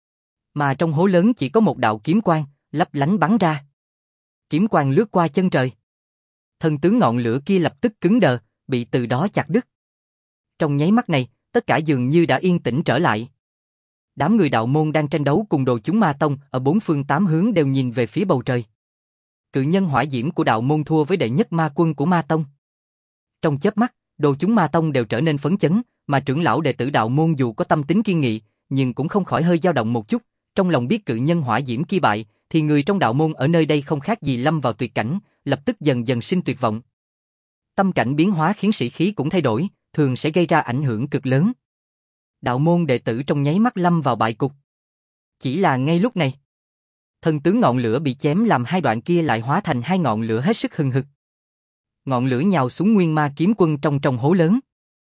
Mà trong hố lớn chỉ có một đạo kiếm quang, lấp lánh bắn ra. Kiếm quang lướt qua chân trời. Thần tướng ngọn lửa kia lập tức cứng đờ, bị từ đó chặt đứt. Trong nháy mắt này, tất cả dường như đã yên tĩnh trở lại. Đám người đạo môn đang tranh đấu cùng đồ chúng ma tông ở bốn phương tám hướng đều nhìn về phía bầu trời. Cự nhân hỏa diễm của đạo môn thua với đệ nhất ma quân của ma tông. Trong chớp mắt, đồ chúng ma tông đều trở nên phấn chấn, mà trưởng lão đệ tử đạo môn dù có tâm tính kiên nghị, nhưng cũng không khỏi hơi dao động một chút. Trong lòng biết cự nhân hỏa diễm kia bại, thì người trong đạo môn ở nơi đây không khác gì lâm vào tuyệt cảnh, lập tức dần dần sinh tuyệt vọng. Tâm cảnh biến hóa khiến sĩ khí cũng thay đổi, thường sẽ gây ra ảnh hưởng cực lớn. Đạo môn đệ tử trong nháy mắt lâm vào bại cục. Chỉ là ngay lúc này, thần tướng ngọn lửa bị chém làm hai đoạn kia lại hóa thành hai ngọn lửa hết sức hừng hực. Ngọn lửa nhào xuống Nguyên Ma Kiếm Quân trong trong hố lớn.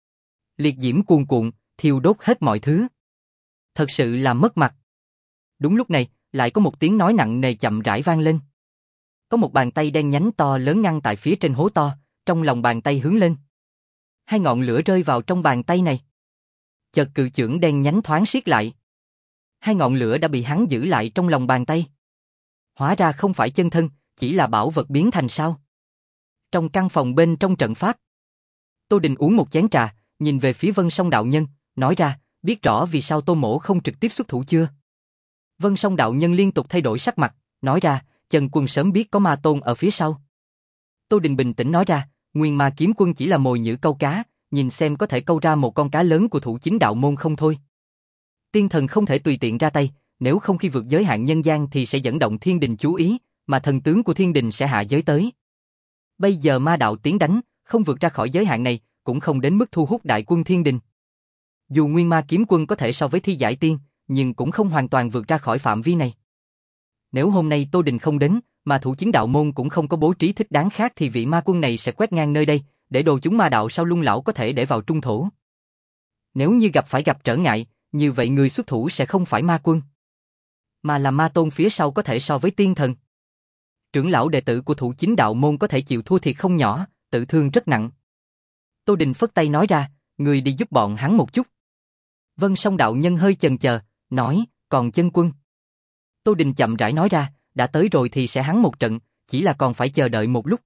Liệt diễm cuồn cuộn, thiêu đốt hết mọi thứ. Thật sự là mất mặt. Đúng lúc này, lại có một tiếng nói nặng nề chậm rãi vang lên. Có một bàn tay đen nhánh to lớn ngăn tại phía trên hố to, trong lòng bàn tay hướng lên. Hai ngọn lửa rơi vào trong bàn tay này. Chợt cự chưởng đen nhánh thoáng siết lại. Hai ngọn lửa đã bị hắn giữ lại trong lòng bàn tay. Hóa ra không phải chân thân, chỉ là bảo vật biến thành sao. Trong căn phòng bên trong trận pháp, Tô Đình uống một chén trà, nhìn về phía Vân Song đạo nhân, nói ra, biết rõ vì sao Tô Mỗ không trực tiếp xuất thủ chưa? Vân Song đạo nhân liên tục thay đổi sắc mặt, nói ra, Trần Quân sớm biết có ma tôn ở phía sau. Tô Đình bình tĩnh nói ra, Nguyên Ma Kiếm Quân chỉ là mồi nhử câu cá, nhìn xem có thể câu ra một con cá lớn của thủ chính đạo môn không thôi. Tiên thần không thể tùy tiện ra tay, nếu không khi vượt giới hạn nhân gian thì sẽ dẫn động thiên đình chú ý, mà thần tướng của thiên đình sẽ hạ giới tới. Bây giờ ma đạo tiến đánh, không vượt ra khỏi giới hạn này, cũng không đến mức thu hút đại quân thiên đình. Dù Nguyên Ma Kiếm Quân có thể so với thi giải tiên, nhưng cũng không hoàn toàn vượt ra khỏi phạm vi này. Nếu hôm nay Tô Đình không đến, mà thủ chính đạo môn cũng không có bố trí thích đáng khác thì vị ma quân này sẽ quét ngang nơi đây, để đồ chúng ma đạo sau lung lão có thể để vào trung thổ. Nếu như gặp phải gặp trở ngại, như vậy người xuất thủ sẽ không phải ma quân, mà là ma tôn phía sau có thể so với tiên thần. Trưởng lão đệ tử của thủ chính đạo môn có thể chịu thua thiệt không nhỏ, tự thương rất nặng. Tô Đình phất tay nói ra, người đi giúp bọn hắn một chút. Vân Song đạo nhân hơi chần chờ, nói, còn chân quân. Tô Đình chậm rãi nói ra, đã tới rồi thì sẽ hắn một trận, chỉ là còn phải chờ đợi một lúc.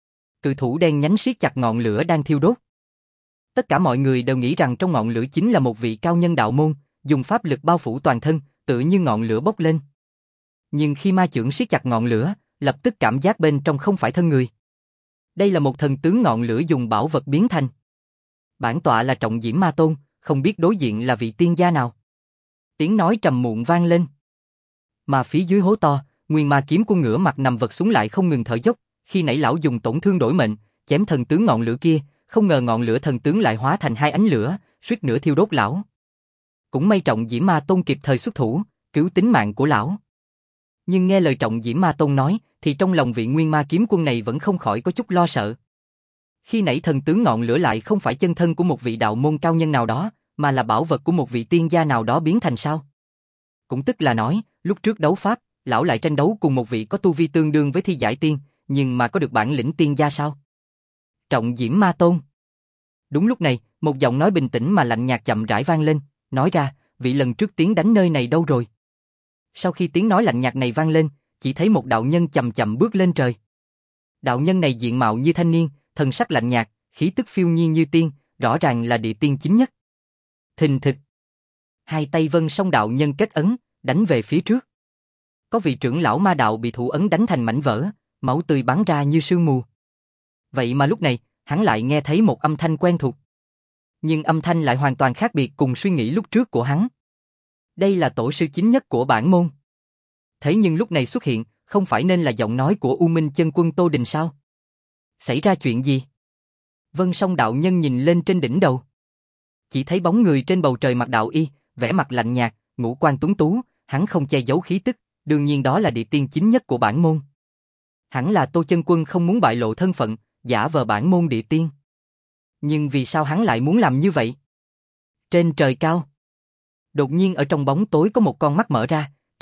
Cự thủ đen nhánh siết chặt ngọn lửa đang thiêu đốt. Tất cả mọi người đều nghĩ rằng trong ngọn lửa chính là một vị cao nhân đạo môn, dùng pháp lực bao phủ toàn thân, tựa như ngọn lửa bốc lên. Nhưng khi ma chưởng siết chặt ngọn lửa, lập tức cảm giác bên trong không phải thân người. Đây là một thần tướng ngọn lửa dùng bảo vật biến thành. Bản tọa là Trọng Diễm Ma Tôn, không biết đối diện là vị tiên gia nào. Tiếng nói trầm muộn vang lên. Mà phía dưới hố to, Nguyên Ma Kiếm Quân ngửa mặt nằm vật xuống lại không ngừng thở dốc. Khi nãy lão dùng tổn thương đổi mệnh, chém thần tướng ngọn lửa kia, không ngờ ngọn lửa thần tướng lại hóa thành hai ánh lửa, suýt nữa thiêu đốt lão. Cũng may Trọng Diễm Ma Tôn kịp thời xuất thủ, cứu tính mạng của lão. Nhưng nghe lời Trọng Diễm Ma Tôn nói, thì trong lòng vị Nguyên Ma Kiếm Quân này vẫn không khỏi có chút lo sợ. Khi nãy thần tướng ngọn lửa lại không phải chân thân của một vị đạo môn cao nhân nào đó, mà là bảo vật của một vị tiên gia nào đó biến thành sao? Cũng tức là nói, lúc trước đấu pháp, lão lại tranh đấu cùng một vị có tu vi tương đương với thi giải tiên, nhưng mà có được bản lĩnh tiên gia sao? Trọng Diễm Ma Tôn. Đúng lúc này, một giọng nói bình tĩnh mà lạnh nhạt chậm rãi vang lên, nói ra, vị lần trước tiến đánh nơi này đâu rồi? Sau khi tiếng nói lạnh nhạt này vang lên, chỉ thấy một đạo nhân chậm chậm bước lên trời. Đạo nhân này diện mạo như thanh niên, thần sắc lạnh nhạt, khí tức phiêu nhiên như tiên, rõ ràng là địa tiên chính nhất. Thình thịch. Hai tay Vân Song đạo nhân kết ấn, đánh về phía trước. Có vị trưởng lão ma đạo bị thủ ấn đánh thành mảnh vỡ, máu tươi bắn ra như sương mù. Vậy mà lúc này, hắn lại nghe thấy một âm thanh quen thuộc. Nhưng âm thanh lại hoàn toàn khác biệt cùng suy nghĩ lúc trước của hắn. Đây là tổ sư chính nhất của bản môn. Thế nhưng lúc này xuất hiện, không phải nên là giọng nói của U Minh Chân Quân Tô Đình sao? Xảy ra chuyện gì? Vân Song đạo nhân nhìn lên trên đỉnh đầu. Chỉ thấy bóng người trên bầu trời mặc đạo y, vẻ mặt lạnh nhạt, ngũ quan tuấn tú, hắn không che giấu khí tức, đương nhiên đó là địa tiên chính nhất của bản môn. Hẳn là Tô Chân Quân không muốn bại lộ thân phận, giả vờ bản môn địa tiên. Nhưng vì sao hắn lại muốn làm như vậy? Trên trời cao, đột nhiên ở trong bóng tối có một con mắt mở ra,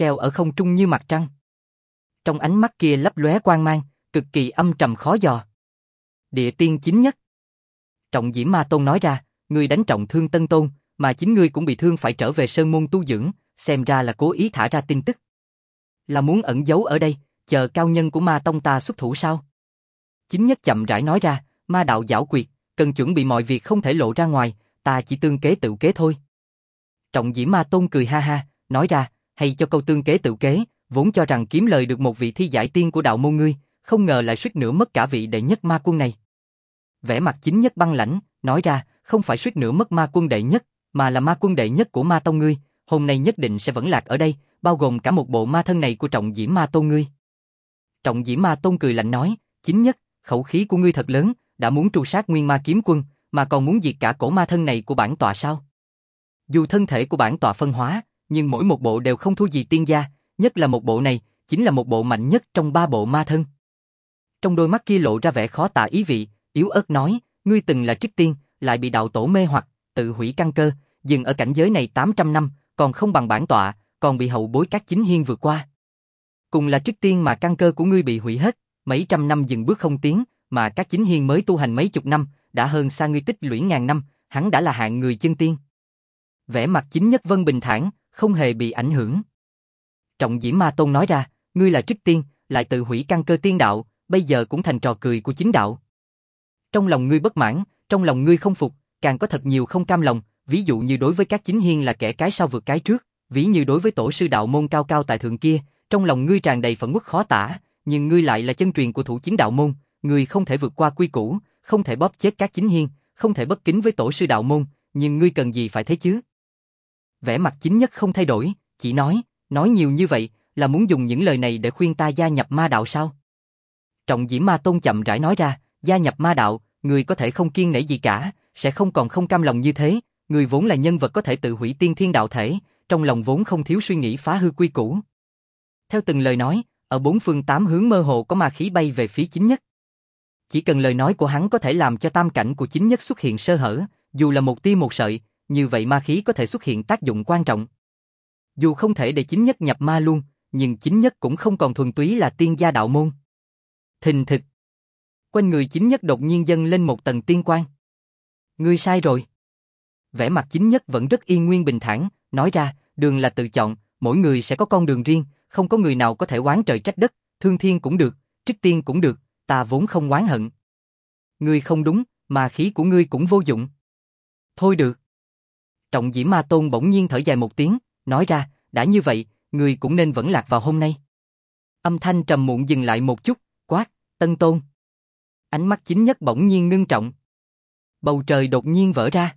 treo ở không trung như mặt trăng. Trong ánh mắt kia lấp lóe quang mang, cực kỳ âm trầm khó dò. Địa tiên chính nhất. Trọng Diễm Ma Tôn nói ra, ngươi đánh trọng thương Tân Tôn, mà chính ngươi cũng bị thương phải trở về sơn môn tu dưỡng, xem ra là cố ý thả ra tin tức. Là muốn ẩn giấu ở đây, chờ cao nhân của Ma Tông ta xuất thủ sao? Chính nhất chậm rãi nói ra, ma đạo giảo quyệt, cần chuẩn bị mọi việc không thể lộ ra ngoài, ta chỉ tương kế tự kế thôi. Trọng Diễm Ma Tôn cười ha ha, nói ra, hay cho câu tương kế tự kế, vốn cho rằng kiếm lời được một vị thi giải tiên của đạo môn ngươi, không ngờ lại suýt nữa mất cả vị đệ nhất ma quân này. Vẻ mặt chính nhất băng lãnh, nói ra, không phải suýt nữa mất ma quân đệ nhất, mà là ma quân đệ nhất của Ma Tông ngươi, hôm nay nhất định sẽ vẫn lạc ở đây, bao gồm cả một bộ ma thân này của Trọng Diễm Ma Tôn ngươi. Trọng Diễm Ma Tôn cười lạnh nói, chính nhất, khẩu khí của ngươi thật lớn, đã muốn tru sát nguyên ma kiếm quân, mà còn muốn diệt cả cổ ma thân này của bản tọa sao? Dù thân thể của bản tọa phân hóa, nhưng mỗi một bộ đều không thua gì tiên gia, nhất là một bộ này, chính là một bộ mạnh nhất trong ba bộ ma thân. Trong đôi mắt kia lộ ra vẻ khó tả ý vị, yếu ớt nói, ngươi từng là trích tiên, lại bị đạo tổ mê hoặc, tự hủy căn cơ, dừng ở cảnh giới này tám trăm năm, còn không bằng bản tọa, còn bị hậu bối các chính hiên vượt qua. Cùng là trích tiên mà căn cơ của ngươi bị hủy hết, mấy trăm năm dừng bước không tiến, mà các chính hiên mới tu hành mấy chục năm, đã hơn xa ngươi tích lũy ngàn năm, hắn đã là hạng người chân tiên. Vẻ mặt Chính Nhất Vân bình thản, không hề bị ảnh hưởng. Trọng Diễm Ma Tôn nói ra, ngươi là trích tiên, lại tự hủy căn cơ tiên đạo, bây giờ cũng thành trò cười của chính đạo. Trong lòng ngươi bất mãn, trong lòng ngươi không phục, càng có thật nhiều không cam lòng, ví dụ như đối với các chính hiên là kẻ cái sau vượt cái trước, ví như đối với tổ sư đạo môn cao cao tại thượng kia, trong lòng ngươi tràn đầy phẫn uất khó tả, nhưng ngươi lại là chân truyền của thủ chính đạo môn, ngươi không thể vượt qua quy củ, không thể bóp chết các chính hiên, không thể bất kính với tổ sư đạo môn, nhưng ngươi cần gì phải thế chứ? Vẻ mặt Chính Nhất không thay đổi, chỉ nói, nói nhiều như vậy, là muốn dùng những lời này để khuyên ta gia nhập ma đạo sao? Trọng Diễm Ma Tôn chậm rãi nói ra, gia nhập ma đạo, người có thể không kiêng nể gì cả, sẽ không còn không cam lòng như thế, người vốn là nhân vật có thể tự hủy tiên thiên đạo thể, trong lòng vốn không thiếu suy nghĩ phá hư quy củ. Theo từng lời nói, ở bốn phương tám hướng mơ hồ có ma khí bay về phía Chính Nhất. Chỉ cần lời nói của hắn có thể làm cho tam cảnh của Chính Nhất xuất hiện sơ hở, dù là một tia một sợi, như vậy ma khí có thể xuất hiện tác dụng quan trọng. Dù không thể để Chính Nhất nhập ma luôn, nhưng Chính Nhất cũng không còn thuần túy là tiên gia đạo môn. Thình thịch. Quanh người Chính Nhất đột nhiên dâng lên một tầng tiên quang. Ngươi sai rồi. Vẻ mặt Chính Nhất vẫn rất yên nguyên bình thản, nói ra, đường là tự chọn, mỗi người sẽ có con đường riêng, không có người nào có thể oán trời trách đất, thương thiên cũng được, trích tiên cũng được, ta vốn không oán hận. Ngươi không đúng, mà khí của ngươi cũng vô dụng. Thôi được. Trọng Diễm Ma Tôn bỗng nhiên thở dài một tiếng, nói ra, đã như vậy, ngươi cũng nên vẫn lạc vào hôm nay. Âm thanh trầm muộn dừng lại một chút, quát, Tân Tôn. Ánh mắt Chính Nhất bỗng nhiên ngưng trọng. Bầu trời đột nhiên vỡ ra.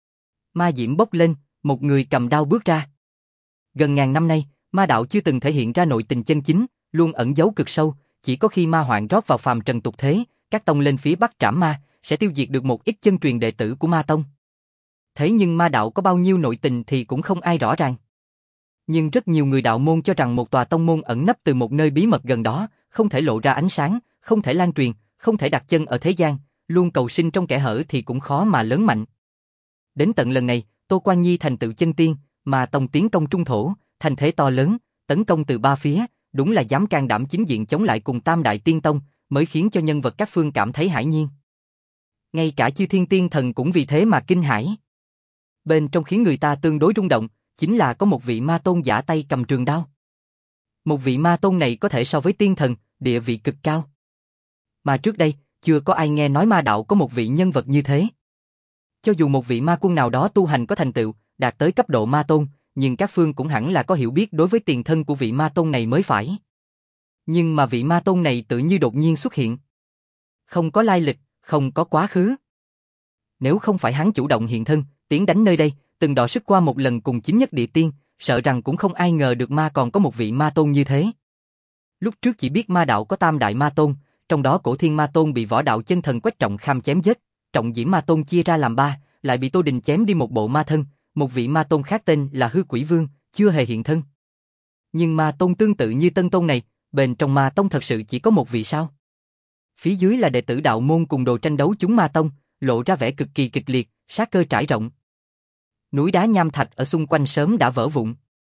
Ma diễm bốc lên, một người cầm đao bước ra. Gần ngàn năm nay, ma đạo chưa từng thể hiện ra nội tình chân chính, luôn ẩn giấu cực sâu, chỉ có khi ma hoạn rót vào phàm trần tục thế, các tông lên phía bắc trảm ma, sẽ tiêu diệt được một ít chân truyền đệ tử của ma tông. Thế nhưng ma đạo có bao nhiêu nội tình thì cũng không ai rõ ràng. Nhưng rất nhiều người đạo môn cho rằng một tòa tông môn ẩn nấp từ một nơi bí mật gần đó, không thể lộ ra ánh sáng, không thể lan truyền, không thể đặt chân ở thế gian, luôn cầu sinh trong kẽ hở thì cũng khó mà lớn mạnh. Đến tận lần này, Tô Quan Nhi thành tựu chân tiên, mà tông tiến công trung thổ, thành thế to lớn, tấn công từ ba phía, đúng là dám can đảm chính diện chống lại cùng Tam Đại Tiên Tông, mới khiến cho nhân vật các phương cảm thấy hãi nhiên. Ngay cả chư thiên tiên thần cũng vì thế mà kinh hãi. Bên trong khiến người ta tương đối rung động, chính là có một vị ma tôn giả tay cầm trường đao. Một vị ma tôn này có thể so với tiên thần, địa vị cực cao. Mà trước đây, chưa có ai nghe nói ma đạo có một vị nhân vật như thế. Cho dù một vị ma quân nào đó tu hành có thành tựu, đạt tới cấp độ ma tôn, nhưng các phương cũng hẳn là có hiểu biết đối với tiền thân của vị ma tôn này mới phải. Nhưng mà vị ma tôn này tự như đột nhiên xuất hiện. Không có lai lịch, không có quá khứ. Nếu không phải hắn chủ động hiện thân, tiến đánh nơi đây, từng đọ sức qua một lần cùng Chính Nhất địa tiên, sợ rằng cũng không ai ngờ được ma còn có một vị ma tôn như thế. Lúc trước chỉ biết ma đạo có tam đại ma tôn, trong đó Cổ Thiên Ma Tôn bị võ đạo chân thần Quách Trọng Kham chém giết, Trọng Diễm Ma Tôn chia ra làm ba, lại bị Tô Đình chém đi một bộ ma thân, một vị ma tôn khác tên là Hư Quỷ Vương, chưa hề hiện thân. Nhưng ma tôn tương tự như Tân Tôn này, bên trong ma tông thật sự chỉ có một vị sao? Phía dưới là đệ tử đạo môn cùng đồ tranh đấu chúng ma tông, lộ ra vẻ cực kỳ kịch liệt, sát cơ trải rộng. Núi đá nham thạch ở xung quanh sớm đã vỡ vụn.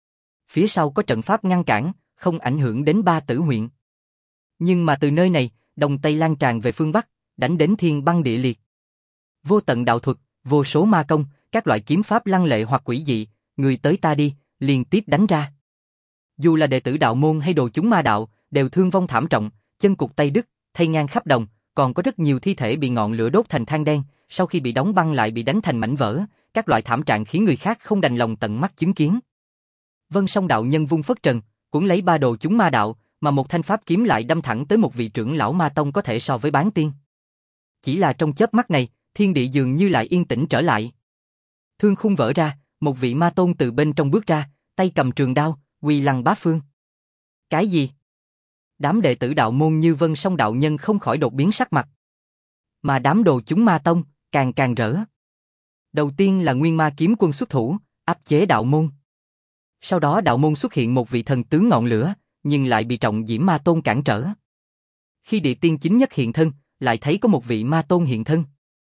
phía sau có trận pháp ngăn cản, không ảnh hưởng đến ba tử huyện. Nhưng mà từ nơi này, đông tây lan tràn về phương Bắc, đánh đến thiên băng địa liệt. Vô tận đạo thuật, vô số ma công, các loại kiếm pháp lăng lệ hoặc quỷ dị, người tới ta đi, liên tiếp đánh ra. Dù là đệ tử đạo môn hay đồ chúng ma đạo, đều thương vong thảm trọng, chân cụt tay đứt, thây ngang khắp đồng, còn có rất nhiều thi thể bị ngọn lửa đốt thành than đen, sau khi bị đóng băng lại bị đánh thành mảnh vỡ, các loại thảm trạng khiến người khác không đành lòng tận mắt chứng kiến. Vân Song đạo nhân vung phất trần, cuốn lấy ba đồ chúng ma đạo, mà một thanh pháp kiếm lại đâm thẳng tới một vị trưởng lão ma tông có thể so với bán tiên. Chỉ là trong chớp mắt này, thiên địa dường như lại yên tĩnh trở lại. Thương khung vỡ ra, một vị ma tôn từ bên trong bước ra, tay cầm trường đao, uy lăng bá phương. Cái gì? Đám đệ tử đạo môn như Vân Song đạo nhân không khỏi đột biến sắc mặt. Mà đám đồ chúng ma tông, càng càng rỡ. Đầu tiên là Nguyên Ma kiếm quân xuất thủ, áp chế đạo môn. Sau đó đạo môn xuất hiện một vị thần tướng ngọn lửa, nhưng lại bị Trọng Diễm Ma Tôn cản trở. Khi địa tiên chính nhất hiện thân, lại thấy có một vị ma tôn hiện thân.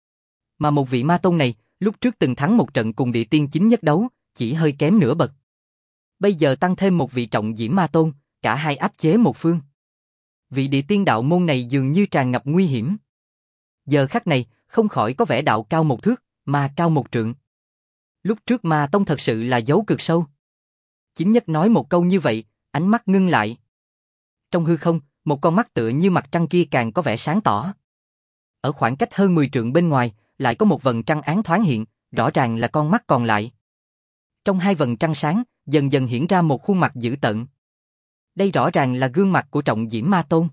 Mà một vị ma tôn này, lúc trước từng thắng một trận cùng địa tiên chính nhất đấu, chỉ hơi kém nửa bậc. Bây giờ tăng thêm một vị Trọng Diễm Ma Tôn, cả hai áp chế một phương. Vị địa tiên đạo môn này dường như tràn ngập nguy hiểm. Giờ khắc này, không khỏi có vẻ đạo cao một thước, ma cao một trượng. Lúc trước Ma Tông thật sự là giấu cực sâu. Chính nhất nói một câu như vậy, ánh mắt ngưng lại. Trong hư không, một con mắt tựa như mặt trăng kia càng có vẻ sáng tỏ. Ở khoảng cách hơn mười trượng bên ngoài, lại có một vầng trăng áng thoáng hiện, rõ ràng là con mắt còn lại. Trong hai vầng trăng sáng, dần dần hiện ra một khuôn mặt dữ tợn. Đây rõ ràng là gương mặt của Trọng Diễm Ma Tôn.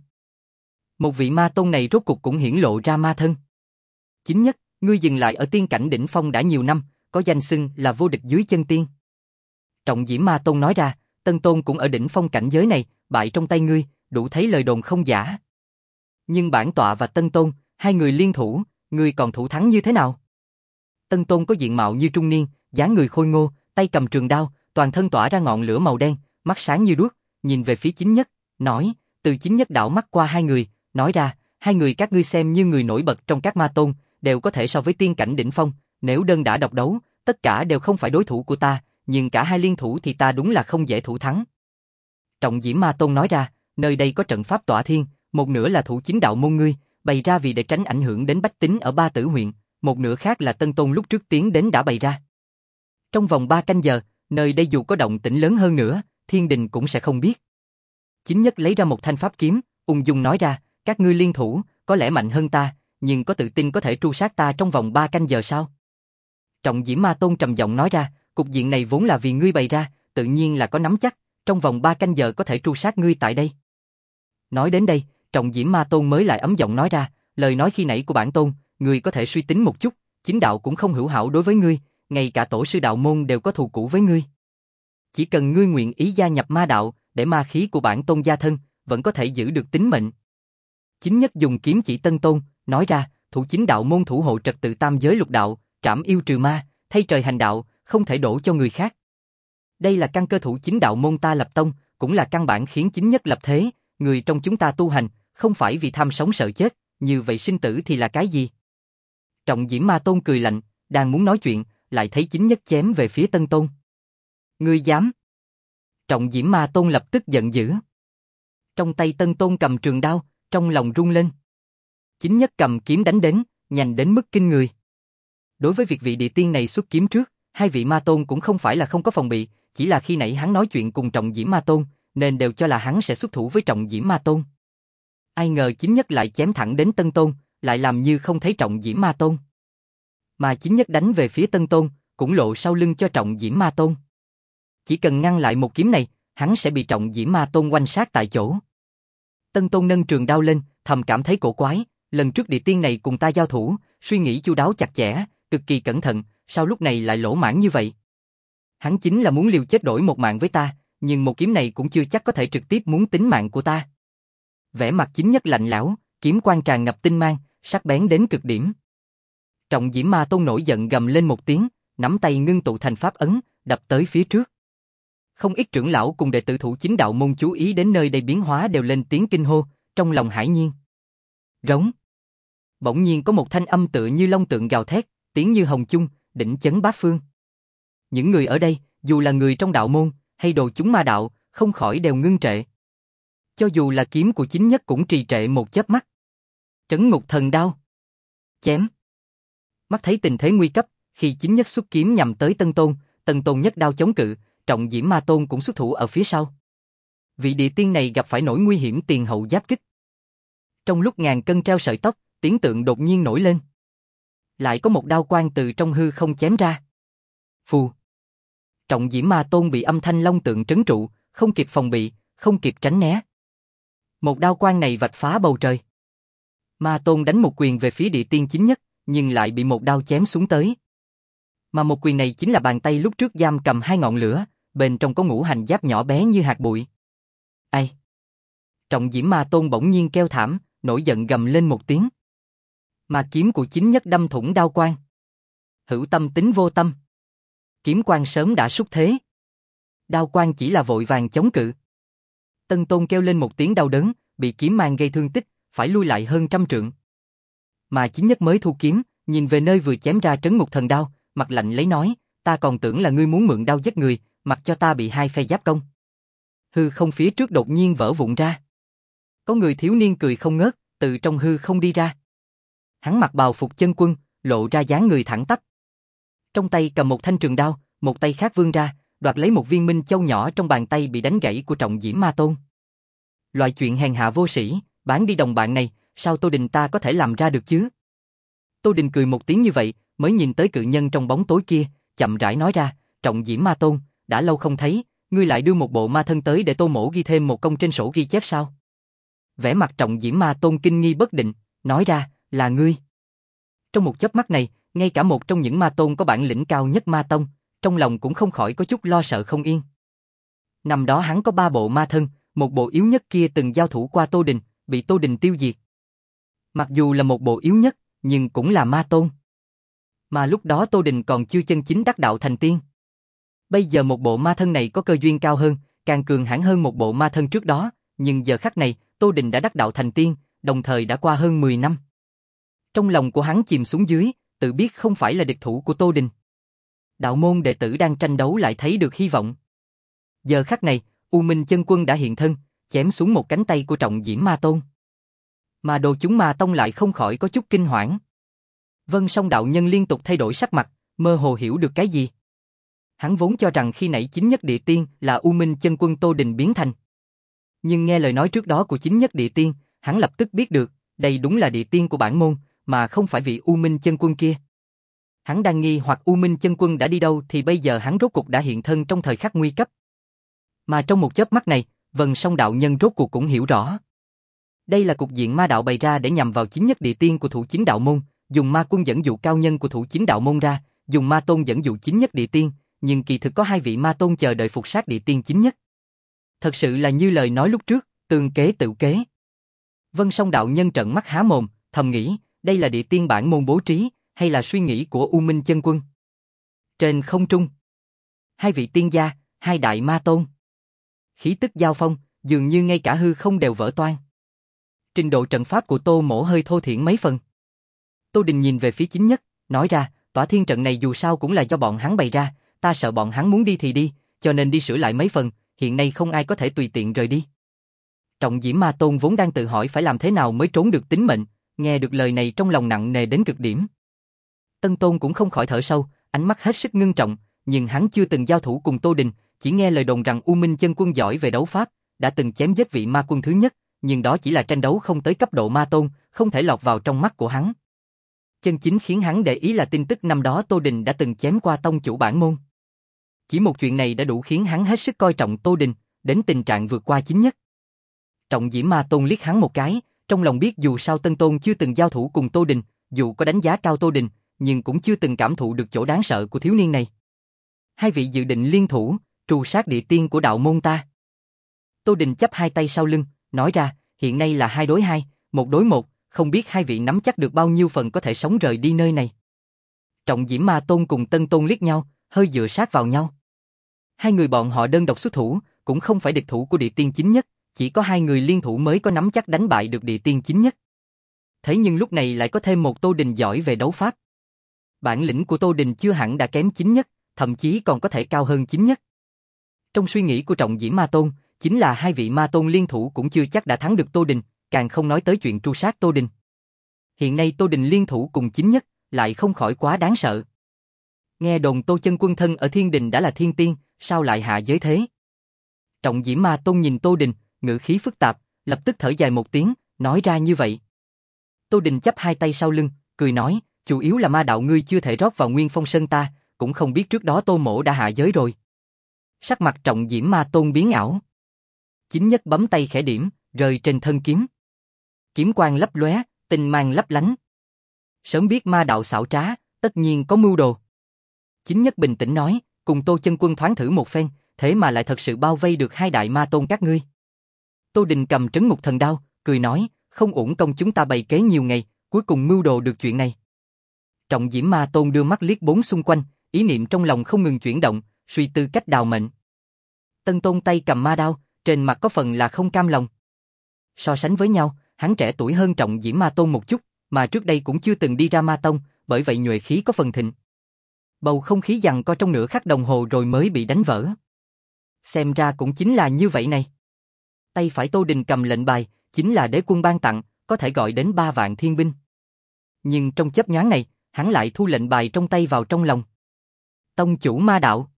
Một vị ma tôn này rốt cục cũng hiển lộ ra ma thân. Chính nhất, ngươi dừng lại ở tiên cảnh đỉnh phong đã nhiều năm, có danh xưng là vô địch dưới chân tiên. Trọng Diễm Ma Tôn nói ra, Tân Tôn cũng ở đỉnh phong cảnh giới này, bại trong tay ngươi, đủ thấy lời đồn không giả. Nhưng bản tọa và Tân Tôn, hai người liên thủ, ngươi còn thủ thắng như thế nào? Tân Tôn có diện mạo như trung niên, dáng người khôi ngô, tay cầm trường đao, toàn thân tỏa ra ngọn lửa màu đen, mắt sáng như đuốc, nhìn về phía chính nhất, nói, từ chính nhất đảo mắt qua hai người, nói ra, hai người các ngươi xem như người nổi bật trong các ma tôn, đều có thể so với tiên cảnh đỉnh phong, nếu đơn đả độc đấu, tất cả đều không phải đối thủ của ta, nhưng cả hai liên thủ thì ta đúng là không dễ thủ thắng. Trọng Diễm Ma Tôn nói ra, nơi đây có trận pháp tỏa thiên, một nửa là thủ chính đạo môn ngươi, bày ra vì để tránh ảnh hưởng đến bách tính ở ba tử huyện, một nửa khác là Tân Tôn lúc trước tiến đến đã bày ra. Trong vòng ba canh giờ, nơi đây dù có động tĩnh lớn hơn nữa, thiên đình cũng sẽ không biết. Chính nhất lấy ra một thanh pháp kiếm, ung dung nói ra, các ngươi liên thủ, có lẽ mạnh hơn ta, nhưng có tự tin có thể tru sát ta trong vòng ba canh giờ sao? Trọng Diễm Ma Tôn trầm giọng nói ra, cục diện này vốn là vì ngươi bày ra, tự nhiên là có nắm chắc, trong vòng ba canh giờ có thể tru sát ngươi tại đây. Nói đến đây, Trọng Diễm Ma Tôn mới lại ấm giọng nói ra, lời nói khi nãy của bản tôn, ngươi có thể suy tính một chút, chính đạo cũng không hữu hảo đối với ngươi, ngay cả tổ sư đạo môn đều có thù cũ với ngươi. Chỉ cần ngươi nguyện ý gia nhập ma đạo, để ma khí của bản tôn gia thân, vẫn có thể giữ được tính mệnh. Chính nhất dùng kiếm chỉ Tân Tôn, nói ra, thủ chính đạo môn thủ hộ trật tự tam giới lục đạo, trảm yêu trừ ma, thay trời hành đạo, không thể đổ cho người khác. Đây là căn cơ thủ chính đạo môn ta lập tông, cũng là căn bản khiến chính nhất lập thế, người trong chúng ta tu hành, không phải vì tham sống sợ chết, như vậy sinh tử thì là cái gì? Trọng Diễm Ma Tôn cười lạnh, đang muốn nói chuyện, lại thấy chính nhất chém về phía Tân Tôn. Ngươi dám? Trọng Diễm Ma Tôn lập tức giận dữ. Trong tay Tân Tôn cầm trường đao, trong lòng rung lên. Chính nhất cầm kiếm đánh đến, nhanh đến mức kinh người. Đối với việc vị địa tiên này xuất kiếm trước, hai vị Ma Tôn cũng không phải là không có phòng bị, chỉ là khi nãy hắn nói chuyện cùng Trọng Diễm Ma Tôn, nên đều cho là hắn sẽ xuất thủ với Trọng Diễm Ma Tôn. Ai ngờ chính nhất lại chém thẳng đến Tân Tôn, lại làm như không thấy Trọng Diễm Ma Tôn. Mà chính nhất đánh về phía Tân Tôn, cũng lộ sau lưng cho Trọng Diễm Ma Tôn. Chỉ cần ngăn lại một kiếm này, hắn sẽ bị Trọng Diễm Ma Tôn oanh sát tại chỗ. Tân Tôn nâng trường đao lên, thầm cảm thấy cổ quái, lần trước địa tiên này cùng ta giao thủ, suy nghĩ chu đáo chặt chẽ, cực kỳ cẩn thận, sao lúc này lại lỗ mãng như vậy? Hắn chính là muốn liều chết đổi một mạng với ta, nhưng một kiếm này cũng chưa chắc có thể trực tiếp muốn tính mạng của ta. Vẻ mặt chính nhất lạnh lẽo, kiếm quang tràn ngập tinh mang, sắc bén đến cực điểm. Trọng Diễm Ma Tôn nổi giận gầm lên một tiếng, nắm tay ngưng tụ thành pháp ấn, đập tới phía trước. Không ít trưởng lão cùng đệ tử thủ chính đạo môn chú ý đến nơi đây biến hóa đều lên tiếng kinh hô, trong lòng hải nhiên. Rống. Bỗng nhiên có một thanh âm tựa như long tượng gào thét, tiếng như hồng chung, đỉnh chấn bát phương. Những người ở đây, dù là người trong đạo môn, hay đồ chúng ma đạo, không khỏi đều ngưng trệ. Cho dù là kiếm của chính nhất cũng trì trệ một chớp mắt. Trấn ngục thần đao. Chém. Mắt thấy tình thế nguy cấp, khi chính nhất xuất kiếm nhằm tới Tân Tôn, Tân Tôn nhất đao chống cự, Trọng Diễm Ma Tôn cũng xuất thủ ở phía sau. Vị địa tiên này gặp phải nỗi nguy hiểm tiền hậu giáp kích. Trong lúc ngàn cân treo sợi tóc, tiếng tượng đột nhiên nổi lên. Lại có một đao quang từ trong hư không chém ra. Phù. Trọng Diễm Ma Tôn bị âm thanh long tượng trấn trụ, không kịp phòng bị, không kịp tránh né. Một đao quang này vạch phá bầu trời. Ma Tôn đánh một quyền về phía địa tiên chính nhất, nhưng lại bị một đao chém xuống tới. Mà một quyền này chính là bàn tay lúc trước giam cầm hai ngọn lửa, bên trong có ngũ hành giáp nhỏ bé như hạt bụi. Ai? Trọng Diễm Ma Tôn bỗng nhiên kêu thảm, nổi giận gầm lên một tiếng. Mà kiếm của chính nhất đâm thủng đao quang. Hữu tâm tính vô tâm. Kiếm quang sớm đã xuất thế. Đao quang chỉ là vội vàng chống cự. Tân Tôn kêu lên một tiếng đau đớn, bị kiếm mang gây thương tích, phải lui lại hơn trăm trượng. Mà chính nhất mới thu kiếm, nhìn về nơi vừa chém ra trấn ngục thần đao, mặt lạnh lấy nói, ta còn tưởng là ngươi muốn mượn đao giết người, mặc cho ta bị hai phe giáp công. Hư không phía trước đột nhiên vỡ vụn ra. Có người thiếu niên cười không ngớt, từ trong hư không đi ra. Hắn mặc bào phục chân quân, lộ ra dáng người thẳng tắp. Trong tay cầm một thanh trường đao, một tay khác vươn ra, đoạt lấy một viên minh châu nhỏ trong bàn tay bị đánh gãy của Trọng Diễm Ma Tôn. Loại chuyện hèn hạ vô sĩ, bán đi đồng bạn này, sao Tô Đình ta có thể làm ra được chứ? Tô Đình cười một tiếng như vậy, mới nhìn tới cự nhân trong bóng tối kia, chậm rãi nói ra, Trọng Diễm Ma Tôn, đã lâu không thấy, ngươi lại đưa một bộ ma thân tới để Tô Mỗ ghi thêm một công trên sổ ghi chép sao? Vẻ mặt Trọng Diễm Ma Tôn kinh nghi bất định, nói ra, là ngươi. Trong một chớp mắt này, ngay cả một trong những ma tôn có bản lĩnh cao nhất ma tông, trong lòng cũng không khỏi có chút lo sợ không yên. Năm đó hắn có ba bộ ma thân, một bộ yếu nhất kia từng giao thủ qua Tô Đình, bị Tô Đình tiêu diệt. Mặc dù là một bộ yếu nhất, nhưng cũng là ma tôn. Mà lúc đó Tô Đình còn chưa chân chính đắc đạo thành tiên. Bây giờ một bộ ma thân này có cơ duyên cao hơn, càng cường hãn hơn một bộ ma thân trước đó, nhưng giờ khắc này, Tô Đình đã đắc đạo thành tiên, đồng thời đã qua hơn mười năm. Trong lòng của hắn chìm xuống dưới, tự biết không phải là địch thủ của Tô Đình. Đạo môn đệ tử đang tranh đấu lại thấy được hy vọng. Giờ khắc này, U Minh Chân Quân đã hiện thân, chém xuống một cánh tay của Trọng Diễm Ma Tôn. Mà đồ chúng ma tông lại không khỏi có chút kinh hoảng. Vân Song đạo nhân liên tục thay đổi sắc mặt, mơ hồ hiểu được cái gì. Hắn vốn cho rằng khi nãy chính nhất địa tiên là U Minh Chân Quân Tô Đình biến thành. Nhưng nghe lời nói trước đó của chính nhất địa tiên, hắn lập tức biết được, đây đúng là địa tiên của bản môn, mà không phải vị U Minh Chân Quân kia. Hắn đang nghi hoặc U Minh Chân Quân đã đi đâu thì bây giờ hắn rốt cuộc đã hiện thân trong thời khắc nguy cấp. Mà trong một chớp mắt này, Vân Song đạo nhân rốt cuộc cũng hiểu rõ. Đây là cục diện ma đạo bày ra để nhằm vào chính nhất địa tiên của thủ chính đạo môn, dùng ma quân dẫn dụ cao nhân của thủ chính đạo môn ra, dùng ma tôn dẫn dụ chính nhất địa tiên, nhưng kỳ thực có hai vị ma tôn chờ đợi phục sát địa tiên chính nhất. Thật sự là như lời nói lúc trước, tương kế tự kế. Vân Song đạo nhân trợn mắt há mồm, thầm nghĩ, đây là địa tiên bản môn bố trí, hay là suy nghĩ của U Minh Chân Quân? Trên không trung, hai vị tiên gia, hai đại ma tôn. Khí tức giao phong, dường như ngay cả hư không đều vỡ toang. Trình độ trận pháp của Tô Mỗ hơi thô thiển mấy phần. Tô Đình nhìn về phía chính nhất, nói ra, tỏa thiên trận này dù sao cũng là do bọn hắn bày ra, ta sợ bọn hắn muốn đi thì đi, cho nên đi sửa lại mấy phần, hiện nay không ai có thể tùy tiện rời đi. Trọng Diễm Ma Tôn vốn đang tự hỏi phải làm thế nào mới trốn được tính mệnh, nghe được lời này trong lòng nặng nề đến cực điểm. Tân Tôn cũng không khỏi thở sâu, ánh mắt hết sức ngưng trọng, nhưng hắn chưa từng giao thủ cùng Tô Đình, chỉ nghe lời đồn rằng U Minh Chân Quân giỏi về đấu pháp, đã từng chém giết vị ma quân thứ nhất, nhưng đó chỉ là tranh đấu không tới cấp độ ma tôn, không thể lọt vào trong mắt của hắn. Chân chính khiến hắn để ý là tin tức năm đó Tô Đình đã từng chém qua tông chủ bản môn. Chỉ một chuyện này đã đủ khiến hắn hết sức coi trọng Tô Đình, đến tình trạng vượt qua chính nhất. Trọng Diễm Ma Tôn liếc hắn một cái, trong lòng biết dù sao Tân Tôn chưa từng giao thủ cùng Tô Đình, dù có đánh giá cao Tô Đình, nhưng cũng chưa từng cảm thụ được chỗ đáng sợ của thiếu niên này. Hai vị dự định liên thủ, trù sát địa tiên của đạo môn ta. Tô Đình chắp hai tay sau lưng, nói ra, hiện nay là hai đối hai, một đối một, không biết hai vị nắm chắc được bao nhiêu phần có thể sống rời đi nơi này. Trọng Diễm Ma Tôn cùng Tân Tôn liếc nhau, hơi dựa sát vào nhau. Hai người bọn họ đơn độc xuất thủ, cũng không phải địch thủ của địa tiên chính nhất, chỉ có hai người liên thủ mới có nắm chắc đánh bại được địa tiên chính nhất. Thế nhưng lúc này lại có thêm một Tô Đình giỏi về đấu pháp. Bản lĩnh của Tô Đình chưa hẳn đã kém chính nhất, thậm chí còn có thể cao hơn chính nhất. Trong suy nghĩ của Trọng Diễm Ma Tôn, chính là hai vị ma tôn liên thủ cũng chưa chắc đã thắng được Tô Đình, càng không nói tới chuyện tru sát Tô Đình. Hiện nay Tô Đình liên thủ cùng chính nhất, lại không khỏi quá đáng sợ. Nghe đồn Tô Chân Quân thân ở thiên đình đã là thiên tiên, sao lại hạ giới thế? Trọng Diễm Ma Tôn nhìn Tô Đình, ngữ khí phức tạp, lập tức thở dài một tiếng, nói ra như vậy. Tô Đình chắp hai tay sau lưng, cười nói, chủ yếu là ma đạo ngươi chưa thể rót vào Nguyên Phong Sơn ta, cũng không biết trước đó Tô Mỗ đã hạ giới rồi. Sắc mặt Trọng Diễm Ma Tôn biến ảo. Chính nhất bấm tay khẽ điểm, rơi trên thân kiếm. Kiếm quang lấp lóe, tinh mang lấp lánh. Sớm biết ma đạo xảo trá, tất nhiên có mưu đồ. Chính nhất bình tĩnh nói, cùng Tô Chân Quân thoáng thử một phen, thế mà lại thật sự bao vây được hai đại ma tôn các ngươi. Tô Đình cầm trấn ngục thần đao, cười nói, không uổng công chúng ta bày kế nhiều ngày, cuối cùng mưu đồ được chuyện này. Trọng Diễm Ma Tôn đưa mắt liếc bốn xung quanh, ý niệm trong lòng không ngừng chuyển động, suy tư cách đào mệnh. Tân Tôn tay cầm ma đao, trên mặt có phần là không cam lòng. So sánh với nhau, hắn trẻ tuổi hơn Trọng Diễm Ma Tôn một chút, mà trước đây cũng chưa từng đi ra ma tông, bởi vậy nhuệ khí có phần thịnh. Bầu không khí giằng co trong nửa khắc đồng hồ rồi mới bị đánh vỡ. Xem ra cũng chính là như vậy này. Tay phải Tô Đình cầm lệnh bài, chính là đế quân ban tặng, có thể gọi đến ba vạn thiên binh. Nhưng trong chớp nhoáng này, hắn lại thu lệnh bài trong tay vào trong lòng. Tông chủ ma đạo.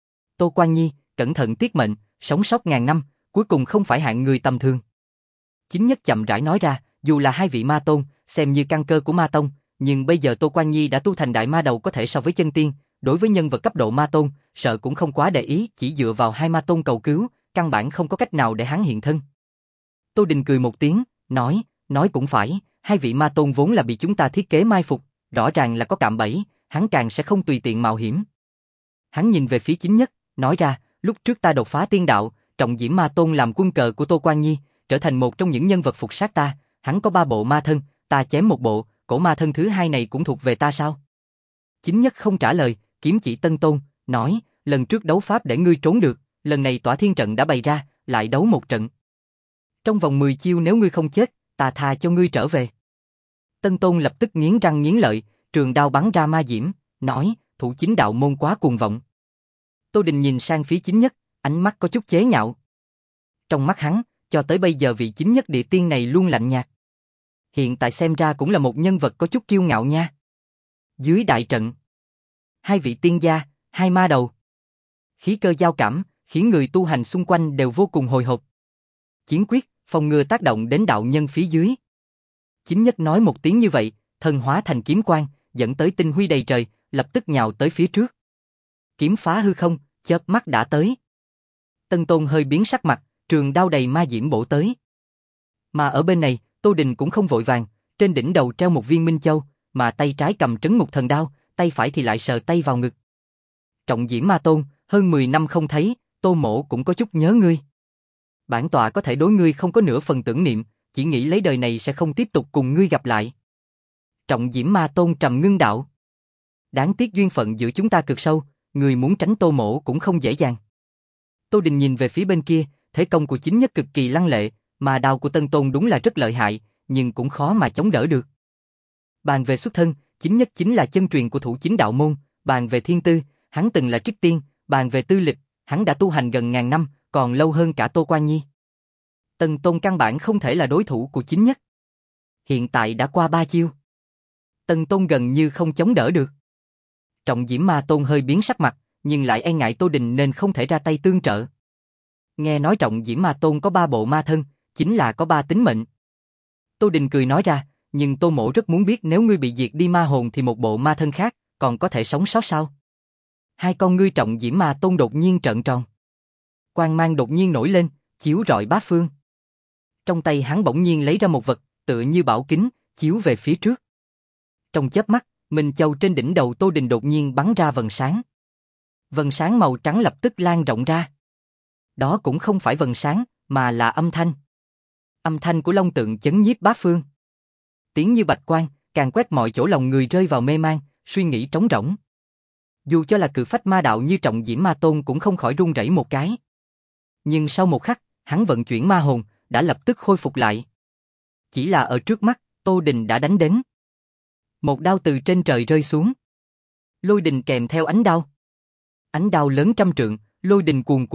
Tô Quan Nhi, cẩn thận tiết mệnh, sống sót ngàn năm, cuối cùng không phải hạng người tầm thường. Chính nhất chậm rãi nói ra, dù là hai vị ma tôn, xem như căn cơ của ma tông, nhưng bây giờ Tô Quan Nhi đã tu thành đại ma đầu có thể so với chân tiên, đối với nhân vật cấp độ ma tôn, sợ cũng không quá để ý, chỉ dựa vào hai ma tôn cầu cứu, căn bản không có cách nào để hắn hiện thân. Tô Đình cười một tiếng, nói, nói cũng phải, hai vị ma tôn vốn là bị chúng ta thiết kế mai phục, rõ ràng là có cạm bẫy, hắn càng sẽ không tùy tiện mạo hiểm. Hắn nhìn về phía chính nhất, nói ra, lúc trước ta đột phá tiên đạo, Trọng Diễm Ma Tôn làm quân cờ của Tô Quan Nhi, trở thành một trong những nhân vật phục sát ta, hắn có ba bộ ma thân, ta chém một bộ, cổ ma thân thứ hai này cũng thuộc về ta sao? Chính nhất không trả lời, kiếm chỉ Tân Tôn, nói, lần trước đấu pháp để ngươi trốn được, lần này tỏa thiên trận đã bày ra, lại đấu một trận. Trong vòng mười chiêu nếu ngươi không chết, ta tha cho ngươi trở về. Tân Tôn lập tức nghiến răng nghiến lợi, trường đao bắn ra ma diễm, nói, thủ chính đạo môn quá cuồng vọng. Tô Đình nhìn sang phía chính nhất, ánh mắt có chút chế nhạo. Trong mắt hắn, cho tới bây giờ vị chính nhất địa tiên này luôn lạnh nhạt. Hiện tại xem ra cũng là một nhân vật có chút kiêu ngạo nha. Dưới đại trận, hai vị tiên gia, hai ma đầu. Khí cơ giao cảm, khiến người tu hành xung quanh đều vô cùng hồi hộp. Chiến quyết, phòng ngừa tác động đến đạo nhân phía dưới. Chính nhất nói một tiếng như vậy, thân hóa thành kiếm quang, dẫn tới tinh huy đầy trời, lập tức nhào tới phía trước. Kiếm phá hư không, chớp mắt đã tới. Tân Tôn hơi biến sắc mặt, trường đao đầy ma diễm bổ tới. Mà ở bên này, Tô Đình cũng không vội vàng, trên đỉnh đầu treo một viên minh châu, mà tay trái cầm trấn ngục thần đao, tay phải thì lại sờ tay vào ngực. Trọng Diễm Ma Tôn, hơn mười năm không thấy, Tô Mỗ cũng có chút nhớ ngươi. Bản tọa có thể đối ngươi không có nửa phần tưởng niệm, chỉ nghĩ lấy đời này sẽ không tiếp tục cùng ngươi gặp lại. Trọng Diễm Ma Tôn trầm ngưng đạo. Đáng tiếc duyên phận giữa chúng ta cực sâu, người muốn tránh Tô Mỗ cũng không dễ dàng. Tô Đình nhìn về phía bên kia, thế công của chính nhất cực kỳ lăng lệ, mà đao của Tân Tôn đúng là rất lợi hại, nhưng cũng khó mà chống đỡ được. Bàn về xuất thân, chính nhất chính là chân truyền của thủ chính đạo môn, bàn về thiên tư, hắn từng là trích tiên, bàn về tư lịch, hắn đã tu hành gần ngàn năm, còn lâu hơn cả Tô Quan Nhi. Tân Tôn căn bản không thể là đối thủ của chính nhất. Hiện tại đã qua ba chiêu. Tân Tôn gần như không chống đỡ được. Trọng Diễm Ma Tôn hơi biến sắc mặt, nhưng lại e ngại Tô Đình nên không thể ra tay tương trợ. Nghe nói Trọng Diễm Ma Tôn có ba bộ ma thân, chính là có ba tính mệnh. Tô Đình cười nói ra, nhưng Tô Mỗ rất muốn biết nếu ngươi bị diệt đi ma hồn thì một bộ ma thân khác, còn có thể sống sót sao? Hai con ngươi Trọng Diễm Ma Tôn đột nhiên trợn tròn. Quang mang đột nhiên nổi lên, chiếu rọi bát phương. Trong tay hắn bỗng nhiên lấy ra một vật, tựa như bảo kính, chiếu về phía trước. Trong chớp mắt, minh châu trên đỉnh đầu Tô Đình đột nhiên bắn ra vầng sáng. Vầng sáng màu trắng lập tức lan rộng ra. Đó cũng không phải vầng sáng, mà là âm thanh. Âm thanh của long tượng chấn nhiếp bát phương. Tiếng như bạch quang, càng quét mọi chỗ lòng người rơi vào mê man, suy nghĩ trống rỗng. Dù cho là cự phách ma đạo như Trọng Diễm Ma Tôn cũng không khỏi run rẩy một cái. Nhưng sau một khắc, hắn vận chuyển ma hồn, đã lập tức khôi phục lại. Chỉ là ở trước mắt, Tô Đình đã đánh đến. Một đao từ trên trời rơi xuống. Lôi đình kèm theo ánh đao. Ánh đao lớn trăm trượng, lôi đình cuồn cuộn,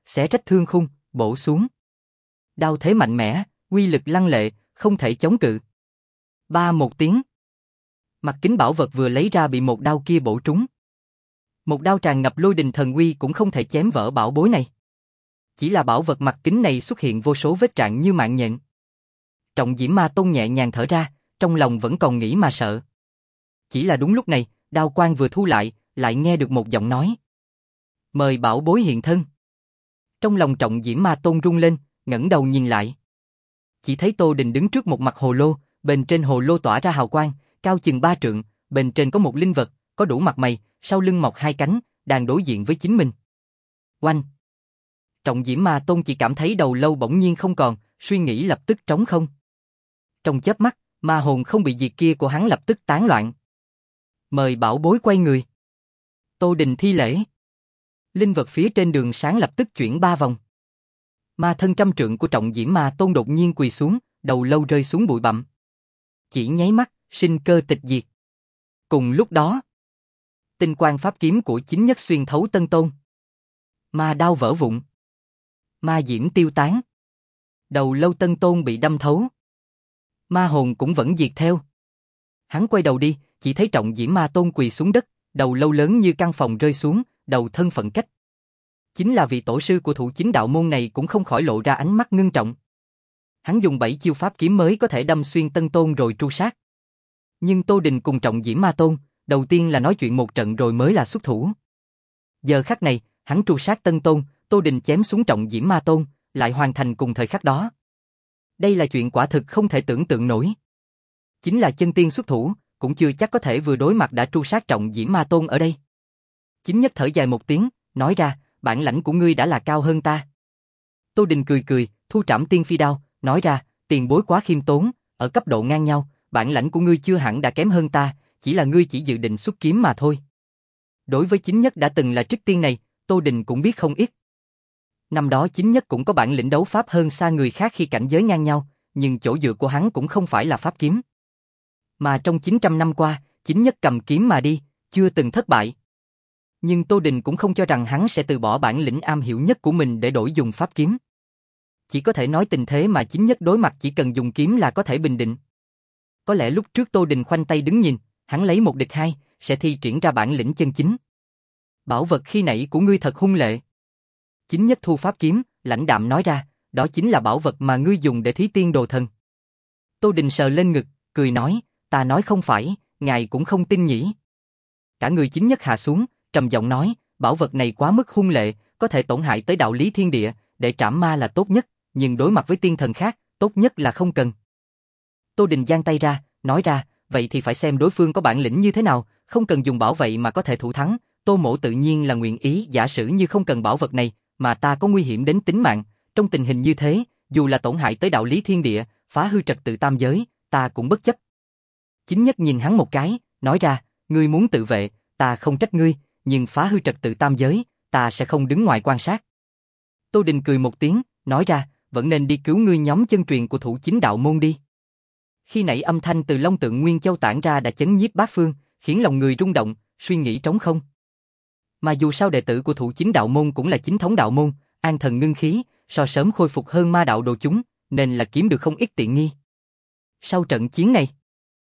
xé rách thương khung, bổ xuống. Đao thế mạnh mẽ, uy lực lăng lệ, không thể chống cự. Ba một tiếng. Mặt kính bảo vật vừa lấy ra bị một đao kia bổ trúng. Một đao tràn ngập lôi đình thần uy cũng không thể chém vỡ bảo bối này. Chỉ là bảo vật mặt kính này xuất hiện vô số vết rạn như mạng nhện. Trọng Diễm Ma Tôn nhẹ nhàng thở ra, trong lòng vẫn còn nghĩ mà sợ. Chỉ là đúng lúc này, đao quang vừa thu lại, lại nghe được một giọng nói. Mời bảo bối hiện thân. Trong lòng Trọng Diễm Ma Tôn rung lên, ngẩng đầu nhìn lại. Chỉ thấy Tô Đình đứng trước một mặt hồ lô, bên trên hồ lô tỏa ra hào quang, cao chừng ba trượng, bên trên có một linh vật, có đủ mặt mày, sau lưng mọc hai cánh, đang đối diện với chính mình. Oanh! Trọng Diễm Ma Tôn chỉ cảm thấy đầu lâu bỗng nhiên không còn, suy nghĩ lập tức trống không. Trong chớp mắt, ma hồn không bị diệt kia của hắn lập tức tán loạn. Mời bảo bối quay người. Tô Đình thi lễ. Linh vật phía trên đường sáng lập tức chuyển ba vòng. Ma thân trăm trượng của Trọng Diễm Ma Tôn đột nhiên quỳ xuống, đầu lâu rơi xuống bụi bặm. Chỉ nháy mắt, sinh cơ tịch diệt. Cùng lúc đó, tinh quang pháp kiếm của chính nhất xuyên thấu Tân Tôn. Ma đao vỡ vụn. Ma diễm tiêu tán. Đầu lâu Tân Tôn bị đâm thấu. Ma hồn cũng vẫn diệt theo. Hắn quay đầu đi, chỉ thấy Trọng Diễm Ma Tôn quỳ xuống đất, đầu lâu lớn như căn phòng rơi xuống, đầu thân phận cách. Chính là vị tổ sư của thủ chính đạo môn này cũng không khỏi lộ ra ánh mắt ngưng trọng. Hắn dùng bảy chiêu pháp kiếm mới có thể đâm xuyên Tân Tôn rồi tru sát. Nhưng Tô Đình cùng Trọng Diễm Ma Tôn, đầu tiên là nói chuyện một trận rồi mới là xuất thủ. Giờ khắc này, hắn tru sát Tân Tôn, Tô Đình chém xuống Trọng Diễm Ma Tôn, lại hoàn thành cùng thời khắc đó. Đây là chuyện quả thực không thể tưởng tượng nổi. Chính là chân tiên xuất thủ, cũng chưa chắc có thể vừa đối mặt đã tru sát Trọng Diễm Ma Tôn ở đây. Chính nhất thở dài một tiếng, nói ra, bản lãnh của ngươi đã là cao hơn ta. Tô Đình cười cười, thu trảm tiên phi đao, nói ra, tiền bối quá khiêm tốn, ở cấp độ ngang nhau, bản lãnh của ngươi chưa hẳn đã kém hơn ta, chỉ là ngươi chỉ dự định xuất kiếm mà thôi. Đối với chính nhất đã từng là trích tiên này, Tô Đình cũng biết không ít. Năm đó chính nhất cũng có bản lĩnh đấu pháp hơn xa người khác khi cảnh giới ngang nhau, nhưng chỗ dựa của hắn cũng không phải là pháp kiếm. Mà trong chín trăm năm qua, chính nhất cầm kiếm mà đi, chưa từng thất bại. Nhưng Tô Đình cũng không cho rằng hắn sẽ từ bỏ bản lĩnh am hiểu nhất của mình để đổi dùng pháp kiếm. Chỉ có thể nói tình thế mà chính nhất đối mặt chỉ cần dùng kiếm là có thể bình định. Có lẽ lúc trước Tô Đình khoanh tay đứng nhìn, hắn lấy một địch hai, sẽ thi triển ra bản lĩnh chân chính. Bảo vật khi nãy của ngươi thật hung lệ. Chính nhất thu pháp kiếm, lãnh đạm nói ra, đó chính là bảo vật mà ngươi dùng để thí tiên đồ thần. Tô Đình sờ lên ngực, cười nói, ta nói không phải, ngài cũng không tin nhỉ. Cả người chính nhất hạ xuống, trầm giọng nói, bảo vật này quá mức hung lệ, có thể tổn hại tới đạo lý thiên địa, để trảm ma là tốt nhất, nhưng đối mặt với tiên thần khác, tốt nhất là không cần. Tô Đình giang tay ra, nói ra, vậy thì phải xem đối phương có bản lĩnh như thế nào, không cần dùng bảo vậy mà có thể thủ thắng. Tô Mỗ tự nhiên là nguyện ý, giả sử như không cần bảo vật này, mà ta có nguy hiểm đến tính mạng, trong tình hình như thế, dù là tổn hại tới đạo lý thiên địa, phá hư trật tự tam giới, ta cũng bất chấp. Chính nhất nhìn hắn một cái, nói ra, ngươi muốn tự vệ, ta không trách ngươi, nhưng phá hư trật tự tam giới, ta sẽ không đứng ngoài quan sát. Tô Đình cười một tiếng, nói ra, vẫn nên đi cứu ngươi nhóm chân truyền của thủ chính đạo môn đi. Khi nãy âm thanh từ Long Tượng Nguyên Châu tản ra đã chấn nhiếp bát phương, khiến lòng người rung động, suy nghĩ trống không. Mà dù sao đệ tử của thủ chính đạo môn cũng là chính thống đạo môn, an thần ngưng khí, so sớm khôi phục hơn ma đạo đồ chúng, nên là kiếm được không ít tiện nghi. Sau trận chiến này,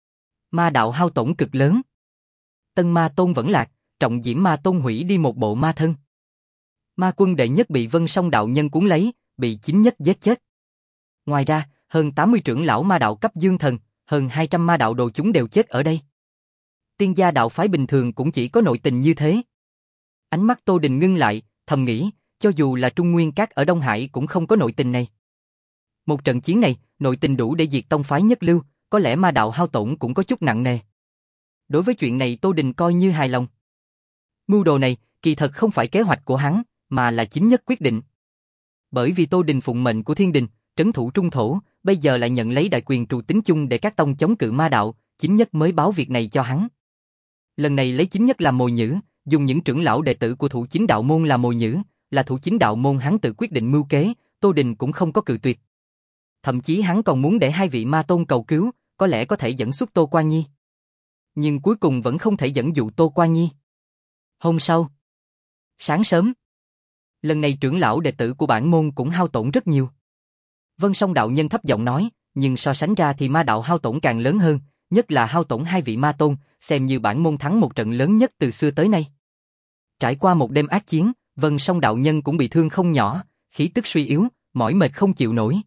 ma đạo hao tổn cực lớn. Tân Ma Tôn vẫn lạc, Trọng Diễm Ma Tôn hủy đi một bộ ma thân. Ma quân đệ nhất bị Vân Song đạo nhân cuốn lấy, bị chính nhất giết chết. Ngoài ra, hơn tám mươi trưởng lão ma đạo cấp dương thần, hơn hai trăm ma đạo đồ chúng đều chết ở đây. Tiên gia đạo phái bình thường cũng chỉ có nội tình như thế. Ánh mắt Tô Đình ngưng lại, thầm nghĩ, cho dù là Trung Nguyên Các ở Đông Hải cũng không có nội tình này. Một trận chiến này, nội tình đủ để diệt tông phái nhất lưu, có lẽ ma đạo hao tổn cũng có chút nặng nề. Đối với chuyện này Tô Đình coi như hài lòng. Mưu đồ này, kỳ thật không phải kế hoạch của hắn, mà là chính nhất quyết định. Bởi vì Tô Đình phụng mệnh của thiên đình, trấn thủ trung thổ, bây giờ lại nhận lấy đại quyền trù tính chung để các tông chống cự ma đạo, chính nhất mới báo việc này cho hắn. Lần này lấy chính nhất làm mồi nhử, dùng những trưởng lão đệ tử của thủ chính đạo môn làm mồi nhử, là thủ chính đạo môn hắn tự quyết định mưu kế, Tô Đình cũng không có cự tuyệt. Thậm chí hắn còn muốn để hai vị ma tôn cầu cứu, có lẽ có thể dẫn xuất Tô Quan Nhi. Nhưng cuối cùng vẫn không thể dẫn dụ Tô Quan Nhi. Hôm sau, sáng sớm, Lần này trưởng lão đệ tử của bản môn cũng hao tổn rất nhiều. Vân Song đạo nhân thấp giọng nói, nhưng so sánh ra thì ma đạo hao tổn càng lớn hơn, nhất là hao tổn hai vị ma tôn, xem như bản môn thắng một trận lớn nhất từ xưa tới nay. Trải qua một đêm ác chiến, Vân Song đạo nhân cũng bị thương không nhỏ, khí tức suy yếu, mỏi mệt không chịu nổi.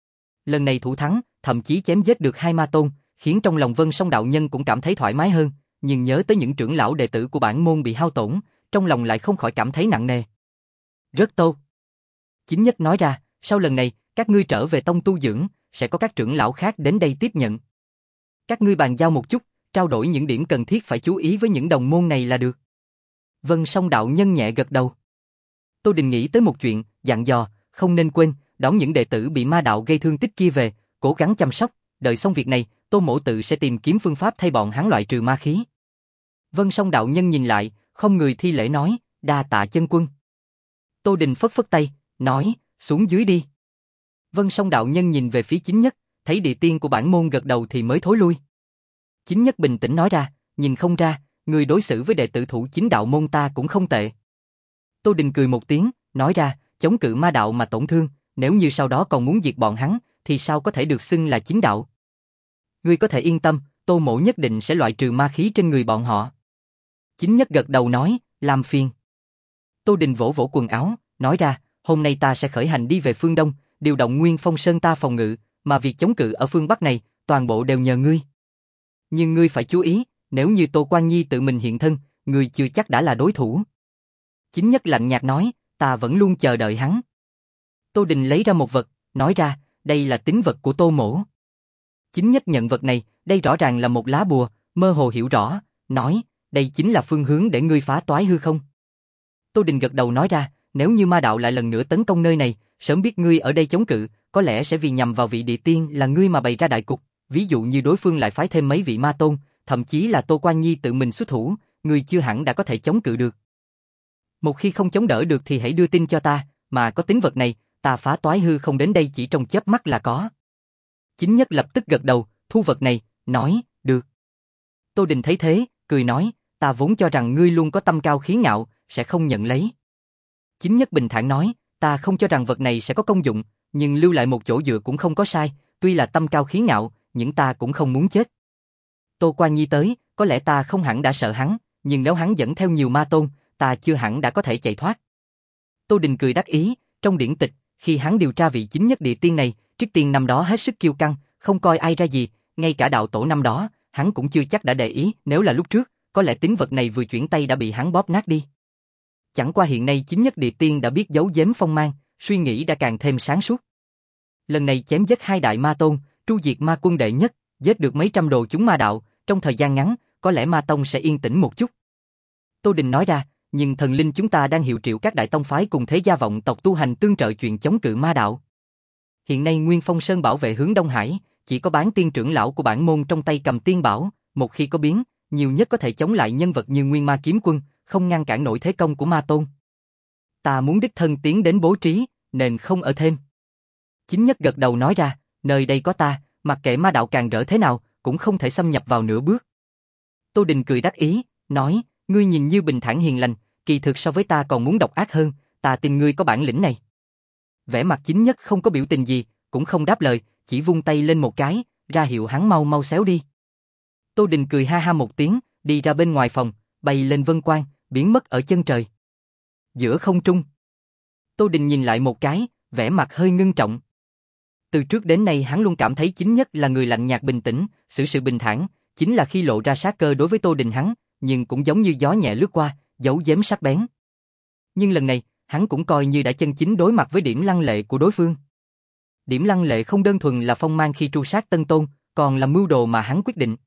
Lần này thủ thắng, thậm chí chém giết được hai ma tôn, khiến trong lòng Vân Song đạo nhân cũng cảm thấy thoải mái hơn, nhưng nhớ tới những trưởng lão đệ tử của bản môn bị hao tổn, trong lòng lại không khỏi cảm thấy nặng nề. Rất tốt. Chính Nhất nói ra, sau lần này, các ngươi trở về tông tu dưỡng, sẽ có các trưởng lão khác đến đây tiếp nhận. Các ngươi bàn giao một chút, trao đổi những điểm cần thiết phải chú ý với những đồng môn này là được. Vân Song đạo nhân nhẹ gật đầu. Tô Đình nghĩ tới một chuyện, dặn dò, không nên quên, đón những đệ tử bị ma đạo gây thương tích kia về, cố gắng chăm sóc, đợi xong việc này, Tô Mỗ tự sẽ tìm kiếm phương pháp thay bọn hắn loại trừ ma khí. Vân Song đạo nhân nhìn lại, không người thi lễ nói, đa tạ chân quân. Tô Đình phất phất tay, nói, xuống dưới đi. Vân Song đạo nhân nhìn về phía Chính Nhất, thấy địa tiên của bản môn gật đầu thì mới thối lui. Chính Nhất bình tĩnh nói ra, nhìn không ra, người đối xử với đệ tử thủ chính đạo môn ta cũng không tệ. Tô Đình cười một tiếng, nói ra, chống cự ma đạo mà tổn thương, nếu như sau đó còn muốn diệt bọn hắn, thì sao có thể được xưng là chính đạo. Ngươi có thể yên tâm, Tô Mỗ nhất định sẽ loại trừ ma khí trên người bọn họ. Chính Nhất gật đầu nói, làm phiền. Tô Đình vỗ vỗ quần áo, nói ra, hôm nay ta sẽ khởi hành đi về phương Đông, điều động Nguyên Phong Sơn ta phòng ngự, mà việc chống cự ở phương Bắc này, toàn bộ đều nhờ ngươi. Nhưng ngươi phải chú ý, nếu như Tô Quan Nhi tự mình hiện thân, ngươi chưa chắc đã là đối thủ. Chính Nhất lạnh nhạt nói, ta vẫn luôn chờ đợi hắn. Tô Đình lấy ra một vật, nói ra, đây là tín vật của Tô Mỗ. Chính Nhất nhận vật này, đây rõ ràng là một lá bùa, mơ hồ hiểu rõ, nói, đây chính là phương hướng để ngươi phá toái hư không. Tô Đình gật đầu nói ra, nếu như ma đạo lại lần nữa tấn công nơi này, sớm biết ngươi ở đây chống cự, có lẽ sẽ vì nhằm vào vị địa tiên là ngươi mà bày ra đại cục, ví dụ như đối phương lại phái thêm mấy vị ma tôn, thậm chí là Tô Quan Nhi tự mình xuất thủ, ngươi chưa hẳn đã có thể chống cự được. Một khi không chống đỡ được thì hãy đưa tin cho ta, mà có tín vật này, ta phá toái hư không đến đây chỉ trong chớp mắt là có. Chính Nhất lập tức gật đầu, thu vật này, nói, được. Tô Đình thấy thế, cười nói, ta vốn cho rằng ngươi luôn có tâm cao khí ngạo, sẽ không nhận lấy. Chính Nhất bình thản nói, ta không cho rằng vật này sẽ có công dụng, nhưng lưu lại một chỗ dựa cũng không có sai, tuy là tâm cao khí ngạo, nhưng ta cũng không muốn chết. Tô Quan Nhi tới, có lẽ ta không hẳn đã sợ hắn, nhưng nếu hắn dẫn theo nhiều ma tôn, ta chưa hẳn đã có thể chạy thoát. Tô Đình cười đắc ý, trong điển tịch, khi hắn điều tra vị Chính Nhất địa tiên này, trước tiên năm đó hết sức kiêu căng, không coi ai ra gì, ngay cả đạo tổ năm đó, hắn cũng chưa chắc đã để ý, nếu là lúc trước, có lẽ tín vật này vừa chuyển tay đã bị hắn bóp nát đi. Chẳng qua hiện nay Chính Nhất địa tiên đã biết giấu giếm phong mang, suy nghĩ đã càng thêm sáng suốt. Lần này chém giết hai đại ma tôn, tru diệt ma quân đệ nhất, giết được mấy trăm đồ chúng ma đạo, trong thời gian ngắn, có lẽ ma tông sẽ yên tĩnh một chút. Tô Đình nói ra, nhưng thần linh chúng ta đang hiệu triệu các đại tông phái cùng thế gia vọng tộc tu hành tương trợ chuyện chống cự ma đạo. Hiện nay Nguyên Phong Sơn bảo vệ hướng Đông Hải, chỉ có Bán Tiên trưởng lão của bản môn trong tay cầm tiên bảo, một khi có biến, nhiều nhất có thể chống lại nhân vật như Nguyên Ma Kiếm Quân, không ngăn cản nổi thế công của ma tôn. Ta muốn đích thân tiến đến bố trí, nên không ở thêm. Chính Nhất gật đầu nói ra, nơi đây có ta, mặc kệ ma đạo càng rỡ thế nào, cũng không thể xâm nhập vào nửa bước. Tô Đình cười đắc ý, nói, ngươi nhìn như bình thản hiền lành, kỳ thực so với ta còn muốn độc ác hơn, ta tin ngươi có bản lĩnh này. Vẻ mặt Chính Nhất không có biểu tình gì, cũng không đáp lời, chỉ vung tay lên một cái, ra hiệu hắn mau mau xéo đi. Tô Đình cười ha ha một tiếng, đi ra bên ngoài phòng, bay lên vân quang, biến mất ở chân trời. Giữa không trung, Tô Đình nhìn lại một cái, vẻ mặt hơi ngưng trọng. Từ trước đến nay hắn luôn cảm thấy Chính Nhất là người lạnh nhạt bình tĩnh, xử sự bình thản, chính là khi lộ ra sát cơ đối với Tô Đình hắn, nhưng cũng giống như gió nhẹ lướt qua, giấu giếm sắc bén. Nhưng lần này, hắn cũng coi như đã chân chính đối mặt với điểm lăng lệ của đối phương. Điểm lăng lệ không đơn thuần là phong mang khi tru sát Tân Tôn, còn là mưu đồ mà hắn quyết định.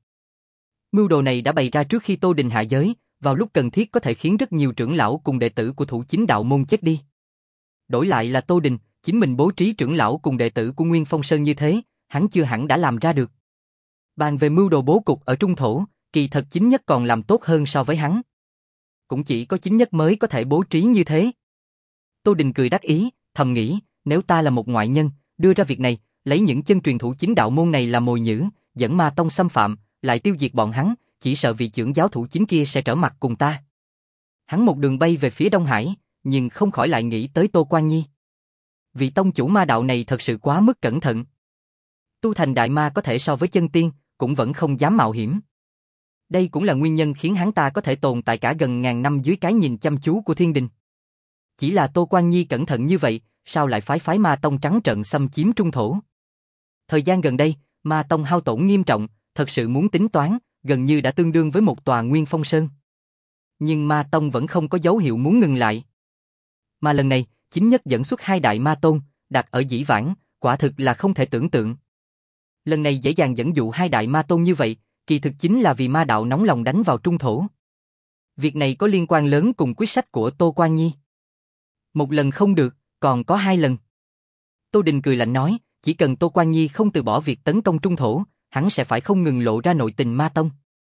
Mưu đồ này đã bày ra trước khi Tô Đình hạ giới, vào lúc cần thiết có thể khiến rất nhiều trưởng lão cùng đệ tử của thủ chính đạo môn chết đi. Đổi lại là Tô Đình, chính mình bố trí trưởng lão cùng đệ tử của Nguyên Phong Sơn như thế, hắn chưa hẳn đã làm ra được. Bàn về mưu đồ bố cục ở trung thổ, kỳ thật Chính Nhất còn làm tốt hơn so với hắn. Cũng chỉ có Chính Nhất mới có thể bố trí như thế. Tô Đình cười đắc ý, thầm nghĩ, nếu ta là một ngoại nhân, đưa ra việc này, lấy những chân truyền thủ chính đạo môn này làm mồi nhử, dẫn ma tông xâm phạm, lại tiêu diệt bọn hắn, chỉ sợ vị trưởng giáo thủ chính kia sẽ trở mặt cùng ta. Hắn một đường bay về phía Đông Hải, nhưng không khỏi lại nghĩ tới Tô Quan Nhi. Vị tông chủ ma đạo này thật sự quá mức cẩn thận. Tu thành đại ma có thể so với chân tiên, cũng vẫn không dám mạo hiểm. Đây cũng là nguyên nhân khiến hắn ta có thể tồn tại cả gần ngàn năm dưới cái nhìn chăm chú của thiên đình. Chỉ là Tô Quan Nhi cẩn thận như vậy, sao lại phái phái ma tông trắng trợn xâm chiếm trung thổ? Thời gian gần đây, ma tông hao tổn nghiêm trọng, thật sự muốn tính toán, gần như đã tương đương với một tòa Nguyên Phong Sơn. Nhưng ma tông vẫn không có dấu hiệu muốn ngừng lại. Mà lần này, chính nhất dẫn xuất hai đại ma tôn, đặt ở dĩ vãng, quả thực là không thể tưởng tượng. Lần này dễ dàng dẫn dụ hai đại ma tôn như vậy, kỳ thực chính là vì ma đạo nóng lòng đánh vào trung thổ. Việc này có liên quan lớn cùng quyết sách của Tô Quan Nhi. Một lần không được, còn có hai lần. Tô Đình cười lạnh nói, chỉ cần Tô Quan Nhi không từ bỏ việc tấn công trung thổ, hắn sẽ phải không ngừng lộ ra nội tình ma tông.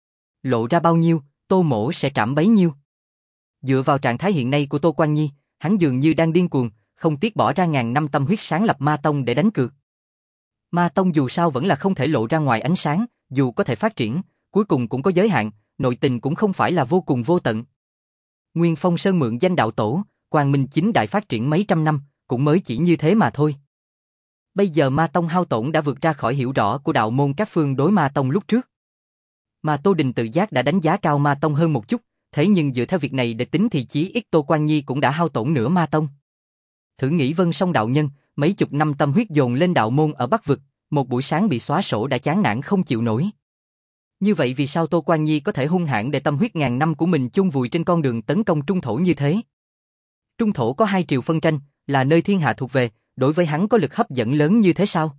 Lộ ra bao nhiêu, Tô Mỗ sẽ trảm bấy nhiêu. Dựa vào trạng thái hiện nay của Tô Quan Nhi, hắn dường như đang điên cuồng, không tiếc bỏ ra ngàn năm tâm huyết sáng lập ma tông để đánh cược. Ma tông dù sao vẫn là không thể lộ ra ngoài ánh sáng, dù có thể phát triển, cuối cùng cũng có giới hạn, nội tình cũng không phải là vô cùng vô tận. Nguyên Phong Sơn mượn danh đạo tổ, Quang Minh chính đại phát triển mấy trăm năm, cũng mới chỉ như thế mà thôi. Bây giờ ma tông hao tổn đã vượt ra khỏi hiểu rõ của đạo môn các phương đối ma tông lúc trước. Mà Tô Đình tự giác đã đánh giá cao ma tông hơn một chút, thế nhưng dựa theo việc này để tính thì chí ít Tô Quan Nhi cũng đã hao tổn nửa ma tông. Thử nghĩ Vân Song đạo nhân, mấy chục năm tâm huyết dồn lên đạo môn ở Bắc Vực, một buổi sáng bị xóa sổ đã chán nản không chịu nổi. Như vậy vì sao Tô Quan Nhi có thể hung hãn để tâm huyết ngàn năm của mình chôn vùi trên con đường tấn công trung thổ như thế? Trung thổ có hai triều phân tranh, là nơi thiên hạ thuộc về, đối với hắn có lực hấp dẫn lớn như thế sao?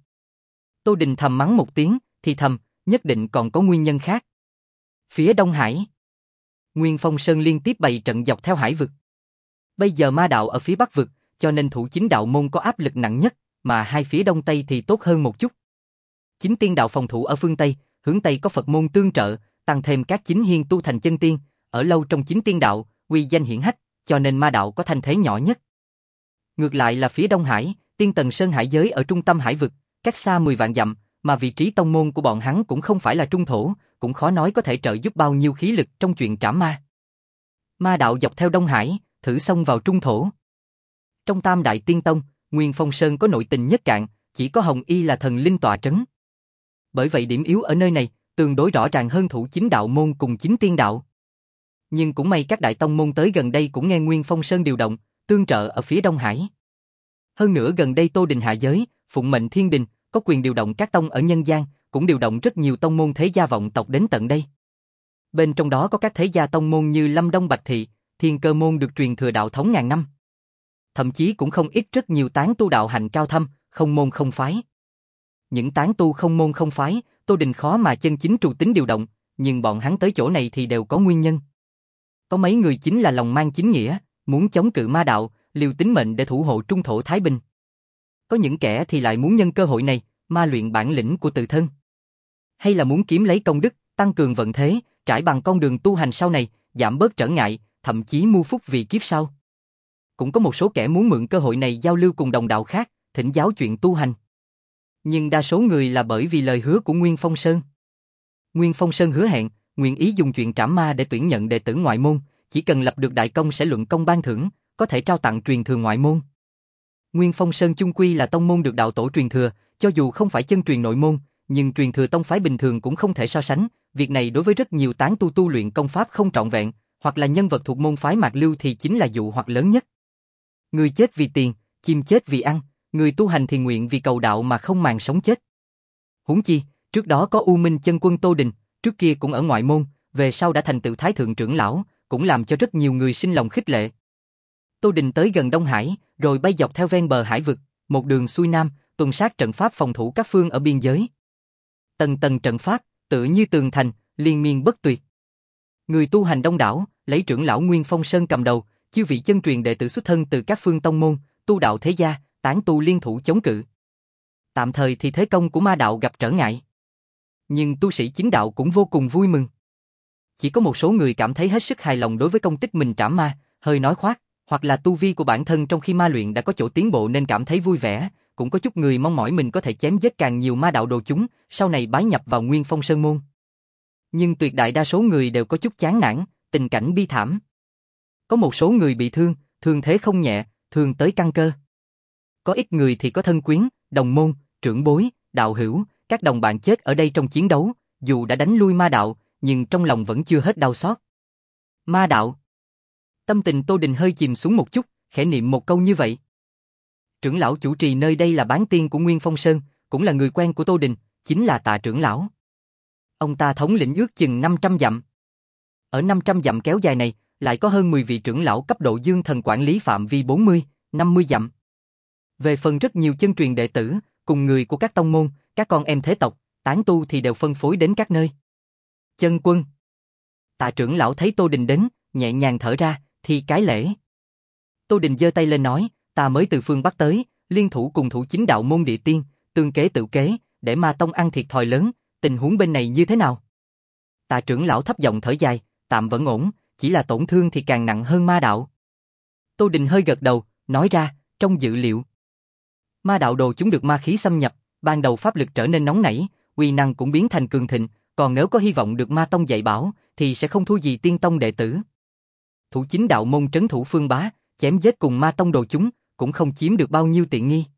Tô Đình thầm mắng một tiếng, thì thầm, nhất định còn có nguyên nhân khác. Phía Đông Hải, Nguyên Phong Sơn liên tiếp bày trận dọc theo hải vực. Bây giờ ma đạo ở phía Bắc vực, cho nên thủ chính đạo môn có áp lực nặng nhất, mà hai phía Đông Tây thì tốt hơn một chút. Chính tiên đạo phòng thủ ở phương Tây, hướng Tây có Phật môn tương trợ, tăng thêm các chính hiên tu thành chân tiên, ở lâu trong chính tiên đạo, uy danh hiển hách, cho nên ma đạo có thanh thế nhỏ nhất. Ngược lại là phía Đông Hải, Tiên Tần Sơn hải giới ở trung tâm hải vực, cách xa mười vạn dặm, mà vị trí tông môn của bọn hắn cũng không phải là trung thổ, cũng khó nói có thể trợ giúp bao nhiêu khí lực trong chuyện trảm ma. Ma đạo dọc theo Đông Hải, thử xông vào trung thổ. Trong Tam Đại Tiên Tông, Nguyên Phong Sơn có nội tình nhất cạn, chỉ có Hồng Y là thần linh tọa trấn. Bởi vậy điểm yếu ở nơi này, tương đối rõ ràng hơn thủ chính đạo môn cùng chính tiên đạo. Nhưng cũng may các đại tông môn tới gần đây cũng nghe Nguyên Phong Sơn điều động, tương trợ ở phía Đông Hải. Hơn nữa gần đây Tô Đình hạ giới, phụng mệnh thiên đình, có quyền điều động các tông ở nhân gian, cũng điều động rất nhiều tông môn thế gia vọng tộc đến tận đây. Bên trong đó có các thế gia tông môn như Lâm Đông Bạch Thị, Thiên Cơ môn được truyền thừa đạo thống ngàn năm. Thậm chí cũng không ít rất nhiều tán tu đạo hành cao thâm, không môn không phái. Những tán tu không môn không phái, Tô Đình khó mà chân chính trù tính điều động, nhưng bọn hắn tới chỗ này thì đều có nguyên nhân. Có mấy người chính là lòng mang chính nghĩa, muốn chống cự ma đạo, liều tính mệnh để thủ hộ trung thổ Thái Bình. Có những kẻ thì lại muốn nhân cơ hội này, ma luyện bản lĩnh của tự thân. Hay là muốn kiếm lấy công đức, tăng cường vận thế, trải bằng con đường tu hành sau này, giảm bớt trở ngại, thậm chí mưu phúc vì kiếp sau. Cũng có một số kẻ muốn mượn cơ hội này giao lưu cùng đồng đạo khác, thỉnh giáo chuyện tu hành. Nhưng đa số người là bởi vì lời hứa của Nguyên Phong Sơn. Nguyên Phong Sơn hứa hẹn, nguyện ý dùng chuyện trảm ma để tuyển nhận đệ tử ngoại môn, chỉ cần lập được đại công sẽ luận công ban thưởng, có thể trao tặng truyền thừa ngoại môn. Nguyên Phong Sơn chung quy là tông môn được đạo tổ truyền thừa, cho dù không phải chân truyền nội môn, nhưng truyền thừa tông phái bình thường cũng không thể so sánh. Việc này đối với rất nhiều tán tu tu luyện công pháp không trọn vẹn, hoặc là nhân vật thuộc môn phái Mạc Lưu thì chính là dụ hoặc lớn nhất. Người chết vì tiền, chim chết vì ăn, người tu hành thì nguyện vì cầu đạo mà không màng sống chết. Huống chi, trước đó có U Minh chân quân Tô Đình, trước kia cũng ở ngoại môn, về sau đã thành tựu thái thượng trưởng lão, cũng làm cho rất nhiều người sinh lòng khích lệ. Tô Đình tới gần Đông Hải, rồi bay dọc theo ven bờ hải vực, một đường xuôi nam, tuần sát trận pháp phòng thủ các phương ở biên giới. Tầng tầng trận pháp, tựa như tường thành, liên miên bất tuyệt. Người tu hành đông đảo, lấy trưởng lão Nguyên Phong Sơn cầm đầu, chư vị chân truyền đệ tử xuất thân từ các phương tông môn, tu đạo thế gia, tán tu liên thủ chống cự. Tạm thời thì thế công của ma đạo gặp trở ngại. Nhưng tu sĩ chính đạo cũng vô cùng vui mừng. Chỉ có một số người cảm thấy hết sức hài lòng đối với công tích mình trảm ma, hơi nói khoác, hoặc là tu vi của bản thân trong khi ma luyện đã có chỗ tiến bộ nên cảm thấy vui vẻ, cũng có chút người mong mỏi mình có thể chém giết càng nhiều ma đạo đồ chúng, sau này bái nhập vào Nguyên Phong Sơn môn. Nhưng tuyệt đại đa số người đều có chút chán nản, tình cảnh bi thảm. Có một số người bị thương, thương thế không nhẹ, thương tới căn cơ. Có ít người thì có thân quyến, đồng môn, trưởng bối, đạo hữu, các đồng bạn chết ở đây trong chiến đấu, dù đã đánh lui ma đạo, nhưng trong lòng vẫn chưa hết đau xót. Ma đạo. Tâm tình Tô Đình hơi chìm xuống một chút, khẽ niệm một câu như vậy. Trưởng lão chủ trì nơi đây là bán tiên của Nguyên Phong Sơn, cũng là người quen của Tô Đình, chính là Tạ trưởng lão. Ông ta thống lĩnh ước chừng năm trăm dặm. Ở năm trăm dặm kéo dài này, lại có hơn mười vị trưởng lão cấp độ dương thần quản lý phạm vi bốn mươi, năm mươi dặm. Về phần rất nhiều chân truyền đệ tử, cùng người của các tông môn, các con em thế tộc, tán tu thì đều phân phối đến các nơi. Chân quân. Tạ trưởng lão thấy Tô Đình đến, nhẹ nhàng thở ra, thì cái lễ. Tô Đình giơ tay lên nói, ta mới từ phương Bắc tới, liên thủ cùng thủ chính đạo môn địa tiên, tương kế tự kế, để ma tông ăn thiệt thòi lớn, tình huống bên này như thế nào? Tạ trưởng lão thấp giọng thở dài, tạm vẫn ổn, chỉ là tổn thương thì càng nặng hơn ma đạo. Tô Đình hơi gật đầu, nói ra, trong dự liệu. Ma đạo đồ chúng được ma khí xâm nhập, ban đầu pháp lực trở nên nóng nảy, uy năng cũng biến thành cường thịnh, còn nếu có hy vọng được ma tông dạy bảo, thì sẽ không thua gì tiên tông đệ tử. Thủ chính đạo môn trấn thủ phương bá, chém giết cùng ma tông đồ chúng, cũng không chiếm được bao nhiêu tiện nghi.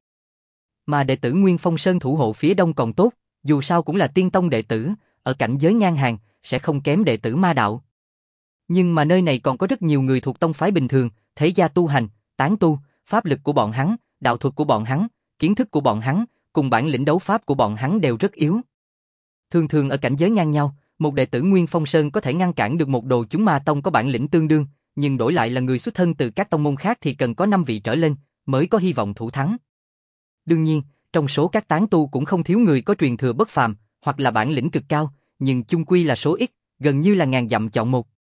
Mà đệ tử Nguyên Phong Sơn thủ hộ phía đông còn tốt, dù sao cũng là tiên tông đệ tử, ở cảnh giới ngang hàng, sẽ không kém đệ tử ma đạo. Nhưng mà nơi này còn có rất nhiều người thuộc tông phái bình thường, thế gia tu hành, tán tu, pháp lực của bọn hắn, đạo thuật của bọn hắn, kiến thức của bọn hắn, cùng bản lĩnh đấu pháp của bọn hắn đều rất yếu. Thường thường ở cảnh giới ngang nhau, một đệ tử Nguyên Phong Sơn có thể ngăn cản được một đồ chúng ma tông có bản lĩnh tương đương, nhưng đổi lại là người xuất thân từ các tông môn khác thì cần có năm vị trở lên, mới có hy vọng thủ thắng. Đương nhiên, trong số các tán tu cũng không thiếu người có truyền thừa bất phàm, hoặc là bản lĩnh cực cao, nhưng chung quy là số ít, gần như là ngàn dặm chọn một.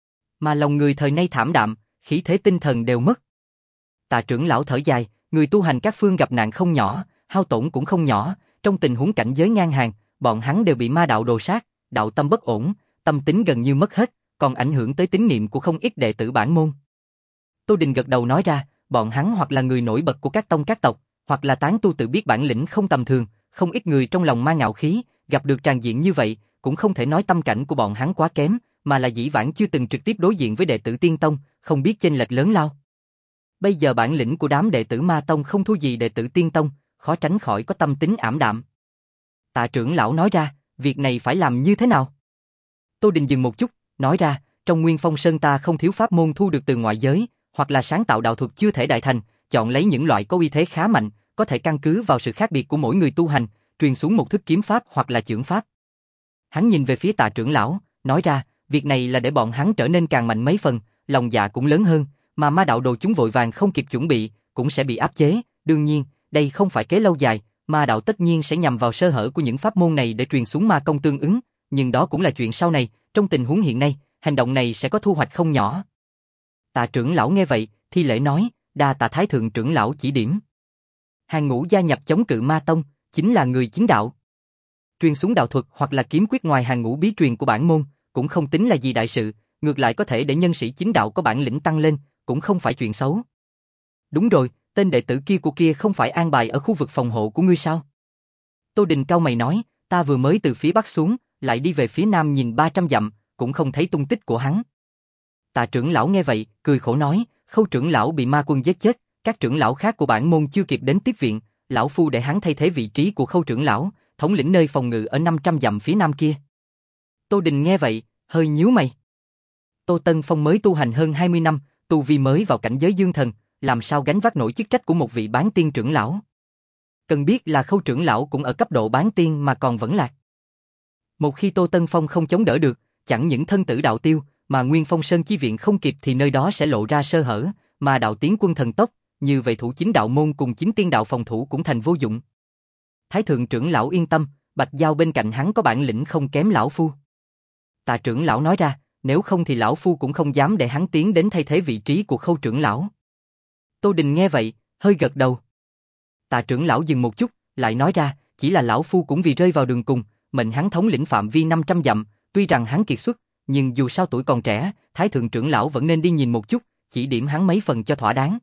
Mà lòng người thời nay thảm đạm, khí thế tinh thần đều mất. Tạ trưởng lão thở dài, người tu hành các phương gặp nạn không nhỏ, hao tổn cũng không nhỏ, trong tình huống cảnh giới ngang hàng, bọn hắn đều bị ma đạo đồ sát, đạo tâm bất ổn, tâm tính gần như mất hết, còn ảnh hưởng tới tín niệm của không ít đệ tử bản môn. Tô Đình gật đầu nói ra, bọn hắn hoặc là người nổi bật của các tông các tộc, hoặc là tán tu tự biết bản lĩnh không tầm thường, không ít người trong lòng ma ngạo khí, gặp được tràn diện như vậy, cũng không thể nói tâm cảnh của bọn hắn quá kém, mà là dĩ vãng chưa từng trực tiếp đối diện với đệ tử tiên tông, không biết chênh lệch lớn lao. Bây giờ bản lĩnh của đám đệ tử ma tông không thua gì đệ tử tiên tông, khó tránh khỏi có tâm tính ảm đạm. Tạ trưởng lão nói ra, việc này phải làm như thế nào? Tô Đình dừng một chút, nói ra, trong Nguyên Phong Sơn ta không thiếu pháp môn thu được từ ngoại giới, hoặc là sáng tạo đạo thuật chưa thể đại thành, chọn lấy những loại có uy thế khá mạnh, có thể căn cứ vào sự khác biệt của mỗi người tu hành, truyền xuống một thức kiếm pháp hoặc là chưởng pháp. Hắn nhìn về phía Tạ trưởng lão, nói ra, việc này là để bọn hắn trở nên càng mạnh mấy phần, lòng dạ cũng lớn hơn, mà ma đạo đồ chúng vội vàng không kịp chuẩn bị, cũng sẽ bị áp chế. Đương nhiên, đây không phải kế lâu dài, ma đạo tất nhiên sẽ nhằm vào sơ hở của những pháp môn này để truyền xuống ma công tương ứng, nhưng đó cũng là chuyện sau này, trong tình huống hiện nay, hành động này sẽ có thu hoạch không nhỏ. Tạ trưởng lão nghe vậy, thi lễ nói, đa tạ thái thượng trưởng lão chỉ điểm. Hàng ngũ gia nhập chống cự ma tông, chính là người chính đạo. Truyền xuống đạo thuật hoặc là kiếm quyết ngoài hàng ngũ bí truyền của bản môn, cũng không tính là gì đại sự, ngược lại có thể để nhân sĩ chính đạo có bản lĩnh tăng lên, cũng không phải chuyện xấu. Đúng rồi, tên đệ tử kia của kia không phải an bài ở khu vực phòng hộ của ngươi sao? Tô Đình cau mày nói, ta vừa mới từ phía bắc xuống, lại đi về phía nam nhìn ba trăm dặm, cũng không thấy tung tích của hắn. Tạ trưởng lão nghe vậy, cười khổ nói, Khâu trưởng lão bị ma quân giết chết, các trưởng lão khác của bản môn chưa kịp đến tiếp viện, lão phu để hắn thay thế vị trí của Khâu trưởng lão, thống lĩnh nơi phòng ngự ở năm trăm dặm phía nam kia. Tô Đình nghe vậy, hơi nhíu mày. Tô Tân Phong mới tu hành hơn hai mươi năm, tu vi mới vào cảnh giới dương thần, làm sao gánh vác nổi chức trách của một vị bán tiên trưởng lão. Cần biết là Khâu trưởng lão cũng ở cấp độ bán tiên mà còn vẫn lạc. Một khi Tô Tân Phong không chống đỡ được, chẳng những thân tử đạo tiêu, mà Nguyên Phong Sơn chi viện không kịp thì nơi đó sẽ lộ ra sơ hở, mà đạo tiến quân thần tốc, như vậy thủ chính đạo môn cùng chính tiên đạo phòng thủ cũng thành vô dụng. Thái thượng trưởng lão yên tâm, Bạch Giao bên cạnh hắn có bản lĩnh không kém lão phu. Tạ trưởng lão nói ra, nếu không thì lão phu cũng không dám để hắn tiến đến thay thế vị trí của Khâu trưởng lão. Tô Đình nghe vậy, hơi gật đầu. Tạ trưởng lão dừng một chút, lại nói ra, chỉ là lão phu cũng vì rơi vào đường cùng, mệnh hắn thống lĩnh phạm vi năm trăm dặm, tuy rằng hắn kiệt xuất, nhưng dù sao tuổi còn trẻ, Thái thượng trưởng lão vẫn nên đi nhìn một chút, chỉ điểm hắn mấy phần cho thỏa đáng.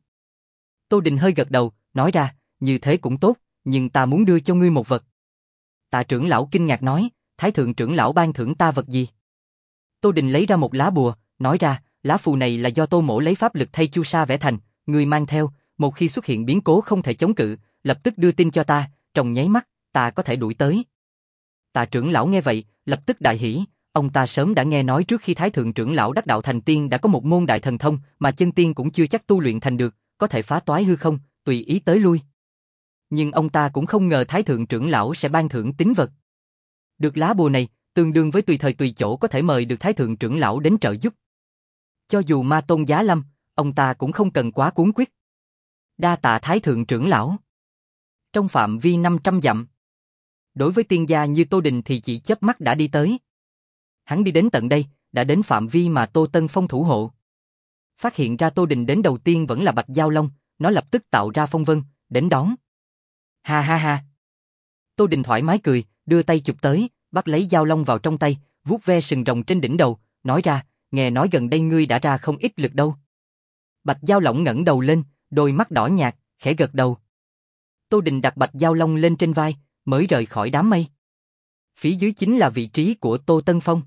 Tô Đình hơi gật đầu, nói ra, như thế cũng tốt, nhưng ta muốn đưa cho ngươi một vật. Tạ trưởng lão kinh ngạc nói, Thái thượng trưởng lão ban thưởng ta vật gì? Tô Đình lấy ra một lá bùa, nói ra, lá phù này là do Tô Mỗ lấy pháp lực thay chu sa vẽ thành, ngươi mang theo, một khi xuất hiện biến cố không thể chống cự, lập tức đưa tin cho ta, trong nháy mắt, ta có thể đuổi tới. Tạ trưởng lão nghe vậy, lập tức đại hỉ, ông ta sớm đã nghe nói trước khi Thái thượng trưởng lão đắc đạo thành tiên đã có một môn đại thần thông mà chân tiên cũng chưa chắc tu luyện thành được, có thể phá toái hư không, tùy ý tới lui. Nhưng ông ta cũng không ngờ Thái thượng trưởng lão sẽ ban thưởng tín vật. Được lá bùa này, tương đương với tùy thời tùy chỗ có thể mời được Thái thượng trưởng lão đến trợ giúp. Cho dù ma tôn giá lâm, ông ta cũng không cần quá cuống quyết. Đa tạ Thái thượng trưởng lão. Trong phạm vi năm trăm dặm. Đối với tiên gia như Tô Đình thì chỉ chớp mắt đã đi tới. Hắn đi đến tận đây, đã đến phạm vi mà Tô Tân Phong thủ hộ. Phát hiện ra Tô Đình đến đầu tiên vẫn là Bạch Giao Long, nó lập tức tạo ra phong vân, đến đón. Ha ha ha. Tô Đình thoải mái cười, đưa tay chụp tới, bắt lấy Giao Long vào trong tay, vuốt ve sừng rồng trên đỉnh đầu, nói ra, nghe nói gần đây ngươi đã ra không ít lực đâu. Bạch Giao Long ngẩng đầu lên, đôi mắt đỏ nhạt, khẽ gật đầu. Tô Đình đặt Bạch Giao Long lên trên vai, mới rời khỏi đám mây. Phía dưới chính là vị trí của Tô Tân Phong.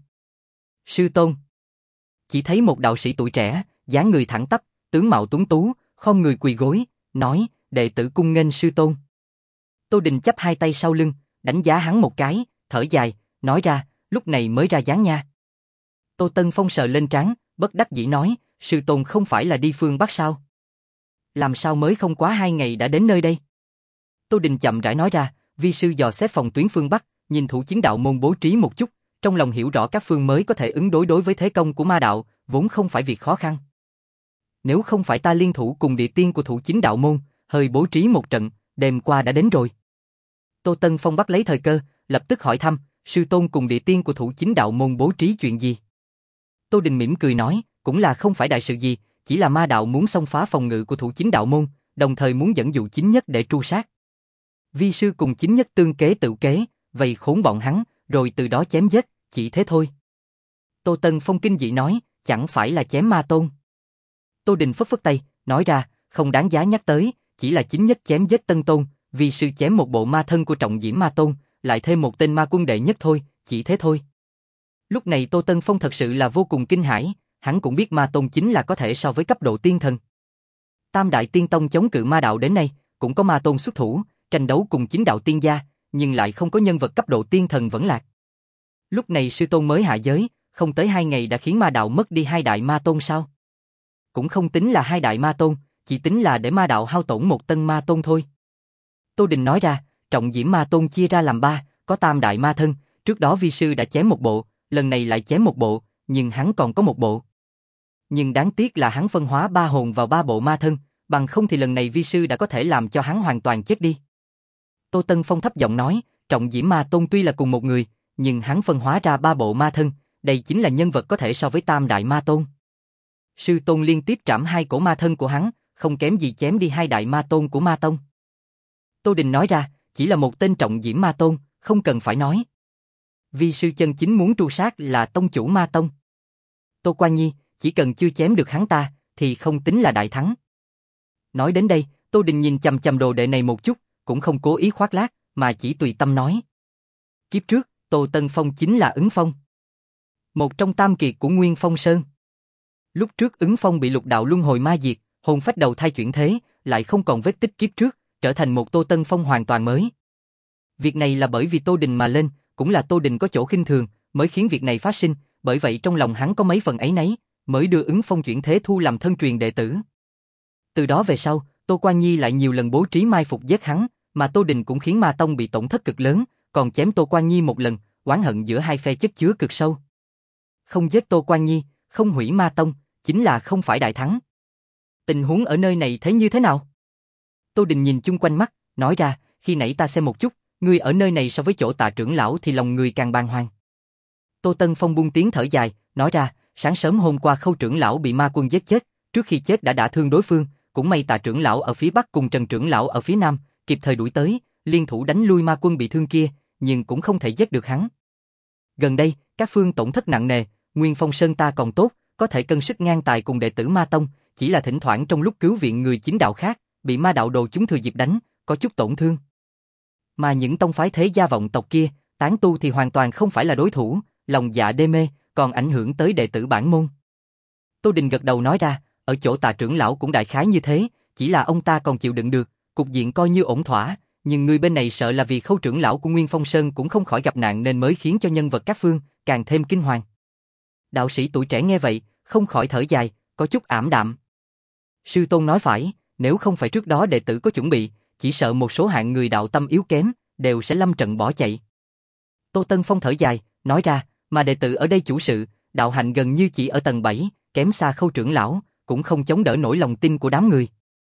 Sư tôn. Chỉ thấy một đạo sĩ tuổi trẻ, dáng người thẳng tắp, tướng mạo tuấn tú, khom người quỳ gối, nói, đệ tử cung nghênh sư tôn. Tô Đình chắp hai tay sau lưng, đánh giá hắn một cái, thở dài, nói ra, lúc này mới ra dáng nha. Tô Tân Phong sờ lên trán, bất đắc dĩ nói, sư tôn không phải là đi phương Bắc sao? Làm sao mới không quá hai ngày đã đến nơi đây? Tô Đình chậm rãi nói ra, vi sư dò xét phòng tuyến phương Bắc, nhìn thủ chính đạo môn bố trí một chút, trong lòng hiểu rõ các phương mới có thể ứng đối đối với thế công của ma đạo, vốn không phải việc khó khăn. Nếu không phải ta liên thủ cùng địa tiên của thủ chính đạo môn, hơi bố trí một trận, đêm qua đã đến rồi. Tô Tân Phong bắt lấy thời cơ, lập tức hỏi thăm, sư tôn cùng địa tiên của thủ chính đạo môn bố trí chuyện gì? Tô Đình mỉm cười nói, cũng là không phải đại sự gì, chỉ là ma đạo muốn xông phá phòng ngự của thủ chính đạo môn, đồng thời muốn dẫn dụ chính nhất để tru sát. Vi sư cùng chính nhất tương kế tự kế, vây khốn bọn hắn, rồi từ đó chém giết, chỉ thế thôi. Tô Tân Phong kinh dị nói, chẳng phải là chém ma tôn. Tô Đình phất phất tay, nói ra, không đáng giá nhắc tới, chỉ là chính nhất chém giết Tân Tôn, vi sư chém một bộ ma thân của trọng diễm ma tôn, lại thêm một tên ma quân đệ nhất thôi, chỉ thế thôi. Lúc này Tô Tân Phong thật sự là vô cùng kinh hãi, hắn cũng biết ma tôn chính là có thể so với cấp độ tiên thần. Tam đại tiên tông chống cự ma đạo đến nay, cũng có ma tôn xuất thủ, tranh đấu cùng chính đạo tiên gia, nhưng lại không có nhân vật cấp độ tiên thần vẫn lạc. Lúc này sư tôn mới hạ giới, không tới hai ngày đã khiến ma đạo mất đi hai đại ma tôn sao? Cũng không tính là hai đại ma tôn, chỉ tính là để ma đạo hao tổn một tân ma tôn thôi. Tô Đình nói ra, trọng diễm ma tôn chia ra làm ba, có tam đại ma thân, trước đó vi sư đã chém một bộ, lần này lại chém một bộ, nhưng hắn còn có một bộ. Nhưng đáng tiếc là hắn phân hóa ba hồn vào ba bộ ma thân, bằng không thì lần này vi sư đã có thể làm cho hắn hoàn toàn chết đi. Tô Tân Phong thấp giọng nói, trọng diễm ma tôn tuy là cùng một người, nhưng hắn phân hóa ra ba bộ ma thân, đây chính là nhân vật có thể so với tam đại ma tôn. Sư tôn liên tiếp trảm hai cổ ma thân của hắn, không kém gì chém đi hai đại ma tôn của ma tông. Tô Đình nói ra, chỉ là một tên trọng diễm ma tôn, không cần phải nói. Vi sư chân chính muốn tru sát là tông chủ ma tông. Tô Quan Nhi, chỉ cần chưa chém được hắn ta, thì không tính là đại thắng. Nói đến đây, Tô Đình nhìn chằm chằm đồ đệ này một chút, cũng không cố ý khoác lác, mà chỉ tùy tâm nói. Kiếp trước, Tô Tân Phong chính là Ứng Phong, một trong tam kiệt của Nguyên Phong Sơn. Lúc trước Ứng Phong bị lục đạo luân hồi ma diệt, hồn phách đầu thai chuyển thế, lại không còn vết tích kiếp trước, trở thành một Tô Tân Phong hoàn toàn mới. Việc này là bởi vì Tô Đình mà lên, cũng là Tô Đình có chỗ khinh thường, mới khiến việc này phát sinh, bởi vậy trong lòng hắn có mấy phần áy náy, mới đưa Ứng Phong chuyển thế thu làm thân truyền đệ tử. Từ đó về sau, Tô Quan Nhi lại nhiều lần bố trí mai phục giết hắn, mà Tô Đình cũng khiến ma tông bị tổn thất cực lớn, còn chém Tô Quan Nhi một lần, oán hận giữa hai phe chất chứa cực sâu. Không giết Tô Quan Nhi, không hủy ma tông, chính là không phải đại thắng. Tình huống ở nơi này thế như thế nào? Tô Đình nhìn chung quanh mắt, nói ra, khi nãy ta xem một chút, ngươi ở nơi này so với chỗ Tạ trưởng lão thì lòng người càng bàng hoàng. Tô Tân Phong buông tiếng thở dài, nói ra, sáng sớm hôm qua Khâu trưởng lão bị ma quân giết chết, trước khi chết đã đả thương đối phương, cũng may Tạ trưởng lão ở phía bắc cùng Trần trưởng lão ở phía nam, kịp thời đuổi tới, liên thủ đánh lui ma quân bị thương kia, nhưng cũng không thể giết được hắn. Gần đây, các phương tổn thất nặng nề, Nguyên Phong Sơn ta còn tốt, có thể cân sức ngang tài cùng đệ tử ma tông, chỉ là thỉnh thoảng trong lúc cứu viện người chính đạo khác, bị ma đạo đồ chúng thừa dịp đánh, có chút tổn thương. Mà những tông phái thế gia vọng tộc kia, tán tu thì hoàn toàn không phải là đối thủ, lòng dạ đê mê, còn ảnh hưởng tới đệ tử bản môn. Tô Đình gật đầu nói ra, ở chỗ Tạ trưởng lão cũng đại khái như thế, chỉ là ông ta còn chịu đựng được, cục diện coi như ổn thỏa, nhưng người bên này sợ là vì Khâu trưởng lão của Nguyên Phong Sơn cũng không khỏi gặp nạn nên mới khiến cho nhân vật các phương càng thêm kinh hoàng. Đạo sĩ tuổi trẻ nghe vậy, không khỏi thở dài, có chút ảm đạm. Sư tôn nói phải, nếu không phải trước đó đệ tử có chuẩn bị, chỉ sợ một số hạng người đạo tâm yếu kém, đều sẽ lâm trận bỏ chạy. Tô Tân Phong thở dài, nói ra, mà đệ tử ở đây chủ sự, đạo hạnh gần như chỉ ở tầng bảy, kém xa Khâu trưởng lão, cũng không chống đỡ nổi lòng tin của đám người.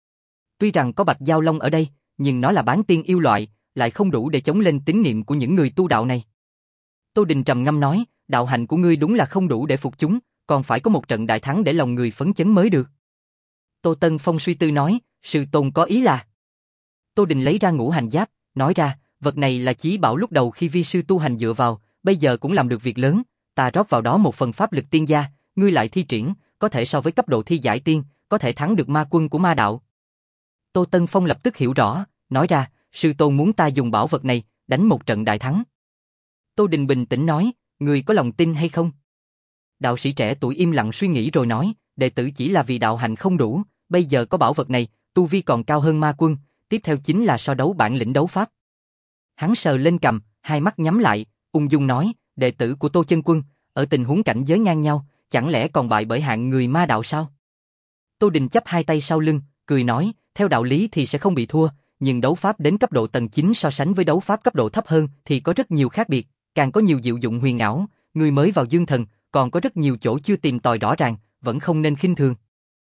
Tuy rằng có Bạch Giao Long ở đây, nhưng nó là bán tiên yêu loại, lại không đủ để chống lên tín niệm của những người tu đạo này. Tô Đình trầm ngâm nói, đạo hạnh của ngươi đúng là không đủ để phục chúng, còn phải có một trận đại thắng để lòng người phấn chấn mới được. Tô Tân Phong suy tư nói, sư tôn có ý là. Tô Đình lấy ra ngũ hành giáp, nói ra, vật này là chí bảo lúc đầu khi vi sư tu hành dựa vào, bây giờ cũng làm được việc lớn, ta rót vào đó một phần pháp lực tiên gia, ngươi lại thi triển, có thể so với cấp độ thi giải tiên, có thể thắng được ma quân của ma đạo. Tô Tân Phong lập tức hiểu rõ, nói ra, sư tôn muốn ta dùng bảo vật này, đánh một trận đại thắng. Tô Đình bình tĩnh nói, ngươi có lòng tin hay không? Đạo sĩ trẻ tuổi im lặng suy nghĩ rồi nói, đệ tử chỉ là vì đạo hạnh không đủ, bây giờ có bảo vật này, tu vi còn cao hơn ma quân, tiếp theo chính là so đấu bản lĩnh đấu pháp. Hắn sờ lên cằm, hai mắt nhắm lại, ung dung nói, đệ tử của Tô Chân Quân, ở tình huống cảnh giới ngang nhau, chẳng lẽ còn bại bởi hạng người ma đạo sao? Tô Đình chắp hai tay sau lưng, cười nói, theo đạo lý thì sẽ không bị thua, nhưng đấu pháp đến cấp độ tầng chín so sánh với đấu pháp cấp độ thấp hơn thì có rất nhiều khác biệt, càng có nhiều diệu dụng huyền ảo, người mới vào dương thần, còn có rất nhiều chỗ chưa tìm tòi rõ ràng, vẫn không nên khinh thường.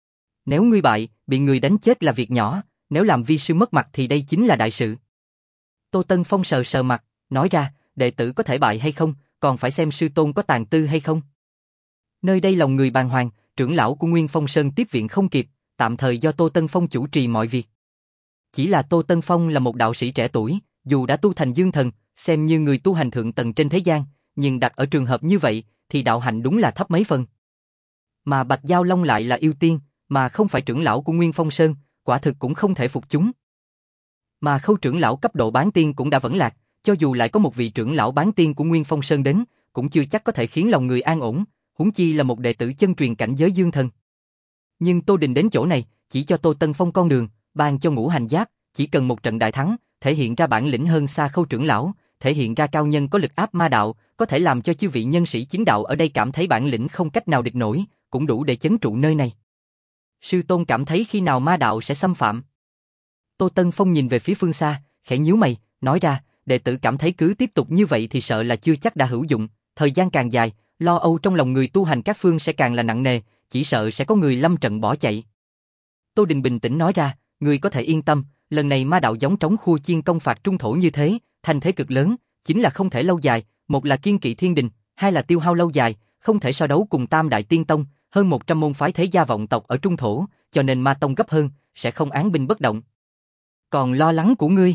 Nếu ngươi bại, bị người đánh chết là việc nhỏ, nếu làm vi sư mất mặt thì đây chính là đại sự. Tô Tân Phong sờ sờ mặt, nói ra, đệ tử có thể bại hay không, còn phải xem sư tôn có tàn tư hay không. Nơi đây lòng người bàng hoàng, trưởng lão của Nguyên Phong Sơn tiếp viện không kịp, tạm thời do Tô Tân Phong chủ trì mọi việc. Chỉ là Tô Tân Phong là một đạo sĩ trẻ tuổi, dù đã tu thành dương thần, xem như người tu hành thượng tầng trên thế gian, nhưng đặt ở trường hợp như vậy, thì đạo hạnh đúng là thấp mấy phần. Mà Bạch Giao Long lại là yêu tiên, mà không phải trưởng lão của Nguyên Phong Sơn, quả thực cũng không thể phục chúng. Mà Khâu trưởng lão cấp độ bán tiên cũng đã vẫn lạc, cho dù lại có một vị trưởng lão bán tiên của Nguyên Phong Sơn đến, cũng chưa chắc có thể khiến lòng người an ổn, huống chi là một đệ tử chân truyền cảnh giới dương thần. Nhưng Tô Đình đến chỗ này, chỉ cho Tô Tân Phong con đường, ban cho ngũ hành giáp, chỉ cần một trận đại thắng, thể hiện ra bản lĩnh hơn xa Khâu trưởng lão, thể hiện ra cao nhân có lực áp ma đạo, có thể làm cho chư vị nhân sĩ chính đạo ở đây cảm thấy bản lĩnh không cách nào địch nổi, cũng đủ để chấn trụ nơi này. Sư tôn cảm thấy khi nào ma đạo sẽ xâm phạm? Tô Tân Phong nhìn về phía phương xa, khẽ nhíu mày, nói ra, đệ tử cảm thấy cứ tiếp tục như vậy thì sợ là chưa chắc đã hữu dụng, thời gian càng dài, lo âu trong lòng người tu hành các phương sẽ càng là nặng nề, chỉ sợ sẽ có người lâm trận bỏ chạy. Tô Đình bình tĩnh nói ra, người có thể yên tâm, lần này ma đạo giống trống khua chiên công phạt trung thổ như thế, thành thế cực lớn, chính là không thể lâu dài, một là kiên kỵ thiên đình, hai là tiêu hao lâu dài, không thể so đấu cùng Tam Đại Tiên Tông, hơn một trăm môn phái thế gia vọng tộc ở trung thổ, cho nên ma tông gấp hơn, sẽ không án binh bất động. Còn lo lắng của ngươi?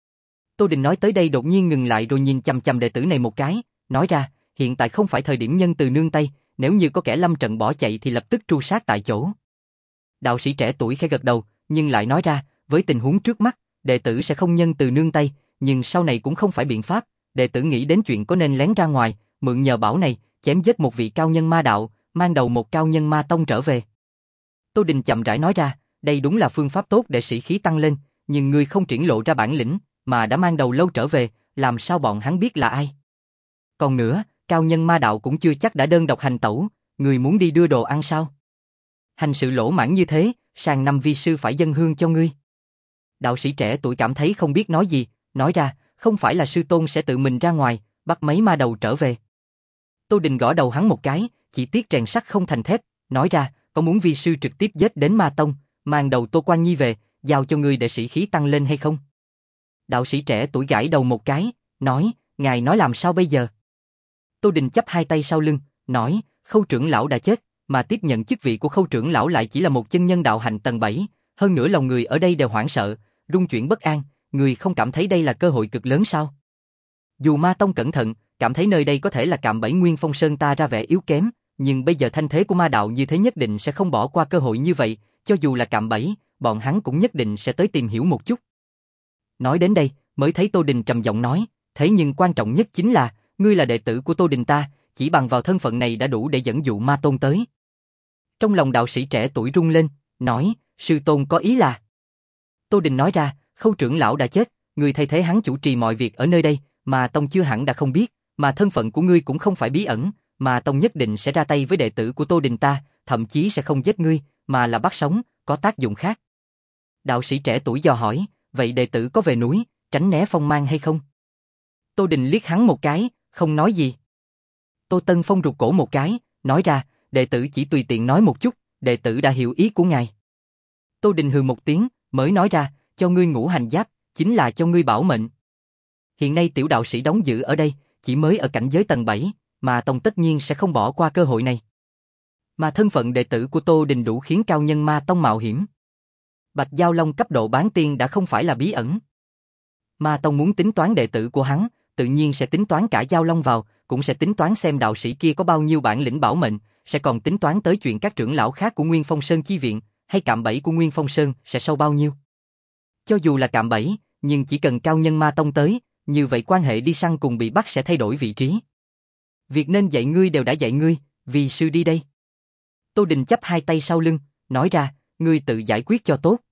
Tô Đình nói tới đây đột nhiên ngừng lại rồi nhìn chằm chằm đệ tử này một cái, nói ra, hiện tại không phải thời điểm nhân từ nương tay, nếu như có kẻ lâm trận bỏ chạy thì lập tức tru sát tại chỗ. Đạo sĩ trẻ tuổi khẽ gật đầu, nhưng lại nói ra, với tình huống trước mắt, đệ tử sẽ không nhân từ nương tay, nhưng sau này cũng không phải biện pháp, đệ tử nghĩ đến chuyện có nên lén ra ngoài, mượn nhờ bảo này, chém giết một vị cao nhân ma đạo, mang đầu một cao nhân ma tông trở về. Tô Đình chậm rãi nói ra, đây đúng là phương pháp tốt để sĩ khí tăng lên, nhưng ngươi không triển lộ ra bản lĩnh, mà đã mang đầu lâu trở về, làm sao bọn hắn biết là ai? Còn nữa, cao nhân ma đạo cũng chưa chắc đã đơn độc hành tẩu, ngươi muốn đi đưa đồ ăn sao? Hành sự lỗ mãng như thế, sang năm vi sư phải dâng hương cho ngươi. Đạo sĩ trẻ tuổi cảm thấy không biết nói gì, nói ra, không phải là sư tôn sẽ tự mình ra ngoài, bắt mấy ma đầu trở về. Tô Đình gõ đầu hắn một cái, chỉ tiếc rèn sắt không thành thép, nói ra, có muốn vi sư trực tiếp giết đến ma tông, mang đầu Tô Quan Nhi về, giao cho ngươi để sĩ khí tăng lên hay không? Đạo sĩ trẻ tuổi gãi đầu một cái, nói, ngài nói làm sao bây giờ? Tô Đình chắp hai tay sau lưng, nói, Khâu trưởng lão đã chết, mà tiếp nhận chức vị của Khâu trưởng lão lại chỉ là một chân nhân đạo hạnh tầng bảy, hơn nữa lòng người ở đây đều hoảng sợ, rung chuyển bất an, người không cảm thấy đây là cơ hội cực lớn sao? Dù ma tông cẩn thận, cảm thấy nơi đây có thể là cạm bẫy Nguyên Phong Sơn ta ra vẻ yếu kém, nhưng bây giờ thanh thế của ma đạo như thế nhất định sẽ không bỏ qua cơ hội như vậy, cho dù là cạm bẫy, bọn hắn cũng nhất định sẽ tới tìm hiểu một chút. Nói đến đây, mới thấy Tô Đình trầm giọng nói, thế nhưng quan trọng nhất chính là, ngươi là đệ tử của Tô Đình ta, chỉ bằng vào thân phận này đã đủ để dẫn dụ ma tôn tới. Trong lòng đạo sĩ trẻ tuổi rung lên, nói, sư tôn có ý là. Tô Đình nói ra, Khâu trưởng lão đã chết, người thay thế hắn chủ trì mọi việc ở nơi đây, mà tông chưa hẳn đã không biết, mà thân phận của ngươi cũng không phải bí ẩn, mà tông nhất định sẽ ra tay với đệ tử của Tô Đình ta, thậm chí sẽ không giết ngươi, mà là bắt sống, có tác dụng khác. Đạo sĩ trẻ tuổi dò hỏi, vậy đệ tử có về núi, tránh né phong mang hay không? Tô Đình liếc hắn một cái, không nói gì. Tô Tân Phong rụt cổ một cái, nói ra, đệ tử chỉ tùy tiện nói một chút, đệ tử đã hiểu ý của ngài. Tô Đình hừ một tiếng, mới nói ra, cho ngươi ngũ hành giáp, chính là cho ngươi bảo mệnh. Hiện nay tiểu đạo sĩ đóng giữ ở đây, chỉ mới ở cảnh giới tầng bảy, mà tông tất nhiên sẽ không bỏ qua cơ hội này. Mà thân phận đệ tử của Tô Đình đủ khiến cao nhân ma tông mạo hiểm. Bạch Giao Long cấp độ bán tiên đã không phải là bí ẩn. Ma tông muốn tính toán đệ tử của hắn, tự nhiên sẽ tính toán cả Giao Long vào, cũng sẽ tính toán xem đạo sĩ kia có bao nhiêu bản lĩnh bảo mệnh, sẽ còn tính toán tới chuyện các trưởng lão khác của Nguyên Phong Sơn chi viện, hay cạm bẫy của Nguyên Phong Sơn sẽ sâu bao nhiêu. Cho dù là cạm bẫy, nhưng chỉ cần cao nhân ma tông tới, như vậy quan hệ đi săn cùng bị bắt sẽ thay đổi vị trí. Việc nên dạy ngươi đều đã dạy ngươi, vì sư đi đây. Tô Đình chắp hai tay sau lưng, nói ra, ngươi tự giải quyết cho tốt.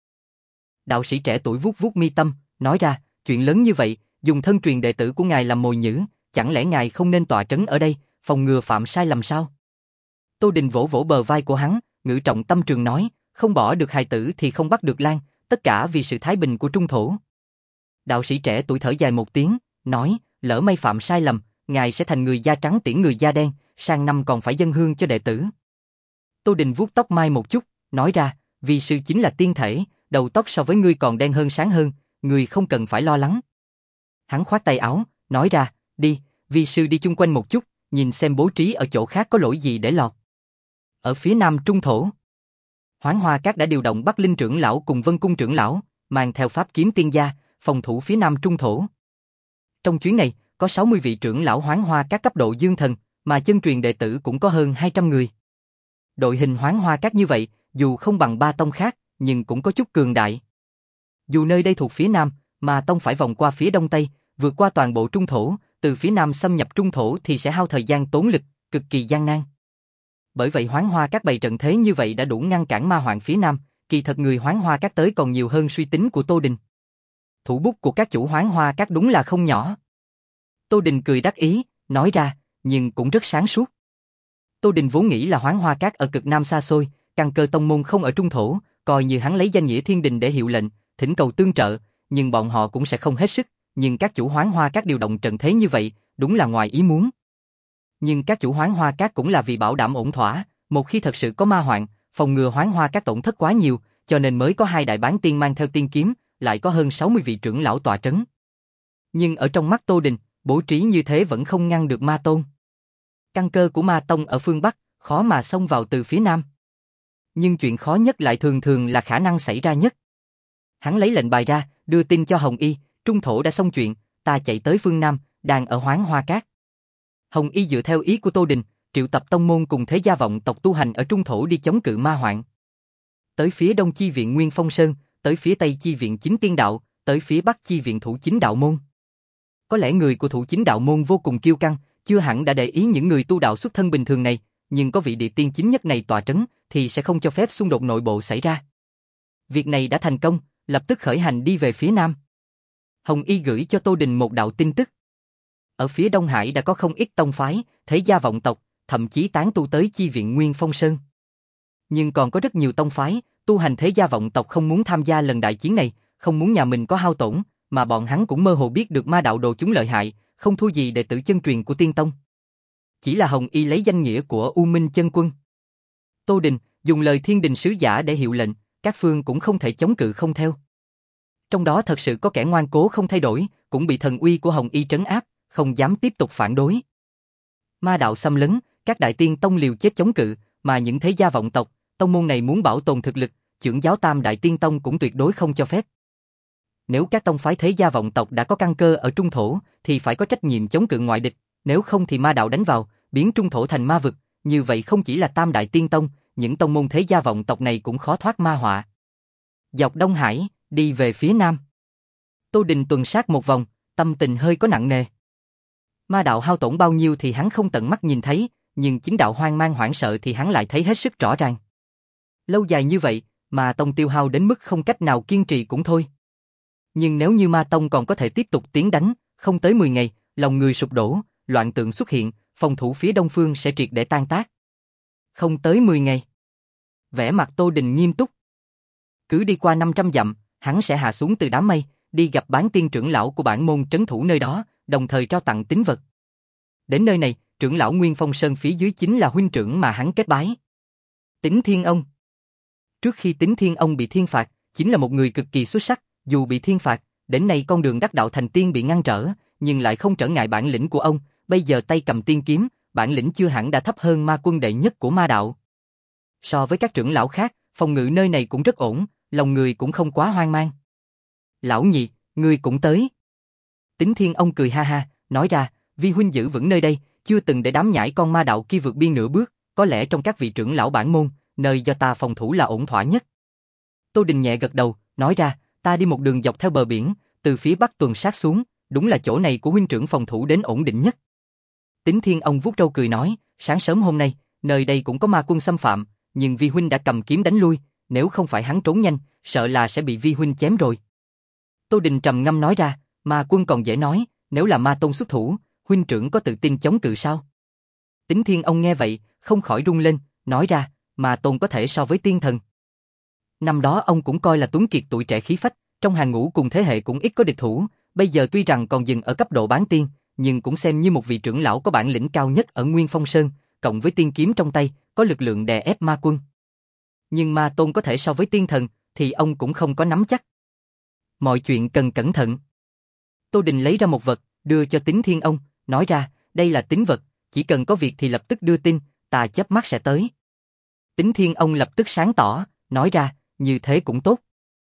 Đạo sĩ trẻ tuổi vuốt vuốt mi tâm, nói ra, chuyện lớn như vậy, dùng thân truyền đệ tử của ngài làm mồi nhử, chẳng lẽ ngài không nên tọa trấn ở đây, phòng ngừa phạm sai lầm sao? Tô Đình vỗ vỗ bờ vai của hắn, ngữ trọng tâm trường nói, không bỏ được hài tử thì không bắt được lan, tất cả vì sự thái bình của trung thổ. Đạo sĩ trẻ tuổi thở dài một tiếng, nói, lỡ may phạm sai lầm, ngài sẽ thành người da trắng tiễn người da đen, sang năm còn phải dâng hương cho đệ tử. Tô Đình vuốt tóc mai một chút, nói ra, vì sư chính là tiên thể, đầu tóc so với ngươi còn đen hơn sáng hơn, ngươi không cần phải lo lắng. Hắn khoát tay áo, nói ra, đi, vi sư đi chung quanh một chút, nhìn xem bố trí ở chỗ khác có lỗi gì để lọt. Ở phía nam trung thổ, Hoáng Hoa Các đã điều động Bắc Linh trưởng lão cùng Vân Cung trưởng lão, mang theo pháp kiếm tiên gia, phòng thủ phía nam trung thổ. Trong chuyến này, có sáu mươi vị trưởng lão Hoáng Hoa Các cấp độ dương thần, mà chân truyền đệ tử cũng có hơn hai trăm người. Đội hình Hoáng Hoa Các như vậy, dù không bằng ba tông khác, nhưng cũng có chút cường đại. Dù nơi đây thuộc phía nam, mà tông phải vòng qua phía đông tây, vượt qua toàn bộ trung thổ, từ phía nam xâm nhập trung thổ thì sẽ hao thời gian tốn lực, cực kỳ gian nan. Bởi vậy Hoáng Hoa Các bày trận thế như vậy đã đủ ngăn cản ma hoạn phía nam, kỳ thật người Hoáng Hoa Các tới còn nhiều hơn suy tính của Tô Đình. Thủ bút của các chủ Hoáng Hoa Các đúng là không nhỏ. Tô Đình cười đắc ý, nói ra, nhưng cũng rất sáng suốt. Tô Đình vốn nghĩ là Hoáng Hoa Các ở cực nam xa xôi, căn cơ tông môn không ở trung thổ, coi như hắn lấy danh nghĩa thiên đình để hiệu lệnh, thỉnh cầu tương trợ, nhưng bọn họ cũng sẽ không hết sức, nhưng các chủ Hoáng Hoa Các điều động trận thế như vậy, đúng là ngoài ý muốn. Nhưng các chủ Hoáng Hoa Các cũng là vì bảo đảm ổn thỏa, một khi thật sự có ma hoạn, phòng ngừa Hoáng Hoa Các tổn thất quá nhiều, cho nên mới có hai đại bán tiên mang theo tiên kiếm, lại có hơn sáu mươi vị trưởng lão tọa trấn. Nhưng ở trong mắt Tô Đình, bố trí như thế vẫn không ngăn được ma tôn. Căn cơ của ma tông ở phương Bắc, khó mà xông vào từ phía nam. Nhưng chuyện khó nhất lại thường thường là khả năng xảy ra nhất. Hắn lấy lệnh bài ra, đưa tin cho Hồng Y, trung thổ đã xong chuyện, ta chạy tới phương Nam, đang ở Hoáng Hoa Các. Hồng Y dựa theo ý của Tô Đình, triệu tập tông môn cùng thế gia vọng tộc tu hành ở trung thổ đi chống cự ma hoạn. Tới phía đông chi viện Nguyên Phong Sơn, tới phía tây chi viện Chính Tiên Đạo, tới phía bắc chi viện Thủ Chính Đạo Môn. Có lẽ người của Thủ Chính Đạo Môn vô cùng kiêu căng, chưa hẳn đã để ý những người tu đạo xuất thân bình thường này, nhưng có vị địa tiên chính nhất này tọa trấn, thì sẽ không cho phép xung đột nội bộ xảy ra. Việc này đã thành công, lập tức khởi hành đi về phía nam. Hồng Y gửi cho Tô Đình một đạo tin tức. Ở phía Đông Hải đã có không ít tông phái, thế gia vọng tộc, thậm chí tán tu tới chi viện Nguyên Phong Sơn. Nhưng còn có rất nhiều tông phái, tu hành thế gia vọng tộc không muốn tham gia lần đại chiến này, không muốn nhà mình có hao tổn, mà bọn hắn cũng mơ hồ biết được ma đạo đồ chúng lợi hại, không thua gì đệ tử chân truyền của Tiên Tông. Chỉ là Hồng Y lấy danh nghĩa của U Minh Chân Quân. Tô Đình dùng lời thiên đình sứ giả để hiệu lệnh, các phương cũng không thể chống cự không theo. Trong đó thật sự có kẻ ngoan cố không thay đổi, cũng bị thần uy của Hồng Y trấn áp, không dám tiếp tục phản đối. Ma đạo xâm lấn, các đại tiên tông liều chết chống cự, mà những thế gia vọng tộc, tông môn này muốn bảo tồn thực lực, chưởng giáo Tam Đại Tiên Tông cũng tuyệt đối không cho phép. Nếu các tông phái thế gia vọng tộc đã có căn cơ ở trung thổ, thì phải có trách nhiệm chống cự ngoại địch, nếu không thì ma đạo đánh vào, biến trung thổ thành ma vực, như vậy không chỉ là Tam Đại Tiên Tông, những tông môn thế gia vọng tộc này cũng khó thoát ma họa. Dọc Đông Hải, đi về phía nam. Tô Đình tuần sát một vòng, tâm tình hơi có nặng nề. Ma đạo hao tổn bao nhiêu thì hắn không tận mắt nhìn thấy, nhưng chính đạo hoang mang hoảng sợ thì hắn lại thấy hết sức rõ ràng. Lâu dài như vậy, Ma Tông tiêu hao đến mức không cách nào kiên trì cũng thôi. Nhưng nếu như Ma Tông còn có thể tiếp tục tiến đánh, không tới mười ngày, lòng người sụp đổ, loạn tượng xuất hiện, phòng thủ phía đông phương sẽ triệt để tan tác. Không tới mười ngày. Vẻ mặt Tô Đình nghiêm túc. Cứ đi qua năm trăm dặm, hắn sẽ hạ xuống từ đám mây, đi gặp Bán Tiên trưởng lão của bản môn trấn thủ nơi đó, đồng thời trao tặng tín vật. Đến nơi này, trưởng lão Nguyên Phong Sơn phía dưới chính là huynh trưởng mà hắn kết bái. Tính Thiên Ông. Trước khi Tính Thiên Ông bị thiên phạt, chính là một người cực kỳ xuất sắc, dù bị thiên phạt, đến nay con đường đắc đạo thành tiên bị ngăn trở, nhưng lại không trở ngại bản lĩnh của ông, bây giờ tay cầm tiên kiếm, bản lĩnh chưa hẳn đã thấp hơn ma quân đệ nhất của ma đạo. So với các trưởng lão khác, phòng ngự nơi này cũng rất ổn, lòng người cũng không quá hoang mang. Lão nhị, ngươi cũng tới. Tính Thiên Ông cười ha ha, nói ra, vi huynh giữ vững nơi đây, chưa từng để đám nhãi con ma đạo kia vượt biên nửa bước, có lẽ trong các vị trưởng lão bản môn, nơi do ta phòng thủ là ổn thỏa nhất. Tô Đình nhẹ gật đầu, nói ra, ta đi một đường dọc theo bờ biển, từ phía bắc tuần sát xuống, đúng là chỗ này của huynh trưởng phòng thủ đến ổn định nhất. Tính Thiên Ông vuốt râu cười nói, sáng sớm hôm nay, nơi đây cũng có ma quân xâm phạm, nhưng vi huynh đã cầm kiếm đánh lui, nếu không phải hắn trốn nhanh, sợ là sẽ bị vi huynh chém rồi. Tô Đình trầm ngâm nói ra, ma quân còn dễ nói, nếu là ma tôn xuất thủ, huynh trưởng có tự tin chống cự sao? Tính Thiên Ông nghe vậy, không khỏi rung lên, nói ra, ma tôn có thể so với tiên thần. Năm đó ông cũng coi là tuấn kiệt tuổi trẻ khí phách, trong hàng ngũ cùng thế hệ cũng ít có địch thủ, bây giờ tuy rằng còn dừng ở cấp độ bán tiên, nhưng cũng xem như một vị trưởng lão có bản lĩnh cao nhất ở Nguyên Phong Sơn, cộng với tiên kiếm trong tay, có lực lượng đè ép ma quân. Nhưng ma tôn có thể so với tiên thần, thì ông cũng không có nắm chắc. Mọi chuyện cần cẩn thận. Tô Đình lấy ra một vật, đưa cho Tính Thiên Ông, nói ra, đây là tín vật, chỉ cần có việc thì lập tức đưa tin, ta chớp mắt sẽ tới. Tính Thiên Ông lập tức sáng tỏ, nói ra, như thế cũng tốt.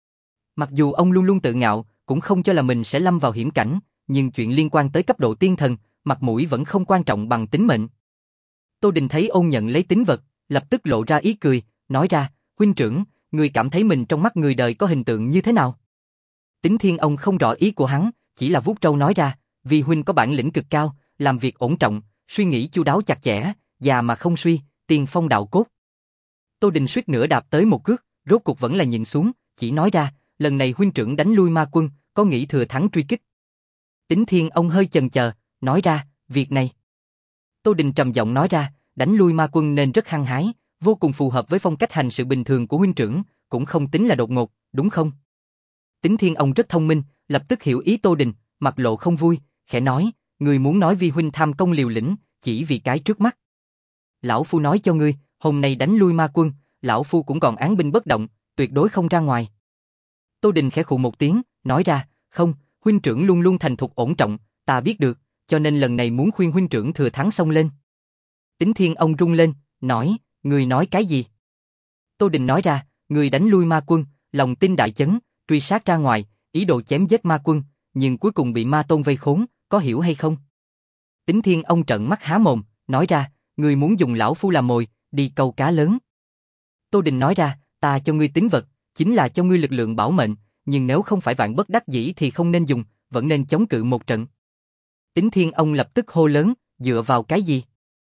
Mặc dù ông luôn luôn tự ngạo, cũng không cho là mình sẽ lâm vào hiểm cảnh, nhưng chuyện liên quan tới cấp độ tiên thần, mặt mũi vẫn không quan trọng bằng tính mệnh. Tô Đình thấy Ôn nhận lấy tín vật, lập tức lộ ra ý cười, nói ra, huynh trưởng, người cảm thấy mình trong mắt người đời có hình tượng như thế nào? Tính Thiên Ông không rõ ý của hắn, chỉ là vuốt râu nói ra, vì huynh có bản lĩnh cực cao, làm việc ổn trọng, suy nghĩ chu đáo chặt chẽ, già mà không suy, tiền phong đạo cốt. Tô Đình suýt nữa đạp tới một cước, rốt cuộc vẫn là nhìn xuống, chỉ nói ra, lần này huynh trưởng đánh lui ma quân, có nghĩ thừa thắng truy kích. Tính Thiên Ông hơi chần chờ, nói ra, việc này. Tô Đình trầm giọng nói ra, đánh lui ma quân nên rất hăng hái, vô cùng phù hợp với phong cách hành sự bình thường của huynh trưởng, cũng không tính là đột ngột, đúng không? Tính Thiên Ông rất thông minh, lập tức hiểu ý Tô Đình, mặt lộ không vui, khẽ nói, người muốn nói vi huynh tham công liều lĩnh, chỉ vì cái trước mắt. Lão Phu nói cho ngươi, hôm nay đánh lui ma quân, Lão Phu cũng còn án binh bất động, tuyệt đối không ra ngoài. Tô Đình khẽ khụ một tiếng, nói ra, không, huynh trưởng luôn luôn thành thục ổn trọng, ta biết được, cho nên lần này muốn khuyên huynh trưởng thừa thắng xông lên. Tính Thiên Ông rung lên, nói, người nói cái gì? Tô Đình nói ra, người đánh lui ma quân, lòng tin đại chấn, truy sát ra ngoài, ý đồ chém giết ma quân, nhưng cuối cùng bị ma tôn vây khốn, có hiểu hay không? Tính Thiên Ông trợn mắt há mồm, nói ra, người muốn dùng Lão Phu làm mồi, đi câu cá lớn. Tô Đình nói ra, ta cho ngươi tín vật, chính là cho ngươi lực lượng bảo mệnh, nhưng nếu không phải vạn bất đắc dĩ thì không nên dùng, vẫn nên chống cự một trận. Tính Thiên Ông lập tức hô lớn, dựa vào cái gì?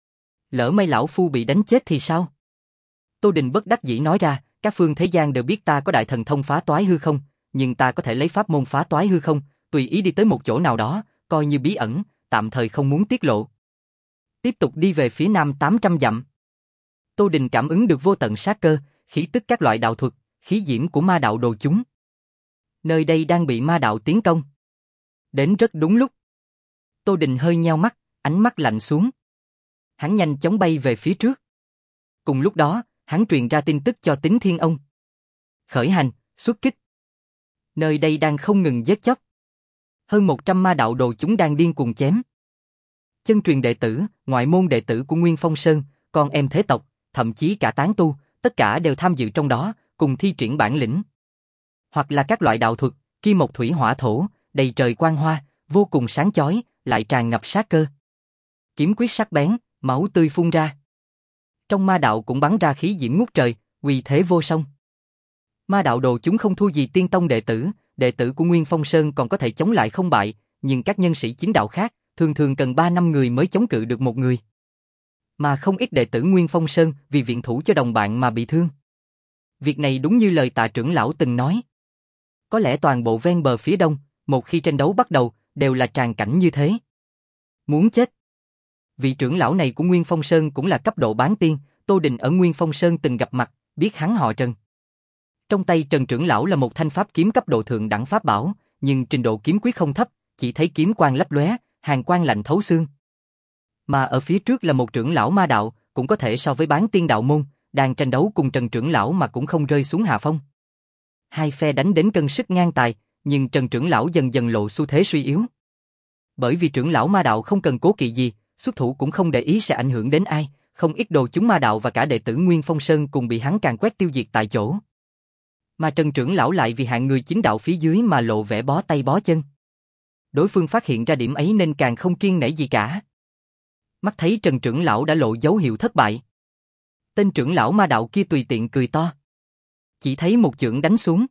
Lỡ may Lão Phu bị đánh chết thì sao? Tô Đình bất đắc dĩ nói ra, các phương thế gian đều biết ta có đại thần thông phá toái hư không, nhưng ta có thể lấy pháp môn phá toái hư không, tùy ý đi tới một chỗ nào đó, coi như bí ẩn, tạm thời không muốn tiết lộ. Tiếp tục đi về phía nam tám trăm dặm. Tô Đình cảm ứng được vô tận sát cơ, khí tức các loại đạo thuật, khí diễm của ma đạo đồ chúng. Nơi đây đang bị ma đạo tiến công. Đến rất đúng lúc. Tô Đình hơi nheo mắt, ánh mắt lạnh xuống. Hắn nhanh chóng bay về phía trước. Cùng lúc đó, hắn truyền ra tin tức cho Tính Thiên Ông. Khởi hành, xuất kích. Nơi đây đang không ngừng giết chóc. Hơn một trăm ma đạo đồ chúng đang điên cuồng chém. Chân truyền đệ tử, ngoại môn đệ tử của Nguyên Phong Sơn, con em thế tộc, thậm chí cả tán tu, tất cả đều tham dự trong đó, cùng thi triển bản lĩnh. Hoặc là các loại đạo thuật, kim mộc thủy hỏa thổ, đầy trời quang hoa, vô cùng sáng chói, lại tràn ngập sát cơ. Kiếm quyết sắc bén, máu tươi phun ra. Trong ma đạo cũng bắn ra khí diễm ngút trời, uy thế vô song. Ma đạo đồ chúng không thua gì tiên tông đệ tử, đệ tử của Nguyên Phong Sơn còn có thể chống lại không bại, nhưng các nhân sĩ chính đạo khác, thường thường cần ba năm người mới chống cự được một người. Mà không ít đệ tử Nguyên Phong Sơn vì viện thủ cho đồng bạn mà bị thương. Việc này đúng như lời Tạ trưởng lão từng nói. Có lẽ toàn bộ ven bờ phía đông, một khi tranh đấu bắt đầu, đều là tràng cảnh như thế. Muốn chết. Vị trưởng lão này của Nguyên Phong Sơn cũng là cấp độ bán tiên, Tô Đình ở Nguyên Phong Sơn từng gặp mặt, biết hắn họ Trần. Trong tay Trần trưởng lão là một thanh pháp kiếm cấp độ thượng đẳng pháp bảo, nhưng trình độ kiếm quyết không thấp, chỉ thấy kiếm quang lấp lóe, hàn quang lạnh thấu xương. Mà ở phía trước là một trưởng lão ma đạo, cũng có thể so với bán tiên đạo môn, đang tranh đấu cùng Trần trưởng lão mà cũng không rơi xuống hạ phong. Hai phe đánh đến cân sức ngang tài, nhưng Trần trưởng lão dần dần lộ xu thế suy yếu. Bởi vì trưởng lão ma đạo không cần cố kỵ gì, xuất thủ cũng không để ý sẽ ảnh hưởng đến ai, không ít đồ chúng ma đạo và cả đệ tử Nguyên Phong Sơn cùng bị hắn càn quét tiêu diệt tại chỗ. Mà Trần trưởng lão lại vì hạng người chính đạo phía dưới mà lộ vẻ bó tay bó chân. Đối phương phát hiện ra điểm ấy nên càng không kiêng nể gì cả. Mắt thấy Trần trưởng lão đã lộ dấu hiệu thất bại. Tên trưởng lão ma đạo kia tùy tiện cười to. Chỉ thấy một chưởng đánh xuống.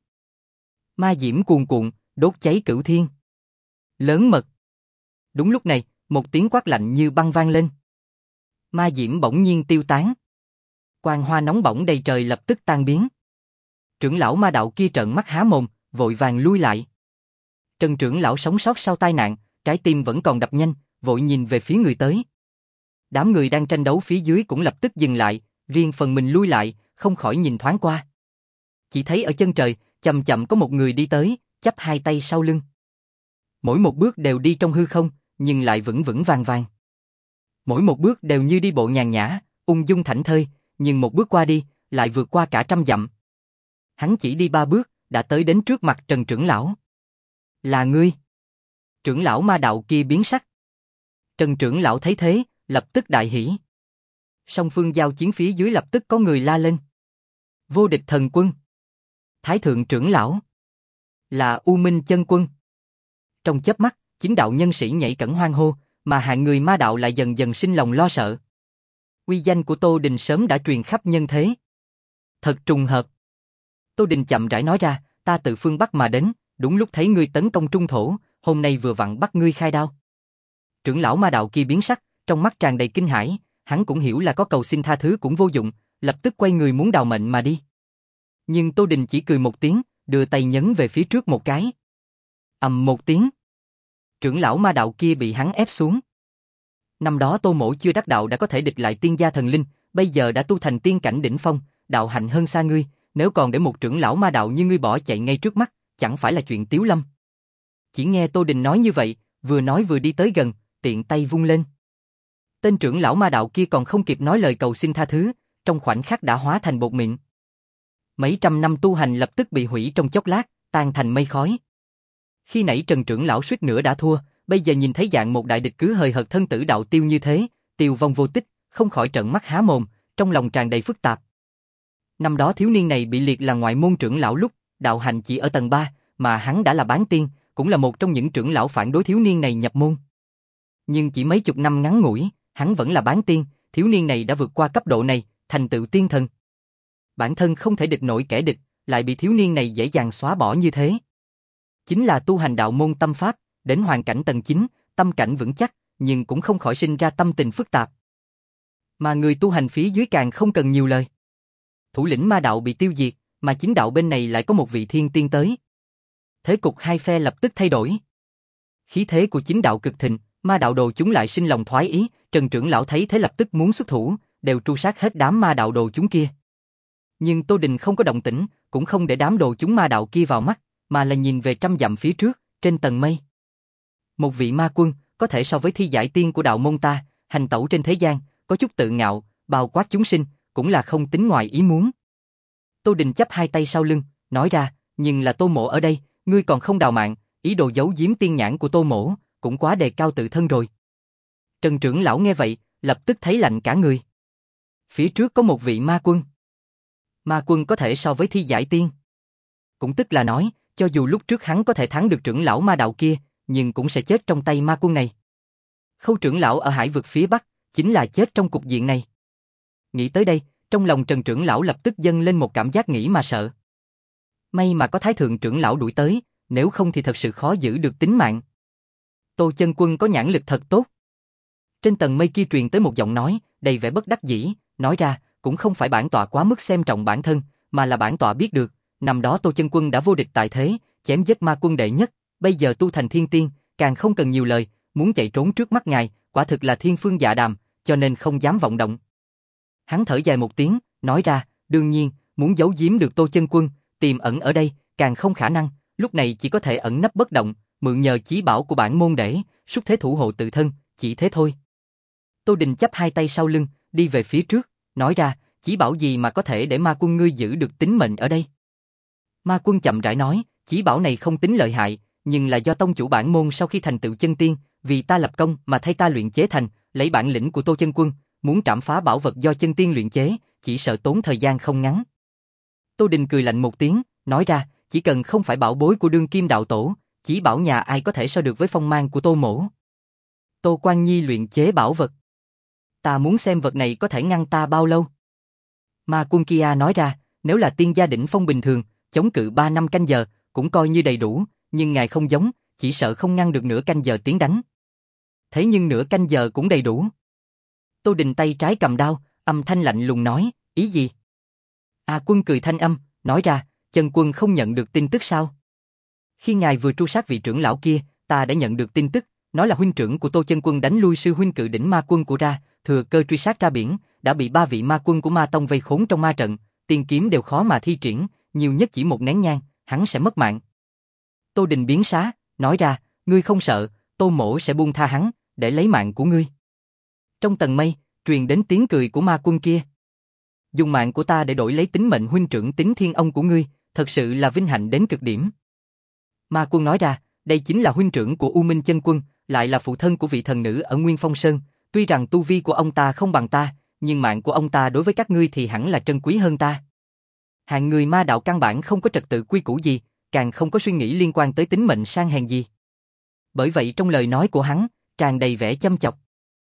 Ma diễm cuồn cuộn, đốt cháy cửu thiên. Lớn mật. Đúng lúc này, một tiếng quát lạnh như băng vang lên. Ma diễm bỗng nhiên tiêu tán. Quang hoa nóng bỏng đầy trời lập tức tan biến. Trưởng lão ma đạo kia trợn mắt há mồm, vội vàng lui lại. Trần trưởng lão sống sót sau tai nạn, trái tim vẫn còn đập nhanh, vội nhìn về phía người tới. Đám người đang tranh đấu phía dưới cũng lập tức dừng lại, riêng phần mình lui lại, không khỏi nhìn thoáng qua. Chỉ thấy ở chân trời, chậm chậm có một người đi tới, chắp hai tay sau lưng. Mỗi một bước đều đi trong hư không, nhưng lại vững vững vàng vàng. Mỗi một bước đều như đi bộ nhàn nhã, ung dung thảnh thơi, nhưng một bước qua đi, lại vượt qua cả trăm dặm. Hắn chỉ đi ba bước, đã tới đến trước mặt Trần trưởng lão. Là ngươi. Trưởng lão ma đạo kia biến sắc. Trần trưởng lão thấy thế, lập tức đại hỉ. Song phương giao chiến phía dưới lập tức có người la lên. Vô địch thần quân. Thái thượng trưởng lão. Là U Minh chân quân. Trong chớp mắt, chính đạo nhân sĩ nhảy cẫng hoan hô, mà hạng người ma đạo lại dần dần sinh lòng lo sợ. Uy danh của Tô Đình sớm đã truyền khắp nhân thế. Thật trùng hợp. Tô Đình chậm rãi nói ra, ta từ phương Bắc mà đến, đúng lúc thấy ngươi tấn công trung thổ, hôm nay vừa vặn bắt ngươi khai đao. Trưởng lão ma đạo kia biến sắc, trong mắt tràn đầy kinh hãi, hắn cũng hiểu là có cầu xin tha thứ cũng vô dụng, lập tức quay người muốn đào mệnh mà đi. Nhưng Tô Đình chỉ cười một tiếng, đưa tay nhấn về phía trước một cái. Ầm một tiếng. Trưởng lão ma đạo kia bị hắn ép xuống. Năm đó Tô Mỗ chưa đắc đạo đã có thể địch lại tiên gia thần linh, bây giờ đã tu thành tiên cảnh đỉnh phong, đạo hạnh hơn xa ngươi, nếu còn để một trưởng lão ma đạo như ngươi bỏ chạy ngay trước mắt, chẳng phải là chuyện tiếu lâm. Chỉ nghe Tô Đình nói như vậy, vừa nói vừa đi tới gần, tiện tay vung lên. Tên trưởng lão ma đạo kia còn không kịp nói lời cầu xin tha thứ, trong khoảnh khắc đã hóa thành bột mịn. Mấy trăm năm tu hành lập tức bị hủy trong chốc lát, tan thành mây khói. Khi nãy Trần trưởng lão suýt nữa đã thua, bây giờ nhìn thấy dạng một đại địch cứ hời hợt thân tử đạo tiêu như thế, tiêu vong vô tích, không khỏi trợn mắt há mồm, trong lòng tràn đầy phức tạp. Năm đó thiếu niên này bị liệt là ngoại môn trưởng lão lúc, đạo hành chỉ ở tầng ba, mà hắn đã là bán tiên, cũng là một trong những trưởng lão phản đối thiếu niên này nhập môn. Nhưng chỉ mấy chục năm ngắn ngủi, hắn vẫn là bán tiên, thiếu niên này đã vượt qua cấp độ này, thành tựu tiên thần. Bản thân không thể địch nổi kẻ địch, lại bị thiếu niên này dễ dàng xóa bỏ như thế. Chính là tu hành đạo môn tâm pháp, đến hoàn cảnh tầng chín, tâm cảnh vững chắc, nhưng cũng không khỏi sinh ra tâm tình phức tạp. Mà người tu hành phía dưới càng không cần nhiều lời. Thủ lĩnh ma đạo bị tiêu diệt, mà chính đạo bên này lại có một vị thiên tiên tới. Thế cục hai phe lập tức thay đổi. Khí thế của chính đạo cực thịnh, ma đạo đồ chúng lại sinh lòng thoái ý, Trần trưởng lão thấy thế lập tức muốn xuất thủ, đều tru sát hết đám ma đạo đồ chúng kia. Nhưng Tô Đình không có động tĩnh, cũng không để đám đồ chúng ma đạo kia vào mắt, mà là nhìn về trăm dặm phía trước, trên tầng mây. Một vị ma quân, có thể so với thi giải tiên của đạo môn ta, hành tẩu trên thế gian, có chút tự ngạo, bao quát chúng sinh, cũng là không tính ngoài ý muốn. Tô Đình chắp hai tay sau lưng, nói ra, nhưng là Tô Mỗ ở đây, ngươi còn không đào mạng, ý đồ giấu giếm tiên nhãn của Tô Mỗ, cũng quá đề cao tự thân rồi. Trần trưởng lão nghe vậy, lập tức thấy lạnh cả người. Phía trước có một vị ma quân. Ma quân có thể so với thi giải tiên. Cũng tức là nói, cho dù lúc trước hắn có thể thắng được trưởng lão ma đạo kia, nhưng cũng sẽ chết trong tay ma quân này. Khâu trưởng lão ở hải vực phía Bắc, chính là chết trong cục diện này. Nghĩ tới đây, trong lòng Trần trưởng lão lập tức dâng lên một cảm giác nghĩ mà sợ. May mà có Thái thượng trưởng lão đuổi tới, nếu không thì thật sự khó giữ được tính mạng. Tô chân quân có nhãn lực thật tốt. Trên tầng mây kia truyền tới một giọng nói, đầy vẻ bất đắc dĩ, nói ra, cũng không phải bản tọa quá mức xem trọng bản thân, mà là bản tọa biết được, năm đó Tô Chân Quân đã vô địch tại thế, chém giết ma quân đệ nhất, bây giờ tu thành thiên tiên, càng không cần nhiều lời, muốn chạy trốn trước mắt ngài, quả thực là thiên phương dạ đàm, cho nên không dám vọng động. Hắn thở dài một tiếng, nói ra, đương nhiên, muốn giấu giếm được Tô Chân Quân, tiềm ẩn ở đây, càng không khả năng, lúc này chỉ có thể ẩn nấp bất động, mượn nhờ chí bảo của bản môn để, xúc thế thủ hộ tự thân, chỉ thế thôi. Tô Đình chắp hai tay sau lưng, đi về phía trước, nói ra, chí bảo gì mà có thể để ma quân ngươi giữ được tính mệnh ở đây? Ma quân chậm rãi nói, chí bảo này không tính lợi hại, nhưng là do tông chủ bản môn sau khi thành tựu chân tiên, vì ta lập công mà thay ta luyện chế thành, lấy bản lĩnh của Tô Chân Quân, muốn trảm phá bảo vật do chân tiên luyện chế, chỉ sợ tốn thời gian không ngắn. Tô Đình cười lạnh một tiếng, nói ra, chỉ cần không phải bảo bối của đương kim đạo tổ, chí bảo nhà ai có thể so được với phong mang của Tô mỗ. Tô Quan Nhi luyện chế bảo vật. Ta muốn xem vật này có thể ngăn ta bao lâu. Ma quân kia nói ra, nếu là tiên gia đỉnh phong bình thường, chống cự ba năm canh giờ, cũng coi như đầy đủ, nhưng ngài không giống, chỉ sợ không ngăn được nửa canh giờ tiến đánh. Thế nhưng nửa canh giờ cũng đầy đủ. Tô Đình tay trái cầm đao, âm thanh lạnh lùng nói, ý gì? A Quân cười thanh âm, nói ra, Chân Quân không nhận được tin tức sao? Khi ngài vừa tru sát vị trưởng lão kia, ta đã nhận được tin tức, nói là huynh trưởng của Tô Chân Quân đánh lui sư huynh cự đỉnh ma quân của ra, thừa cơ truy sát ra biển, đã bị ba vị ma quân của ma tông vây khốn trong ma trận, tiên kiếm đều khó mà thi triển, nhiều nhất chỉ một nén nhang, hắn sẽ mất mạng. Tô Đình biến xá, nói ra, ngươi không sợ, Tô mỗ sẽ buông tha hắn, để lấy mạng của ngươi. Trong tầng mây, truyền đến tiếng cười của ma quân kia. Dùng mạng của ta để đổi lấy tính mệnh huynh trưởng Tín Thiên Ông của ngươi, thật sự là vinh hạnh đến cực điểm. Ma quân nói ra, đây chính là huynh trưởng của U Minh Chân Quân, lại là phụ thân của vị thần nữ ở Nguyên Phong Sơn, tuy rằng tu vi của ông ta không bằng ta, nhưng mạng của ông ta đối với các ngươi thì hẳn là trân quý hơn ta. Hạng người ma đạo căn bản không có trật tự quy củ gì, càng không có suy nghĩ liên quan tới tính mệnh sang hèn gì. Bởi vậy trong lời nói của hắn, tràn đầy vẻ châm chọc.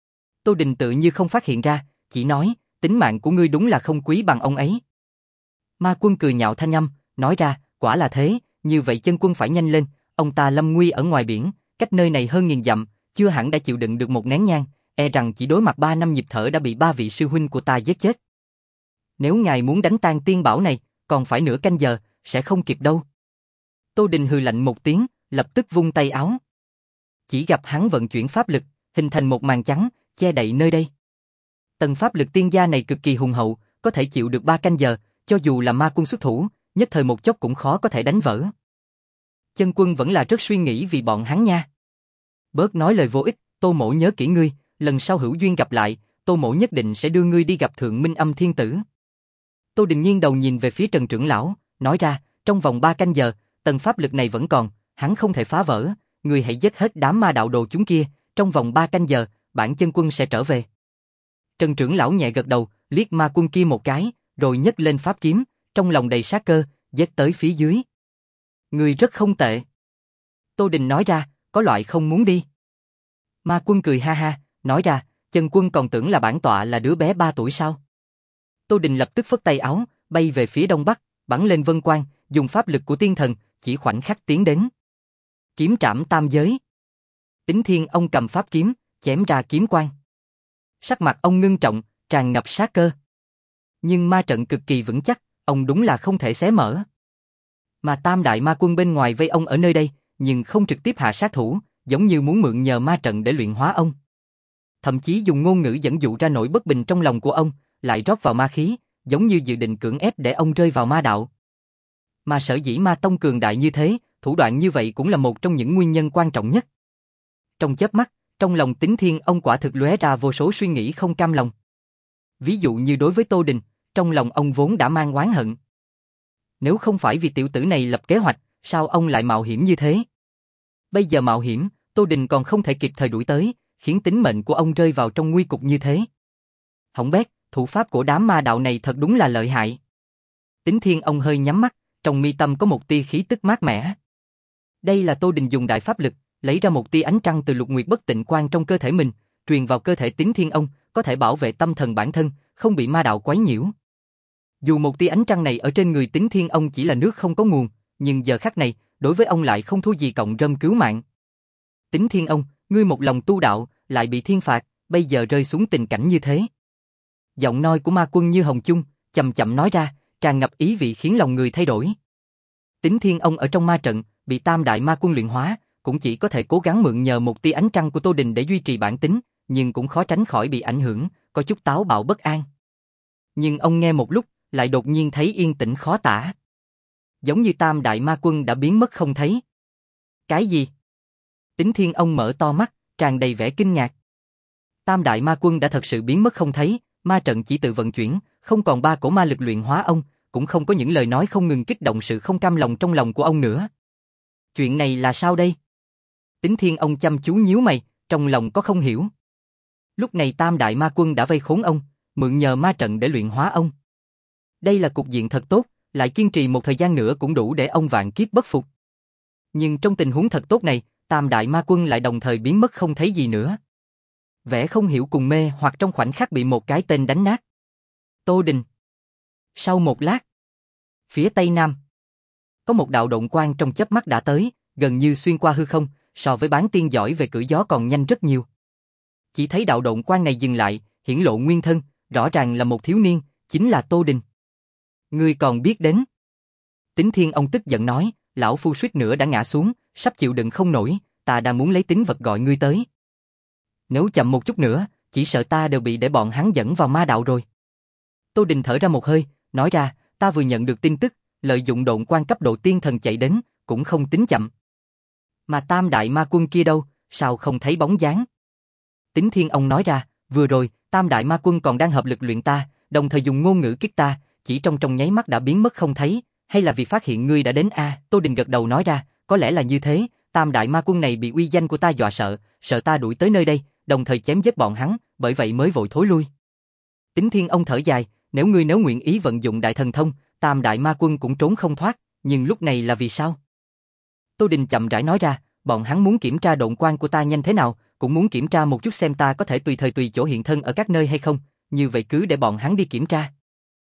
Tô Đình tự như không phát hiện ra, chỉ nói, tính mạng của ngươi đúng là không quý bằng ông ấy. Ma quân cười nhạo thanh âm, nói ra, quả là thế, như vậy Chân Quân phải nhanh lên, ông ta lâm nguy ở ngoài biển, cách nơi này hơn nghìn dặm, chưa hẳn đã chịu đựng được một nén nhang, e rằng chỉ đối mặt ba năm nhịp thở đã bị ba vị sư huynh của ta giết chết. Nếu ngài muốn đánh tan tiên bảo này, còn phải nửa canh giờ, sẽ không kịp đâu. Tô Đình hừ lạnh một tiếng, lập tức vung tay áo. Chỉ gặp hắn vận chuyển pháp lực, hình thành một màn trắng, che đậy nơi đây. Tầng pháp lực tiên gia này cực kỳ hùng hậu, có thể chịu được ba canh giờ, cho dù là ma quân xuất thủ, nhất thời một chốc cũng khó có thể đánh vỡ. Chân Quân vẫn là rất suy nghĩ vì bọn hắn nha. Bớt nói lời vô ích, Tô mỗ nhớ kỹ ngươi, lần sau hữu duyên gặp lại, Tô mỗ nhất định sẽ đưa ngươi đi gặp Thượng Minh Âm Thiên Tử. Tô Đình nghiêng đầu nhìn về phía Trần trưởng lão, nói ra, trong vòng ba canh giờ, tầng pháp lực này vẫn còn, hắn không thể phá vỡ, ngươi hãy giết hết đám ma đạo đồ chúng kia, trong vòng ba canh giờ, bản Chân Quân sẽ trở về. Trần trưởng lão nhẹ gật đầu, liếc ma quân kia một cái, rồi nhấc lên pháp kiếm, trong lòng đầy sát cơ, giết tới phía dưới. Ngươi rất không tệ. Tô Đình nói ra, có loại không muốn đi. Ma quân cười ha ha, nói ra, Chân Quân còn tưởng là bản tọa là đứa bé ba tuổi sao? Tô Đình lập tức phất tay áo, bay về phía đông bắc, bắn lên vân quang, dùng pháp lực của tiên thần, chỉ khoảnh khắc tiến đến. Kiếm trảm tam giới. Tín Thiên Ông cầm pháp kiếm, chém ra kiếm quang. Sắc mặt ông ngưng trọng, tràn ngập sát cơ. Nhưng ma trận cực kỳ vững chắc, ông đúng là không thể xé mở. Mà tam đại ma quân bên ngoài vây ông ở nơi đây, nhưng không trực tiếp hạ sát thủ, giống như muốn mượn nhờ ma trận để luyện hóa ông. Thậm chí dùng ngôn ngữ dẫn dụ ra nỗi bất bình trong lòng của ông, lại rót vào ma khí, giống như dự định cưỡng ép để ông rơi vào ma đạo. Mà sở dĩ ma tông cường đại như thế, thủ đoạn như vậy cũng là một trong những nguyên nhân quan trọng nhất. Trong chớp mắt, trong lòng Tín Thiên Ông quả thực lóe ra vô số suy nghĩ không cam lòng. Ví dụ như đối với Tô Đình, trong lòng ông vốn đã mang oán hận. Nếu không phải vì tiểu tử này lập kế hoạch, sao ông lại mạo hiểm như thế? Bây giờ mạo hiểm, Tô Đình còn không thể kịp thời đuổi tới, khiến tính mệnh của ông rơi vào trong nguy cục như thế. Hỏng bét, thủ pháp của đám ma đạo này thật đúng là lợi hại. Tín Thiên Ông hơi nhắm mắt, trong mi tâm có một tia khí tức mát mẻ. Đây là Tô Đình dùng đại pháp lực, lấy ra một tia ánh trăng từ lục nguyệt bất tịnh quang trong cơ thể mình, truyền vào cơ thể Tín Thiên Ông, có thể bảo vệ tâm thần bản thân, không bị ma đạo quấy nhiễu. Dù một tia ánh trăng này ở trên người Tín Thiên Ông chỉ là nước không có nguồn, nhưng giờ khắc này, đối với ông lại không thua gì cọng rơm cứu mạng. Tín Thiên Ông, ngươi một lòng tu đạo, lại bị thiên phạt, bây giờ rơi xuống tình cảnh như thế. Giọng nói của ma quân như hồng chung, chậm chậm nói ra, tràn ngập ý vị khiến lòng người thay đổi. Tính Thiên Ông ở trong ma trận, bị Tam Đại Ma Quân luyện hóa, cũng chỉ có thể cố gắng mượn nhờ một tia ánh trăng của Tô Đình để duy trì bản tính, nhưng cũng khó tránh khỏi bị ảnh hưởng, có chút táo bạo bất an. Nhưng ông nghe một lúc, lại đột nhiên thấy yên tĩnh khó tả. Giống như Tam Đại Ma Quân đã biến mất không thấy. Cái gì? Tính Thiên Ông mở to mắt, tràn đầy vẻ kinh ngạc. Tam Đại Ma Quân đã thật sự biến mất không thấy, ma trận chỉ tự vận chuyển, không còn ba cổ ma lực luyện hóa ông, cũng không có những lời nói không ngừng kích động sự không cam lòng trong lòng của ông nữa. Chuyện này là sao đây? Tính Thiên Ông chăm chú nhíu mày, trong lòng có không hiểu. Lúc này Tam Đại Ma Quân đã vây khốn ông, mượn nhờ ma trận để luyện hóa ông. Đây là cục diện thật tốt, lại kiên trì một thời gian nữa cũng đủ để ông vạn kiếp bất phục. Nhưng trong tình huống thật tốt này, Tam Đại Ma Quân lại đồng thời biến mất không thấy gì nữa. Vẻ không hiểu cùng mê hoặc trong khoảnh khắc bị một cái tên đánh nát. Tô Đình. Sau một lát, phía tây nam, có một đạo động quang trong chớp mắt đã tới, gần như xuyên qua hư không, so với bán tiên giỏi về cưỡi gió còn nhanh rất nhiều. Chỉ thấy đạo động quang này dừng lại, hiển lộ nguyên thân, rõ ràng là một thiếu niên, chính là Tô Đình. Ngươi còn biết đến? Tính Thiên Ông tức giận nói, lão phu suýt nữa đã ngã xuống, sắp chịu đựng không nổi, ta đang muốn lấy tính vật gọi ngươi tới. Nếu chậm một chút nữa, chỉ sợ ta đều bị để bọn hắn dẫn vào ma đạo rồi. Tô Đình thở ra một hơi, nói ra, ta vừa nhận được tin tức, lợi dụng độn quan cấp độ tiên thần chạy đến, cũng không tính chậm. Mà Tam Đại Ma Quân kia đâu, sao không thấy bóng dáng? Tính Thiên Ông nói ra, vừa rồi, Tam Đại Ma Quân còn đang hợp lực luyện ta, đồng thời dùng ngôn ngữ kích ta, chỉ trong trong nháy mắt đã biến mất không thấy, hay là vì phát hiện ngươi đã đến a? À, Tô Đình gật đầu nói ra, có lẽ là như thế, Tam Đại Ma Quân này bị uy danh của ta dọa sợ, sợ ta đuổi tới nơi đây, đồng thời chém giết bọn hắn, bởi vậy mới vội thối lui. Tính Thiên Ông thở dài, nếu ngươi nếu nguyện ý vận dụng đại thần thông, Tam Đại Ma Quân cũng trốn không thoát, nhưng lúc này là vì sao? Tô Đình chậm rãi nói ra, bọn hắn muốn kiểm tra độn quan của ta nhanh thế nào, cũng muốn kiểm tra một chút xem ta có thể tùy thời tùy chỗ hiện thân ở các nơi hay không, như vậy cứ để bọn hắn đi kiểm tra.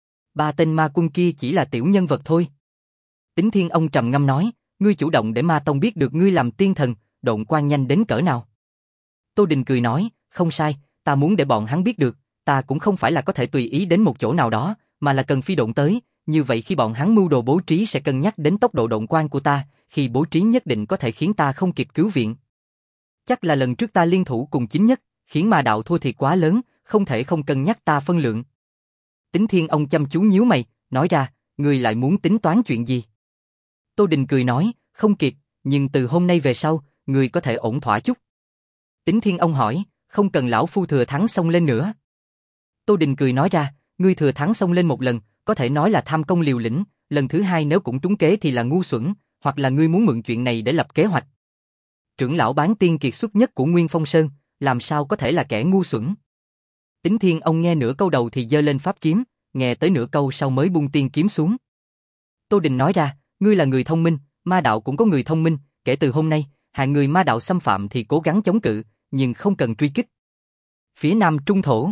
Ba tên ma quân kia chỉ là tiểu nhân vật thôi. Tính Thiên Ông trầm ngâm nói, ngươi chủ động để Ma Tông biết được ngươi làm tiên thần, độn quan nhanh đến cỡ nào. Tô Đình cười nói, không sai, ta muốn để bọn hắn biết được, ta cũng không phải là có thể tùy ý đến một chỗ nào đó, mà là cần phi độn tới, như vậy khi bọn hắn mưu đồ bố trí sẽ cân nhắc đến tốc độ độn quan của ta, khi bố trí nhất định có thể khiến ta không kịp cứu viện. Chắc là lần trước ta liên thủ cùng chính nhất, khiến ma đạo thua thiệt quá lớn, không thể không cân nhắc ta phân lượng. Tính Thiên Ông chăm chú nhíu mày, nói ra, ngươi lại muốn tính toán chuyện gì? Tô Đình cười nói, không kịp, nhưng từ hôm nay về sau, ngươi có thể ổn thỏa chút. Tính Thiên Ông hỏi, không cần lão phu thừa thắng xông lên nữa. Tô Đình cười nói ra, ngươi thừa thắng xông lên một lần, có thể nói là tham công liều lĩnh, lần thứ hai nếu cũng trúng kế thì là ngu xuẩn, hoặc là ngươi muốn mượn chuyện này để lập kế hoạch. Trưởng lão bán tiên kiệt xuất nhất của Nguyên Phong Sơn, làm sao có thể là kẻ ngu xuẩn? Tính Thiên Ông nghe nửa câu đầu thì giơ lên pháp kiếm, nghe tới nửa câu sau mới buông tiên kiếm xuống. Tô Đình nói ra, ngươi là người thông minh, ma đạo cũng có người thông minh, kể từ hôm nay, hạng người ma đạo xâm phạm thì cố gắng chống cự, nhưng không cần truy kích. Phía Nam Trung Thổ,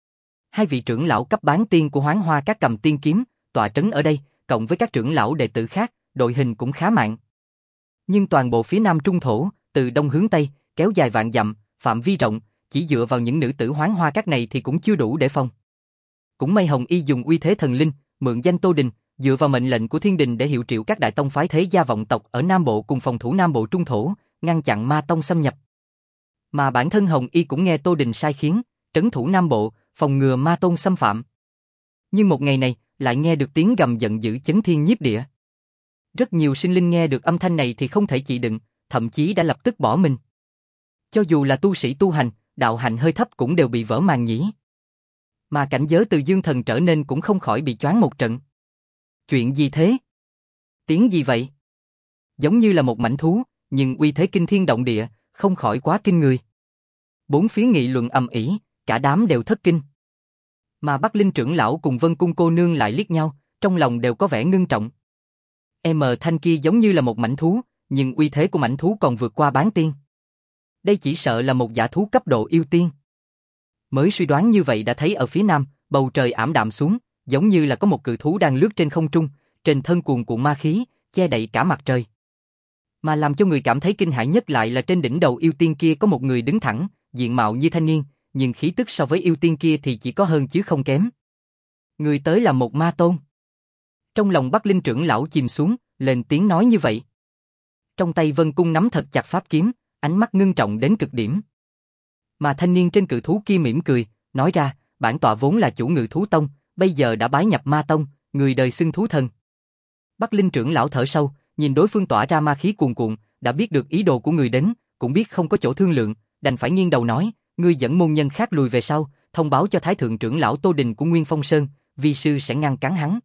hai vị trưởng lão cấp bán tiên của Hoán Hoa Các cầm tiên kiếm, tọa trấn ở đây, cộng với các trưởng lão đệ tử khác, đội hình cũng khá mạnh. Nhưng toàn bộ phía Nam Trung Thổ, từ đông hướng tây, kéo dài vạn dặm, phạm vi rộng, chỉ dựa vào những nữ tử Hoán Hoa Các này thì cũng chưa đủ để phòng. Cũng may Hồng Y dùng uy thế thần linh, mượn danh Tô Đình, dựa vào mệnh lệnh của Thiên Đình để hiệu triệu các đại tông phái thế gia vọng tộc ở Nam Bộ cùng phòng thủ Nam Bộ Trung Thổ, ngăn chặn ma tông xâm nhập. Mà bản thân Hồng Y cũng nghe Tô Đình sai khiến, trấn thủ Nam Bộ, phòng ngừa ma tôn xâm phạm. Nhưng một ngày này, lại nghe được tiếng gầm giận dữ chấn thiên nhiếp địa. Rất nhiều sinh linh nghe được âm thanh này thì không thể chịu đựng, thậm chí đã lập tức bỏ mình. Cho dù là tu sĩ tu hành, đạo hạnh hơi thấp cũng đều bị vỡ màng nhĩ. Mà cảnh giới từ dương thần trở nên cũng không khỏi bị choáng một trận. Chuyện gì thế? Tiếng gì vậy? Giống như là một mãnh thú, nhưng uy thế kinh thiên động địa, không khỏi quá kinh người. Bốn phía nghị luận ầm ĩ, cả đám đều thất kinh. Mà Bắc Linh trưởng lão cùng Vân Cung cô nương lại liếc nhau, trong lòng đều có vẻ ngưng trọng. Em thanh kia giống như là một mãnh thú, nhưng uy thế của mãnh thú còn vượt qua bán tiên. Đây chỉ sợ là một dã thú cấp độ yêu tiên. Mới suy đoán như vậy đã thấy ở phía nam, bầu trời ảm đạm xuống, giống như là có một cự thú đang lướt trên không trung, trên thân cuồn cuộn ma khí, che đậy cả mặt trời. Mà làm cho người cảm thấy kinh hãi nhất lại là trên đỉnh đầu yêu tiên kia có một người đứng thẳng, diện mạo như thanh niên, nhưng khí tức so với yêu tiên kia thì chỉ có hơn chứ không kém. Người tới là một ma tôn. Trong lòng Bắc Linh trưởng lão chìm xuống, lên tiếng nói như vậy. Trong tay Vân Cung nắm thật chặt pháp kiếm, ánh mắt ngưng trọng đến cực điểm. Mà thanh niên trên cự thú kia mỉm cười, nói ra, bản tọa vốn là chủ Ngự Thú Tông, bây giờ đã bái nhập Ma Tông, người đời xưng thú thần. Bắc Linh trưởng lão thở sâu, nhìn đối phương tỏa ra ma khí cuồn cuộn, đã biết được ý đồ của người đến, cũng biết không có chỗ thương lượng, đành phải nghiêng đầu nói, ngươi dẫn môn nhân khác lùi về sau, thông báo cho Thái thượng trưởng lão Tô Đình của Nguyên Phong Sơn, vi sư sẽ ngăn cản hắn.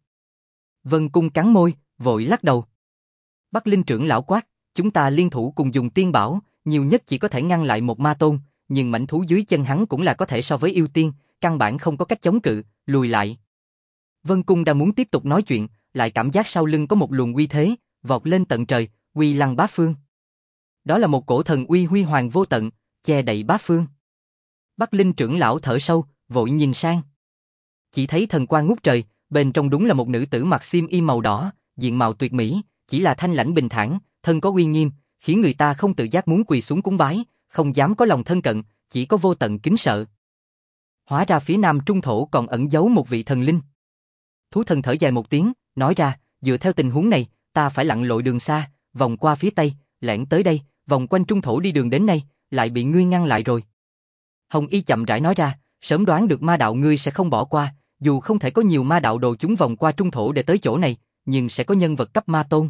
Vân Cung cắn môi, vội lắc đầu. Bắc Linh trưởng lão quát, chúng ta liên thủ cùng dùng tiên bảo, nhiều nhất chỉ có thể ngăn lại một ma tôn, nhưng mãnh thú dưới chân hắn cũng là có thể so với yêu tiên, căn bản không có cách chống cự, lùi lại. Vân Cung đang muốn tiếp tục nói chuyện, lại cảm giác sau lưng có một luồng uy thế, vọt lên tận trời, uy lăng bát phương. Đó là một cổ thần uy huy hoàng vô tận, che đậy bát phương. Bắc Linh trưởng lão thở sâu, vội nhìn sang. Chỉ thấy thần quang ngút trời, bên trong đúng là một nữ tử mặc xiêm y màu đỏ, diện mạo tuyệt mỹ, chỉ là thanh lãnh bình thản, thân có uy nghiêm, khiến người ta không tự giác muốn quỳ xuống cúng bái, không dám có lòng thân cận, chỉ có vô tận kính sợ. Hóa ra phía nam trung thổ còn ẩn giấu một vị thần linh. Thú thần thở dài một tiếng, nói ra, dựa theo tình huống này, ta phải lặn lội đường xa, vòng qua phía tây, lẻn tới đây, vòng quanh trung thổ đi đường đến nay, lại bị ngươi ngăn lại rồi. Hồng Y chậm rãi nói ra, sớm đoán được ma đạo ngươi sẽ không bỏ qua, dù không thể có nhiều ma đạo đồ chúng vòng qua trung thổ để tới chỗ này, nhưng sẽ có nhân vật cấp ma tôn.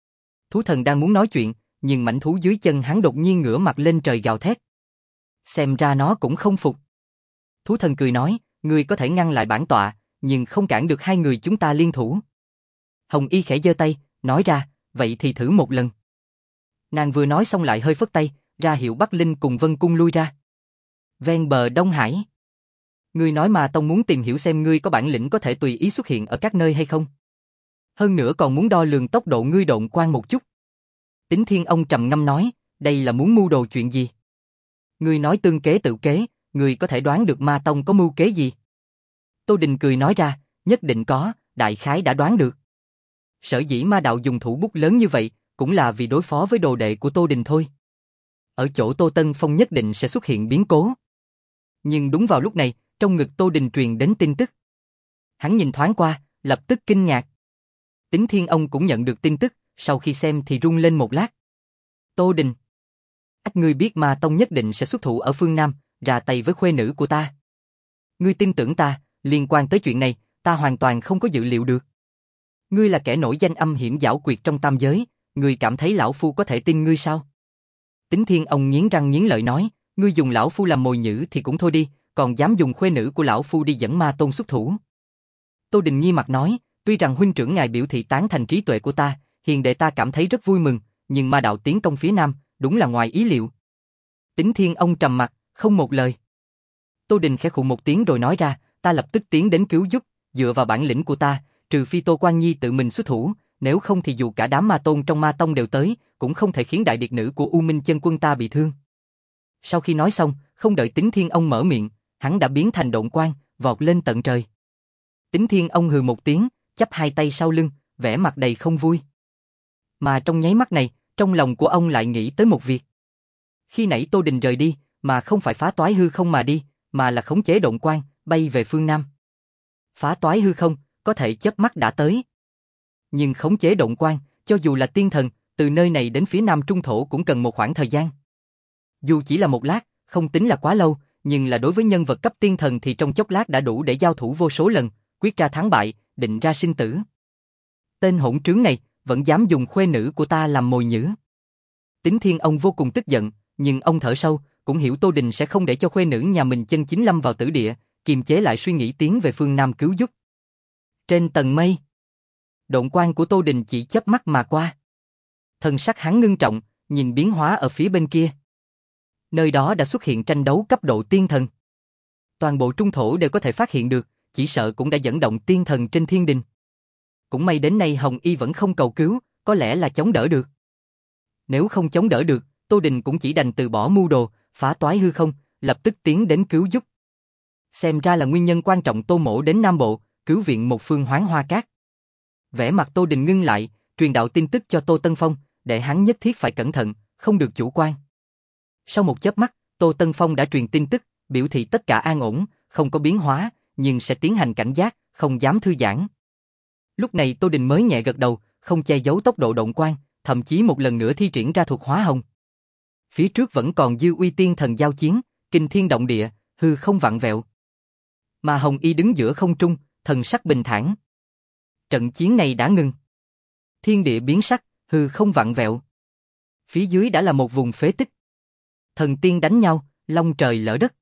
Thú thần đang muốn nói chuyện, nhưng mãnh thú dưới chân hắn đột nhiên ngửa mặt lên trời gào thét. Xem ra nó cũng không phục. Thú thần cười nói, ngươi có thể ngăn lại bản tọa, nhưng không cản được hai người chúng ta liên thủ. Hồng Y khẽ giơ tay, nói ra, vậy thì thử một lần. Nàng vừa nói xong lại hơi phất tay, ra hiệu Bắc Linh cùng Vân Cung lui ra. Ven bờ Đông Hải. Ngươi nói mà tông muốn tìm hiểu xem ngươi có bản lĩnh có thể tùy ý xuất hiện ở các nơi hay không. Hơn nữa còn muốn đo lường tốc độ ngươi độn quang một chút. Tính Thiên ông trầm ngâm nói, đây là muốn mưu đồ chuyện gì? Ngươi nói tương kế tự kế, ngươi có thể đoán được ma tông có mưu kế gì? Tô Đình cười nói ra, nhất định có, đại khái đã đoán được. Sở dĩ ma đạo dùng thủ bút lớn như vậy, cũng là vì đối phó với đồ đệ của Tô Đình thôi. Ở chỗ Tô Tân Phong nhất định sẽ xuất hiện biến cố. Nhưng đúng vào lúc này, trong ngực Tô Đình truyền đến tin tức. Hắn nhìn thoáng qua, lập tức kinh ngạc. Tính Thiên ông cũng nhận được tin tức, sau khi xem thì rung lên một lát. Tô Đình. Ách ngươi biết ma tông nhất định sẽ xuất thủ ở phương Nam, ra tay với khuê nữ của ta. Ngươi tin tưởng ta, liên quan tới chuyện này, ta hoàn toàn không có dự liệu được. Ngươi là kẻ nổi danh âm hiểm giảo quyệt trong tam giới, ngươi cảm thấy lão phu có thể tin ngươi sao? Tính Thiên ông nghiến răng nghiến lợi nói, ngươi dùng lão phu làm mồi nhử thì cũng thôi đi, còn dám dùng khuê nữ của lão phu đi dẫn ma tôn xuất thủ. Tô Đình nghi mặt nói, tuy rằng huynh trưởng ngài biểu thị tán thành trí tuệ của ta, hiền đệ ta cảm thấy rất vui mừng, nhưng ma đạo tiến công phía Nam, đúng là ngoài ý liệu. Tính Thiên ông trầm mặt, không một lời. Tô Đình khẽ khụ một tiếng rồi nói ra, ta lập tức tiến đến cứu giúp, dựa vào bản lĩnh của ta, trừ phi Tô Quan Nhi tự mình xuất thủ, nếu không thì dù cả đám ma tôn trong ma tông đều tới, cũng không thể khiến đại điệt nữ của U Minh chân quân ta bị thương. Sau khi nói xong, không đợi Tính Thiên ông mở miệng, hắn đã biến thành độn quang, vọt lên tận trời. Tính Thiên ông hừ một tiếng, chắp hai tay sau lưng, vẻ mặt đầy không vui. Mà trong nháy mắt này, trong lòng của ông lại nghĩ tới một việc. Khi nãy Tô Đình rời đi, mà không phải phá toái hư không mà đi, mà là khống chế độn quang, bay về phương Nam. Phá toái hư không, có thể chớp mắt đã tới. Nhưng khống chế độn quang, cho dù là tiên thần, từ nơi này đến phía Nam Trung Thổ cũng cần một khoảng thời gian. Dù chỉ là một lát, không tính là quá lâu, nhưng là đối với nhân vật cấp tiên thần thì trong chốc lát đã đủ để giao thủ vô số lần, quyết ra thắng bại, định ra sinh tử. Tên hỗn trướng này, vẫn dám dùng khuê nữ của ta làm mồi nhử. Tính Thiên ông vô cùng tức giận, nhưng ông thở sâu, cũng hiểu Tô Đình sẽ không để cho khuê nữ nhà mình chân chính lâm vào tử địa, kiềm chế lại suy nghĩ tiến về phương Nam cứu giúp. Trên tầng mây, độn quang của Tô Đình chỉ chớp mắt mà qua. Thần sắc hắn ngưng trọng, nhìn biến hóa ở phía bên kia. Nơi đó đã xuất hiện tranh đấu cấp độ tiên thần. Toàn bộ trung thổ đều có thể phát hiện được, chỉ sợ cũng đã dẫn động tiên thần trên thiên đình. Cũng may đến nay Hồng Y vẫn không cầu cứu, có lẽ là chống đỡ được. Nếu không chống đỡ được, Tô Đình cũng chỉ đành từ bỏ mưu đồ, phá toái hư không, lập tức tiến đến cứu giúp. Xem ra là nguyên nhân quan trọng Tô Mỗ đến Nam Bộ, cứu viện một phương Hoán Hoa Cát. Vẻ mặt Tô Đình ngưng lại, truyền đạo tin tức cho Tô Tân Phong, để hắn nhất thiết phải cẩn thận, không được chủ quan. Sau một chớp mắt, Tô Tân Phong đã truyền tin tức, biểu thị tất cả an ổn, không có biến hóa, nhưng sẽ tiến hành cảnh giác, không dám thư giãn. Lúc này Tô Đình mới nhẹ gật đầu, không che giấu tốc độ động quan, thậm chí một lần nữa thi triển ra thuật hóa hồng. Phía trước vẫn còn dư uy tiên thần giao chiến, kinh thiên động địa, hư không vặn vẹo. Mà Hồng Y đứng giữa không trung, thần sắc bình thản. Trận chiến này đã ngừng. Thiên địa biến sắc, hư không vặn vẹo. Phía dưới đã là một vùng phế tích. Thần tiên đánh nhau, long trời lỡ đất.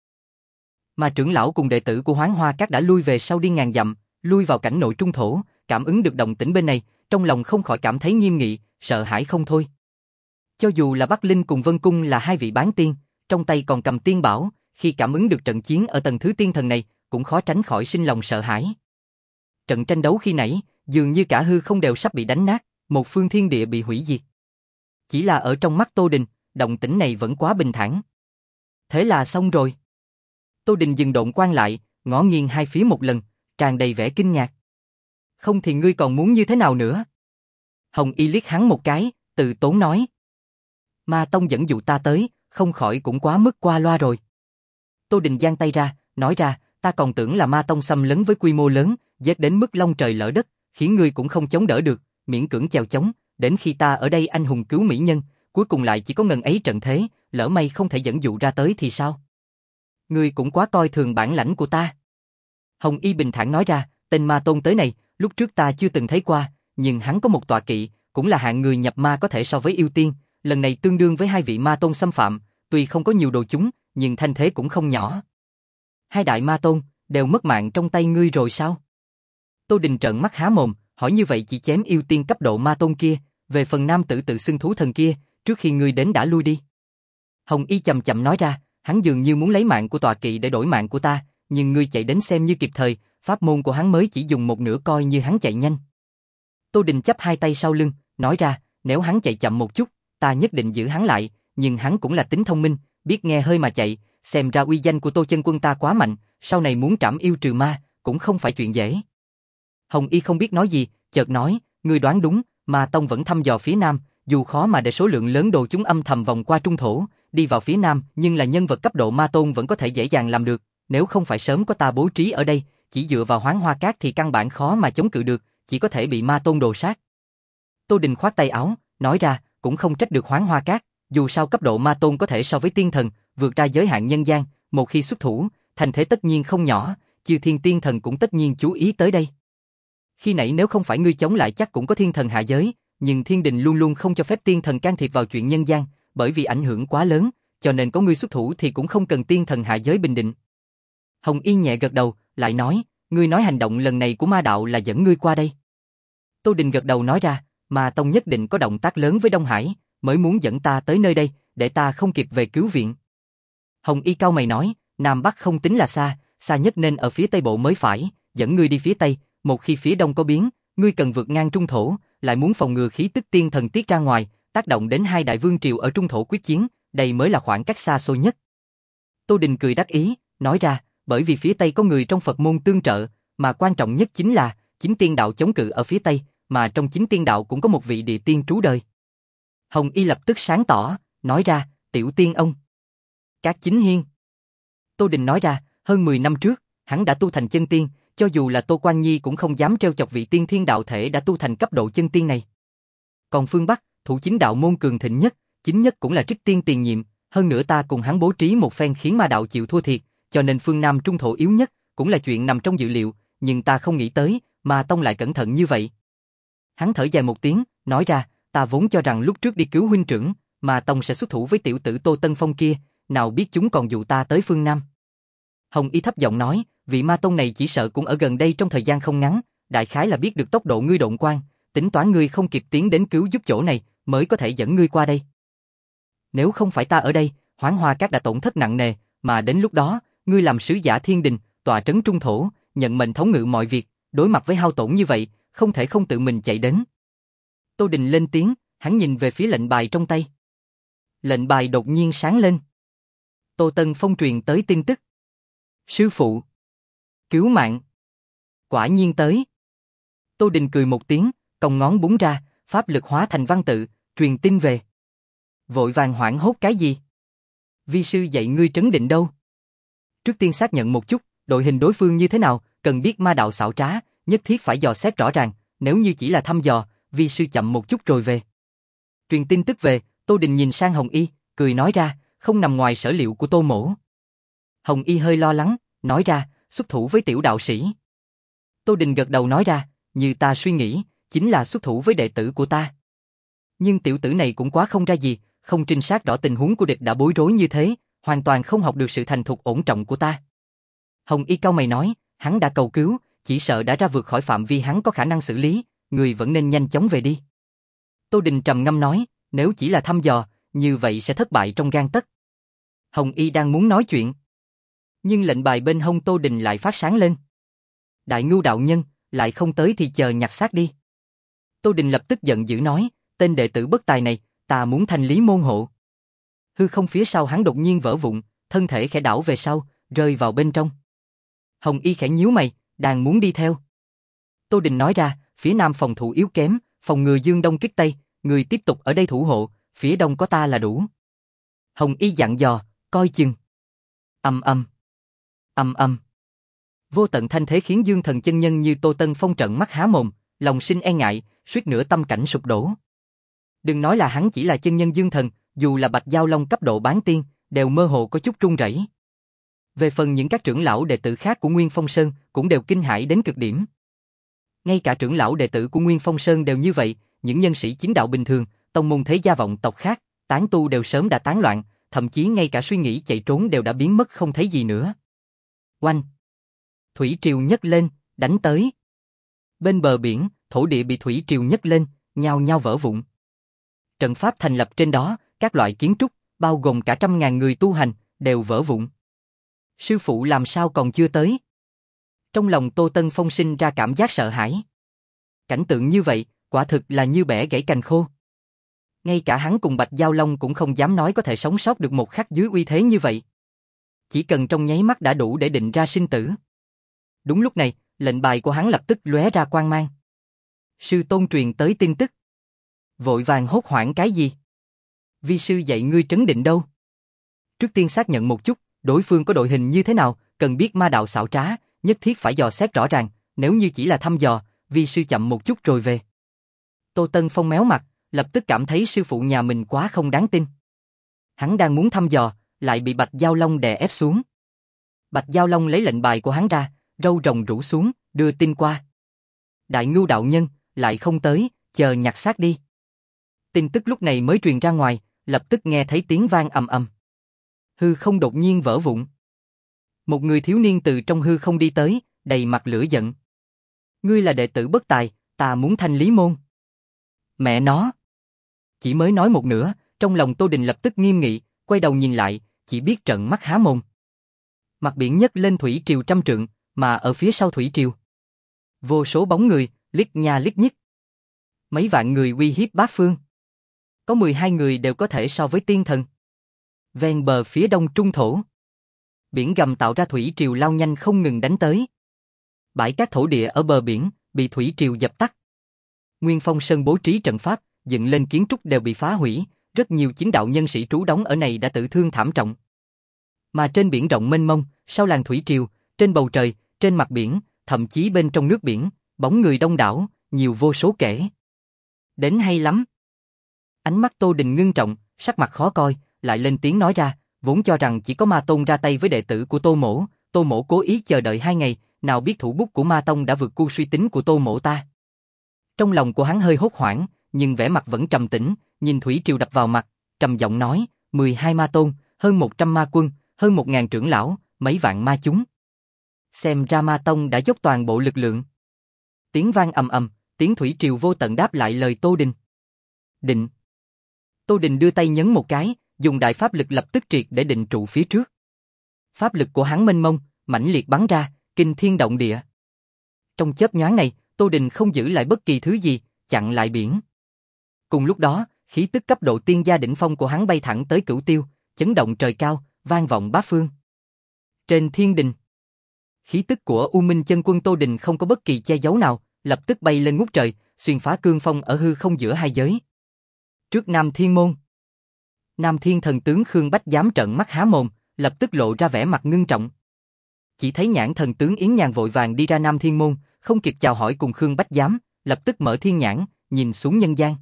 Mà trưởng lão cùng đệ tử của Hoán Hoa Các đã lui về sau đi ngàn dặm, lui vào cảnh nội trung thổ, cảm ứng được động tĩnh bên này, trong lòng không khỏi cảm thấy nghiêm nghị, sợ hãi không thôi. Cho dù là Bắc Linh cùng Vân Cung là hai vị bán tiên, trong tay còn cầm tiên bảo, khi cảm ứng được trận chiến ở tầng thứ tiên thần này, cũng khó tránh khỏi sinh lòng sợ hãi. Trận tranh đấu khi nãy, dường như cả hư không đều sắp bị đánh nát, một phương thiên địa bị hủy diệt. Chỉ là ở trong mắt Tô Đình, động tĩnh này vẫn quá bình thản. Thế là xong rồi. Tô Đình dừng độn quan lại, ngó nghiêng hai phía một lần, tràn đầy vẻ kinh ngạc. Không thì ngươi còn muốn như thế nào nữa? Hồng Y liếc hắn một cái, từ tốn nói. Ma Tông dẫn dụ ta tới, không khỏi cũng quá mức qua loa rồi. Tô Đình giang tay ra, nói ra, ta còn tưởng là Ma Tông xâm lấn với quy mô lớn, giết đến mức long trời lỡ đất, khiến ngươi cũng không chống đỡ được, miễn cưỡng chèo chống, đến khi ta ở đây anh hùng cứu mỹ nhân, cuối cùng lại chỉ có ngần ấy trận thế, lỡ may không thể dẫn dụ ra tới thì sao? Ngươi cũng quá coi thường bản lãnh của ta. Hồng Y bình thản nói ra, tên Ma Tôn tới này, lúc trước ta chưa từng thấy qua, nhưng hắn có một tọa kỵ, cũng là hạng người nhập ma có thể so với yêu tiên, lần này tương đương với hai vị Ma Tôn xâm phạm, tuy không có nhiều đồ chúng, nhưng thanh thế cũng không nhỏ. Hai đại Ma Tôn, đều mất mạng trong tay ngươi rồi sao? Tô Đình trợn mắt há mồm, hỏi như vậy chỉ chém yêu tiên cấp độ Ma Tôn kia, về phần nam tử tự xưng thú thần kia, trước khi ngươi đến đã lui đi. Hồng Y chậm chậm nói ra, hắn dường như muốn lấy mạng của tọa kỵ để đổi mạng của ta, nhưng ngươi chạy đến xem như kịp thời, pháp môn của hắn mới chỉ dùng một nửa coi như hắn chạy nhanh. Tô Đình chắp hai tay sau lưng, nói ra, nếu hắn chạy chậm một chút, ta nhất định giữ hắn lại, nhưng hắn cũng là tính thông minh, biết nghe hơi mà chạy, xem ra uy danh của Tô Chân Quân ta quá mạnh, sau này muốn trảm yêu trừ ma, cũng không phải chuyện dễ. Hồng Y không biết nói gì, chợt nói, ngươi đoán đúng, mà Tông vẫn thăm dò phía nam, dù khó mà để số lượng lớn đồ chúng âm thầm vòng qua trung thổ, đi vào phía nam, nhưng là nhân vật cấp độ Ma Tôn vẫn có thể dễ dàng làm được, nếu không phải sớm có ta bố trí ở đây, chỉ dựa vào Hoán Hoa Các thì căn bản khó mà chống cự được, chỉ có thể bị Ma Tôn đồ sát. Tô Đình khoát tay áo, nói ra, cũng không trách được Hoán Hoa Các, dù sao cấp độ Ma Tôn có thể so với tiên thần, vượt ra giới hạn nhân gian, một khi xuất thủ, thành thế tất nhiên không nhỏ, chư thiên tiên thần cũng tất nhiên chú ý tới đây. Khi nãy nếu không phải ngươi chống lại chắc cũng có thiên thần hạ giới, nhưng thiên đình luôn luôn không cho phép tiên thần can thiệp vào chuyện nhân gian, bởi vì ảnh hưởng quá lớn, cho nên có ngươi xuất thủ thì cũng không cần tiên thần hạ giới bình định. Hồng Y nhẹ gật đầu, lại nói, ngươi nói hành động lần này của ma đạo là dẫn ngươi qua đây. Tô Đình gật đầu nói ra, Ma Tông nhất định có động tác lớn với Đông Hải, mới muốn dẫn ta tới nơi đây, để ta không kịp về cứu viện. Hồng Y cau mày nói, Nam Bắc không tính là xa, xa nhất nên ở phía Tây Bộ mới phải, dẫn ngươi đi phía Tây, một khi phía Đông có biến, ngươi cần vượt ngang trung thổ, lại muốn phòng ngừa khí tức tiên thần tiết ra ngoài, tác động đến hai đại vương triều ở trung thổ quyết chiến, đây mới là khoảng cách xa xôi nhất. Tô Đình cười đắc ý, nói ra, bởi vì phía Tây có người trong Phật môn tương trợ, mà quan trọng nhất chính là, chính tiên đạo chống cự ở phía Tây, mà trong chính tiên đạo cũng có một vị địa tiên trú đời. Hồng Y lập tức sáng tỏ, nói ra, tiểu tiên ông. Các chính hiên. Tô Đình nói ra, hơn mười năm trước, hắn đã tu thành chân tiên, cho dù là Tô Quan Nhi cũng không dám trêu chọc vị tiên thiên đạo thể đã tu thành cấp độ chân tiên này. Còn phương Bắc, thủ chính đạo môn cường thịnh nhất, chính nhất cũng là Trích Tiên tiền nhiệm, hơn nữa ta cùng hắn bố trí một phen khiến ma đạo chịu thua thiệt, cho nên phương Nam trung thổ yếu nhất, cũng là chuyện nằm trong dự liệu, nhưng ta không nghĩ tới, Ma Tông lại cẩn thận như vậy. Hắn thở dài một tiếng, nói ra, ta vốn cho rằng lúc trước đi cứu huynh trưởng, Ma Tông sẽ xuất thủ với tiểu tử Tô Tân Phong kia, nào biết chúng còn dụ ta tới phương Nam. Hồng Y thấp giọng nói, vị Ma Tông này chỉ sợ cũng ở gần đây trong thời gian không ngắn, đại khái là biết được tốc độ ngươi độn quan, tính toán ngươi không kịp tiến đến cứu giúp chỗ này, mới có thể dẫn ngươi qua đây. Nếu không phải ta ở đây, Hoán Hoa Các đã tổn thất nặng nề, mà đến lúc đó, ngươi làm sứ giả thiên đình, tọa trấn trung thổ, nhận mệnh thống ngự mọi việc, đối mặt với hao tổn như vậy, không thể không tự mình chạy đến. Tô Đình lên tiếng, hắn nhìn về phía lệnh bài trong tay. Lệnh bài đột nhiên sáng lên. Tô Tân Phong truyền tới tin tức. Sư phụ. Cứu mạng. Quả nhiên tới. Tô Đình cười một tiếng, cong ngón búng ra, pháp lực hóa thành văn tự, truyền tin về. Vội vàng hoảng hốt cái gì? Vi sư dạy ngươi trấn định đâu? Trước tiên xác nhận một chút, đội hình đối phương như thế nào, cần biết ma đạo xảo trá, nhất thiết phải dò xét rõ ràng, nếu như chỉ là thăm dò, vi sư chậm một chút rồi về. Truyền tin tức về, Tô Đình nhìn sang Hồng Y, cười nói ra, không nằm ngoài sở liệu của Tô mỗ. Hồng Y hơi lo lắng, nói ra, xuất thủ với tiểu đạo sĩ. Tô Đình gật đầu nói ra, như ta suy nghĩ, chính là xuất thủ với đệ tử của ta. Nhưng tiểu tử này cũng quá không ra gì, không trinh sát rõ tình huống của địch đã bối rối như thế, hoàn toàn không học được sự thành thục ổn trọng của ta. Hồng Y cau mày nói, hắn đã cầu cứu, chỉ sợ đã ra vượt khỏi phạm vi hắn có khả năng xử lý, người vẫn nên nhanh chóng về đi. Tô Đình trầm ngâm nói, nếu chỉ là thăm dò, như vậy sẽ thất bại trong gang tấc. Hồng Y đang muốn nói chuyện, nhưng lệnh bài bên hông Tô Đình lại phát sáng lên. Đại Ngưu đạo nhân, lại không tới thì chờ nhặt xác đi. Tô Đình lập tức giận dữ nói, tên đệ tử bất tài này, ta muốn thanh lý môn hộ. Hư không phía sau hắn đột nhiên vỡ vụn, thân thể khẽ đảo về sau, rơi vào bên trong. Hồng Y khẽ nhíu mày, đang muốn đi theo. Tô Đình nói ra, phía nam phòng thủ yếu kém, phòng ngừa dương đông kích tây, người tiếp tục ở đây thủ hộ, phía đông có ta là đủ. Hồng Y dặn dò, coi chừng. Ầm ầm, ầm ầm. Vô tận thanh thế khiến Dương Thần chân nhân như Tô Tân Phong trợn mắt há mồm, lòng sinh e ngại, suýt nữa tâm cảnh sụp đổ. Đừng nói là hắn chỉ là chân nhân Dương Thần, dù là Bạch Giao Long cấp độ bán tiên, đều mơ hồ có chút run rẩy. Về phần những các trưởng lão đệ tử khác của Nguyên Phong Sơn, cũng đều kinh hãi đến cực điểm. Ngay cả trưởng lão đệ tử của Nguyên Phong Sơn đều như vậy, những nhân sĩ chính đạo bình thường, tông môn thế gia vọng tộc khác, tán tu đều sớm đã tán loạn, thậm chí ngay cả suy nghĩ chạy trốn đều đã biến mất không thấy gì nữa. Oanh! Thủy triều nhấc lên, đánh tới. Bên bờ biển, thổ địa bị thủy triều nhấc lên, nhao nhao vỡ vụn. Trận pháp thành lập trên đó, các loại kiến trúc, bao gồm cả trăm ngàn người tu hành, đều vỡ vụn. Sư phụ làm sao còn chưa tới? Trong lòng Tô Tân Phong sinh ra cảm giác sợ hãi. Cảnh tượng như vậy, quả thực là như bẻ gãy cành khô. Ngay cả hắn cùng Bạch Giao Long cũng không dám nói có thể sống sót được một khắc dưới uy thế như vậy. Chỉ cần trong nháy mắt đã đủ để định ra sinh tử. Đúng lúc này, lệnh bài của hắn lập tức lóe ra quang mang. Sư tôn truyền tới tin tức. Vội vàng hốt hoảng cái gì? Vi sư dạy ngươi trấn định đâu? Trước tiên xác nhận một chút, đối phương có đội hình như thế nào, cần biết ma đạo xảo trá, nhất thiết phải dò xét rõ ràng, nếu như chỉ là thăm dò, vi sư chậm một chút rồi về. Tô Tân Phong méo mặt, lập tức cảm thấy sư phụ nhà mình quá không đáng tin. Hắn đang muốn thăm dò, lại bị Bạch Giao Long đè ép xuống. Bạch Giao Long lấy lệnh bài của hắn ra, râu rồng rủ xuống, đưa tin qua. Đại Ngưu đạo nhân, lại không tới, chờ nhặt xác đi. Tin tức lúc này mới truyền ra ngoài, lập tức nghe thấy tiếng vang ầm ầm. Hư không đột nhiên vỡ vụn. Một người thiếu niên từ trong hư không đi tới, đầy mặt lửa giận. Ngươi là đệ tử bất tài, ta muốn thanh lý môn. Mẹ nó! Chỉ mới nói một nửa, trong lòng Tô Đình lập tức nghiêm nghị, quay đầu nhìn lại, chỉ biết trợn mắt há mồm. Mặt biển nhấc lên thủy triều trăm trượng, mà ở phía sau thủy triều, vô số bóng người, liếc nha liếc nhích. Mấy vạn người uy hiếp bát phương. Có mười hai người đều có thể so với tiên thần. Ven bờ phía đông trung thổ, biển gầm tạo ra thủy triều lao nhanh không ngừng đánh tới. Bãi cát thổ địa ở bờ biển bị thủy triều dập tắt. Nguyên Phong Sơn bố trí trận pháp, dựng lên kiến trúc đều bị phá hủy, rất nhiều chính đạo nhân sĩ trú đóng ở này đã tử thương thảm trọng. Mà trên biển rộng mênh mông, sau làn thủy triều, trên bầu trời, trên mặt biển, thậm chí bên trong nước biển, bóng người đông đảo, nhiều vô số kể. Đến hay lắm. Ánh mắt Tô Đình ngưng trọng, sắc mặt khó coi, lại lên tiếng nói ra, vốn cho rằng chỉ có Ma Tôn ra tay với đệ tử của Tô Mỗ, Tô Mỗ cố ý chờ đợi hai ngày, nào biết thủ bút của Ma Tông đã vượt qua suy tính của Tô Mỗ ta. Trong lòng của hắn hơi hốt hoảng, nhưng vẻ mặt vẫn trầm tĩnh, nhìn thủy triều đập vào mặt, trầm giọng nói, mười hai Ma Tôn, hơn một trăm ma quân, hơn một ngàn trưởng lão, mấy vạn ma chúng. Xem ra Ma Tông đã dốc toàn bộ lực lượng. Tiếng vang ầm ầm, tiếng thủy triều vô tận đáp lại lời Tô Đình. Định. Tô Đình đưa tay nhấn một cái, dùng đại pháp lực lập tức triệt để định trụ phía trước. Pháp lực của hắn mênh mông, mãnh liệt bắn ra, kinh thiên động địa. Trong chớp nhoáng này, Tô Đình không giữ lại bất kỳ thứ gì, chặn lại biển. Cùng lúc đó, khí tức cấp độ tiên gia đỉnh phong của hắn bay thẳng tới cửu tiêu, chấn động trời cao, vang vọng bát phương. Trên thiên đình, khí tức của U Minh Chân Quân Tô Đình không có bất kỳ che giấu nào, lập tức bay lên ngút trời, xuyên phá cương phong ở hư không giữa hai giới. Trước Nam Thiên Môn, Nam Thiên thần tướng Khương Bách Giám trợn mắt há mồm, lập tức lộ ra vẻ mặt ngưng trọng. Chỉ thấy nhãn thần tướng Yến Nhàn vội vàng đi ra Nam Thiên Môn, không kịp chào hỏi cùng Khương Bách Giám, lập tức mở thiên nhãn, nhìn xuống nhân gian.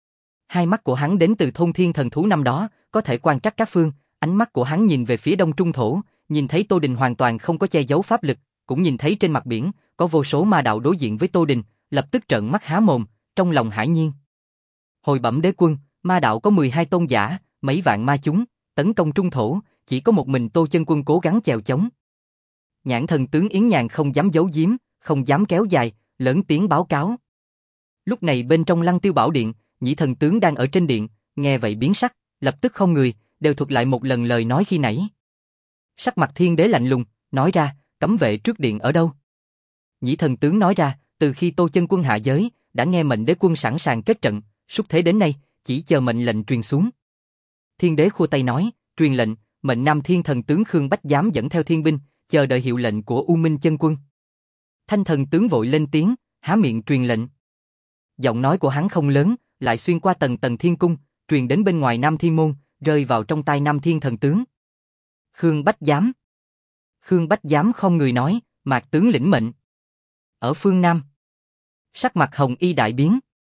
Hai mắt của hắn đến từ thôn thiên thần thú năm đó, có thể quan trắc các phương, ánh mắt của hắn nhìn về phía đông trung thổ, nhìn thấy Tô Đình hoàn toàn không có che giấu pháp lực, cũng nhìn thấy trên mặt biển, có vô số ma đạo đối diện với Tô Đình, lập tức trợn mắt há mồm, trong lòng hãi nhiên. Hồi bẩm đế quân, ma đạo có mười hai tôn giả, mấy vạn ma chúng, tấn công trung thổ, chỉ có một mình Tô Chân Quân cố gắng chèo chống. Nhãn thần tướng Yến Nhàn không dám giấu giếm, không dám kéo dài, lớn tiếng báo cáo. Lúc này bên trong Lăng Tiêu Bảo Điện, Nhĩ thần tướng đang ở trên điện, nghe vậy biến sắc, lập tức không người, đều thuật lại một lần lời nói khi nãy. Sắc mặt Thiên Đế lạnh lùng, nói ra, cấm vệ trước điện ở đâu? Nhĩ thần tướng nói ra, từ khi Tô Chân Quân hạ giới, đã nghe mệnh đế quân sẵn sàng kết trận, suốt thế đến nay, chỉ chờ mệnh lệnh truyền xuống. Thiên Đế khua tay nói, truyền lệnh, mệnh Nam Thiên thần tướng Khương Bách Giám dẫn theo thiên binh, chờ đợi hiệu lệnh của U Minh Chân Quân. Thanh thần tướng vội lên tiếng, há miệng truyền lệnh. Giọng nói của hắn không lớn, lại xuyên qua tầng tầng thiên cung, truyền đến bên ngoài Nam Thiên môn, rơi vào trong tai Nam Thiên thần tướng. Khương Bách Giám. Khương Bách Giám không người nói, Mạc tướng lĩnh mệnh. Ở phương Nam, sắc mặt hồng y đại biến.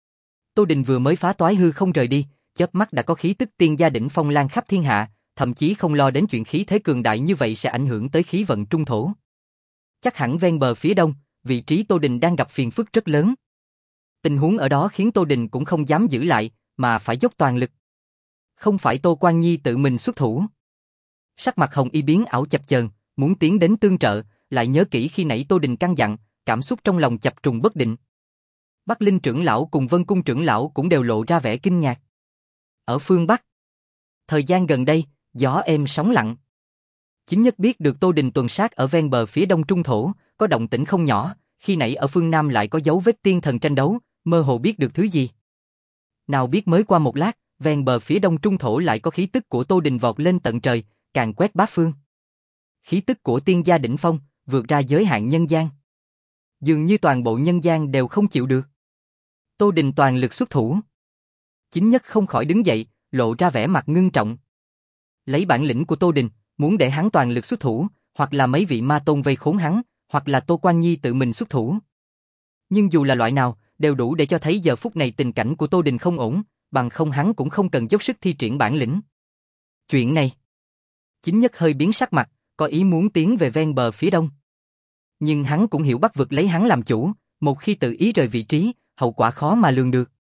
Tô Đình vừa mới phá toái hư không rời đi, chớp mắt đã có khí tức tiên gia đỉnh phong lan khắp thiên hạ, thậm chí không lo đến chuyện khí thế cường đại như vậy sẽ ảnh hưởng tới khí vận trung thổ. Chắc hẳn ven bờ phía đông, vị trí Tô Đình đang gặp phiền phức rất lớn. Tình huống ở đó khiến Tô Đình cũng không dám giữ lại, mà phải dốc toàn lực. Không phải Tô Quan Nhi tự mình xuất thủ. Sắc mặt hồng y biến ảo chập chờn, muốn tiến đến tương trợ, lại nhớ kỹ khi nãy Tô Đình căn dặn, cảm xúc trong lòng chập trùng bất định. Bắc Linh trưởng lão cùng Vân Cung trưởng lão cũng đều lộ ra vẻ kinh ngạc. Ở phương Bắc, thời gian gần đây, gió êm sóng lặng. Chính nhất biết được Tô Đình tuần sát ở ven bờ phía đông trung thổ, có động tĩnh không nhỏ, khi nãy ở phương Nam lại có dấu vết tiên thần tranh đấu, mơ hồ biết được thứ gì. Nào biết mới qua một lát, ven bờ phía đông trung thổ lại có khí tức của Tô Đình vọt lên tận trời, càn quét bát phương. Khí tức của tiên gia đỉnh phong, vượt ra giới hạn nhân gian. Dường như toàn bộ nhân gian đều không chịu được. Tô Đình toàn lực xuất thủ. Chính nhất không khỏi đứng dậy, lộ ra vẻ mặt ngưng trọng. Lấy bản lĩnh của Tô Đình, muốn để hắn toàn lực xuất thủ, hoặc là mấy vị ma tôn vây khốn hắn, hoặc là Tô Quan Nhi tự mình xuất thủ. Nhưng dù là loại nào, đều đủ để cho thấy giờ phút này tình cảnh của Tô Đình không ổn, bằng không hắn cũng không cần dốc sức thi triển bản lĩnh. Chuyện này, Chính nhất hơi biến sắc mặt, có ý muốn tiến về ven bờ phía đông. Nhưng hắn cũng hiểu Bắc vực lấy hắn làm chủ, một khi tự ý rời vị trí, hậu quả khó mà lường được.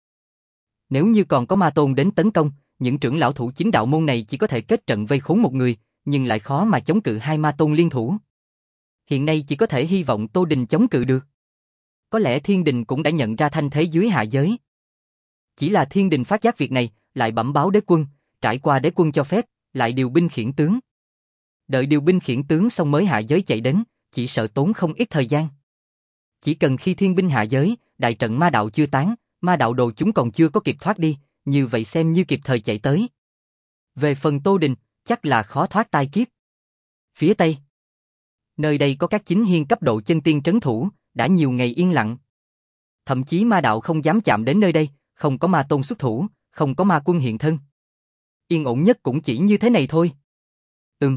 Nếu như còn có ma tôn đến tấn công, những trưởng lão thủ chính đạo môn này chỉ có thể kết trận vây khốn một người, nhưng lại khó mà chống cự hai ma tôn liên thủ. Hiện nay chỉ có thể hy vọng Tô Đình chống cự được. Có lẽ Thiên Đình cũng đã nhận ra thanh thế dưới hạ giới. Chỉ là Thiên Đình phát giác việc này, lại bẩm báo đế quân, trải qua đế quân cho phép, lại điều binh khiển tướng. Đợi điều binh khiển tướng xong mới hạ giới chạy đến, chỉ sợ tốn không ít thời gian. Chỉ cần khi thiên binh hạ giới, đại trận ma đạo chưa tán, ma đạo đồ chúng còn chưa có kịp thoát đi, như vậy xem như kịp thời chạy tới. Về phần Tô Đình, chắc là khó thoát tai kiếp. Phía Tây, nơi đây có các chính hiên cấp độ chân tiên trấn thủ, đã nhiều ngày yên lặng. Thậm chí ma đạo không dám chạm đến nơi đây, không có ma tôn xuất thủ, không có ma quân hiện thân. Yên ổn nhất cũng chỉ như thế này thôi. Ừm.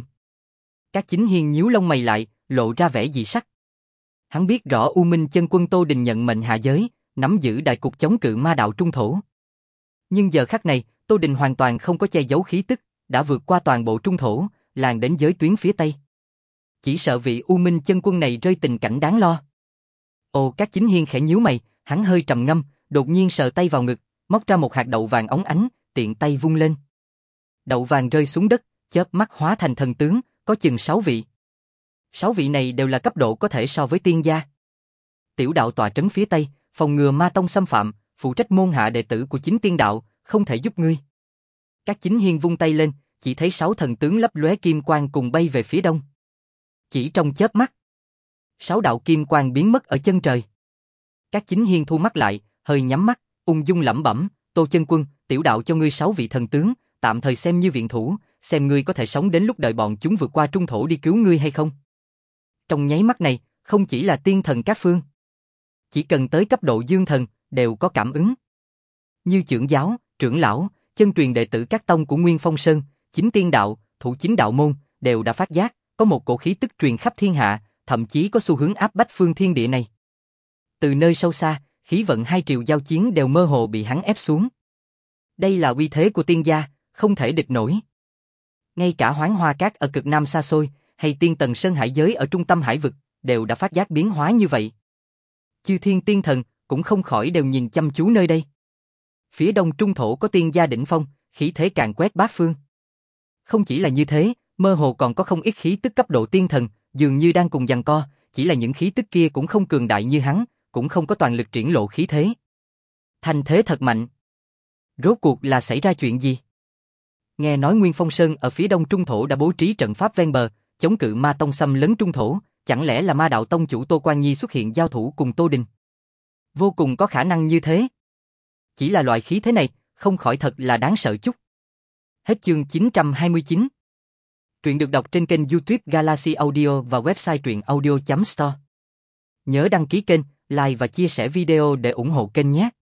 Các chính hiên nhíu lông mày lại, lộ ra vẻ dị sắc. Hắn biết rõ U Minh Chân Quân Tô Đình nhận mệnh hạ giới, nắm giữ đại cục chống cự ma đạo trung thổ. Nhưng giờ khắc này, Tô Đình hoàn toàn không có che giấu khí tức, đã vượt qua toàn bộ trung thổ, làng đến giới tuyến phía Tây. Chỉ sợ vị U Minh Chân Quân này rơi tình cảnh đáng lo. Ồ, các chính hiên khẽ nhíu mày, hắn hơi trầm ngâm, đột nhiên sờ tay vào ngực, móc ra một hạt đậu vàng óng ánh, tiện tay vung lên. Đậu vàng rơi xuống đất, chớp mắt hóa thành thần tướng, có chừng sáu vị. Sáu vị này đều là cấp độ có thể so với tiên gia. Tiểu đạo tọa trấn phía Tây, phòng ngừa ma tông xâm phạm, phụ trách môn hạ đệ tử của chính tiên đạo, không thể giúp ngươi. Các chính hiên vung tay lên, chỉ thấy sáu thần tướng lấp lóe kim quang cùng bay về phía đông. Chỉ trong chớp mắt, sáu đạo kim quang biến mất ở chân trời. Các chính hiên thu mắt lại, hơi nhắm mắt, ung dung lẩm bẩm, Tô Chân Quân, tiểu đạo cho ngươi sáu vị thần tướng, tạm thời xem như viện thủ, xem ngươi có thể sống đến lúc đợi bọn chúng vượt qua trung thổ đi cứu ngươi hay không. Trong nháy mắt này, không chỉ là tiên thần các phương, chỉ cần tới cấp độ dương thần, đều có cảm ứng. Như trưởng giáo, trưởng lão, chân truyền đệ tử các tông của Nguyên Phong Sơn, chính tiên đạo, thủ chính đạo môn, đều đã phát giác, có một cổ khí tức truyền khắp thiên hạ, thậm chí có xu hướng áp bách phương thiên địa này. Từ nơi sâu xa, khí vận hai triều giao chiến đều mơ hồ bị hắn ép xuống. Đây là uy thế của tiên gia, không thể địch nổi. Ngay cả Hoán Hoa Cát ở cực nam xa xôi, hay Tiên Tần Sơn Hải Giới ở trung tâm hải vực, đều đã phát giác biến hóa như vậy. Chư thiên tiên thần cũng không khỏi đều nhìn chăm chú nơi đây. Phía đông trung thổ có tiên gia đỉnh phong, khí thế càng quét bát phương. Không chỉ là như thế, mơ hồ còn có không ít khí tức cấp độ tiên thần, dường như đang cùng giằng co, chỉ là những khí tức kia cũng không cường đại như hắn, cũng không có toàn lực triển lộ khí thế. Thành thế thật mạnh. Rốt cuộc là xảy ra chuyện gì? Nghe nói Nguyên Phong Sơn ở phía đông trung thổ đã bố trí trận pháp ven bờ, chống cự ma tông xâm lấn trung thổ, chẳng lẽ là ma đạo tông chủ Tô Quan Nhi xuất hiện giao thủ cùng Tô Đình? Vô cùng có khả năng như thế. Chỉ là loại khí thế này, không khỏi thật là đáng sợ chút. Hết chương chín trăm hai mươi chín. Truyện được đọc trên kênh YouTube Galaxy Audio và website truyện audio chấm store. Nhớ đăng ký kênh, like và chia sẻ video để ủng hộ kênh nhé.